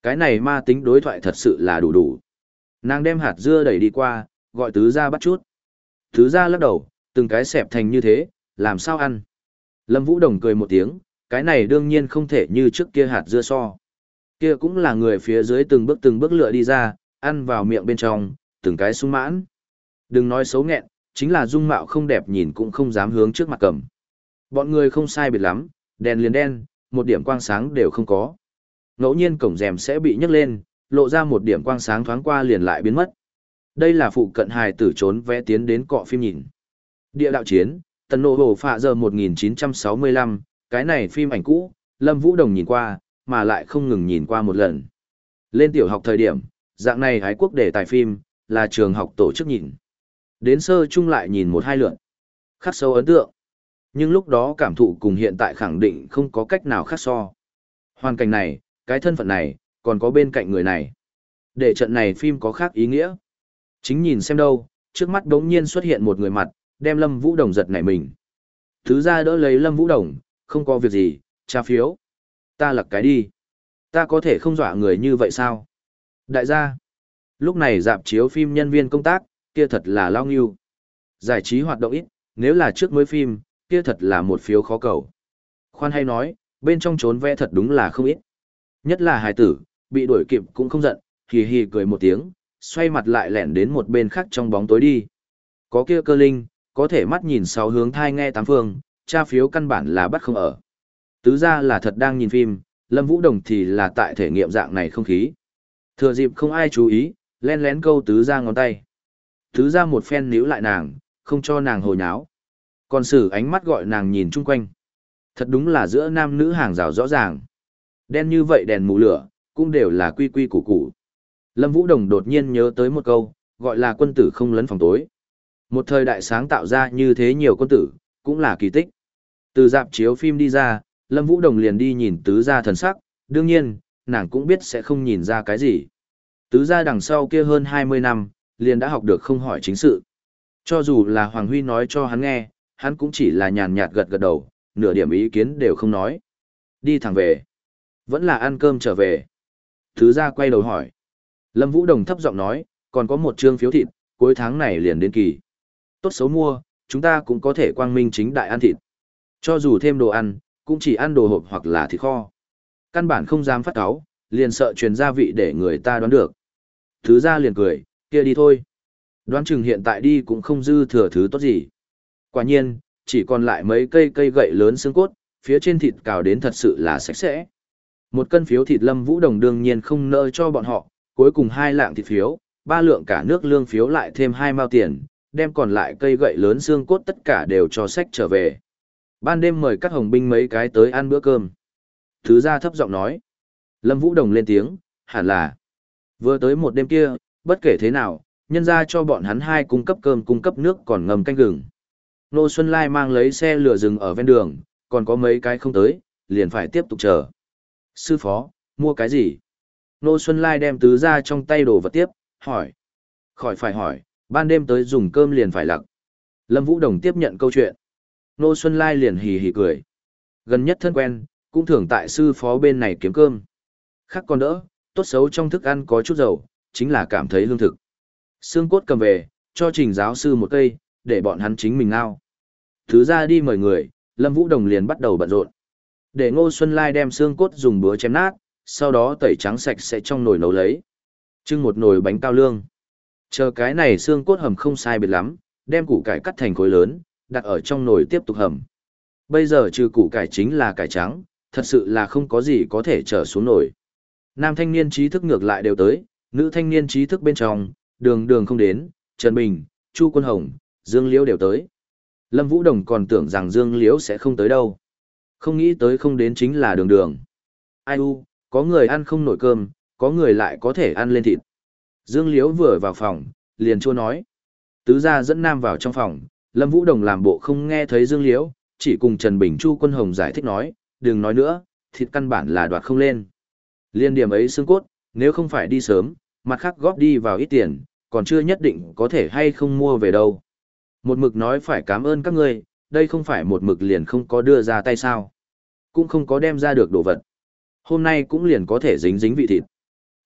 Speaker 1: Cái này ma tính đối thoại thật sự là đủ đủ. Nàng đem hạt dưa đẩy đi qua, gọi tứ gia bắt chút. Tứ gia lắc đầu, từng cái xẹp thành như thế, làm sao ăn. Lâm Vũ Đồng cười một tiếng, cái này đương nhiên không thể như trước kia hạt dưa so. Kia cũng là người phía dưới từng bước từng bước lựa đi ra, ăn vào miệng bên trong, từng cái sung mãn. Đừng nói xấu nghẹn, chính là dung mạo không đẹp nhìn cũng không dám hướng trước mặt cầm. Bọn người không sai biệt lắm, đèn liền đen, một điểm quang sáng đều không có. Ngẫu nhiên cổng rèm sẽ bị nhấc lên, lộ ra một điểm quang sáng thoáng qua liền lại biến mất. Đây là phụ cận hài tử trốn vẽ tiến đến cọ phim nhìn. Địa đạo chiến, Tần Nộ Hổ Phạ giờ một nghìn chín trăm sáu mươi lăm, cái này phim ảnh cũ, Lâm Vũ Đồng nhìn qua, mà lại không ngừng nhìn qua một lần. Lên tiểu học thời điểm, dạng này hái quốc đề tài phim, là trường học tổ chức nhìn. Đến sơ chung lại nhìn một hai lượt. Khắc sâu ấn tượng. Nhưng lúc đó cảm thụ cùng hiện tại khẳng định không có cách nào khác so. Hoàn cảnh này, cái thân phận này, còn có bên cạnh người này. Để trận này phim có khác ý nghĩa. Chính nhìn xem đâu, trước mắt đống nhiên xuất hiện một người mặt, đem Lâm Vũ Đồng giật nảy mình. Thứ ra đỡ lấy Lâm Vũ Đồng, không có việc gì, tra phiếu. Ta lật cái đi. Ta có thể không dọa người như vậy sao? Đại gia. Lúc này dạp chiếu phim nhân viên công tác, kia thật là lao nghiêu. Giải trí hoạt động ít, nếu là trước mới phim, kia thật là một phiếu khó cầu. Khoan hay nói, bên trong trốn vẽ thật đúng là không ít. Nhất là hài tử, bị đuổi kịp cũng không giận, hì hì cười một tiếng, xoay mặt lại lẻn đến một bên khác trong bóng tối đi. Có kia cơ linh, có thể mắt nhìn sáu hướng thai nghe tám phương, tra phiếu căn bản là bắt không ở. Tứ ra là thật đang nhìn phim, Lâm Vũ Đồng thì là tại thể nghiệm dạng này không khí. Thừa dịp không ai chú ý, len lén câu tứ ra ngón tay. Tứ ra một phen níu lại nàng, không cho nàng hồi nháo. Còn sử ánh mắt gọi nàng nhìn chung quanh. Thật đúng là giữa nam nữ hàng rào rõ ràng. Đen như vậy đèn mù lửa, cũng đều là quy quy củ củ. Lâm Vũ Đồng đột nhiên nhớ tới một câu, gọi là quân tử không lấn phòng tối. Một thời đại sáng tạo ra như thế nhiều quân tử, cũng là kỳ tích. Từ dạp chiếu phim đi ra, Lâm Vũ Đồng liền đi nhìn tứ gia thần sắc, đương nhiên, nàng cũng biết sẽ không nhìn ra cái gì. Tứ gia đằng sau kia hơn hai mươi năm, liền đã học được không hỏi chính sự. Cho dù là Hoàng Huy nói cho hắn nghe, hắn cũng chỉ là nhàn nhạt gật gật đầu, nửa điểm ý kiến đều không nói. Đi thẳng về. Vẫn là ăn cơm trở về. Tứ gia quay đầu hỏi. Lâm Vũ Đồng thấp giọng nói, còn có một trương phiếu thịt, cuối tháng này liền đến kỳ. Tốt xấu mua, chúng ta cũng có thể quang minh chính đại ăn thịt. Cho dù thêm đồ ăn, cũng chỉ ăn đồ hộp hoặc là thịt kho. Căn bản không dám phát cáu, liền sợ truyền gia vị để người ta đoán được. Thứ ra liền cười, kia đi thôi. Đoán chừng hiện tại đi cũng không dư thừa thứ tốt gì. Quả nhiên, chỉ còn lại mấy cây cây gậy lớn xương cốt, phía trên thịt cào đến thật sự là sạch sẽ. Một cân phiếu thịt Lâm Vũ Đồng đương nhiên không nỡ cho bọn họ, cuối cùng hai lạng thịt phiếu, ba lượng cả nước lương phiếu lại thêm hai mao tiền, đem còn lại cây gậy lớn xương cốt tất cả đều cho sách trở về. Ban đêm mời các hồng binh mấy cái tới ăn bữa cơm. Thứ gia thấp giọng nói. Lâm Vũ Đồng lên tiếng, hẳn là. Vừa tới một đêm kia, bất kể thế nào, nhân ra cho bọn hắn hai cung cấp cơm cung cấp nước còn ngầm canh gừng. Nô Xuân Lai mang lấy xe lửa dừng ở ven đường, còn có mấy cái không tới, liền phải tiếp tục chờ. Sư phó, mua cái gì? Nô Xuân Lai đem tứ ra trong tay đồ vật tiếp, hỏi. Khỏi phải hỏi, ban đêm tới dùng cơm liền phải lặc. Lâm Vũ Đồng tiếp nhận câu chuyện. Nô Xuân Lai liền hì hì cười. Gần nhất thân quen, cũng thường tại sư phó bên này kiếm cơm. Khác còn đỡ, tốt xấu trong thức ăn có chút dầu, chính là cảm thấy lương thực. Xương cốt cầm về, cho trình giáo sư một cây, để bọn hắn chính mình ngao. Thứ ra đi mời người, Lâm Vũ Đồng liền bắt đầu bận rộn. Để Ngô Xuân Lai đem xương cốt dùng búa chém nát, sau đó tẩy trắng sạch sẽ trong nồi nấu lấy. Trưng một nồi bánh cao lương. Chờ cái này xương cốt hầm không sai biệt lắm, đem củ cải cắt thành khối lớn, đặt ở trong nồi tiếp tục hầm. Bây giờ trừ củ cải chính là cải trắng, thật sự là không có gì có thể trở xuống nồi. Nam thanh niên trí thức ngược lại đều tới, nữ thanh niên trí thức bên trong, đường đường không đến, Trần Bình, Chu Quân Hồng, Dương Liễu đều tới. Lâm Vũ Đồng còn tưởng rằng Dương Liễu sẽ không tới đâu. Không nghĩ tới không đến chính là đường đường. Ai u, có người ăn không nổi cơm, có người lại có thể ăn lên thịt. Dương Liễu vừa vào phòng, liền chua nói. Tứ gia dẫn Nam vào trong phòng, Lâm Vũ Đồng làm bộ không nghe thấy Dương Liễu, chỉ cùng Trần Bình Chu Quân Hồng giải thích nói, đừng nói nữa, thịt căn bản là đoạt không lên. Liên điểm ấy xương cốt, nếu không phải đi sớm, mặt khác góp đi vào ít tiền, còn chưa nhất định có thể hay không mua về đâu. Một mực nói phải cảm ơn các ngươi, đây không phải một mực liền không có đưa ra tay sao. Cũng không có đem ra được đồ vật. Hôm nay cũng liền có thể dính dính vị thịt.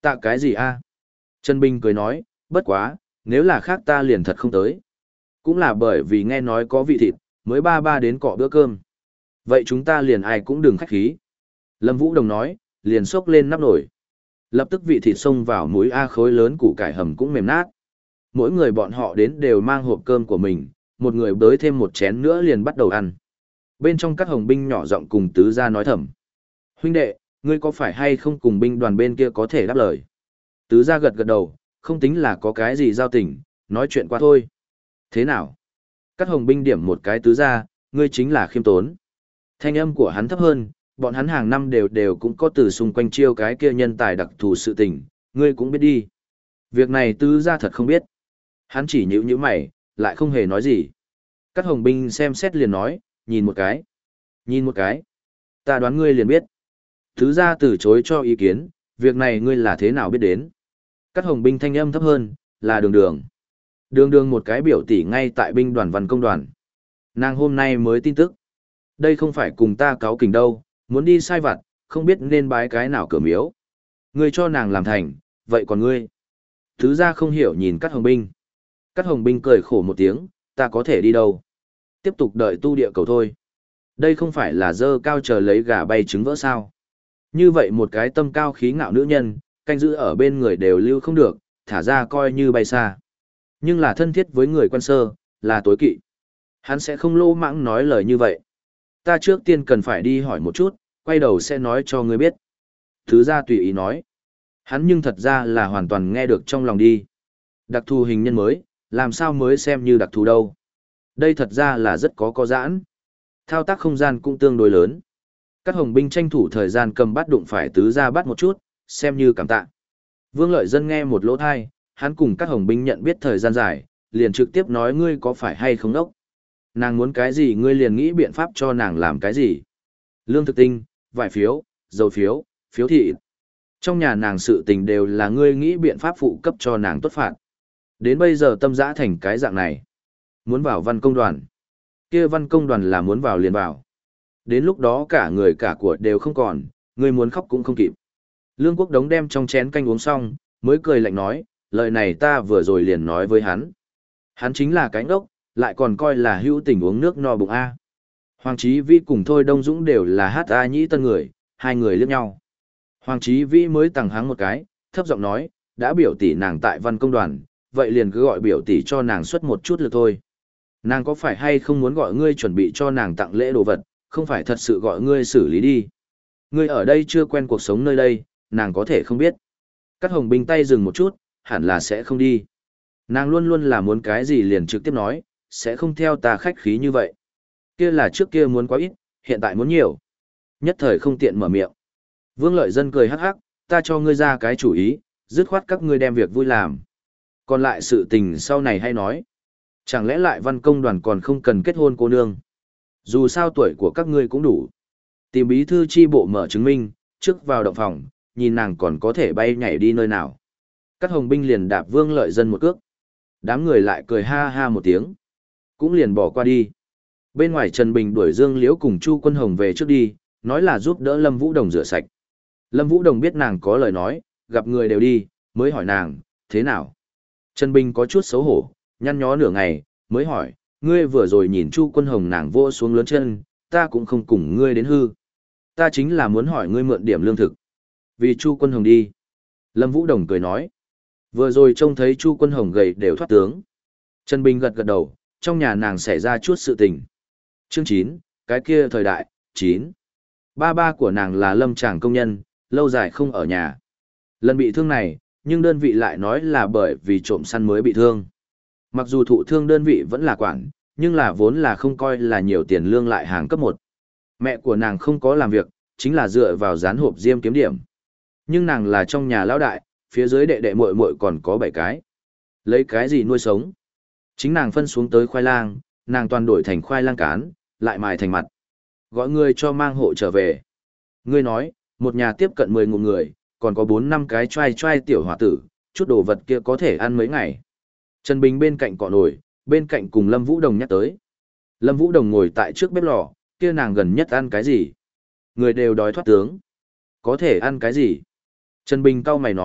Speaker 1: Tạ cái gì a? Trần Bình cười nói, bất quá, nếu là khác ta liền thật không tới. Cũng là bởi vì nghe nói có vị thịt, mới ba ba đến cọ bữa cơm. Vậy chúng ta liền ai cũng đừng khách khí. Lâm Vũ Đồng nói, liền xốc lên nắp nồi. Lập tức vị thịt xông vào mũi A khối lớn củ cải hầm cũng mềm nát. Mỗi người bọn họ đến đều mang hộp cơm của mình, một người bới thêm một chén nữa liền bắt đầu ăn. Bên trong các hồng binh nhỏ giọng cùng tứ gia nói thầm. Huynh đệ, ngươi có phải hay không cùng binh đoàn bên kia có thể đáp lời? Tứ gia gật gật đầu, không tính là có cái gì giao tình, nói chuyện qua thôi. Thế nào? Các hồng binh điểm một cái tứ gia, ngươi chính là khiêm tốn. Thanh âm của hắn thấp hơn, bọn hắn hàng năm đều đều cũng có từ xung quanh chiêu cái kia nhân tài đặc thù sự tình, ngươi cũng biết đi. Việc này tứ gia thật không biết. Hắn chỉ nhíu nhíu mày, lại không hề nói gì. Các hồng binh xem xét liền nói, nhìn một cái. Nhìn một cái. Ta đoán ngươi liền biết. Tứ gia từ chối cho ý kiến, việc này ngươi là thế nào biết đến. Các hồng binh thanh âm thấp hơn, là đường đường. Đường đường một cái biểu tỷ ngay tại binh đoàn văn công đoàn. Nàng hôm nay mới tin tức. Đây không phải cùng ta cáo kỉnh đâu, muốn đi sai vặt, không biết nên bái cái nào cửa miếu. Ngươi cho nàng làm thành, vậy còn ngươi? Tứ gia không hiểu nhìn Cát Hồng Binh. Cát Hồng Binh cười khổ một tiếng, ta có thể đi đâu? Tiếp tục đợi tu địa cầu thôi. Đây không phải là dơ cao chờ lấy gà bay trứng vỡ sao. Như vậy một cái tâm cao khí ngạo nữ nhân, canh giữ ở bên người đều lưu không được, thả ra coi như bay xa. Nhưng là thân thiết với người quan sơ, là tối kỵ. Hắn sẽ không lô mãng nói lời như vậy. Ta trước tiên cần phải đi hỏi một chút, quay đầu sẽ nói cho ngươi biết. Thứ ra tùy ý nói. Hắn nhưng thật ra là hoàn toàn nghe được trong lòng đi. Đặc thù hình nhân mới, làm sao mới xem như đặc thù đâu. Đây thật ra là rất có có giãn. Thao tác không gian cũng tương đối lớn. Các hồng binh tranh thủ thời gian cầm bắt đụng phải tứ ra bắt một chút, xem như cảm tạ. Vương Lợi Dân nghe một lỗ thai, hắn cùng các hồng binh nhận biết thời gian dài, liền trực tiếp nói ngươi có phải hay không đốc. Nàng muốn cái gì ngươi liền nghĩ biện pháp cho nàng làm cái gì. Lương thực tinh, vải phiếu, dầu phiếu, phiếu thị. Trong nhà nàng sự tình đều là ngươi nghĩ biện pháp phụ cấp cho nàng tốt phạt. Đến bây giờ tâm dã thành cái dạng này. Muốn vào văn công đoàn. Kia văn công đoàn là muốn vào liền vào. Đến lúc đó cả người cả của đều không còn, ngươi muốn khóc cũng không kịp. Lương Quốc Đống đem trong chén canh uống xong, mới cười lạnh nói, lời này ta vừa rồi liền nói với hắn. Hắn chính là cái ngốc, lại còn coi là hữu tình uống nước no bụng A. Hoàng Chí Vĩ cùng Thôi Đông Dũng đều là hát A nhĩ tân người, hai người liếc nhau. Hoàng Chí Vĩ mới tằng hắng một cái, thấp giọng nói, đã biểu tỷ nàng tại văn công đoàn, vậy liền cứ gọi biểu tỷ cho nàng xuất một chút lực thôi. Nàng có phải hay không muốn gọi ngươi chuẩn bị cho nàng tặng lễ đồ vật, không phải thật sự gọi ngươi xử lý đi. Ngươi ở đây chưa quen cuộc sống nơi đây, nàng có thể không biết. Cát Hồng Binh tay dừng một chút, hẳn là sẽ không đi. Nàng luôn luôn là muốn cái gì liền trực tiếp nói, sẽ không theo ta khách khí như vậy. Kia là trước kia muốn quá ít, hiện tại muốn nhiều. Nhất thời không tiện mở miệng. Vương Lợi Dân cười hắc hắc, ta cho ngươi ra cái chủ ý, dứt khoát các ngươi đem việc vui làm. Còn lại sự tình sau này hay nói. Chẳng lẽ lại văn công đoàn còn không cần kết hôn cô nương? Dù sao tuổi của các ngươi cũng đủ. Tìm bí thư chi bộ mở chứng minh, trước vào động phòng, nhìn nàng còn có thể bay nhảy đi nơi nào. Các hồng binh liền đạp Vương Lợi Dân một cước. Đám người lại cười ha ha một tiếng. Cũng liền bỏ qua đi. Bên ngoài Trần Bình đuổi Dương Liễu cùng Chu Quân Hồng về trước đi, nói là giúp đỡ Lâm Vũ Đồng rửa sạch. Lâm Vũ Đồng biết nàng có lời nói, gặp người đều đi, mới hỏi nàng, thế nào? Trần Bình có chút xấu hổ, nhăn nhó nửa ngày, mới hỏi, ngươi vừa rồi nhìn Chu Quân Hồng nàng vô xuống lớn chân, ta cũng không cùng ngươi đến hư. Ta chính là muốn hỏi ngươi mượn điểm lương thực. Vì Chu Quân Hồng đi. Lâm Vũ Đồng cười nói. Vừa rồi trông thấy Chu Quân Hồng gầy đều thoát tướng. Trần Bình gật gật đầu, trong nhà nàng xảy ra chút sự tình. Chương chín, cái kia thời đại, chín. Ba ba của nàng là lâm tràng công nhân, lâu dài không ở nhà. Lần bị thương này, nhưng đơn vị lại nói là bởi vì trộm săn mới bị thương. Mặc dù thụ thương đơn vị vẫn là quản, nhưng là vốn là không coi là nhiều tiền lương lại hàng cấp một. Mẹ của nàng không có làm việc, chính là dựa vào dán hộp diêm kiếm điểm. Nhưng nàng là trong nhà lão đại, phía dưới đệ đệ muội muội còn có bảy cái. Lấy cái gì nuôi sống? Chính nàng phân xuống tới khoai lang, nàng toàn đổi thành khoai lang cán, lại mài thành mặt. Gọi người cho mang hộ trở về. Ngươi nói, một nhà tiếp cận mười ngụm người, còn có bốn năm cái trai trai tiểu hòa tử, chút đồ vật kia có thể ăn mấy ngày. Trần Bình bên cạnh cọ nồi, bên cạnh cùng Lâm Vũ Đồng nhắc tới. Lâm Vũ Đồng ngồi tại trước bếp lò, kia nàng gần nhất ăn cái gì? Người đều đói thoát tướng. Có thể ăn cái gì? Trần Bình cau mày nói,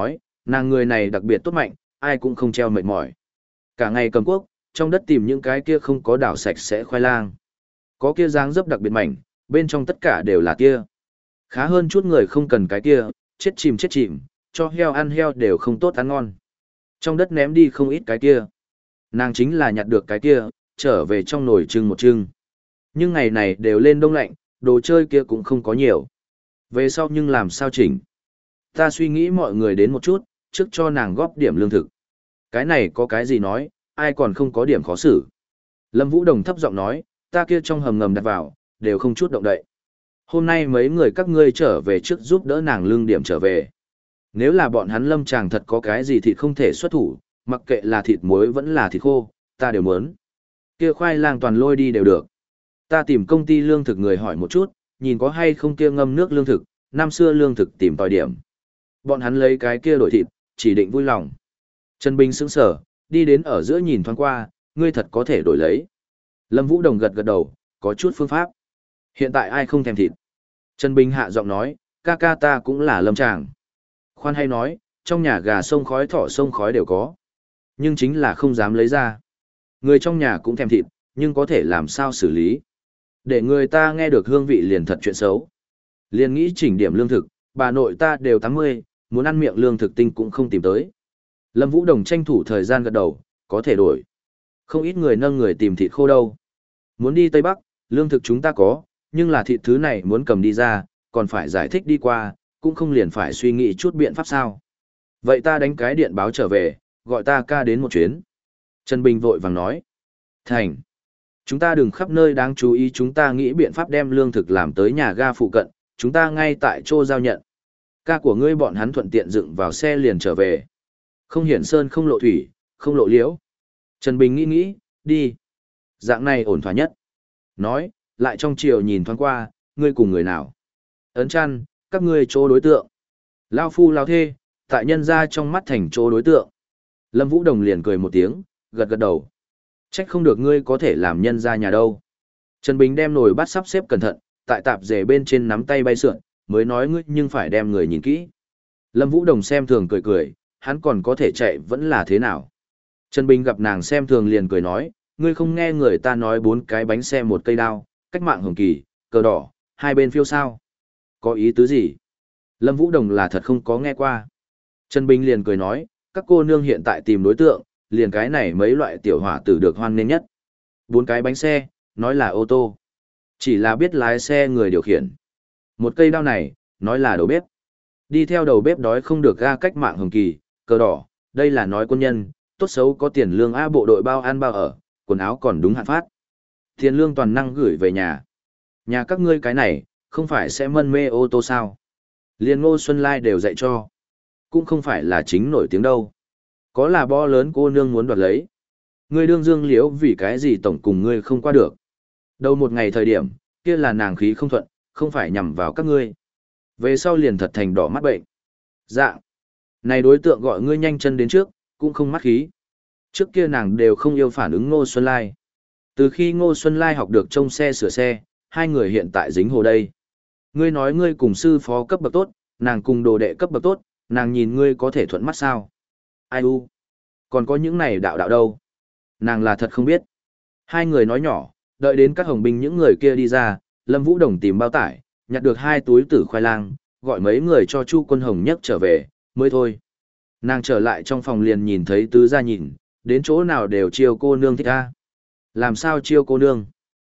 Speaker 1: Nàng người này đặc biệt tốt mạnh, ai cũng không treo mệt mỏi. Cả ngày cầm cuốc, trong đất tìm những cái kia không có đảo sạch sẽ khoai lang. Có kia dáng dấp đặc biệt mảnh, bên trong tất cả đều là kia. Khá hơn chút người không cần cái kia, chết chìm chết chìm, cho heo ăn heo đều không tốt ăn ngon. Trong đất ném đi không ít cái kia. Nàng chính là nhặt được cái kia, trở về trong nồi trưng một trưng. Nhưng ngày này đều lên đông lạnh, đồ chơi kia cũng không có nhiều. Về sau nhưng làm sao chỉnh? Ta suy nghĩ mọi người đến một chút, trước cho nàng góp điểm lương thực. Cái này có cái gì nói, ai còn không có điểm khó xử. Lâm Vũ Đồng thấp giọng nói, ta kia trong hầm ngầm đặt vào, đều không chút động đậy. Hôm nay mấy người các ngươi trở về trước giúp đỡ nàng lương điểm trở về. Nếu là bọn hắn Lâm chàng thật có cái gì thịt không thể xuất thủ, mặc kệ là thịt muối vẫn là thịt khô, ta đều muốn. Kia khoai lang toàn lôi đi đều được. Ta tìm công ty lương thực người hỏi một chút, nhìn có hay không kia ngâm nước lương thực, năm xưa lương thực tìm tòi điểm. Bọn hắn lấy cái kia đổi thịt, chỉ định vui lòng. Trần Bình sững sờ, đi đến ở giữa nhìn thoáng qua, ngươi thật có thể đổi lấy. Lâm Vũ Đồng gật gật đầu, có chút phương pháp. Hiện tại ai không thèm thịt? Trần Bình hạ giọng nói, ca ca ta cũng là Lâm chàng. Khoan hay nói, trong nhà gà sông khói thỏ sông khói đều có. Nhưng chính là không dám lấy ra. Người trong nhà cũng thèm thịt, nhưng có thể làm sao xử lý. Để người ta nghe được hương vị liền thật chuyện xấu. Liền nghĩ chỉnh điểm lương thực, bà nội ta đều tám mươi, muốn ăn miệng lương thực tinh cũng không tìm tới. Lâm Vũ Đồng tranh thủ thời gian gật đầu, có thể đổi. Không ít người nâng người tìm thịt khô đâu. Muốn đi Tây Bắc, lương thực chúng ta có, nhưng là thịt thứ này muốn cầm đi ra, còn phải giải thích đi qua, cũng không liền phải suy nghĩ chút biện pháp sao. Vậy ta đánh cái điện báo trở về, gọi ta ca đến một chuyến. Trần Bình vội vàng nói. Thành. Chúng ta đừng khắp nơi đáng chú ý, chúng ta nghĩ biện pháp đem lương thực làm tới nhà ga phụ cận, chúng ta ngay tại chỗ giao nhận. Ca của ngươi bọn hắn thuận tiện dựng vào xe liền trở về. Không hiển sơn không lộ thủy, không lộ liễu. Trần Bình nghĩ nghĩ, đi. Dạng này ổn thỏa nhất. Nói, lại trong chiều nhìn thoáng qua, ngươi cùng người nào. Ấn chăn, các ngươi chỗ đối tượng. Lao phu lao thê, tại nhân ra trong mắt thành chỗ đối tượng. Lâm Vũ Đồng liền cười một tiếng, gật gật đầu. Trách không được ngươi có thể làm nhân ra nhà đâu. Trần Bình đem nồi bát sắp xếp cẩn thận, tại tạp dề bên trên nắm tay bay sượn, mới nói ngươi nhưng phải đem người nhìn kỹ. Lâm Vũ Đồng xem thường cười cười, hắn còn có thể chạy vẫn là thế nào. Trần Bình gặp nàng xem thường liền cười nói, ngươi không nghe người ta nói bốn cái bánh xe một cây đao, cách mạng hồng kỳ, cờ đỏ, hai bên phiêu sao. Có ý tứ gì? Lâm Vũ Đồng là thật không có nghe qua. Trần Bình liền cười nói, các cô nương hiện tại tìm đối tượng, liền cái này mấy loại tiểu hỏa tử được hoan nghênh nhất. Bốn cái bánh xe, nói là ô tô. Chỉ là biết lái xe người điều khiển. Một cây đao này, nói là đầu bếp. Đi theo đầu bếp đói không được ga cách mạng hồng kỳ, cờ đỏ, đây là nói quân nhân, tốt xấu có tiền lương A bộ đội bao ăn bao ở, quần áo còn đúng hạn phát. Tiền lương toàn năng gửi về nhà. Nhà các ngươi cái này, không phải sẽ mân mê ô tô sao. Liên Ngô Xuân Lai đều dạy cho. Cũng không phải là chính nổi tiếng đâu. Có là bo lớn cô nương muốn đoạt lấy. Ngươi đương dương liễu vì cái gì tổng cùng ngươi không qua được. Đầu một ngày thời điểm, kia là nàng khí không thuận, không phải nhằm vào các ngươi. Về sau liền thật thành đỏ mắt bệnh. Dạ. Này đối tượng gọi ngươi nhanh chân đến trước, cũng không mắt khí. Trước kia nàng đều không yêu phản ứng Ngô Xuân Lai. Từ khi Ngô Xuân Lai học được trông xe sửa xe, hai người hiện tại dính hồ đây. Ngươi nói ngươi cùng sư phó cấp bậc tốt, nàng cùng đồ đệ cấp bậc tốt, nàng nhìn ngươi có thể thuận mắt sao? Ai u? Còn có những này đạo đạo đâu? Nàng là thật không biết. Hai người nói nhỏ, đợi đến các hồng binh những người kia đi ra, Lâm Vũ Đồng tìm bao tải, nhặt được hai túi tử khoai lang, gọi mấy người cho Chu Quân Hồng nhấc trở về, mới thôi. Nàng trở lại trong phòng liền nhìn thấy tứ gia nhìn, đến chỗ nào đều chiêu cô nương thích a. Làm sao chiêu cô nương?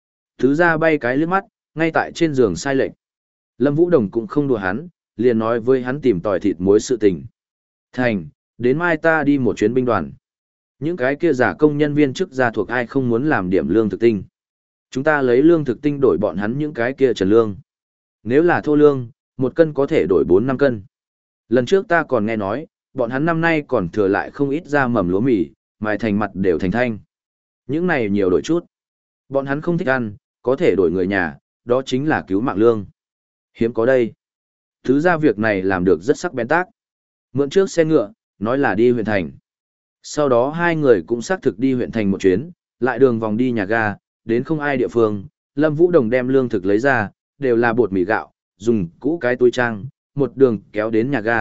Speaker 1: Tứ gia bay cái liếc mắt, ngay tại trên giường sai lệch. Lâm Vũ Đồng cũng không đùa hắn, liền nói với hắn tìm tòi thịt muối sự tình. Thành, đến mai ta đi một chuyến binh đoàn. Những cái kia giả công nhân viên chức gia thuộc ai không muốn làm điểm lương thực tinh. Chúng ta lấy lương thực tinh đổi bọn hắn những cái kia trần lương. Nếu là thô lương, một cân có thể đổi bốn năm cân. Lần trước ta còn nghe nói, bọn hắn năm nay còn thừa lại không ít ra mầm lúa mì, mài thành mặt đều thành thanh. Những này nhiều đổi chút. Bọn hắn không thích ăn, có thể đổi người nhà, đó chính là cứu mạng lương. Hiếm có đây. Thứ ra việc này làm được rất sắc bén tác. Mượn trước xe ngựa, nói là đi huyện thành. Sau đó hai người cũng xác thực đi huyện thành một chuyến, lại đường vòng đi nhà ga, đến không ai địa phương. Lâm Vũ Đồng đem lương thực lấy ra, đều là bột mì gạo, dùng cũ cái túi trang, một đường kéo đến nhà ga,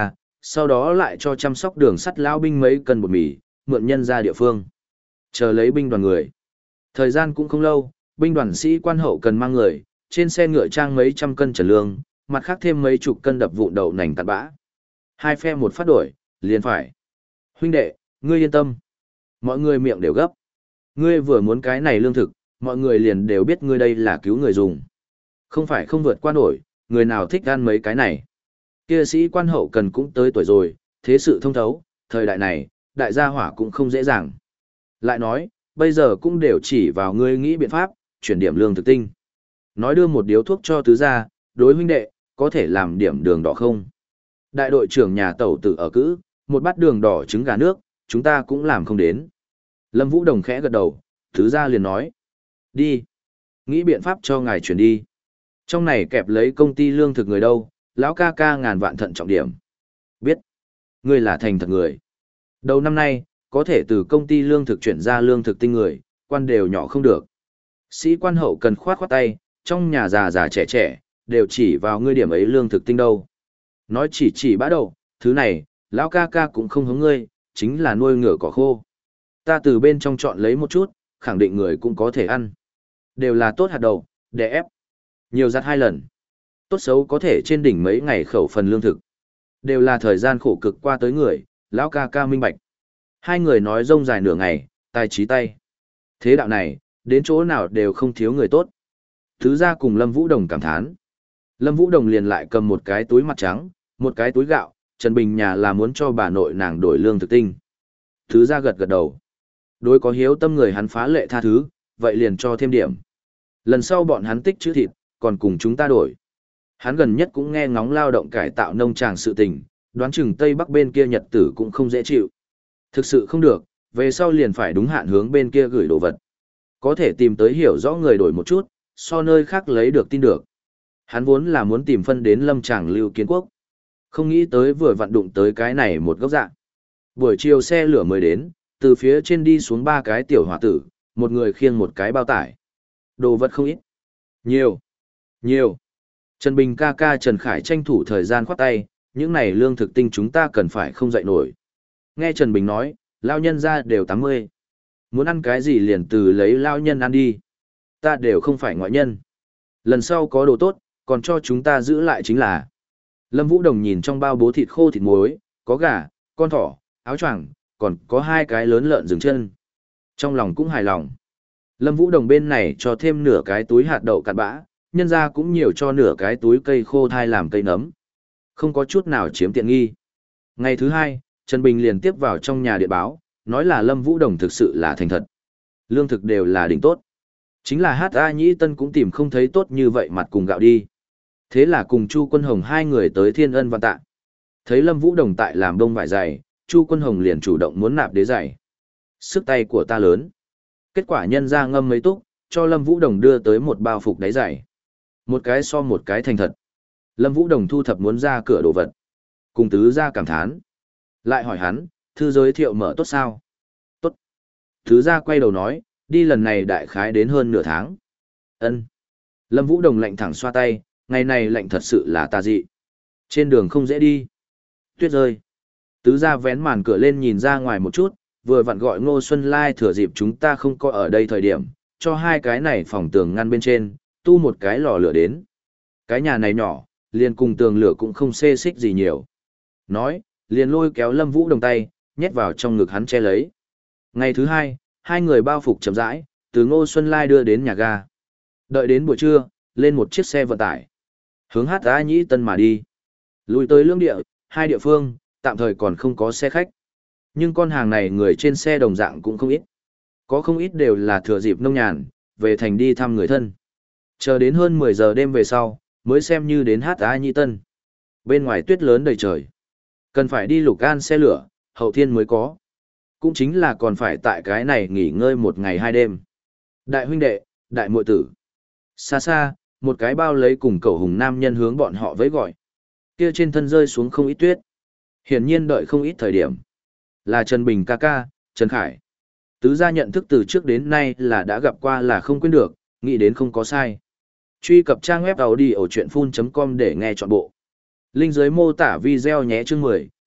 Speaker 1: sau đó lại cho chăm sóc đường sắt lao binh mấy cân bột mì, mượn nhân ra địa phương. Chờ lấy binh đoàn người. Thời gian cũng không lâu, binh đoàn sĩ quan hậu cần mang người, trên xe ngựa trang mấy trăm cân trần lương, mặt khác thêm mấy chục cân đập vụn đậu nành cặn bã. Hai phe một phát đổi, liền phải. Huynh đệ, ngươi yên tâm. Mọi người miệng đều gấp. Ngươi vừa muốn cái này lương thực, mọi người liền đều biết ngươi đây là cứu người dùng. Không phải không vượt qua nổi, người nào thích ăn mấy cái này. Kia sĩ quan hậu cần cũng tới tuổi rồi, thế sự thông thấu, thời đại này, đại gia hỏa cũng không dễ dàng. Lại nói, bây giờ cũng đều chỉ vào ngươi nghĩ biện pháp, chuyển điểm lương thực tinh. Nói đưa một điếu thuốc cho tứ gia, đối huynh đệ, có thể làm điểm đường đỏ không? Đại đội trưởng nhà tẩu tử ở cữ, một bát đường đỏ trứng gà nước, chúng ta cũng làm không đến. Lâm Vũ Đồng khẽ gật đầu, tứ gia liền nói. Đi. Nghĩ biện pháp cho ngài chuyển đi. Trong này kẹp lấy công ty lương thực người đâu, lão ca ca ngàn vạn thận trọng điểm. Biết. Ngươi là thành thật người. Đầu năm nay, có thể từ công ty lương thực chuyển ra lương thực tinh người, quan đều nhỏ không được. Sĩ quan hậu cần khoát khoát tay, trong nhà già già trẻ trẻ, đều chỉ vào ngươi điểm ấy lương thực tinh đâu. Nói chỉ chỉ bã đầu, thứ này, lão ca ca cũng không hứng ngươi, chính là nuôi ngựa cỏ khô. Ta từ bên trong chọn lấy một chút, khẳng định người cũng có thể ăn. Đều là tốt hạt đậu, để ép. Nhiều giặt hai lần. Tốt xấu có thể trên đỉnh mấy ngày khẩu phần lương thực. Đều là thời gian khổ cực qua tới người, lão ca ca minh bạch. Hai người nói rông dài nửa ngày, tài trí tay. Thế đạo này, đến chỗ nào đều không thiếu người tốt. Thứ ra cùng Lâm Vũ Đồng cảm thán. Lâm Vũ Đồng liền lại cầm một cái túi mặt trắng, một cái túi gạo, Trần Bình nhà là muốn cho bà nội nàng đổi lương thực tinh. Thứ ra gật gật đầu. Đối có hiếu tâm người hắn phá lệ tha thứ, vậy liền cho thêm điểm. Lần sau bọn hắn tích chữ thịt, còn cùng chúng ta đổi. Hắn gần nhất cũng nghe ngóng lao động cải tạo nông tràng sự tình, đoán chừng Tây Bắc bên kia Nhật tử cũng không dễ chịu. Thực sự không được, về sau liền phải đúng hạn hướng bên kia gửi đồ vật. Có thể tìm tới hiểu rõ người đổi một chút, so nơi khác lấy được tin được. Hắn vốn là muốn tìm phân đến lâm tràng Lưu Kiến Quốc. Không nghĩ tới vừa vặn đụng tới cái này một góc dạng. Buổi chiều xe lửa mới đến, từ phía trên đi xuống ba cái tiểu hỏa tử, một người khiêng một cái bao tải. Đồ vật không ít. Nhiều. Nhiều. Trần Bình ca ca Trần Khải tranh thủ thời gian khoát tay, những này lương thực tinh chúng ta cần phải không dậy nổi. Nghe Trần Bình nói, lao nhân ra đều tám mươi. Muốn ăn cái gì liền từ lấy lao nhân ăn đi. Ta đều không phải ngoại nhân. Lần sau có đồ tốt, còn cho chúng ta giữ lại chính là. Lâm Vũ Đồng nhìn trong bao bố thịt khô thịt muối, có gà, con thỏ, áo choàng, còn có hai cái lớn lợn rừng chân. Trong lòng cũng hài lòng. Lâm Vũ Đồng bên này cho thêm nửa cái túi hạt đậu cặn bã, nhân ra cũng nhiều cho nửa cái túi cây khô thai làm cây nấm. Không có chút nào chiếm tiện nghi. Ngày thứ hai, Trần Bình liền tiếp vào trong nhà điện báo, nói là Lâm Vũ Đồng thực sự là thành thật. Lương thực đều là đỉnh tốt. Chính là hát a Nhĩ Tân cũng tìm không thấy tốt như vậy mặt cùng gạo đi. Thế là cùng Chu Quân Hồng hai người tới Thiên Ân Văn Tạ. Thấy Lâm Vũ Đồng tại làm đông vải dày, Chu Quân Hồng liền chủ động muốn nạp đế giày. Sức tay của ta lớn. Kết quả nhân ra ngâm mấy túc, cho Lâm Vũ Đồng đưa tới một bao phục đáy giày. Một cái so một cái thành thật. Lâm Vũ Đồng thu thập muốn ra cửa đồ vật. Cùng tứ ra cảm thán. Lại hỏi hắn, thư giới thiệu mở tốt sao? Tốt. Tứ ra quay đầu nói, đi lần này đại khái đến hơn nửa tháng. Ân. Lâm Vũ Đồng lạnh thẳng xoa tay, ngày này lạnh thật sự là tà dị. Trên đường không dễ đi. Tuyết rơi. Tứ ra vén màn cửa lên nhìn ra ngoài một chút, vừa vặn gọi Ngô Xuân Lai thừa dịp chúng ta không có ở đây thời điểm, cho hai cái này phòng tường ngăn bên trên, tu một cái lò lửa đến. Cái nhà này nhỏ, liền cùng tường lửa cũng không xê xích gì nhiều. Nói, liền lôi kéo Lâm Vũ Đồng tay, nhét vào trong ngực hắn che lấy. Ngày thứ hai, hai người bao phục chậm rãi, từ Ngô Xuân Lai đưa đến nhà ga. Đợi đến buổi trưa, lên một chiếc xe vận tải. Hướng hát a Nhĩ Tân mà đi. Lùi tới lương địa, hai địa phương, tạm thời còn không có xe khách. Nhưng con hàng này người trên xe đồng dạng cũng không ít. Có không ít đều là thừa dịp nông nhàn, về thành đi thăm người thân. Chờ đến hơn mười giờ đêm về sau, mới xem như đến hát a Nhĩ Tân. Bên ngoài tuyết lớn đầy trời. Cần phải đi Lục An xe lửa, hậu thiên mới có. Cũng chính là còn phải tại cái này nghỉ ngơi một ngày hai đêm. Đại huynh đệ, đại muội tử. Xa xa, một cái bao lấy cùng cậu hùng nam nhân hướng bọn họ với gọi. Kia trên thân rơi xuống không ít tuyết. Hiển nhiên đợi không ít thời điểm. Là Trần Bình ca ca, Trần Khải. Tứ gia nhận thức từ trước đến nay là đã gặp qua là không quên được, nghĩ đến không có sai. Truy cập trang web audio chuyện full chấm com để nghe trọn bộ. Link dưới mô tả video nhé chương mười,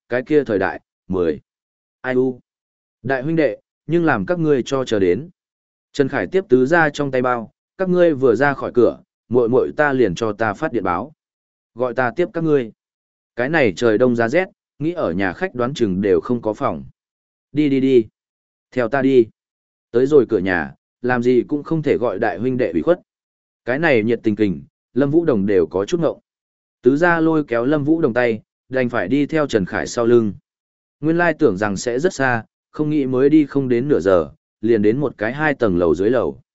Speaker 1: cái kia thời đại, mười. Ai u. Đại huynh đệ, nhưng làm các ngươi cho chờ đến. Trần Khải tiếp tứ ra trong tay bao, các ngươi vừa ra khỏi cửa, muội muội ta liền cho ta phát điện báo. Gọi ta tiếp các ngươi. Cái này trời đông giá rét, nghĩ ở nhà khách đoán chừng đều không có phòng. Đi đi đi. Theo ta đi. Tới rồi cửa nhà, làm gì cũng không thể gọi đại huynh đệ ủy khuất. Cái này nhiệt tình kình, Lâm Vũ Đồng đều có chút ngộng. Tứ gia lôi kéo Lâm Vũ Đồng tay, đành phải đi theo Trần Khải sau lưng. Nguyên lai tưởng rằng sẽ rất xa, không nghĩ mới đi không đến nửa giờ, liền đến một cái hai tầng lầu dưới lầu.